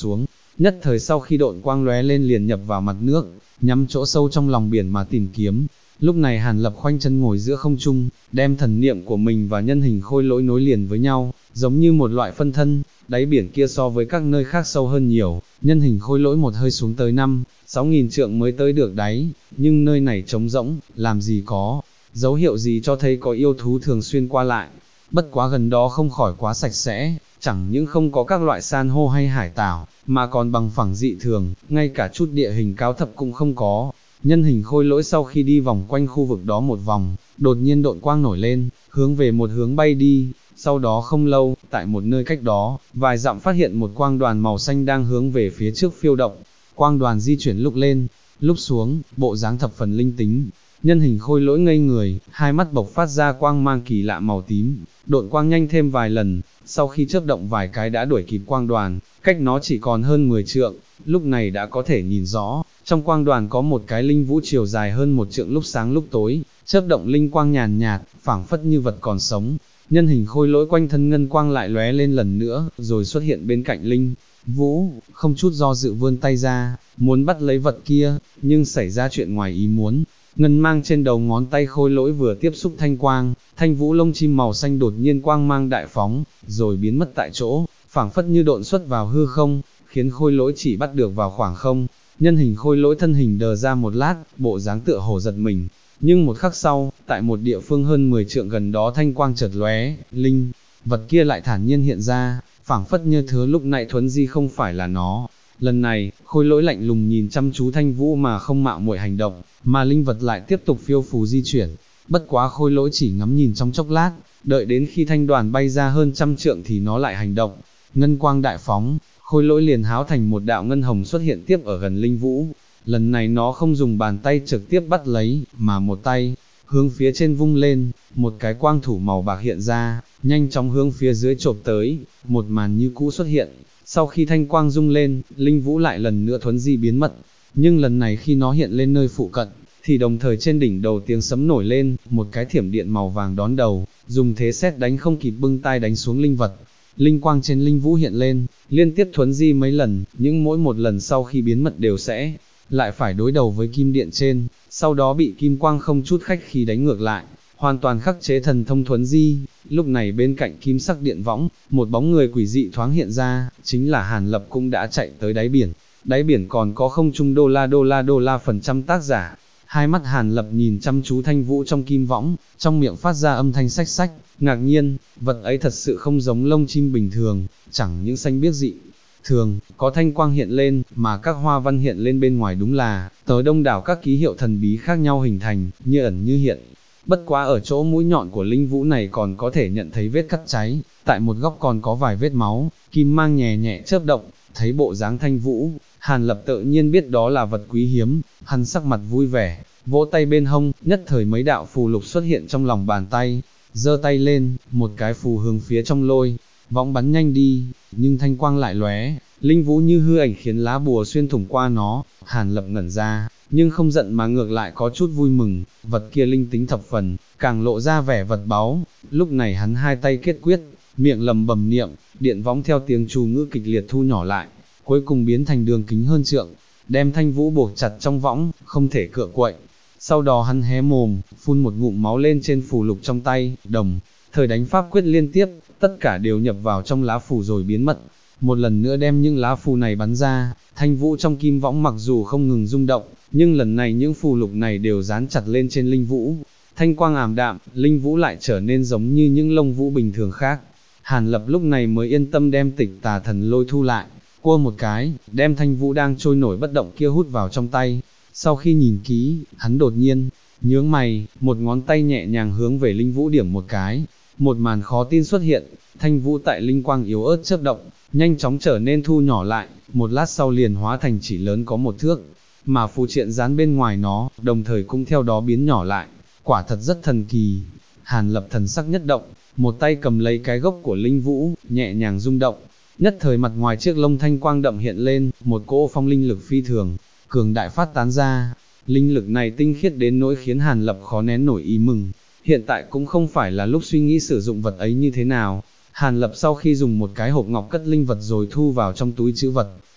nhất thời sau khi độn quang lóe lên liền nhập vào mặt nước, nhắm chỗ sâu trong lòng biển mà tìm kiếm. Lúc này Hàn Lập khoanh chân ngồi giữa không trung, đem thần niệm của mình và nhân hình khôi lỗi nối liền với nhau, giống như một loại phân thân. Đáy biển kia so với các nơi khác sâu hơn nhiều, nhân hình khôi lỗi một hơi xuống tới 5-6 nghìn trượng mới tới được đáy, nhưng nơi này trống rỗng, làm gì có dấu hiệu gì cho thấy có yêu thú thường xuyên qua lại. Bất quá gần đó không khỏi quá sạch sẽ, chẳng những không có các loại san hô hay hải tảo, mà còn bằng phẳng dị thường, ngay cả chút địa hình cao thấp cũng không có. Nhân hình khôi lỗi sau khi đi vòng quanh khu vực đó một vòng, đột nhiên độn quang nổi lên, hướng về một hướng bay đi. Sau đó không lâu, tại một nơi cách đó, vài dặm phát hiện một quang đoàn màu xanh đang hướng về phía trước phiêu động. Quang đoàn di chuyển lúc lên, lúc xuống, bộ dáng thập phần linh tính. Nhân hình khôi lỗi ngây người, hai mắt bộc phát ra quang mang kỳ lạ màu tím, độn quang nhanh thêm vài lần, sau khi chớp động vài cái đã đuổi kịp quang đoàn, cách nó chỉ còn hơn 10 trượng, lúc này đã có thể nhìn rõ, trong quang đoàn có một cái linh vũ chiều dài hơn 1 trượng lúc sáng lúc tối, chớp động linh quang nhàn nhạt, phảng phất như vật còn sống. Nhân hình khôi lỗi quanh thân ngân quang lại lóe lên lần nữa, rồi xuất hiện bên cạnh linh vũ, không chút do dự vươn tay ra, muốn bắt lấy vật kia, nhưng xảy ra chuyện ngoài ý muốn. Ngân mang trên đầu ngón tay khôi lỗi vừa tiếp xúc thanh quang, thanh vũ lông chim màu xanh đột nhiên quang mang đại phóng, rồi biến mất tại chỗ, phảng phất như độn xuất vào hư không, khiến khôi lỗi chỉ bắt được vào khoảng không. Nhân hình khôi lỗi thân hình đờ ra một lát, bộ dáng tựa hồ giật mình, nhưng một khắc sau, tại một địa phương hơn 10 trượng gần đó thanh quang chợt lóe, linh vật kia lại thản nhiên hiện ra, phảng phất như thứ lúc nãy thuấn di không phải là nó. Lần này, khôi lỗi lạnh lùng nhìn chăm chú thanh vũ mà không mạo muội hành động, mà linh vật lại tiếp tục phiêu phù di chuyển. Bất quá khôi lỗi chỉ ngắm nhìn trong chốc lát, đợi đến khi thanh đoàn bay ra hơn 100 trượng thì nó lại hành động. Ngân quang đại phóng, khôi lỗi liền háo thành một đạo ngân hồng xuất hiện tiếp ở gần linh vũ. Lần này nó không dùng bàn tay trực tiếp bắt lấy, mà một tay hướng phía trên vung lên, một cái quang thủ màu bạc hiện ra, nhanh chóng hướng phía dưới chộp tới, một màn như cũ xuất hiện. Sau khi thanh quang rung lên, linh vũ lại lần nữa thuấn di biến mất, nhưng lần này khi nó hiện lên nơi phụ cận, thì đồng thời trên đỉnh đầu tiếng sấm nổi lên, một cái thiểm điện màu vàng đón đầu, dùng thế sét đánh không kịp bưng tay đánh xuống linh vật. Linh quang trên linh vũ hiện lên, liên tiếp thuấn di mấy lần, nhưng mỗi một lần sau khi biến mất đều sẽ lại phải đối đầu với kim điện trên, sau đó bị kim quang không chút khách khí đánh ngược lại, hoàn toàn khắc chế thần thông thuấn di. Lúc này bên cạnh kim sắc điện võng, một bóng người quỷ dị thoáng hiện ra, chính là Hàn Lập cũng đã chạy tới đáy biển. Đáy biển còn có không trung đô la phần trăm tác giả. Hai mắt Hàn Lập nhìn chăm chú thanh vũ trong kim võng, trong miệng phát ra âm thanh xách xách, ngạc nhiên, vật ấy thật sự không giống lông chim bình thường, chẳng những xanh biếc dị thường, có thanh quang hiện lên, mà các hoa văn hiện lên bên ngoài đúng là tới đông đảo các ký hiệu thần bí khác nhau hình thành, như ẩn như hiện. Bất quá ở chỗ mũi nhọn của linh vũ này còn có thể nhận thấy vết cắt cháy, tại một góc còn có vài vết máu, kim mang nhẹ nhẹ chớp động. Thấy bộ dáng thanh vũ, Hàn Lập tự nhiên biết đó là vật quý hiếm, hắn sắc mặt vui vẻ, vỗ tay bên hông, nhất thời mấy đạo phù lục xuất hiện trong lòng bàn tay, giơ tay lên, một cái phù hướng phía trong lôi võng bắn nhanh đi, nhưng thanh quang lại lóe, linh vũ như hư ảnh khiến lá bùa xuyên thủng qua nó. Hàn Lập ngẩn ra, nhưng không giận mà ngược lại có chút vui mừng, vật kia linh tính thập phần, càng lộ ra vẻ vật báu. Lúc này hắn hai tay kết quyết, miệng lầm bầm niệm, điện võng theo tiếng chú ngữ kịch liệt thu nhỏ lại, cuối cùng biến thành đường kính hơn trượng, đem thanh vũ buộc chặt trong võng, không thể cựa quậy. Sau đó hắn hé mồm, phun một ngụm máu lên trên phù lục trong tay, đồng thời đánh pháp quyết liên tiếp, tất cả đều nhập vào trong lá phù rồi biến mất. Một lần nữa đem những lá phù này bắn ra, thanh vũ trong kim võng mặc dù không ngừng rung động, nhưng lần này những phù lục này đều dán chặt lên trên linh vũ. Thanh quang ảm đạm, linh vũ lại trở nên giống như những lông vũ bình thường khác. Hàn Lập lúc này mới yên tâm đem Tịch Tà Thần Lôi thu lại, cua một cái, đem thanh vũ đang trôi nổi bất động kia hút vào trong tay. Sau khi nhìn kỹ, hắn đột nhiên nhướng mày, một ngón tay nhẹ nhàng hướng về linh vũ điểm một cái. Một màn khó tin xuất hiện, thanh vũ tại linh quang yếu ớt chớp động, nhanh chóng trở nên thu nhỏ lại, một lát sau liền hóa thành chỉ lớn có 1 thước, mà phù triện dán bên ngoài nó, đồng thời cũng theo đó biến nhỏ lại, quả thật rất thần kỳ. Hàn Lập thần sắc nhất động, một tay cầm lấy cái gốc của linh vũ, nhẹ nhàng rung động, nhất thời mặt ngoài chiếc lông thanh quang đậm hiện lên, một cỗ phong linh lực phi thường cường đại phát tán ra. Linh lực này tinh khiết đến nỗi khiến Hàn Lập khó nén nổi ý mừng. Hiện tại cũng không phải là lúc suy nghĩ sử dụng vật ấy như thế nào. Hàn Lập sau khi dùng một cái hộp ngọc cất linh vật rồi thu vào trong túi trữ vật,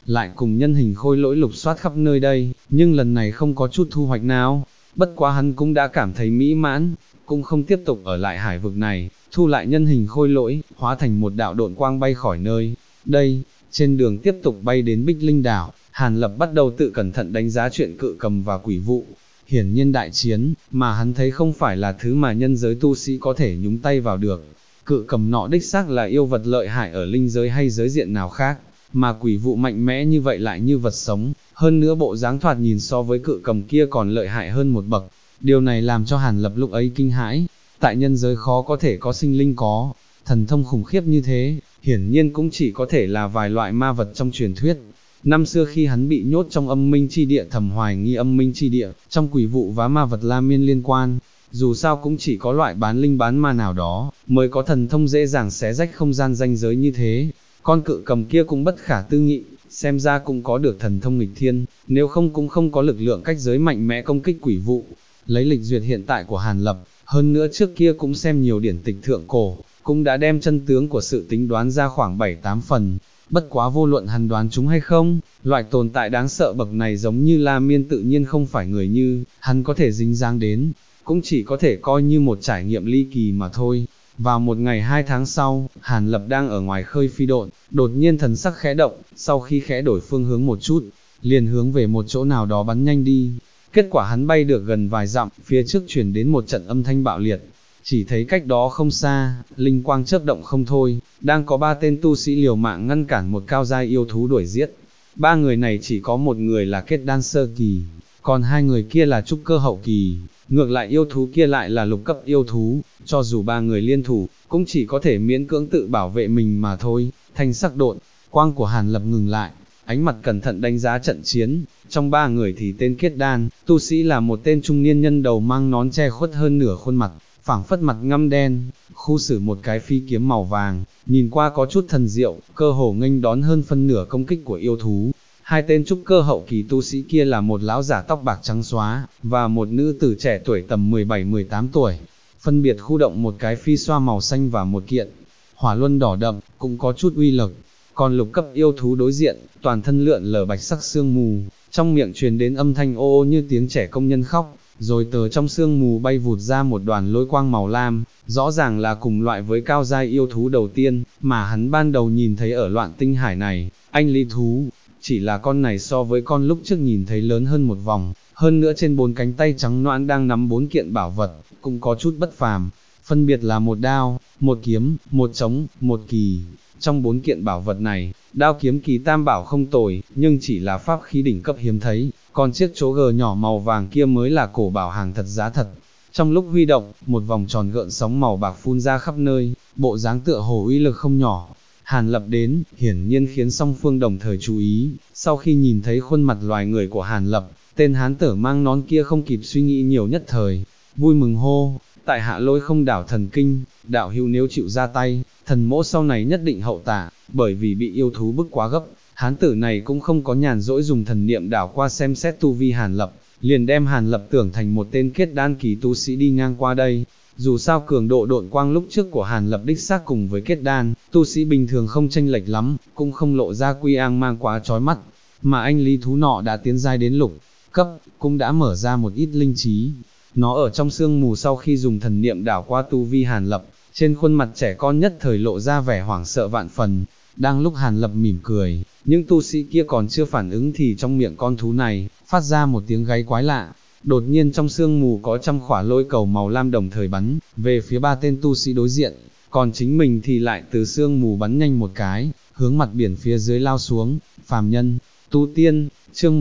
lại cùng nhân hình khôi lỗi lục soát khắp nơi đây, nhưng lần này không có chút thu hoạch nào. Bất quá hắn cũng đã cảm thấy mỹ mãn, cũng không tiếp tục ở lại hải vực này, thu lại nhân hình khôi lỗi, hóa thành một đạo độn quang bay khỏi nơi. Đây, trên đường tiếp tục bay đến Bích Linh đảo, Hàn Lập bắt đầu tự cẩn thận đánh giá chuyện cự cầm và quỷ vụ. Hiển nhiên đại chiến, mà hắn thấy không phải là thứ mà nhân giới tu sĩ có thể nhúng tay vào được. Cự cầm nọ đích xác là yêu vật lợi hại ở linh giới hay giới diện nào khác, mà quỷ vụ mạnh mẽ như vậy lại như vật sống, hơn nữa bộ dáng thoạt nhìn so với cự cầm kia còn lợi hại hơn một bậc. Điều này làm cho Hàn Lập lúc ấy kinh hãi, tại nhân giới khó có thể có sinh linh có thần thông khủng khiếp như thế, hiển nhiên cũng chỉ có thể là vài loại ma vật trong truyền thuyết. Năm xưa khi hắn bị nhốt trong âm minh chi địa thầm hoài nghi âm minh chi địa, trong quỷ vụ và ma vật la miên liên quan, dù sao cũng chỉ có loại bán linh bán ma nào đó, mới có thần thông dễ dàng xé rách không gian ranh giới như thế. Con cự cầm kia cũng bất khả tư nghị, xem ra cũng có được thần thông nghịch thiên, nếu không cũng không có lực lượng cách giới mạnh mẽ công kích quỷ vụ. Lấy lịch duyệt hiện tại của Hàn Lập, hơn nữa trước kia cũng xem nhiều điển tịch thượng cổ, cũng đã đem chân tướng của sự tính đoán ra khoảng 7-8 phần. Bất quá vô luận hắn đoán chúng hay không, loại tồn tại đáng sợ bậc này giống như La Miên tự nhiên không phải người như hắn có thể dính dáng đến, cũng chỉ có thể coi như một trải nghiệm ly kỳ mà thôi. Vào một ngày 2 tháng sau, Hàn Lập đang ở ngoài khơi phi độn, đột nhiên thần sắc khẽ động, sau khi khẽ đổi phương hướng một chút, liền hướng về một chỗ nào đó bắn nhanh đi. Kết quả hắn bay được gần vài dặm, phía trước chuyển đến một trận âm thanh bạo liệt. Chỉ thấy cách đó không xa, linh quang chớp động không thôi, đang có 3 tên tu sĩ liều mạng ngăn cản một cao giai yêu thú đuổi giết. 3 người này chỉ có một người là kết đan sơ kỳ, còn 2 người kia là trúc cơ hậu kỳ, ngược lại yêu thú kia lại là lục cấp yêu thú, cho dù 3 người liên thủ, cũng chỉ có thể miễn cưỡng tự bảo vệ mình mà thôi. Thanh sắc độn, quang của Hàn Lập ngừng lại, ánh mặt cẩn thận đánh giá trận chiến. Trong 3 người thì tên kết đan, tu sĩ là một tên trung niên nhân đầu mang nón che khuất hơn nửa khuôn mặt, phảng phất mặt ngăm đen, khu xử một cái phi kiếm màu vàng, nhìn qua có chút thần diệu, cơ hồ nghênh đón hơn phân nửa công kích của yêu thú. 2 tên trúc cơ hậu kỳ tu sĩ kia là một lão giả tóc bạc trắng xóa, và một nữ tử trẻ tuổi tầm 17-18 tuổi, phân biệt khu động một cái phi xoa màu xanh và một kiện hỏa luân đỏ đậm, cũng có chút uy lực. Còn lục cấp yêu thú đối diện, toàn thân lượn lờ bạch sắc sương mù, trong miệng truyền đến âm thanh ô ô như tiếng trẻ công nhân khóc, rồi từ trong sương mù bay vụt ra một đoàn lôi quang màu lam, rõ ràng là cùng loại với cao giai yêu thú đầu tiên, mà hắn ban đầu nhìn thấy ở Loạn Tinh Hải này, anh lý thú, chỉ là con này so với con lúc trước nhìn thấy lớn hơn một vòng, hơn nữa trên 4 cánh tay trắng nõn đang nắm 4 kiện bảo vật, cũng có chút bất phàm, phân biệt là một đao, một kiếm, một trống, một kỳ. Trong 4 kiện bảo vật này, đao kiếm kỳ tam bảo không tồi, nhưng chỉ là pháp khí đỉnh cấp hiếm thấy, còn chiếc chố gờ nhỏ màu vàng kia mới là cổ bảo hàng thật giá thật. Trong lúc huy động, một vòng tròn gợn sóng màu bạc phun ra khắp nơi, bộ dáng tựa hồ uy lực không nhỏ. Hàn Lập đến, hiển nhiên khiến song phương đồng thời chú ý, sau khi nhìn thấy khuôn mặt loài người của Hàn Lập, tên hán tử mang nón kia không kịp suy nghĩ nhiều nhất thời, vui mừng hô, tại hạ Lôi Không đảo thần kinh, đạo hữu nếu chịu ra tay, thần mỗ sau này nhất định hậu tạ. Bởi vì bị yêu thú bức quá gấp, hán tử này cũng không có nhàn rỗi dùng thần niệm đảo qua xem xét tu vi Hàn Lập, liền đem Hàn Lập tưởng thành một tên kết đan kỳ tu sĩ đi ngang qua đây. Dù sao cường độ độn quang lúc trước của Hàn Lập đích xác cùng với kết đan, tu sĩ bình thường không chênh lệch lắm, cũng không lộ ra quy ang mang quá chói mắt, mà anh lý thú nọ đã tiến giai đến lục cấp, cũng đã mở ra một ít linh trí. Nó ở trong sương mù sau khi dùng thần niệm đảo qua tu vi Hàn Lập, trên khuôn mặt trẻ con nhất thời lộ ra vẻ hoảng sợ vạn phần. Đang lúc Hàn Lập mỉm cười, những tu sĩ kia còn chưa phản ứng thì trong miệng con thú này, phát ra một tiếng gáy quái lạ. Đột nhiên trong sương mù có trăm khỏa lôi cầu màu lam đồng thời bắn, về phía 3 tên tu sĩ đối diện, còn chính mình thì lại từ sương mù bắn nhanh một cái, hướng mặt biển phía dưới lao xuống. Phàm nhân, tu tiên, chương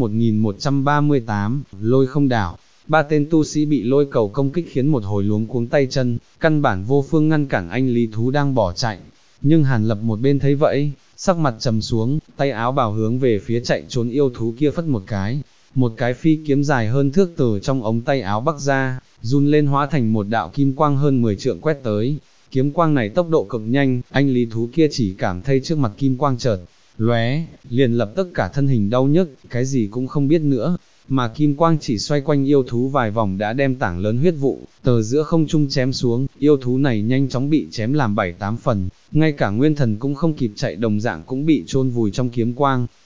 1138, Lôi Không đảo. 3 tên tu sĩ bị lôi cầu công kích khiến một hồi luống cuống tay chân, căn bản vô phương ngăn cản anh lý thú đang bỏ chạy. Nhưng Hàn Lập một bên thấy vậy, sắc mặt trầm xuống, tay áo bào hướng về phía chạy trốn yêu thú kia phất một cái phi kiếm dài hơn thước từ trong ống tay áo bắc ra, run lên hóa thành một đạo kim quang hơn 10 trượng quét tới. Kiếm quang này tốc độ cực nhanh, anh lý thú kia chỉ cảm thấy trước mặt kim quang chợt lóe, liền lập tức cả thân hình đau nhức, cái gì cũng không biết nữa, mà kim quang chỉ xoay quanh yêu thú vài vòng đã đem tảng lớn huyết vụ từ giữa không trung chém xuống. Yêu thú này nhanh chóng bị chém làm 7-8 phần, ngay cả nguyên thần cũng không kịp chạy đồng dạng cũng bị chôn vùi trong kiếm quang.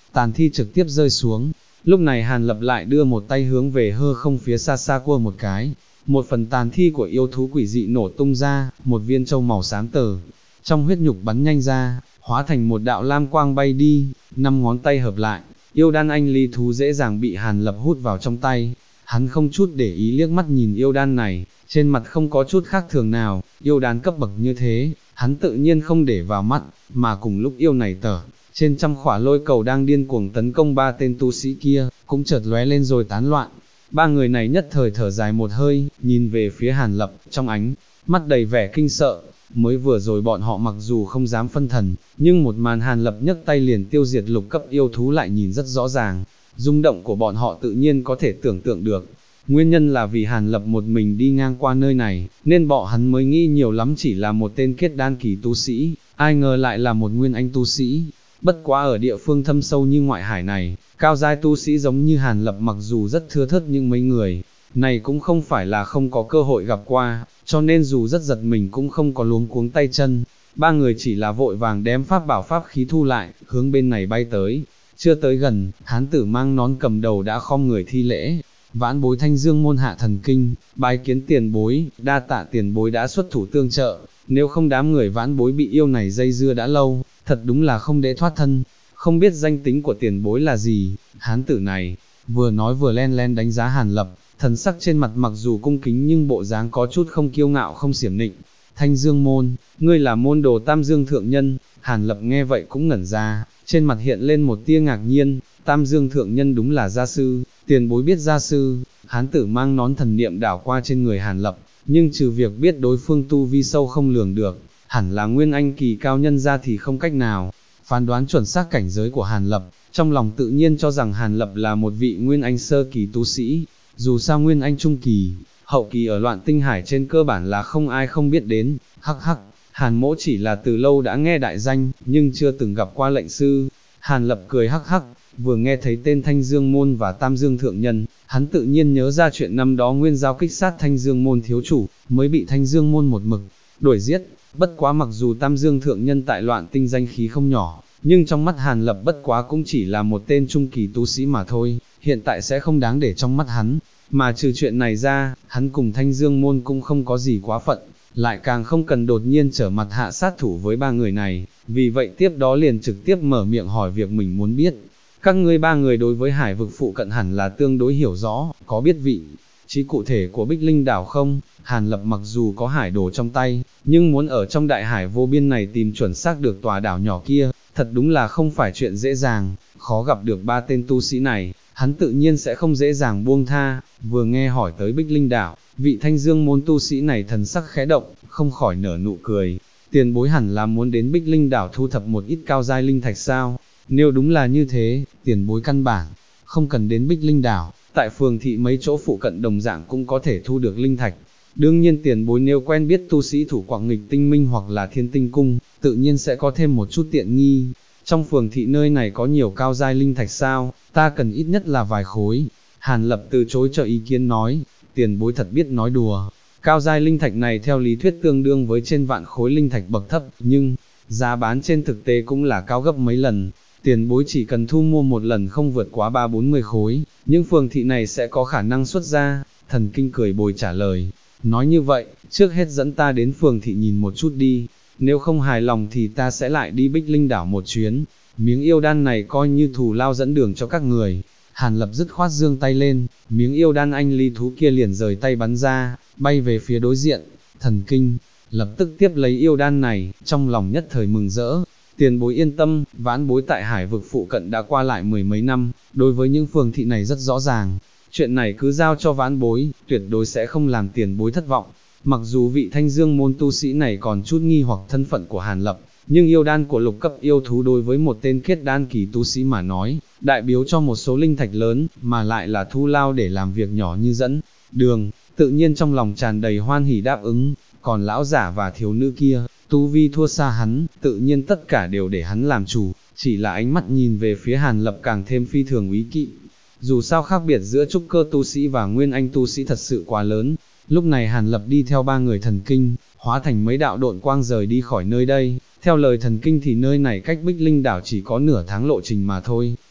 tàn thi trực tiếp rơi xuống. Lúc này Hàn Lập lại đưa một tay hướng về hư không phía xa xa cua một cái, một phần tàn thi của yêu thú quỷ dị nổ tung ra, một viên châu màu xám tờ, trong huyết nhục bắn nhanh ra, hóa thành một đạo lam quang bay đi, 5 ngón tay hợp lại, yêu đan anh ly thú dễ dàng bị Hàn Lập hút vào trong tay. Hắn không chút để ý liếc mắt nhìn yêu đan này, trên mặt không có chút khác thường nào, yêu đan cấp bậc như thế, hắn tự nhiên không để vào mắt, mà cùng lúc yêu này tở, trên trăm khỏa lôi cầu đang điên cuồng tấn công 3 tên tu sĩ kia, cũng chợt lóe lên rồi tán loạn. 3 người này nhất thời thở dài một hơi, nhìn về phía Hàn Lập, trong ánh mắt đầy vẻ kinh sợ. Mới vừa rồi bọn họ mặc dù không dám phân thần, nhưng một màn Hàn Lập nhấc tay liền tiêu diệt lục cấp yêu thú lại nhìn rất rõ ràng, rung động của bọn họ tự nhiên có thể tưởng tượng được. Nguyên nhân là vì Hàn Lập một mình đi ngang qua nơi này, nên bọn hắn mới nghĩ nhiều lắm chỉ là một tên kết đan kỳ tu sĩ, ai ngờ lại là một nguyên anh tu sĩ. Bất quá ở địa phương thâm sâu như ngoại hải này, cao giai tu sĩ giống như Hàn Lập mặc dù rất thưa thớt nhưng mấy người này cũng không phải là không có cơ hội gặp qua, cho nên dù rất giật mình cũng không có luống cuống tay chân. 3 người chỉ là vội vàng đem pháp bảo pháp khí thu lại, hướng bên này bay tới. Chưa tới gần, hán tử mang nón cầm đầu đã khom người thi lễ. Vãn bối Thanh Dương môn hạ thần kinh, bái kiến tiền bối, đa tạ tiền bối đã xuất thủ tương trợ, nếu không đám người vãn bối bị yêu này dây dưa đã lâu, thật đúng là không để thoát thân. Không biết danh tính của tiền bối là gì? Hán tử này vừa nói vừa len len đánh giá Hàn Lập, thần sắc trên mặt mặc dù cung kính nhưng bộ dáng có chút không kiêu ngạo không xiểm nịnh. Thanh Dương môn, ngươi là môn đồ Tam Dương thượng nhân. Hàn Lập nghe vậy cũng ngẩn ra, trên mặt hiện lên một tia ngạc nhiên. Tam Dương thượng nhân đúng là gia sư, tiền bối biết gia sư. Hán tử mang nón thần niệm đảo qua trên người Hàn Lập, nhưng trừ việc biết đối phương tu vi sâu không lường được, hẳn là nguyên anh kỳ cao nhân ra thì không cách nào phán đoán chuẩn xác cảnh giới của Hàn Lập, trong lòng tự nhiên cho rằng Hàn Lập là một vị nguyên anh sơ kỳ tu sĩ. Dù sao nguyên anh trung kỳ, hậu kỳ ở Loạn Tinh Hải trên cơ bản là không ai không biết đến. Hắc hắc, Hàn mỗ chỉ là từ lâu đã nghe đại danh, nhưng chưa từng gặp qua lệnh sư. Hàn Lập cười hắc hắc, vừa nghe thấy tên Thanh Dương môn và Tam Dương thượng nhân, hắn tự nhiên nhớ ra chuyện năm đó Nguyên Giao kích sát Thanh Dương môn thiếu chủ, mới bị Thanh Dương môn một mực đuổi giết. Bất quá mặc dù Tam Dương thượng nhân tại Loạn Tinh danh khí không nhỏ, nhưng trong mắt Hàn Lập bất quá cũng chỉ là một tên trung kỳ tu sĩ mà thôi, hiện tại sẽ không đáng để trong mắt hắn. Mà trừ chuyện này ra, hắn cùng Thanh Dương môn cũng không có gì quá phận, lại càng không cần đột nhiên trở mặt hạ sát thủ với 3 người này, vì vậy tiếp đó liền trực tiếp mở miệng hỏi việc mình muốn biết. Các ngươi 3 người đối với hải vực phụ cận hẳn là tương đối hiểu rõ, có biết vị trí cụ thể của Bích Linh đảo không? Hàn Lập mặc dù có hải đồ trong tay, nhưng muốn ở trong đại hải vô biên này tìm chuẩn xác được tòa đảo nhỏ kia, thật đúng là không phải chuyện dễ dàng. Khó gặp được 3 tên tu sĩ này, hắn tự nhiên sẽ không dễ dàng buông tha. Vừa nghe hỏi tới Bích Linh đảo, vị Thanh Dương môn tu sĩ này thần sắc khẽ động, không khỏi nở nụ cười. Tiền bối hẳn là muốn đến Bích Linh đảo thu thập một ít cao giai linh thạch sao? Nếu đúng là như thế, tiền bối căn bản không cần đến Bích Linh đảo, tại phường thị mấy chỗ phụ cận đồng dạng cũng có thể thu được linh thạch. Đương nhiên tiền bối nếu quen biết tu sĩ thủ Quảng Nghịch Tinh Minh hoặc là Thiên Tinh Cung, tự nhiên sẽ có thêm một chút tiện nghi. Trong phường thị nơi này có nhiều cao giai linh thạch sao? Ta cần ít nhất là vài khối. Hàn Lập từ chối cho ý kiến nói, tiền bối thật biết nói đùa. Cao giai linh thạch này theo lý thuyết tương đương với trên vạn khối linh thạch bậc thấp, nhưng giá bán trên thực tế cũng là cao gấp mấy lần. Tiền bối chỉ cần thu mua một lần không vượt quá 30-40 khối, những phường thị này sẽ có khả năng xuất ra. Thần Kinh cười bồi trả lời, nói như vậy, trước hết dẫn ta đến phường thị nhìn một chút đi, nếu không hài lòng thì ta sẽ lại đi Bích Linh đảo một chuyến, miếng yêu đan này coi như thù lao dẫn đường cho các người. Hàn Lập dứt khoát giương tay lên, miếng yêu đan anh ly thú kia liền rời tay bắn ra, bay về phía đối diện. Thần Kinh lập tức tiếp lấy yêu đan này, trong lòng nhất thời mừng rỡ. Tiền bối yên tâm, vãn bối tại hải vực phụ cận đã qua lại 10 mấy năm, đối với những phường thị này rất rõ ràng. Chuyện này cứ giao cho vãn bối, tuyệt đối sẽ không làm tiền bối thất vọng. Mặc dù vị Thanh Dương môn tu sĩ này còn chút nghi hoặc thân phận của Hàn Lập, nhưng yêu đan của lục cấp yêu thú đối với một tên kết đan kỳ tu sĩ mà nói, đại biếu cho một số linh thạch lớn, mà lại là thu lao để làm việc nhỏ như dẫn đường, tự nhiên trong lòng tràn đầy hoan hỉ đáp ứng. Còn lão giả và thiếu nữ kia, tu vi thua xa hắn, tự nhiên tất cả đều để hắn làm chủ, chỉ là ánh mắt nhìn về phía Hàn Lập càng thêm phi thường úy kỵ. Dù sao khác biệt giữa trúc cơ tu sĩ và nguyên anh tu sĩ thật sự quá lớn. Lúc này Hàn Lập đi theo 3 người Thần Kinh, hóa thành mấy đạo độn quang rời đi khỏi nơi đây. Theo lời Thần Kinh thì nơi này cách Bích Linh đảo chỉ có nửa tháng lộ trình mà thôi,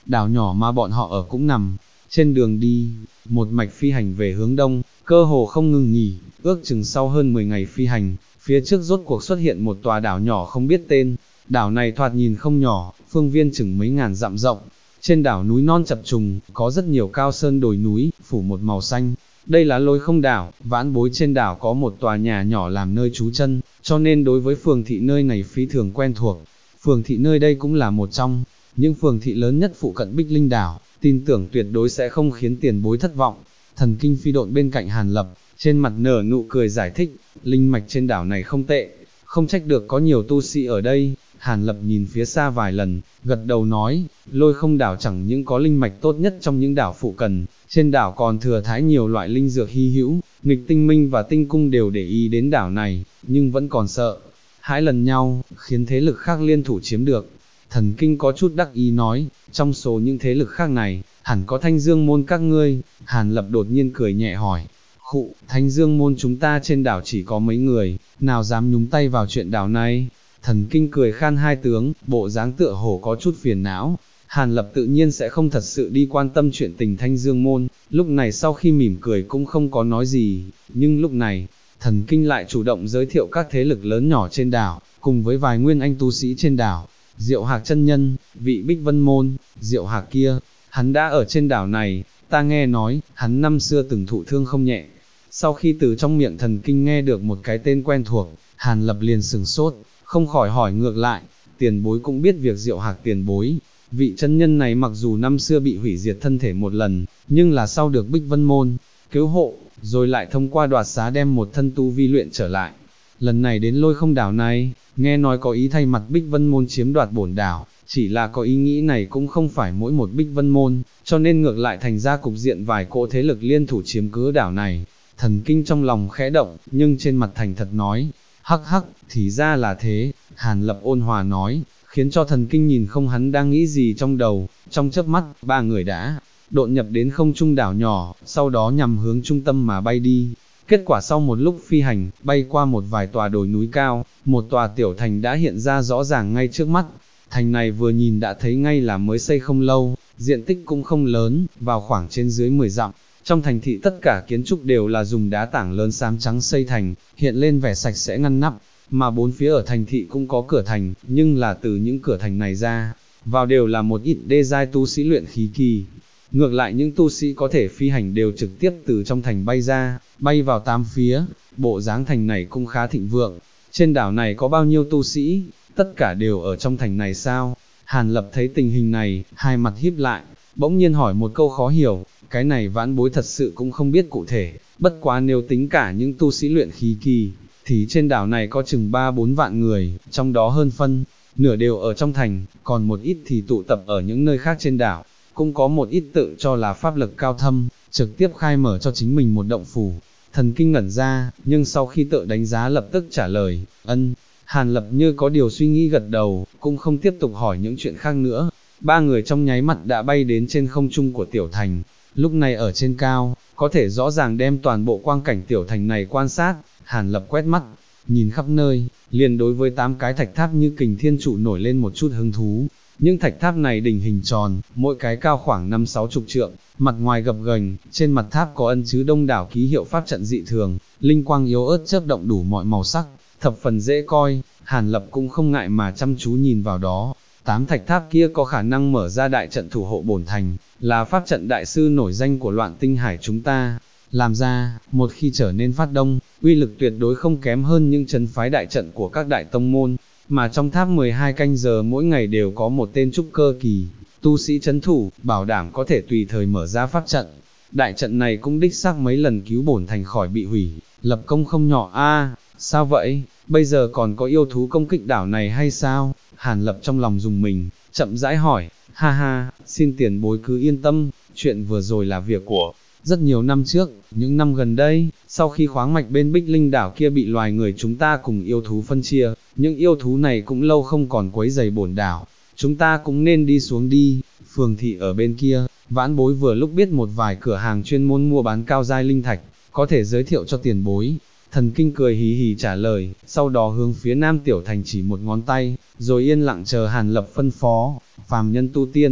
đảo nhỏ mà bọn họ ở cũng nằm trên đường đi, một mạch phi hành về hướng đông, cơ hồ không ngừng nghỉ, ước chừng sau hơn 10 ngày phi hành, phía trước rốt cuộc xuất hiện một tòa đảo nhỏ không biết tên, đảo này thoạt nhìn không nhỏ, phương viên chừng mấy ngàn dặm rộng, trên đảo núi non chập trùng, có rất nhiều cao sơn đồi núi, phủ một màu xanh. Đây là Lôi Không đảo, Vãn Bối trên đảo có một tòa nhà nhỏ làm nơi trú chân, cho nên đối với phường thị nơi này phi thường quen thuộc. Phường thị nơi đây cũng là một trong những phường thị lớn nhất phụ cận Bích Linh đảo, tin tưởng tuyệt đối sẽ không khiến tiền bối thất vọng. Thần kinh phi độn bên cạnh Hàn Lập, trên mặt nở nụ cười giải thích, linh mạch trên đảo này không tệ, không trách được có nhiều tu sĩ ở đây. Hàn Lập nhìn phía xa vài lần, gật đầu nói, Lôi Không đảo chẳng những có linh mạch tốt nhất trong những đảo phụ cận, trên đảo còn thừa thái nhiều loại linh dược hy hữu, nghịch tinh minh và tinh cung đều để ý đến đảo này, nhưng vẫn còn sợ hãi lần nhau, khiến thế lực khác liên thủ chiếm được. Thần kinh có chút đắc ý nói, trong số những thế lực khác này, hẳn có Thanh Dương môn các ngươi. Hàn Lập đột nhiên cười nhẹ hỏi, khụ, Thanh Dương môn chúng ta trên đảo chỉ có mấy người, nào dám nhúng tay vào chuyện đảo này. Thần kinh cười khan hai tướng, bộ dáng tựa hồ có chút phiền não. Hàn Lập tự nhiên sẽ không thật sự đi quan tâm chuyện tình Thanh Dương môn, lúc này sau khi mỉm cười cũng không có nói gì, nhưng lúc này, thần kinh lại chủ động giới thiệu các thế lực lớn nhỏ trên đảo, cùng với vài nguyên anh tu sĩ trên đảo. Diệu Hạc chân nhân, vị Bích Vân môn, Diệu Hạc kia, hắn đã ở trên đảo này, ta nghe nói, hắn năm xưa từng thụ thương không nhẹ. Sau khi từ trong miệng thần kinh nghe được một cái tên quen thuộc, Hàn Lập liền sừng sốt, không khỏi hỏi ngược lại, tiền bối cũng biết việc Diệu Hạc tiền bối. Vị chân nhân này mặc dù năm xưa bị hủy diệt thân thể một lần, nhưng là sau được Bích Vân môn cứu hộ, rồi lại thông qua đoạt xá đem một thân tu vi luyện trở lại. Lần này đến Lôi Không đảo này, nghe nói có ý thay mặt Bích Vân môn chiếm đoạt bổn đảo, chỉ là có ý nghĩ này cũng không phải mỗi một Bích Vân môn, cho nên ngược lại thành ra cục diện vài cỗ thế lực liên thủ chiếm cứ đảo này. Thần kinh trong lòng khẽ động, nhưng trên mặt thành thật nói, hắc hắc, thì ra là thế. Hàn Lập ôn hòa nói, khiến cho thần kinh nhìn không hắn đang nghĩ gì trong đầu. Trong chớp mắt, ba người đã độn nhập đến không trung đảo nhỏ, sau đó nhằm hướng trung tâm mà bay đi. Kết quả sau một lúc phi hành, bay qua một vài tòa đồi núi cao, một tòa tiểu thành đã hiện ra rõ ràng ngay trước mắt. Thành này vừa nhìn đã thấy ngay là mới xây không lâu, diện tích cũng không lớn, vào khoảng trên dưới 10 dặm. Trong thành thị tất cả kiến trúc đều là dùng đá tảng lớn xám trắng xây thành, hiện lên vẻ sạch sẽ ngăn nắp, mà bốn phía ở thành thị cũng có cửa thành, nhưng là từ những cửa thành này ra, vào đều là một ít đê giai tu sĩ luyện khí kỳ. Ngược lại những tu sĩ có thể phi hành đều trực tiếp từ trong thành bay ra, bay vào tám phía, bộ dáng thành này cũng khá thịnh vượng. Trên đảo này có bao nhiêu tu sĩ, tất cả đều ở trong thành này sao? Hàn Lập thấy tình hình này, hai mặt híp lại, bỗng nhiên hỏi một câu khó hiểu, cái này Vãn Bối thật sự cũng không biết cụ thể, bất quá nếu tính cả những tu sĩ luyện khí kỳ, thì trên đảo này có chừng 3-4 vạn người, trong đó hơn phân nửa đều ở trong thành, còn một ít thì tụ tập ở những nơi khác trên đảo, cũng có một ít tự cho là pháp lực cao thâm, trực tiếp khai mở cho chính mình một động phủ. Thần kinh ngẩn ra, nhưng sau khi tự đánh giá lập tức trả lời, ân. Hàn Lập như có điều suy nghĩ gật đầu, cũng không tiếp tục hỏi những chuyện khác nữa. Ba người trong nháy mắt đã bay đến trên không trung của tiểu thành, lúc này ở trên cao, có thể rõ ràng đem toàn bộ quang cảnh tiểu thành này quan sát. Hàn Lập quét mắt, nhìn khắp nơi, liền đối với 8 cái thạch tháp như kình thiên trụ nổi lên một chút hứng thú. Những thạch tháp này đỉnh hình tròn, mỗi cái cao khoảng 5-6 chục trượng, mặt ngoài gập ghềnh, trên mặt tháp có ân chứa đông đảo ký hiệu pháp trận dị thường, linh quang yếu ớt chớp động đủ mọi màu sắc, thập phần dễ coi. Hàn Lập cũng không ngại mà chăm chú nhìn vào đó. 8 thạch tháp kia có khả năng mở ra đại trận thủ hộ bổn thành, là pháp trận đại sư nổi danh của Loạn Tinh Hải chúng ta làm ra, một khi trở nên phát động, uy lực tuyệt đối không kém hơn những trấn phái đại trận của các đại tông môn, mà trong tháp 12 canh giờ mỗi ngày đều có một tên trúc cơ kỳ tu sĩ trấn thủ, bảo đảm có thể tùy thời mở ra pháp trận. Đại trận này cũng đích xác mấy lần cứu bổn thành khỏi bị hủy, lập công không nhỏ a. Sao vậy, bây giờ còn có yêu thú công kích đảo này hay sao? Hàn Lập trong lòng dùng mình, chậm rãi hỏi, ha ha, xin tiền bối cứ yên tâm, chuyện vừa rồi là việc của rất nhiều năm trước, những năm gần đây, sau khi khoáng mạch bên Bích Linh đảo kia bị loài người chúng ta cùng yêu thú phân chia, những yêu thú này cũng lâu không còn quấy rầy bổn đảo, chúng ta cũng nên đi xuống đi. Phường thị ở bên kia, Vãn Bối vừa lúc biết một vài cửa hàng chuyên môn mua bán cao giai linh thạch, có thể giới thiệu cho tiền bối. Thần kinh cười hì hì trả lời, sau đó hướng phía Nam Tiểu Thành chỉ một ngón tay, rồi yên lặng chờ Hàn Lập phân phó. Phàm nhân tu tiên,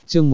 chương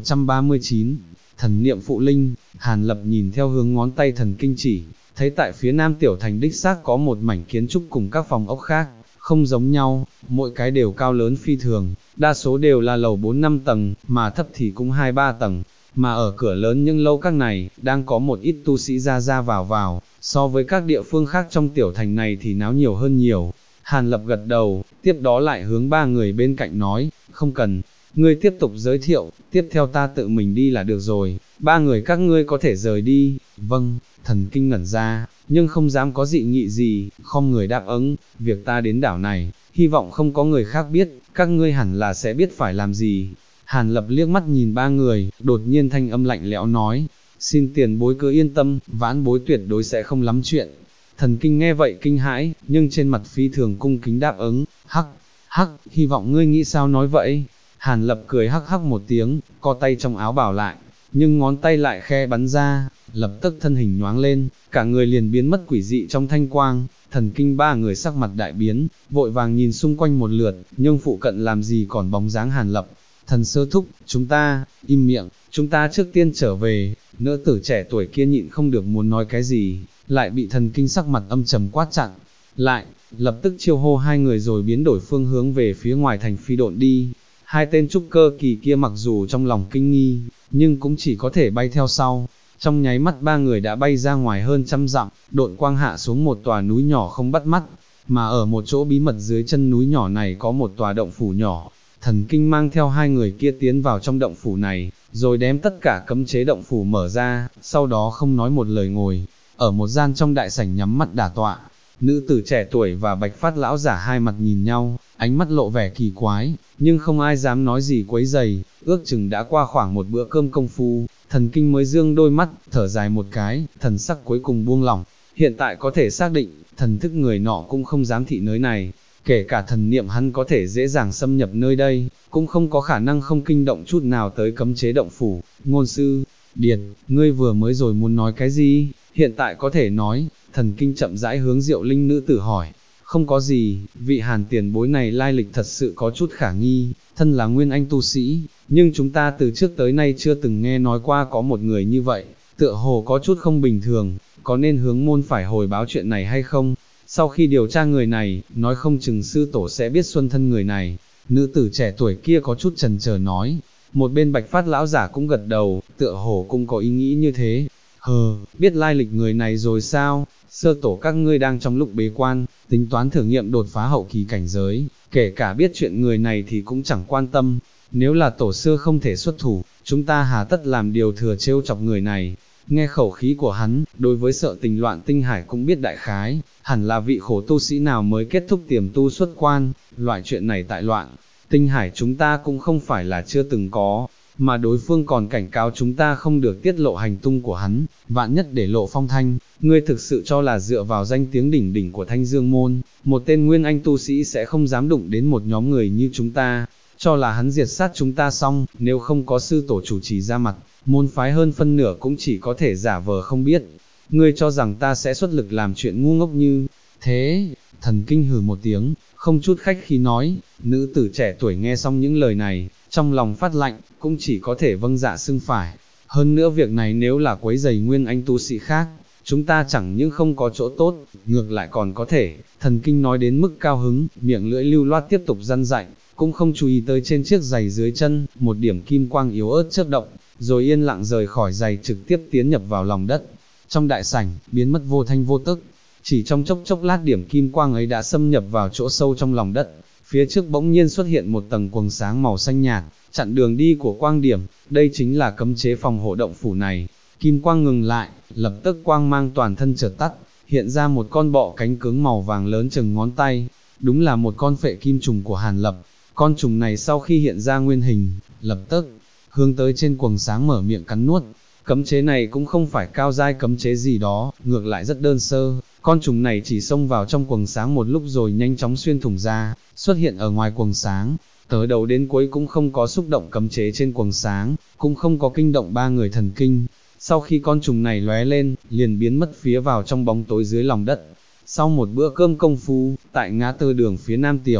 1139, thần niệm phụ linh. Hàn Lập nhìn theo hướng ngón tay thần kinh chỉ, thấy tại phía nam tiểu thành đích xác có một mảnh kiến trúc cùng các phòng ốc khác, không giống nhau, mỗi cái đều cao lớn phi thường, đa số đều là lầu 4-5 tầng, mà thấp thì cũng 2-3 tầng, mà ở cửa lớn những lâu các này, đang có một ít tu sĩ ra ra vào vào, so với các địa phương khác trong tiểu thành này thì náo nhiều hơn nhiều. Hàn Lập gật đầu, tiếp đó lại hướng ba người bên cạnh nói, không cần, ngươi tiếp tục giới thiệu, tiếp theo ta tự mình đi là được rồi, ba người các ngươi có thể rời đi. Vâng, thần kinh ngẩn ra, nhưng không dám có dị nghị gì, không người đáp ứng, việc ta đến đảo này, hy vọng không có người khác biết, các ngươi hẳn là sẽ biết phải làm gì. Hàn Lập liếc mắt nhìn ba người, đột nhiên thanh âm lạnh lẽo nói, xin tiền bối cứ yên tâm, vãn bối tuyệt đối sẽ không lắm chuyện. Thần kinh nghe vậy kinh hãi, nhưng trên mặt phi thường cung kính đáp ứng, hắc, hy vọng ngươi nghĩ sao nói vậy. Hàn Lập cười hắc hắc một tiếng, co tay trong áo bảo lại, nhưng ngón tay lại khe bắn ra, lập tức thân hình nhoáng lên, cả người liền biến mất quỷ dị trong thanh quang. Thần kinh ba người sắc mặt đại biến, vội vàng nhìn xung quanh một lượt, nhưng phụ cận làm gì còn bóng dáng Hàn Lập. Thần sơ thúc, chúng ta, im miệng, chúng ta trước tiên trở về. Nữ tử trẻ tuổi kia nhịn không được muốn nói cái gì, lại bị thần kinh sắc mặt âm trầm quát chặn lại, lập tức chiêu hô hai người rồi biến đổi phương hướng về phía ngoài thành phi độn đi. Hai tên trúc cơ kỳ kia mặc dù trong lòng kinh nghi, nhưng cũng chỉ có thể bay theo sau. Trong nháy mắt ba người đã bay ra ngoài hơn 100 dặm, độn quang hạ xuống một tòa núi nhỏ không bắt mắt, mà ở một chỗ bí mật dưới chân núi nhỏ này có một tòa động phủ nhỏ. Thần kinh mang theo hai người kia tiến vào trong động phủ này, rồi đem tất cả cấm chế động phủ mở ra, sau đó không nói một lời ngồi ở một gian trong đại sảnh nhắm mắt đả tọa. Nữ tử trẻ tuổi và bạch phát lão giả hai mặt nhìn nhau, ánh mắt lộ vẻ kỳ quái, nhưng không ai dám nói gì quấy rầy. Ước chừng đã qua khoảng một bữa cơm công phu, thần kinh mới dương đôi mắt, thở dài một cái, thần sắc cuối cùng buông lỏng. Hiện tại có thể xác định, thần thức người nọ cũng không dám thị nơi này, kể cả thần niệm hắn có thể dễ dàng xâm nhập nơi đây, cũng không có khả năng không kinh động chút nào tới cấm chế động phủ. Ngôn sư, Điệt, ngươi vừa mới rồi muốn nói cái gì? Hiện tại có thể nói. Thần kinh chậm rãi hướng Diệu Linh nữ tử hỏi, không có gì, vị Hàn tiền bối này lai lịch thật sự có chút khả nghi, thân là nguyên anh tu sĩ, nhưng chúng ta từ trước tới nay chưa từng nghe nói qua có một người như vậy, tựa hồ có chút không bình thường, có nên hướng môn phải hồi báo chuyện này hay không? Sau khi điều tra người này, nói không chừng sư tổ sẽ biết xuân thân người này. Nữ tử trẻ tuổi kia có chút chần chờ nói, một bên bạch phát lão giả cũng gật đầu, tựa hồ cũng có ý nghĩ như thế. Biết lai lịch người này rồi sao? Sơ tổ các ngươi đang trong lúc bế quan, tính toán thử nghiệm đột phá hậu kỳ cảnh giới, kể cả biết chuyện người này thì cũng chẳng quan tâm. Nếu là tổ sư không thể xuất thủ, chúng ta hà tất làm điều thừa trêu chọc người này. Nghe khẩu khí của hắn, đối với sợ tình loạn tinh hải cũng biết đại khái, hẳn là vị khổ tu sĩ nào mới kết thúc tiềm tu xuất quan. Loại chuyện này tại loạn tinh hải chúng ta cũng không phải là chưa từng có, mà đối phương còn cảnh cáo chúng ta không được tiết lộ hành tung của hắn, vạn nhất để lộ phong thanh. Ngươi thực sự cho là dựa vào danh tiếng đỉnh đỉnh của Thanh Dương môn, một tên nguyên anh tu sĩ sẽ không dám đụng đến một nhóm người như chúng ta, cho là hắn diệt sát chúng ta xong, nếu không có sư tổ chủ trì ra mặt, môn phái hơn phân nửa cũng chỉ có thể giả vờ không biết. Ngươi cho rằng ta sẽ xuất lực làm chuyện ngu ngốc như thế? Thần kinh hừ một tiếng, không chút khách khí nói. Nữ tử trẻ tuổi nghe xong những lời này, trong lòng phát lạnh, cũng chỉ có thể vâng dạ xưng phải. Hơn nữa việc này nếu là quấy rầy nguyên anh tu sĩ khác, chúng ta chẳng những không có chỗ tốt, ngược lại còn có thể. Thần kinh nói đến mức cao hứng, miệng lưỡi lưu loát tiếp tục răn dạy, cũng không chú ý tới trên chiếc giày dưới chân, một điểm kim quang yếu ớt chớp động, rồi yên lặng rời khỏi giày trực tiếp tiến nhập vào lòng đất. Trong đại sảnh, biến mất vô thanh vô tức, chỉ trong chốc lát điểm kim quang ấy đã xâm nhập vào chỗ sâu trong lòng đất. Phía trước bỗng nhiên xuất hiện một tầng quầng sáng màu xanh nhạt, chặn đường đi của quang điểm, đây chính là cấm chế phòng hộ động phủ này. Kim quang ngừng lại, lập tức quang mang toàn thân chợt tắt, hiện ra một con bọ cánh cứng màu vàng lớn chừng ngón tay, đúng là một con phệ kim trùng của Hàn Lập. Con trùng này sau khi hiện ra nguyên hình, lập tức hướng tới trên quầng sáng mở miệng cắn nuốt. Cấm chế này cũng không phải cao giai cấm chế gì đó, ngược lại rất đơn sơ. Con trùng này chỉ xông vào trong quầng sáng một lúc rồi nhanh chóng xuyên thủng ra, xuất hiện ở ngoài quầng sáng. Tới đầu đến cuối cũng không có xúc động cấm chế trên quầng sáng, cũng không có kinh động ba người thần kinh. Sau khi con trùng này lóe lên, liền biến mất phía vào trong bóng tối dưới lòng đất. Sau một bữa cơm công phu, tại ngã tư đường phía nam tiểu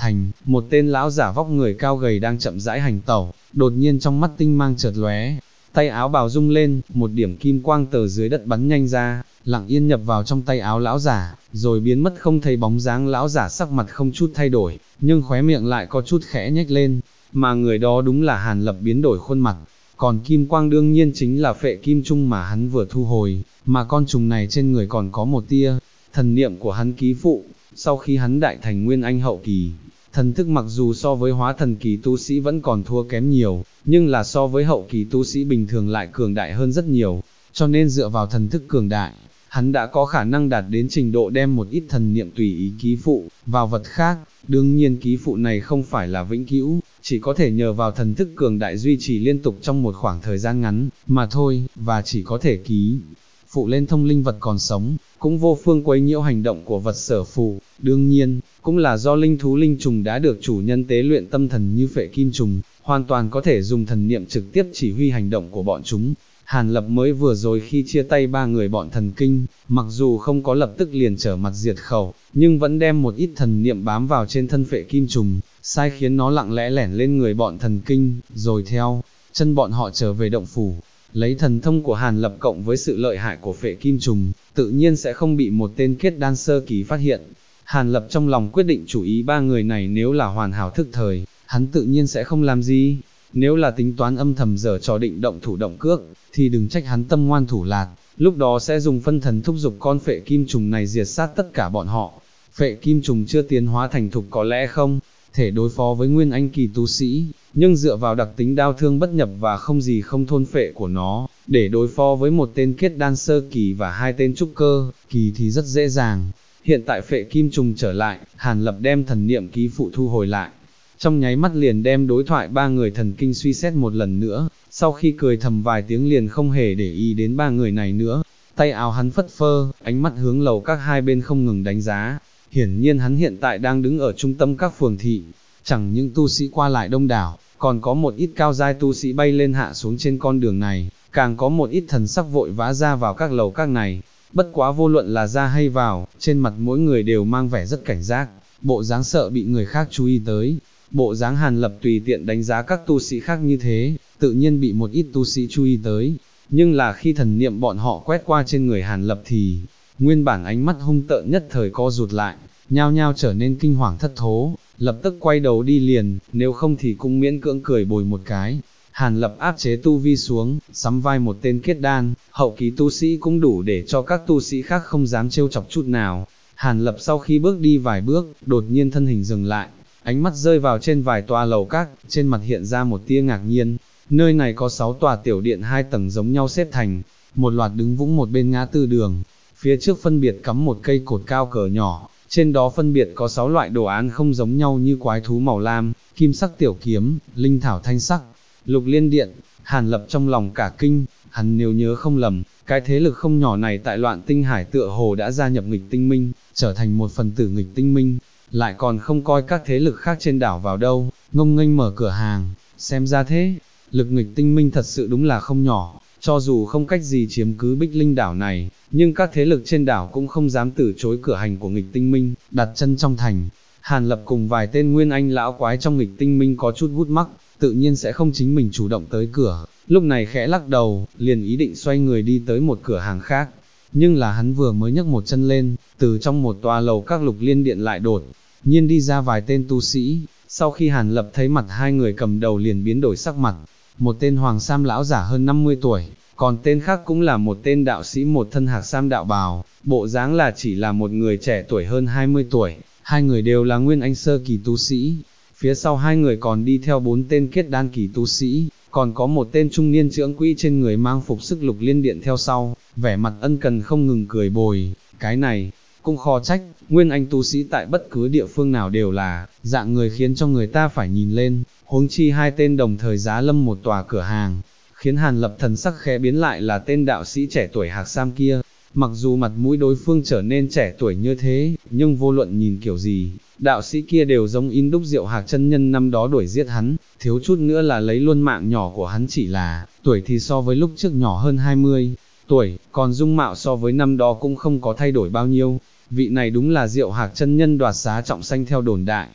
thành, một tên lão giả vóc người cao gầy đang chậm rãi hành tẩu, đột nhiên trong mắt tinh mang chợt lóe, tay áo bào rung lên, một điểm kim quang từ dưới đất bắn nhanh ra, lặng yên nhập vào trong tay áo lão giả, rồi biến mất không thấy bóng dáng. Lão giả sắc mặt không chút thay đổi, nhưng khóe miệng lại có chút khẽ nhếch lên, mà người đó đúng là Hàn Lập biến đổi khuôn mặt. Còn kim quang đương nhiên chính là phệ kim trung mà hắn vừa thu hồi, mà con trùng này trên người còn có một tia thần niệm của hắn ký phụ. Sau khi hắn đại thành nguyên anh hậu kỳ, thần thức mặc dù so với hóa thần kỳ tu sĩ vẫn còn thua kém nhiều, nhưng là so với hậu kỳ tu sĩ bình thường lại cường đại hơn rất nhiều, cho nên dựa vào thần thức cường đại, hắn đã có khả năng đạt đến trình độ đem một ít thần niệm tùy ý ký phụ vào vật khác. Đương nhiên ký phụ này không phải là vĩnh cửu, chỉ có thể nhờ vào thần thức cường đại duy trì liên tục trong một khoảng thời gian ngắn mà thôi, và chỉ có thể ký phụ lên thông linh vật còn sống, cũng vô phương quấy nhiễu hành động của vật sở phù. Đương nhiên, cũng là do linh thú linh trùng đã được chủ nhân tế luyện tâm thần như phệ kim trùng, hoàn toàn có thể dùng thần niệm trực tiếp chỉ huy hành động của bọn chúng. Hàn Lập mới vừa rồi khi chia tay ba người bọn thần kinh, mặc dù không có lập tức liền trở mặt diệt khẩu, nhưng vẫn đem một ít thần niệm bám vào trên thân phệ kim trùng, sai khiến nó lặng lẽ lẻn lên người bọn thần kinh, rồi theo chân bọn họ trở về động phủ. Lấy thần thông của Hàn Lập cộng với sự lợi hại của phệ kim trùng, tự nhiên sẽ không bị một tên kết đan sơ kỳ phát hiện. Hàn Lập trong lòng quyết định chủ ý ba người này nếu là hoàn hảo thức thời, hắn tự nhiên sẽ không làm gì. Nếu là tính toán âm thầm dở trò định động thủ động cước, thì đừng trách hắn tâm ngoan thủ lạt, lúc đó sẽ dùng phân thần thúc giục con phệ kim trùng này diệt sát tất cả bọn họ. Phệ kim trùng chưa tiến hóa thành thục có lẽ không thể đối phó với nguyên anh kỳ tu sĩ, nhưng dựa vào đặc tính đao thương bất nhập và không gì không thôn phệ của nó, để đối phó với một tên kết đan sơ kỳ và hai tên trúc cơ kỳ thì rất dễ dàng. Hiện tại phệ kim trùng trở lại, Hàn Lập đem thần niệm ký phụ thu hồi lại, trong nháy mắt liền đem đối thoại ba người thần kinh suy xét một lần nữa, sau khi cười thầm vài tiếng liền không hề để ý đến ba người này nữa. Tay áo hắn phất phơ, ánh mắt hướng lầu các hai bên không ngừng đánh giá. Hiển nhiên hắn hiện tại đang đứng ở trung tâm các phường thị, chẳng những tu sĩ qua lại đông đảo, còn có một ít cao giai tu sĩ bay lên hạ xuống trên con đường này, càng có một ít thần sắc vội vã ra vào các lầu các này. Bất quá vô luận là ra hay vào, trên mặt mỗi người đều mang vẻ rất cảnh giác, bộ dáng sợ bị người khác chú ý tới. Bộ dáng Hàn Lập tùy tiện đánh giá các tu sĩ khác như thế, tự nhiên bị một ít tu sĩ chú ý tới, nhưng là khi thần niệm bọn họ quét qua trên người Hàn Lập thì, nguyên bản ánh mắt hung tợn nhất thời co rụt lại, nhao nhao trở nên kinh hoàng thất thố, lập tức quay đầu đi liền, nếu không thì cũng miễn cưỡng cười bồi một cái. Hàn Lập áp chế tu vi xuống, sắm vai một tên kết đan, hậu kỳ tu sĩ cũng đủ để cho các tu sĩ khác không dám trêu chọc chút nào. Hàn Lập sau khi bước đi vài bước, đột nhiên thân hình dừng lại, ánh mắt rơi vào trên vài tòa lầu các, trên mặt hiện ra một tia ngạc nhiên. Nơi này có 6 tòa tiểu điện 2 tầng giống nhau xếp thành, một loạt đứng vững một bên ngã tư đường, phía trước phân biệt cắm một cây cột cao cỡ nhỏ, trên đó phân biệt có 6 loại đồ án không giống nhau như quái thú màu lam, kim sắc tiểu kiếm, linh thảo thanh sắc, Lục Liên Điện. Hàn Lập trong lòng cả kinh, hắn nếu nhớ không lầm, cái thế lực không nhỏ này tại Loạn Tinh Hải tựa hồ đã gia nhập Nghịch Tinh Minh, trở thành một phần tử Nghịch Tinh Minh, lại còn không coi các thế lực khác trên đảo vào đâu, ngông nghênh mở cửa hàng. Xem ra thế, lực Nghịch Tinh Minh thật sự đúng là không nhỏ, cho dù không cách gì chiếm cứ Bích Linh đảo này, nhưng các thế lực trên đảo cũng không dám từ chối cửa hành của Nghịch Tinh Minh, đặt chân trong thành. Hàn Lập cùng vài tên nguyên anh lão quái trong Nghịch Tinh Minh có chút gút mắc, tự nhiên sẽ không chính mình chủ động tới cửa, lúc này khẽ lắc đầu, liền ý định xoay người đi tới một cửa hàng khác. Nhưng là hắn vừa mới nhấc một chân lên, từ trong một tòa lầu các Lục Liên Điện lại đột nhiên đi ra vài tên tu sĩ. Sau khi Hàn Lập thấy mặt hai người cầm đầu liền biến đổi sắc mặt, một tên hoàng sam lão giả hơn 50 tuổi, còn tên khác cũng là một tên đạo sĩ một thân hạc sam đạo bào, bộ dáng là chỉ là một người trẻ tuổi hơn 20 tuổi, hai người đều là nguyên anh sơ kỳ tu sĩ. Phía sau hai người còn đi theo 4 tên kết đan kỳ tu sĩ, còn có một tên trung niên chưởng quỹ trên người mang phục sức Lục Liên Điện theo sau, vẻ mặt ân cần không ngừng cười bồi. Cái này cũng khó trách, nguyên anh tu sĩ tại bất cứ địa phương nào đều là dạng người khiến cho người ta phải nhìn lên, huống chi hai tên đồng thời giá lâm một tòa cửa hàng, khiến Hàn Lập thần sắc khẽ biến lại là tên đạo sĩ trẻ tuổi hạc sam kia. Mặc dù mặt mũi đối phương trở nên trẻ tuổi như thế, nhưng vô luận nhìn kiểu gì, đạo sĩ kia đều giống in đúc Diệu Hạc chân nhân năm đó đuổi giết hắn, thiếu chút nữa là lấy luôn mạng nhỏ của hắn, chỉ là tuổi thì so với lúc trước nhỏ hơn 20 tuổi, còn dung mạo so với năm đó cũng không có thay đổi bao nhiêu. Vị này đúng là Diệu Hạc chân nhân đoạt xá trọng sanh theo đồn đại,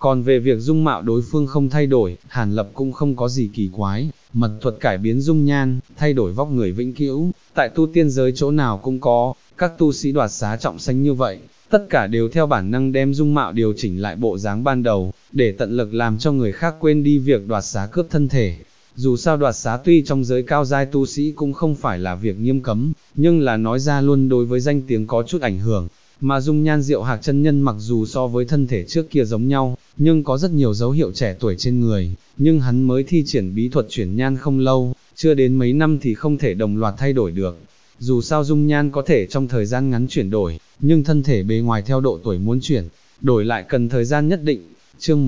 Còn về việc dung mạo đối phương không thay đổi, Hàn Lập cũng không có gì kỳ quái, mật thuật cải biến dung nhan, thay đổi vóc người vĩnh cửu, tại tu tiên giới chỗ nào cũng có, các tu sĩ đoạt xá trọng sanh như vậy, tất cả đều theo bản năng đem dung mạo điều chỉnh lại bộ dáng ban đầu, để tận lực làm cho người khác quên đi việc đoạt xá cướp thân thể. Dù sao đoạt xá tuy trong giới cao giai tu sĩ cũng không phải là việc nghiêm cấm, nhưng là nói ra luôn đối với danh tiếng có chút ảnh hưởng. Mà dung nhan Diệu Hạc chân nhân mặc dù so với thân thể trước kia giống nhau, nhưng có rất nhiều dấu hiệu trẻ tuổi trên người, nhưng hắn mới thi triển bí thuật chuyển nhan không lâu, chưa đến mấy năm thì không thể đồng loạt thay đổi được. Dù sao dung nhan có thể trong thời gian ngắn chuyển đổi, nhưng thân thể bề ngoài theo độ tuổi muốn chuyển, đổi lại cần thời gian nhất định. Chương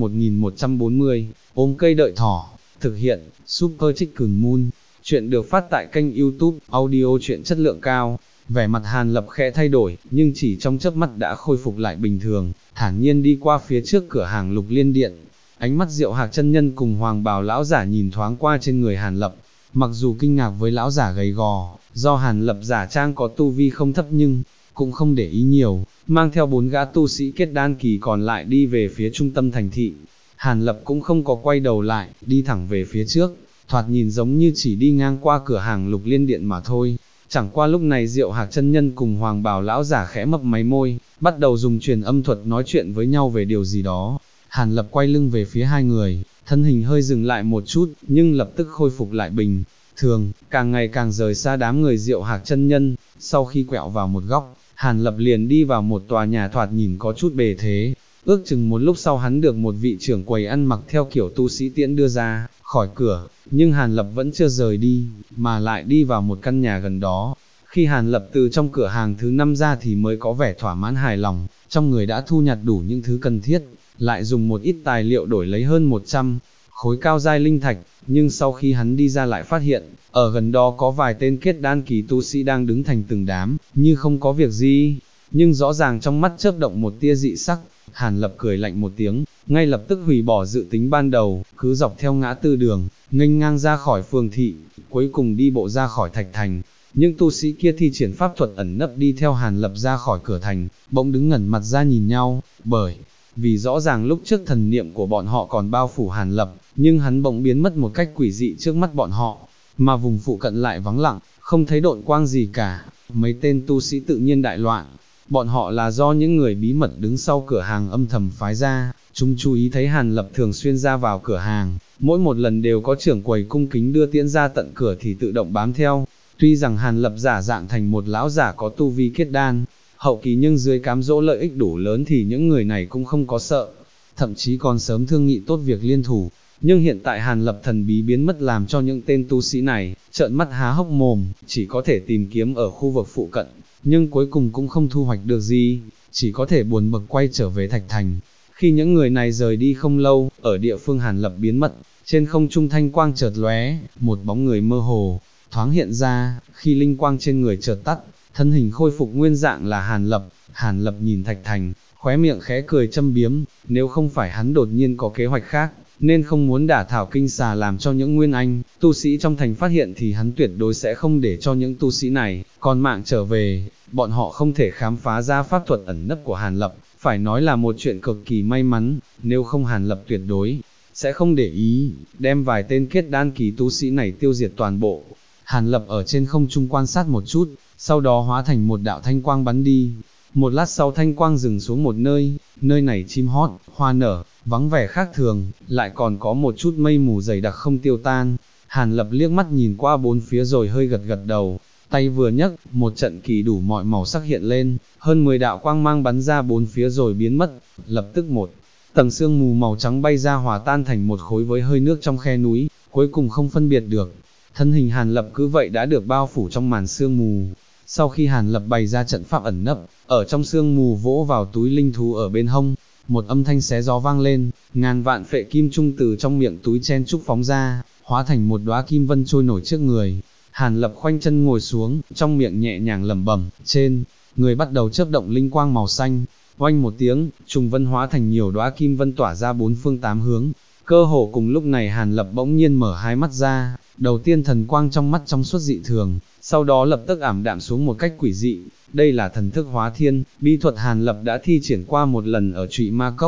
1140, ôm cây đợi thỏ, thực hiện, Super Chicken Moon, chuyện được phát tại kênh YouTube, audio truyện chất lượng cao. Vẻ mặt Hàn Lập khẽ thay đổi, nhưng chỉ trong chớp mắt đã khôi phục lại bình thường, thản nhiên đi qua phía trước cửa hàng Lục Liên Điện. Ánh mắt Diệu Hạc chân nhân cùng Hoàng Bào lão giả nhìn thoáng qua trên người Hàn Lập, mặc dù kinh ngạc với lão giả gầy gò, do Hàn Lập giả trang có tu vi không thấp nhưng cũng không để ý nhiều, mang theo 4 gã tu sĩ kết đan kỳ còn lại đi về phía trung tâm thành thị. Hàn Lập cũng không có quay đầu lại, đi thẳng về phía trước, thoạt nhìn giống như chỉ đi ngang qua cửa hàng Lục Liên Điện mà thôi. Chẳng qua lúc này Diệu Hạc chân nhân cùng Hoàng Bào lão giả khẽ mấp máy môi, bắt đầu dùng truyền âm thuật nói chuyện với nhau về điều gì đó. Hàn Lập quay lưng về phía hai người, thân hình hơi dừng lại một chút, nhưng lập tức khôi phục lại bình thường, càng ngày càng rời xa đám người Diệu Hạc chân nhân. Sau khi quẹo vào một góc, Hàn Lập liền đi vào một tòa nhà thoạt nhìn có chút bề thế. Ước chừng một lúc sau hắn được một vị trưởng quầy ăn mặc theo kiểu tu sĩ tiễn đưa ra khỏi cửa, nhưng Hàn Lập vẫn chưa rời đi, mà lại đi vào một căn nhà gần đó. Khi Hàn Lập từ trong cửa hàng thứ 5 ra thì mới có vẻ thỏa mãn hài lòng, trong người đã thu nhặt đủ những thứ cần thiết, lại dùng một ít tài liệu đổi lấy hơn 100 khối cao giai linh thạch, nhưng sau khi hắn đi ra lại phát hiện, ở gần đó có vài tên kết đan kỳ tu sĩ đang đứng thành từng đám, như không có việc gì, nhưng rõ ràng trong mắt chớp động một tia dị sắc. Hàn Lập cười lạnh một tiếng, ngay lập tức hủy bỏ dự tính ban đầu, cứ dọc theo ngã tư đường, nghênh ngang ra khỏi phường thị, cuối cùng đi bộ ra khỏi thạch thành. Những tu sĩ kia thi triển pháp thuật ẩn nấp đi theo Hàn Lập ra khỏi cửa thành, bỗng đứng ngẩn mặt ra nhìn nhau, bởi vì rõ ràng lúc trước thần niệm của bọn họ còn bao phủ Hàn Lập, nhưng hắn bỗng biến mất một cách quỷ dị trước mắt bọn họ, mà vùng phụ cận lại vắng lặng, không thấy độn quang gì cả. Mấy tên tu sĩ tự nhiên đại loạn. Bọn họ là do những người bí mật đứng sau cửa hàng âm thầm phái ra, chúng chú ý thấy Hàn Lập thường xuyên ra vào cửa hàng, mỗi một lần đều có trưởng quầy cung kính đưa tiễn ra tận cửa thì tự động bám theo. Tuy rằng Hàn Lập giả dạng thành một lão giả có tu vi kết đan hậu kỳ, nhưng dưới cám dỗ lợi ích đủ lớn thì những người này cũng không có sợ, thậm chí còn sớm thương nghị tốt việc liên thủ. Nhưng hiện tại Hàn Lập thần bí biến mất làm cho những tên tu sĩ này trợn mắt há hốc mồm, chỉ có thể tìm kiếm ở khu vực phụ cận, nhưng cuối cùng cũng không thu hoạch được gì, chỉ có thể buồn bực quay trở về thạch thành. Khi những người này rời đi không lâu, ở địa phương Hàn Lập biến mất, trên không trung thanh quang chợt lóe, một bóng người mơ hồ thoáng hiện ra. Khi linh quang trên người chợt tắt, thân hình khôi phục nguyên dạng là Hàn Lập. Hàn Lập nhìn thạch thành, khóe miệng khẽ cười châm biếm, nếu không phải hắn đột nhiên có kế hoạch khác, nên không muốn đả thảo kinh xà làm cho những nguyên anh tu sĩ trong thành phát hiện, thì hắn tuyệt đối sẽ không để cho những tu sĩ này còn mạng trở về. Bọn họ không thể khám phá ra pháp thuật ẩn nấp của Hàn Lập, phải nói là một chuyện cực kỳ may mắn, nếu không Hàn Lập tuyệt đối sẽ không để ý, đem vài tên kết đan kỳ tu sĩ này tiêu diệt toàn bộ. Hàn Lập ở trên không trung quan sát một chút, sau đó hóa thành một đạo thanh quang bắn đi. Một lát sau thanh quang dừng xuống một nơi, nơi này chim hót, hoa nở, vắng vẻ khác thường, lại còn có một chút mây mù dày đặc không tiêu tan. Hàn Lập liếc mắt nhìn qua bốn phía rồi hơi gật gật đầu, tay vừa nhấc, một trận kỳ đủ mọi màu sắc hiện lên, hơn 10 đạo quang mang bắn ra bốn phía rồi biến mất. Lập tức một tầng sương mù màu trắng bay ra hòa tan thành một khối với hơi nước trong khe núi, cuối cùng không phân biệt được. Thân hình Hàn Lập cứ vậy đã được bao phủ trong màn sương mù. Sau khi Hàn Lập bày ra trận pháp ẩn nấp, ở trong sương mù vỗ vào túi linh thú ở bên hông, một âm thanh xé gió vang lên, ngàn vạn phệ kim trung từ trong miệng túi chen trúc phóng ra, hóa thành một đóa kim vân trôi nổi trước người. Hàn Lập khoanh chân ngồi xuống, trong miệng nhẹ nhàng lẩm bẩm, trên người bắt đầu chớp động linh quang màu xanh. Oanh một tiếng, trùng vân hóa thành nhiều đóa kim vân tỏa ra bốn phương tám hướng. Cơ hồ cùng lúc này Hàn Lập bỗng nhiên mở hai mắt ra, đầu tiên thần quang trong mắt trong suốt dị thường, sau đó lập tức ảm đạm xuống một cách quỷ dị. Đây là thần thức hóa thiên, bí thuật Hàn Lập đã thi triển qua một lần ở Trụy Ma Cốc.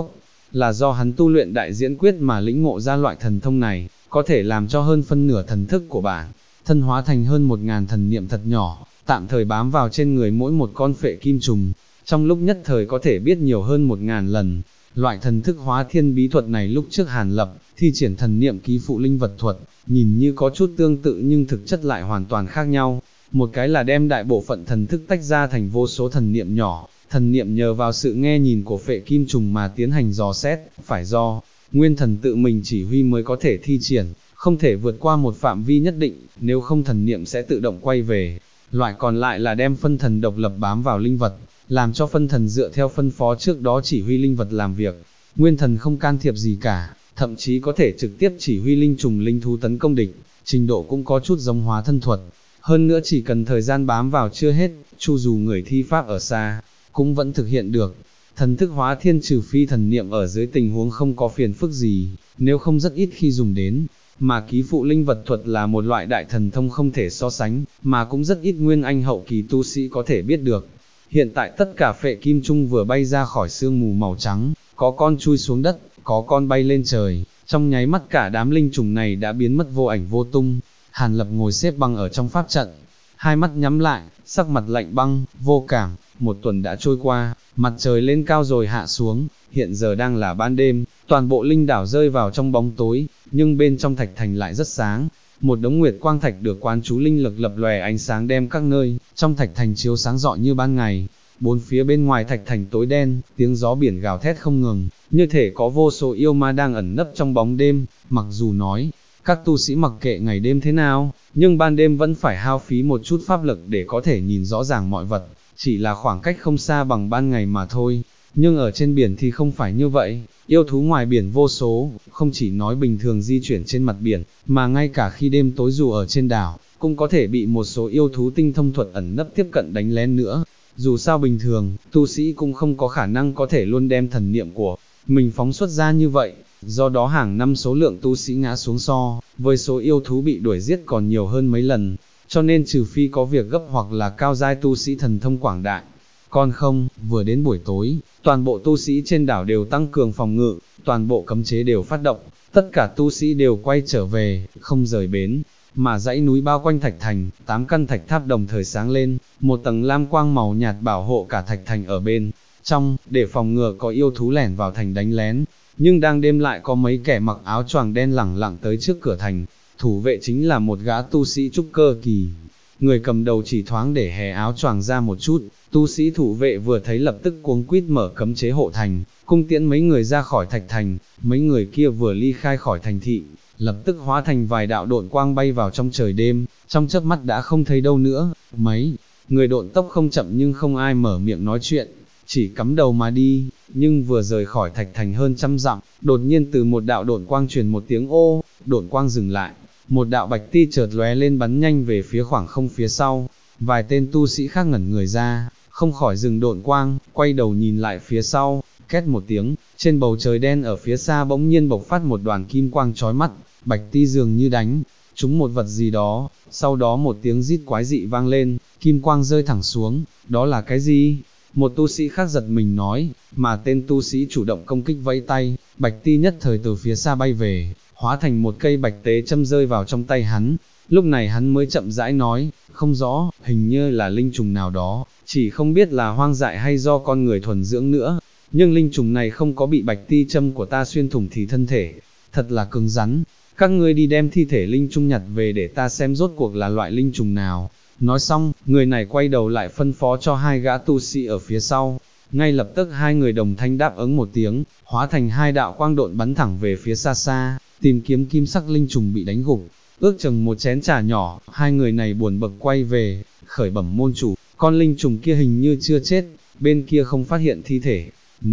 là do hắn tu luyện đại diễn quyết mà lĩnh ngộ ra loại thần thông này, có thể làm cho hơn phân nửa thần thức của bản thân hóa thành hơn 1000 thần niệm thật nhỏ, tạm thời bám vào trên người mỗi một con phệ kim trùng, trong lúc nhất thời có thể biết nhiều hơn 1000 lần. Loại thần thức hóa thiên bí thuật này lúc trước Hàn Lập thi triển thần niệm ký phụ linh vật thuật, nhìn như có chút tương tự nhưng thực chất lại hoàn toàn khác nhau. Một cái là đem đại bộ phận thần thức tách ra thành vô số thần niệm nhỏ, thần niệm nhờ vào sự nghe nhìn của phệ kim trùng mà tiến hành dò xét, phải do nguyên thần tự mình chỉ huy mới có thể thi triển, không thể vượt qua một phạm vi nhất định, nếu không thần niệm sẽ tự động quay về. Loại còn lại là đem phân thần độc lập bám vào linh vật, làm cho phân thần dựa theo phân phó trước đó chỉ huy linh vật làm việc, nguyên thần không can thiệp gì cả, thậm chí có thể trực tiếp chỉ huy linh trùng linh thú tấn công địch, trình độ cũng có chút giống hóa thân thuật. Hơn nữa chỉ cần thời gian bám vào chưa hết, chu dù người thi pháp ở xa, cũng vẫn thực hiện được. Thần thức hóa thiên trừ phi thần niệm ở dưới tình huống không có phiền phức gì, nếu không rất ít khi dùng đến. Mà ký phụ linh vật thuật là một loại đại thần thông không thể so sánh, mà cũng rất ít nguyên anh hậu kỳ tu sĩ có thể biết được. Hiện tại tất cả phệ kim trung vừa bay ra khỏi sương mù màu trắng, có con chui xuống đất, có con bay lên trời, trong nháy mắt cả đám linh trùng này đã biến mất vô ảnh vô tung. Hàn Lập ngồi xếp bằng ở trong pháp trận, hai mắt nhắm lại, sắc mặt lạnh băng, vô cảm. Một tuần đã trôi qua, mặt trời lên cao rồi hạ xuống, hiện giờ đang là ban đêm, toàn bộ linh đảo rơi vào trong bóng tối, nhưng bên trong thạch thành lại rất sáng. Một đống nguyệt quang thạch được quán chú linh lực lập lòe ánh sáng đem các nơi trong thạch thành chiếu sáng rọi như ban ngày. Bốn phía bên ngoài thạch thành tối đen, tiếng gió biển gào thét không ngừng, như thể có vô số yêu ma đang ẩn nấp trong bóng đêm. Mặc dù nói các tu sĩ mặc kệ ngày đêm thế nào, nhưng ban đêm vẫn phải hao phí một chút pháp lực để có thể nhìn rõ ràng mọi vật, chỉ là khoảng cách không xa bằng ban ngày mà thôi. Nhưng ở trên biển thì không phải như vậy, yêu thú ngoài biển vô số, không chỉ nói bình thường di chuyển trên mặt biển, mà ngay cả khi đêm tối dù ở trên đảo, cũng có thể bị một số yêu thú tinh thông thuật ẩn nấp tiếp cận đánh lén nữa. Dù sao bình thường, tu sĩ cũng không có khả năng có thể luôn đem thần niệm của mình phóng xuất ra như vậy, do đó hàng năm số lượng tu sĩ ngã xuống so với số yêu thú bị đuổi giết còn nhiều hơn mấy lần, cho nên trừ phi có việc gấp hoặc là cao giai tu sĩ thần thông quảng đại. Còn không, vừa đến buổi tối, toàn bộ tu sĩ trên đảo đều tăng cường phòng ngự, toàn bộ cấm chế đều phát động, tất cả tu sĩ đều quay trở về, không rời bến, mà dãy núi bao quanh thạch thành, 8 căn thạch tháp đồng thời sáng lên, một tầng lam quang màu nhạt bảo hộ cả thạch thành ở bên trong, để phòng ngừa có yêu thú lẻn vào thành đánh lén. Nhưng đang đêm lại có mấy kẻ mặc áo choàng đen lẳng lặng tới trước cửa thành, thủ vệ chính là một gã tu sĩ trúc cơ kỳ. Người cầm đầu chỉ thoáng để hé áo choàng ra một chút, tu sĩ thủ vệ vừa thấy lập tức cuống quýt mở cấm chế hộ thành, cung tiễn mấy người ra khỏi thạch thành. Mấy người kia vừa ly khai khỏi thành thị, lập tức hóa thành vài đạo độn quang bay vào trong trời đêm, trong chớp mắt đã không thấy đâu nữa. Mấy người độn tốc không chậm nhưng không ai mở miệng nói chuyện, chỉ cắm đầu mà đi. Nhưng vừa rời khỏi thạch thành hơn 100 dặm, đột nhiên từ một đạo độn quang truyền một tiếng ô, độn quang dừng lại, một đạo bạch ti chợt lóe lên bắn nhanh về phía khoảng không phía sau. Vài tên tu sĩ khác ngẩn người ra, không khỏi dừng độn quang, quay đầu nhìn lại phía sau. Két một tiếng, trên bầu trời đen ở phía xa bỗng nhiên bộc phát một đoàn kim quang chói mắt, bạch ti dường như đánh trúng một vật gì đó, sau đó một tiếng rít quái dị vang lên, kim quang rơi thẳng xuống. Đó là cái gì? Một tu sĩ khác giật mình nói, mà tên tu sĩ chủ động công kích vẫy tay, bạch ti nhất thời từ phía xa bay về, hóa thành một cây bạch tế châm rơi vào trong tay hắn. Lúc này hắn mới chậm rãi nói, không rõ, hình như là linh trùng nào đó, chỉ không biết là hoang dại hay do con người thuần dưỡng nữa. Nhưng linh trùng này không có bị bạch ti châm của ta xuyên thủng thì thân thể, thật là cứng rắn. Các ngươi đi đem thi thể linh trùng nhặt về để ta xem rốt cuộc là loại linh trùng nào. Nói xong, người này quay đầu lại phân phó cho hai gã tu sĩ ở phía sau. Ngay lập tức hai người đồng thanh đáp ứng một tiếng, hóa thành hai đạo quang độn bắn thẳng về phía xa xa, tìm kiếm kim sắc linh trùng bị đánh gục. Ước chừng một chén trà nhỏ, hai người này buồn bực quay về, khởi bẩm môn chủ, con linh trùng kia hình như chưa chết, bên kia không phát hiện thi thể.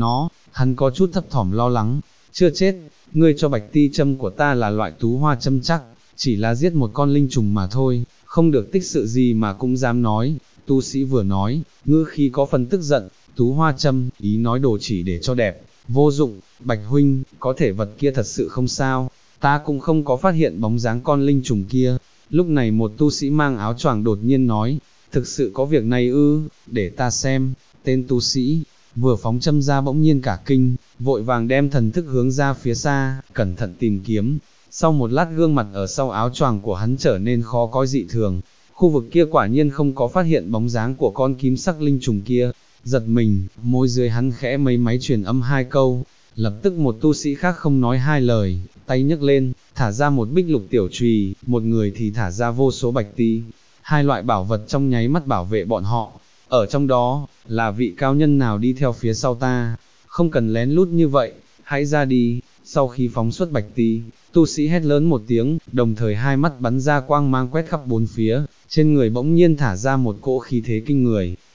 Hắn có chút thấp thỏm lo lắng, chưa chết, ngươi cho bạch ti châm của ta là loại tú hoa châm chắc, chỉ là giết một con linh trùng mà thôi, không được tích sự gì mà cũng dám nói. Tu sĩ vừa nói, ngữ khí có phần tức giận, tú hoa châm, ý nói đồ chỉ để cho đẹp, vô dụng. Bạch huynh, có thể vật kia thật sự không sao, ta cũng không có phát hiện bóng dáng con linh trùng kia. Lúc này một tu sĩ mang áo choàng đột nhiên nói, thực sự có việc này ư, để ta xem. Tên tu sĩ vừa phóng châm ra bỗng nhiên cả kinh, vội vàng đem thần thức hướng ra phía xa, cẩn thận tìm kiếm. Sau một lát gương mặt ở sau áo choàng của hắn trở nên khó coi dị thường, khu vực kia quả nhiên không có phát hiện bóng dáng của con kim sắc linh trùng kia, giật mình, môi dưới hắn khẽ mấy máy truyền âm hai câu, lập tức một tu sĩ khác không nói hai lời, tay nhấc lên, thả ra một bích lục tiểu chùy, một người thì thả ra vô số bạch ti, hai loại bảo vật trong nháy mắt bảo vệ bọn họ, ở trong đó, là vị cao nhân nào đi theo phía sau ta, không cần lén lút như vậy, hãy ra đi. Sau khi phóng xuất bạch ti, tu sĩ hét lớn một tiếng, đồng thời hai mắt bắn ra quang mang quét khắp bốn phía, trên người bỗng nhiên thả ra một cỗ khí thế kinh người,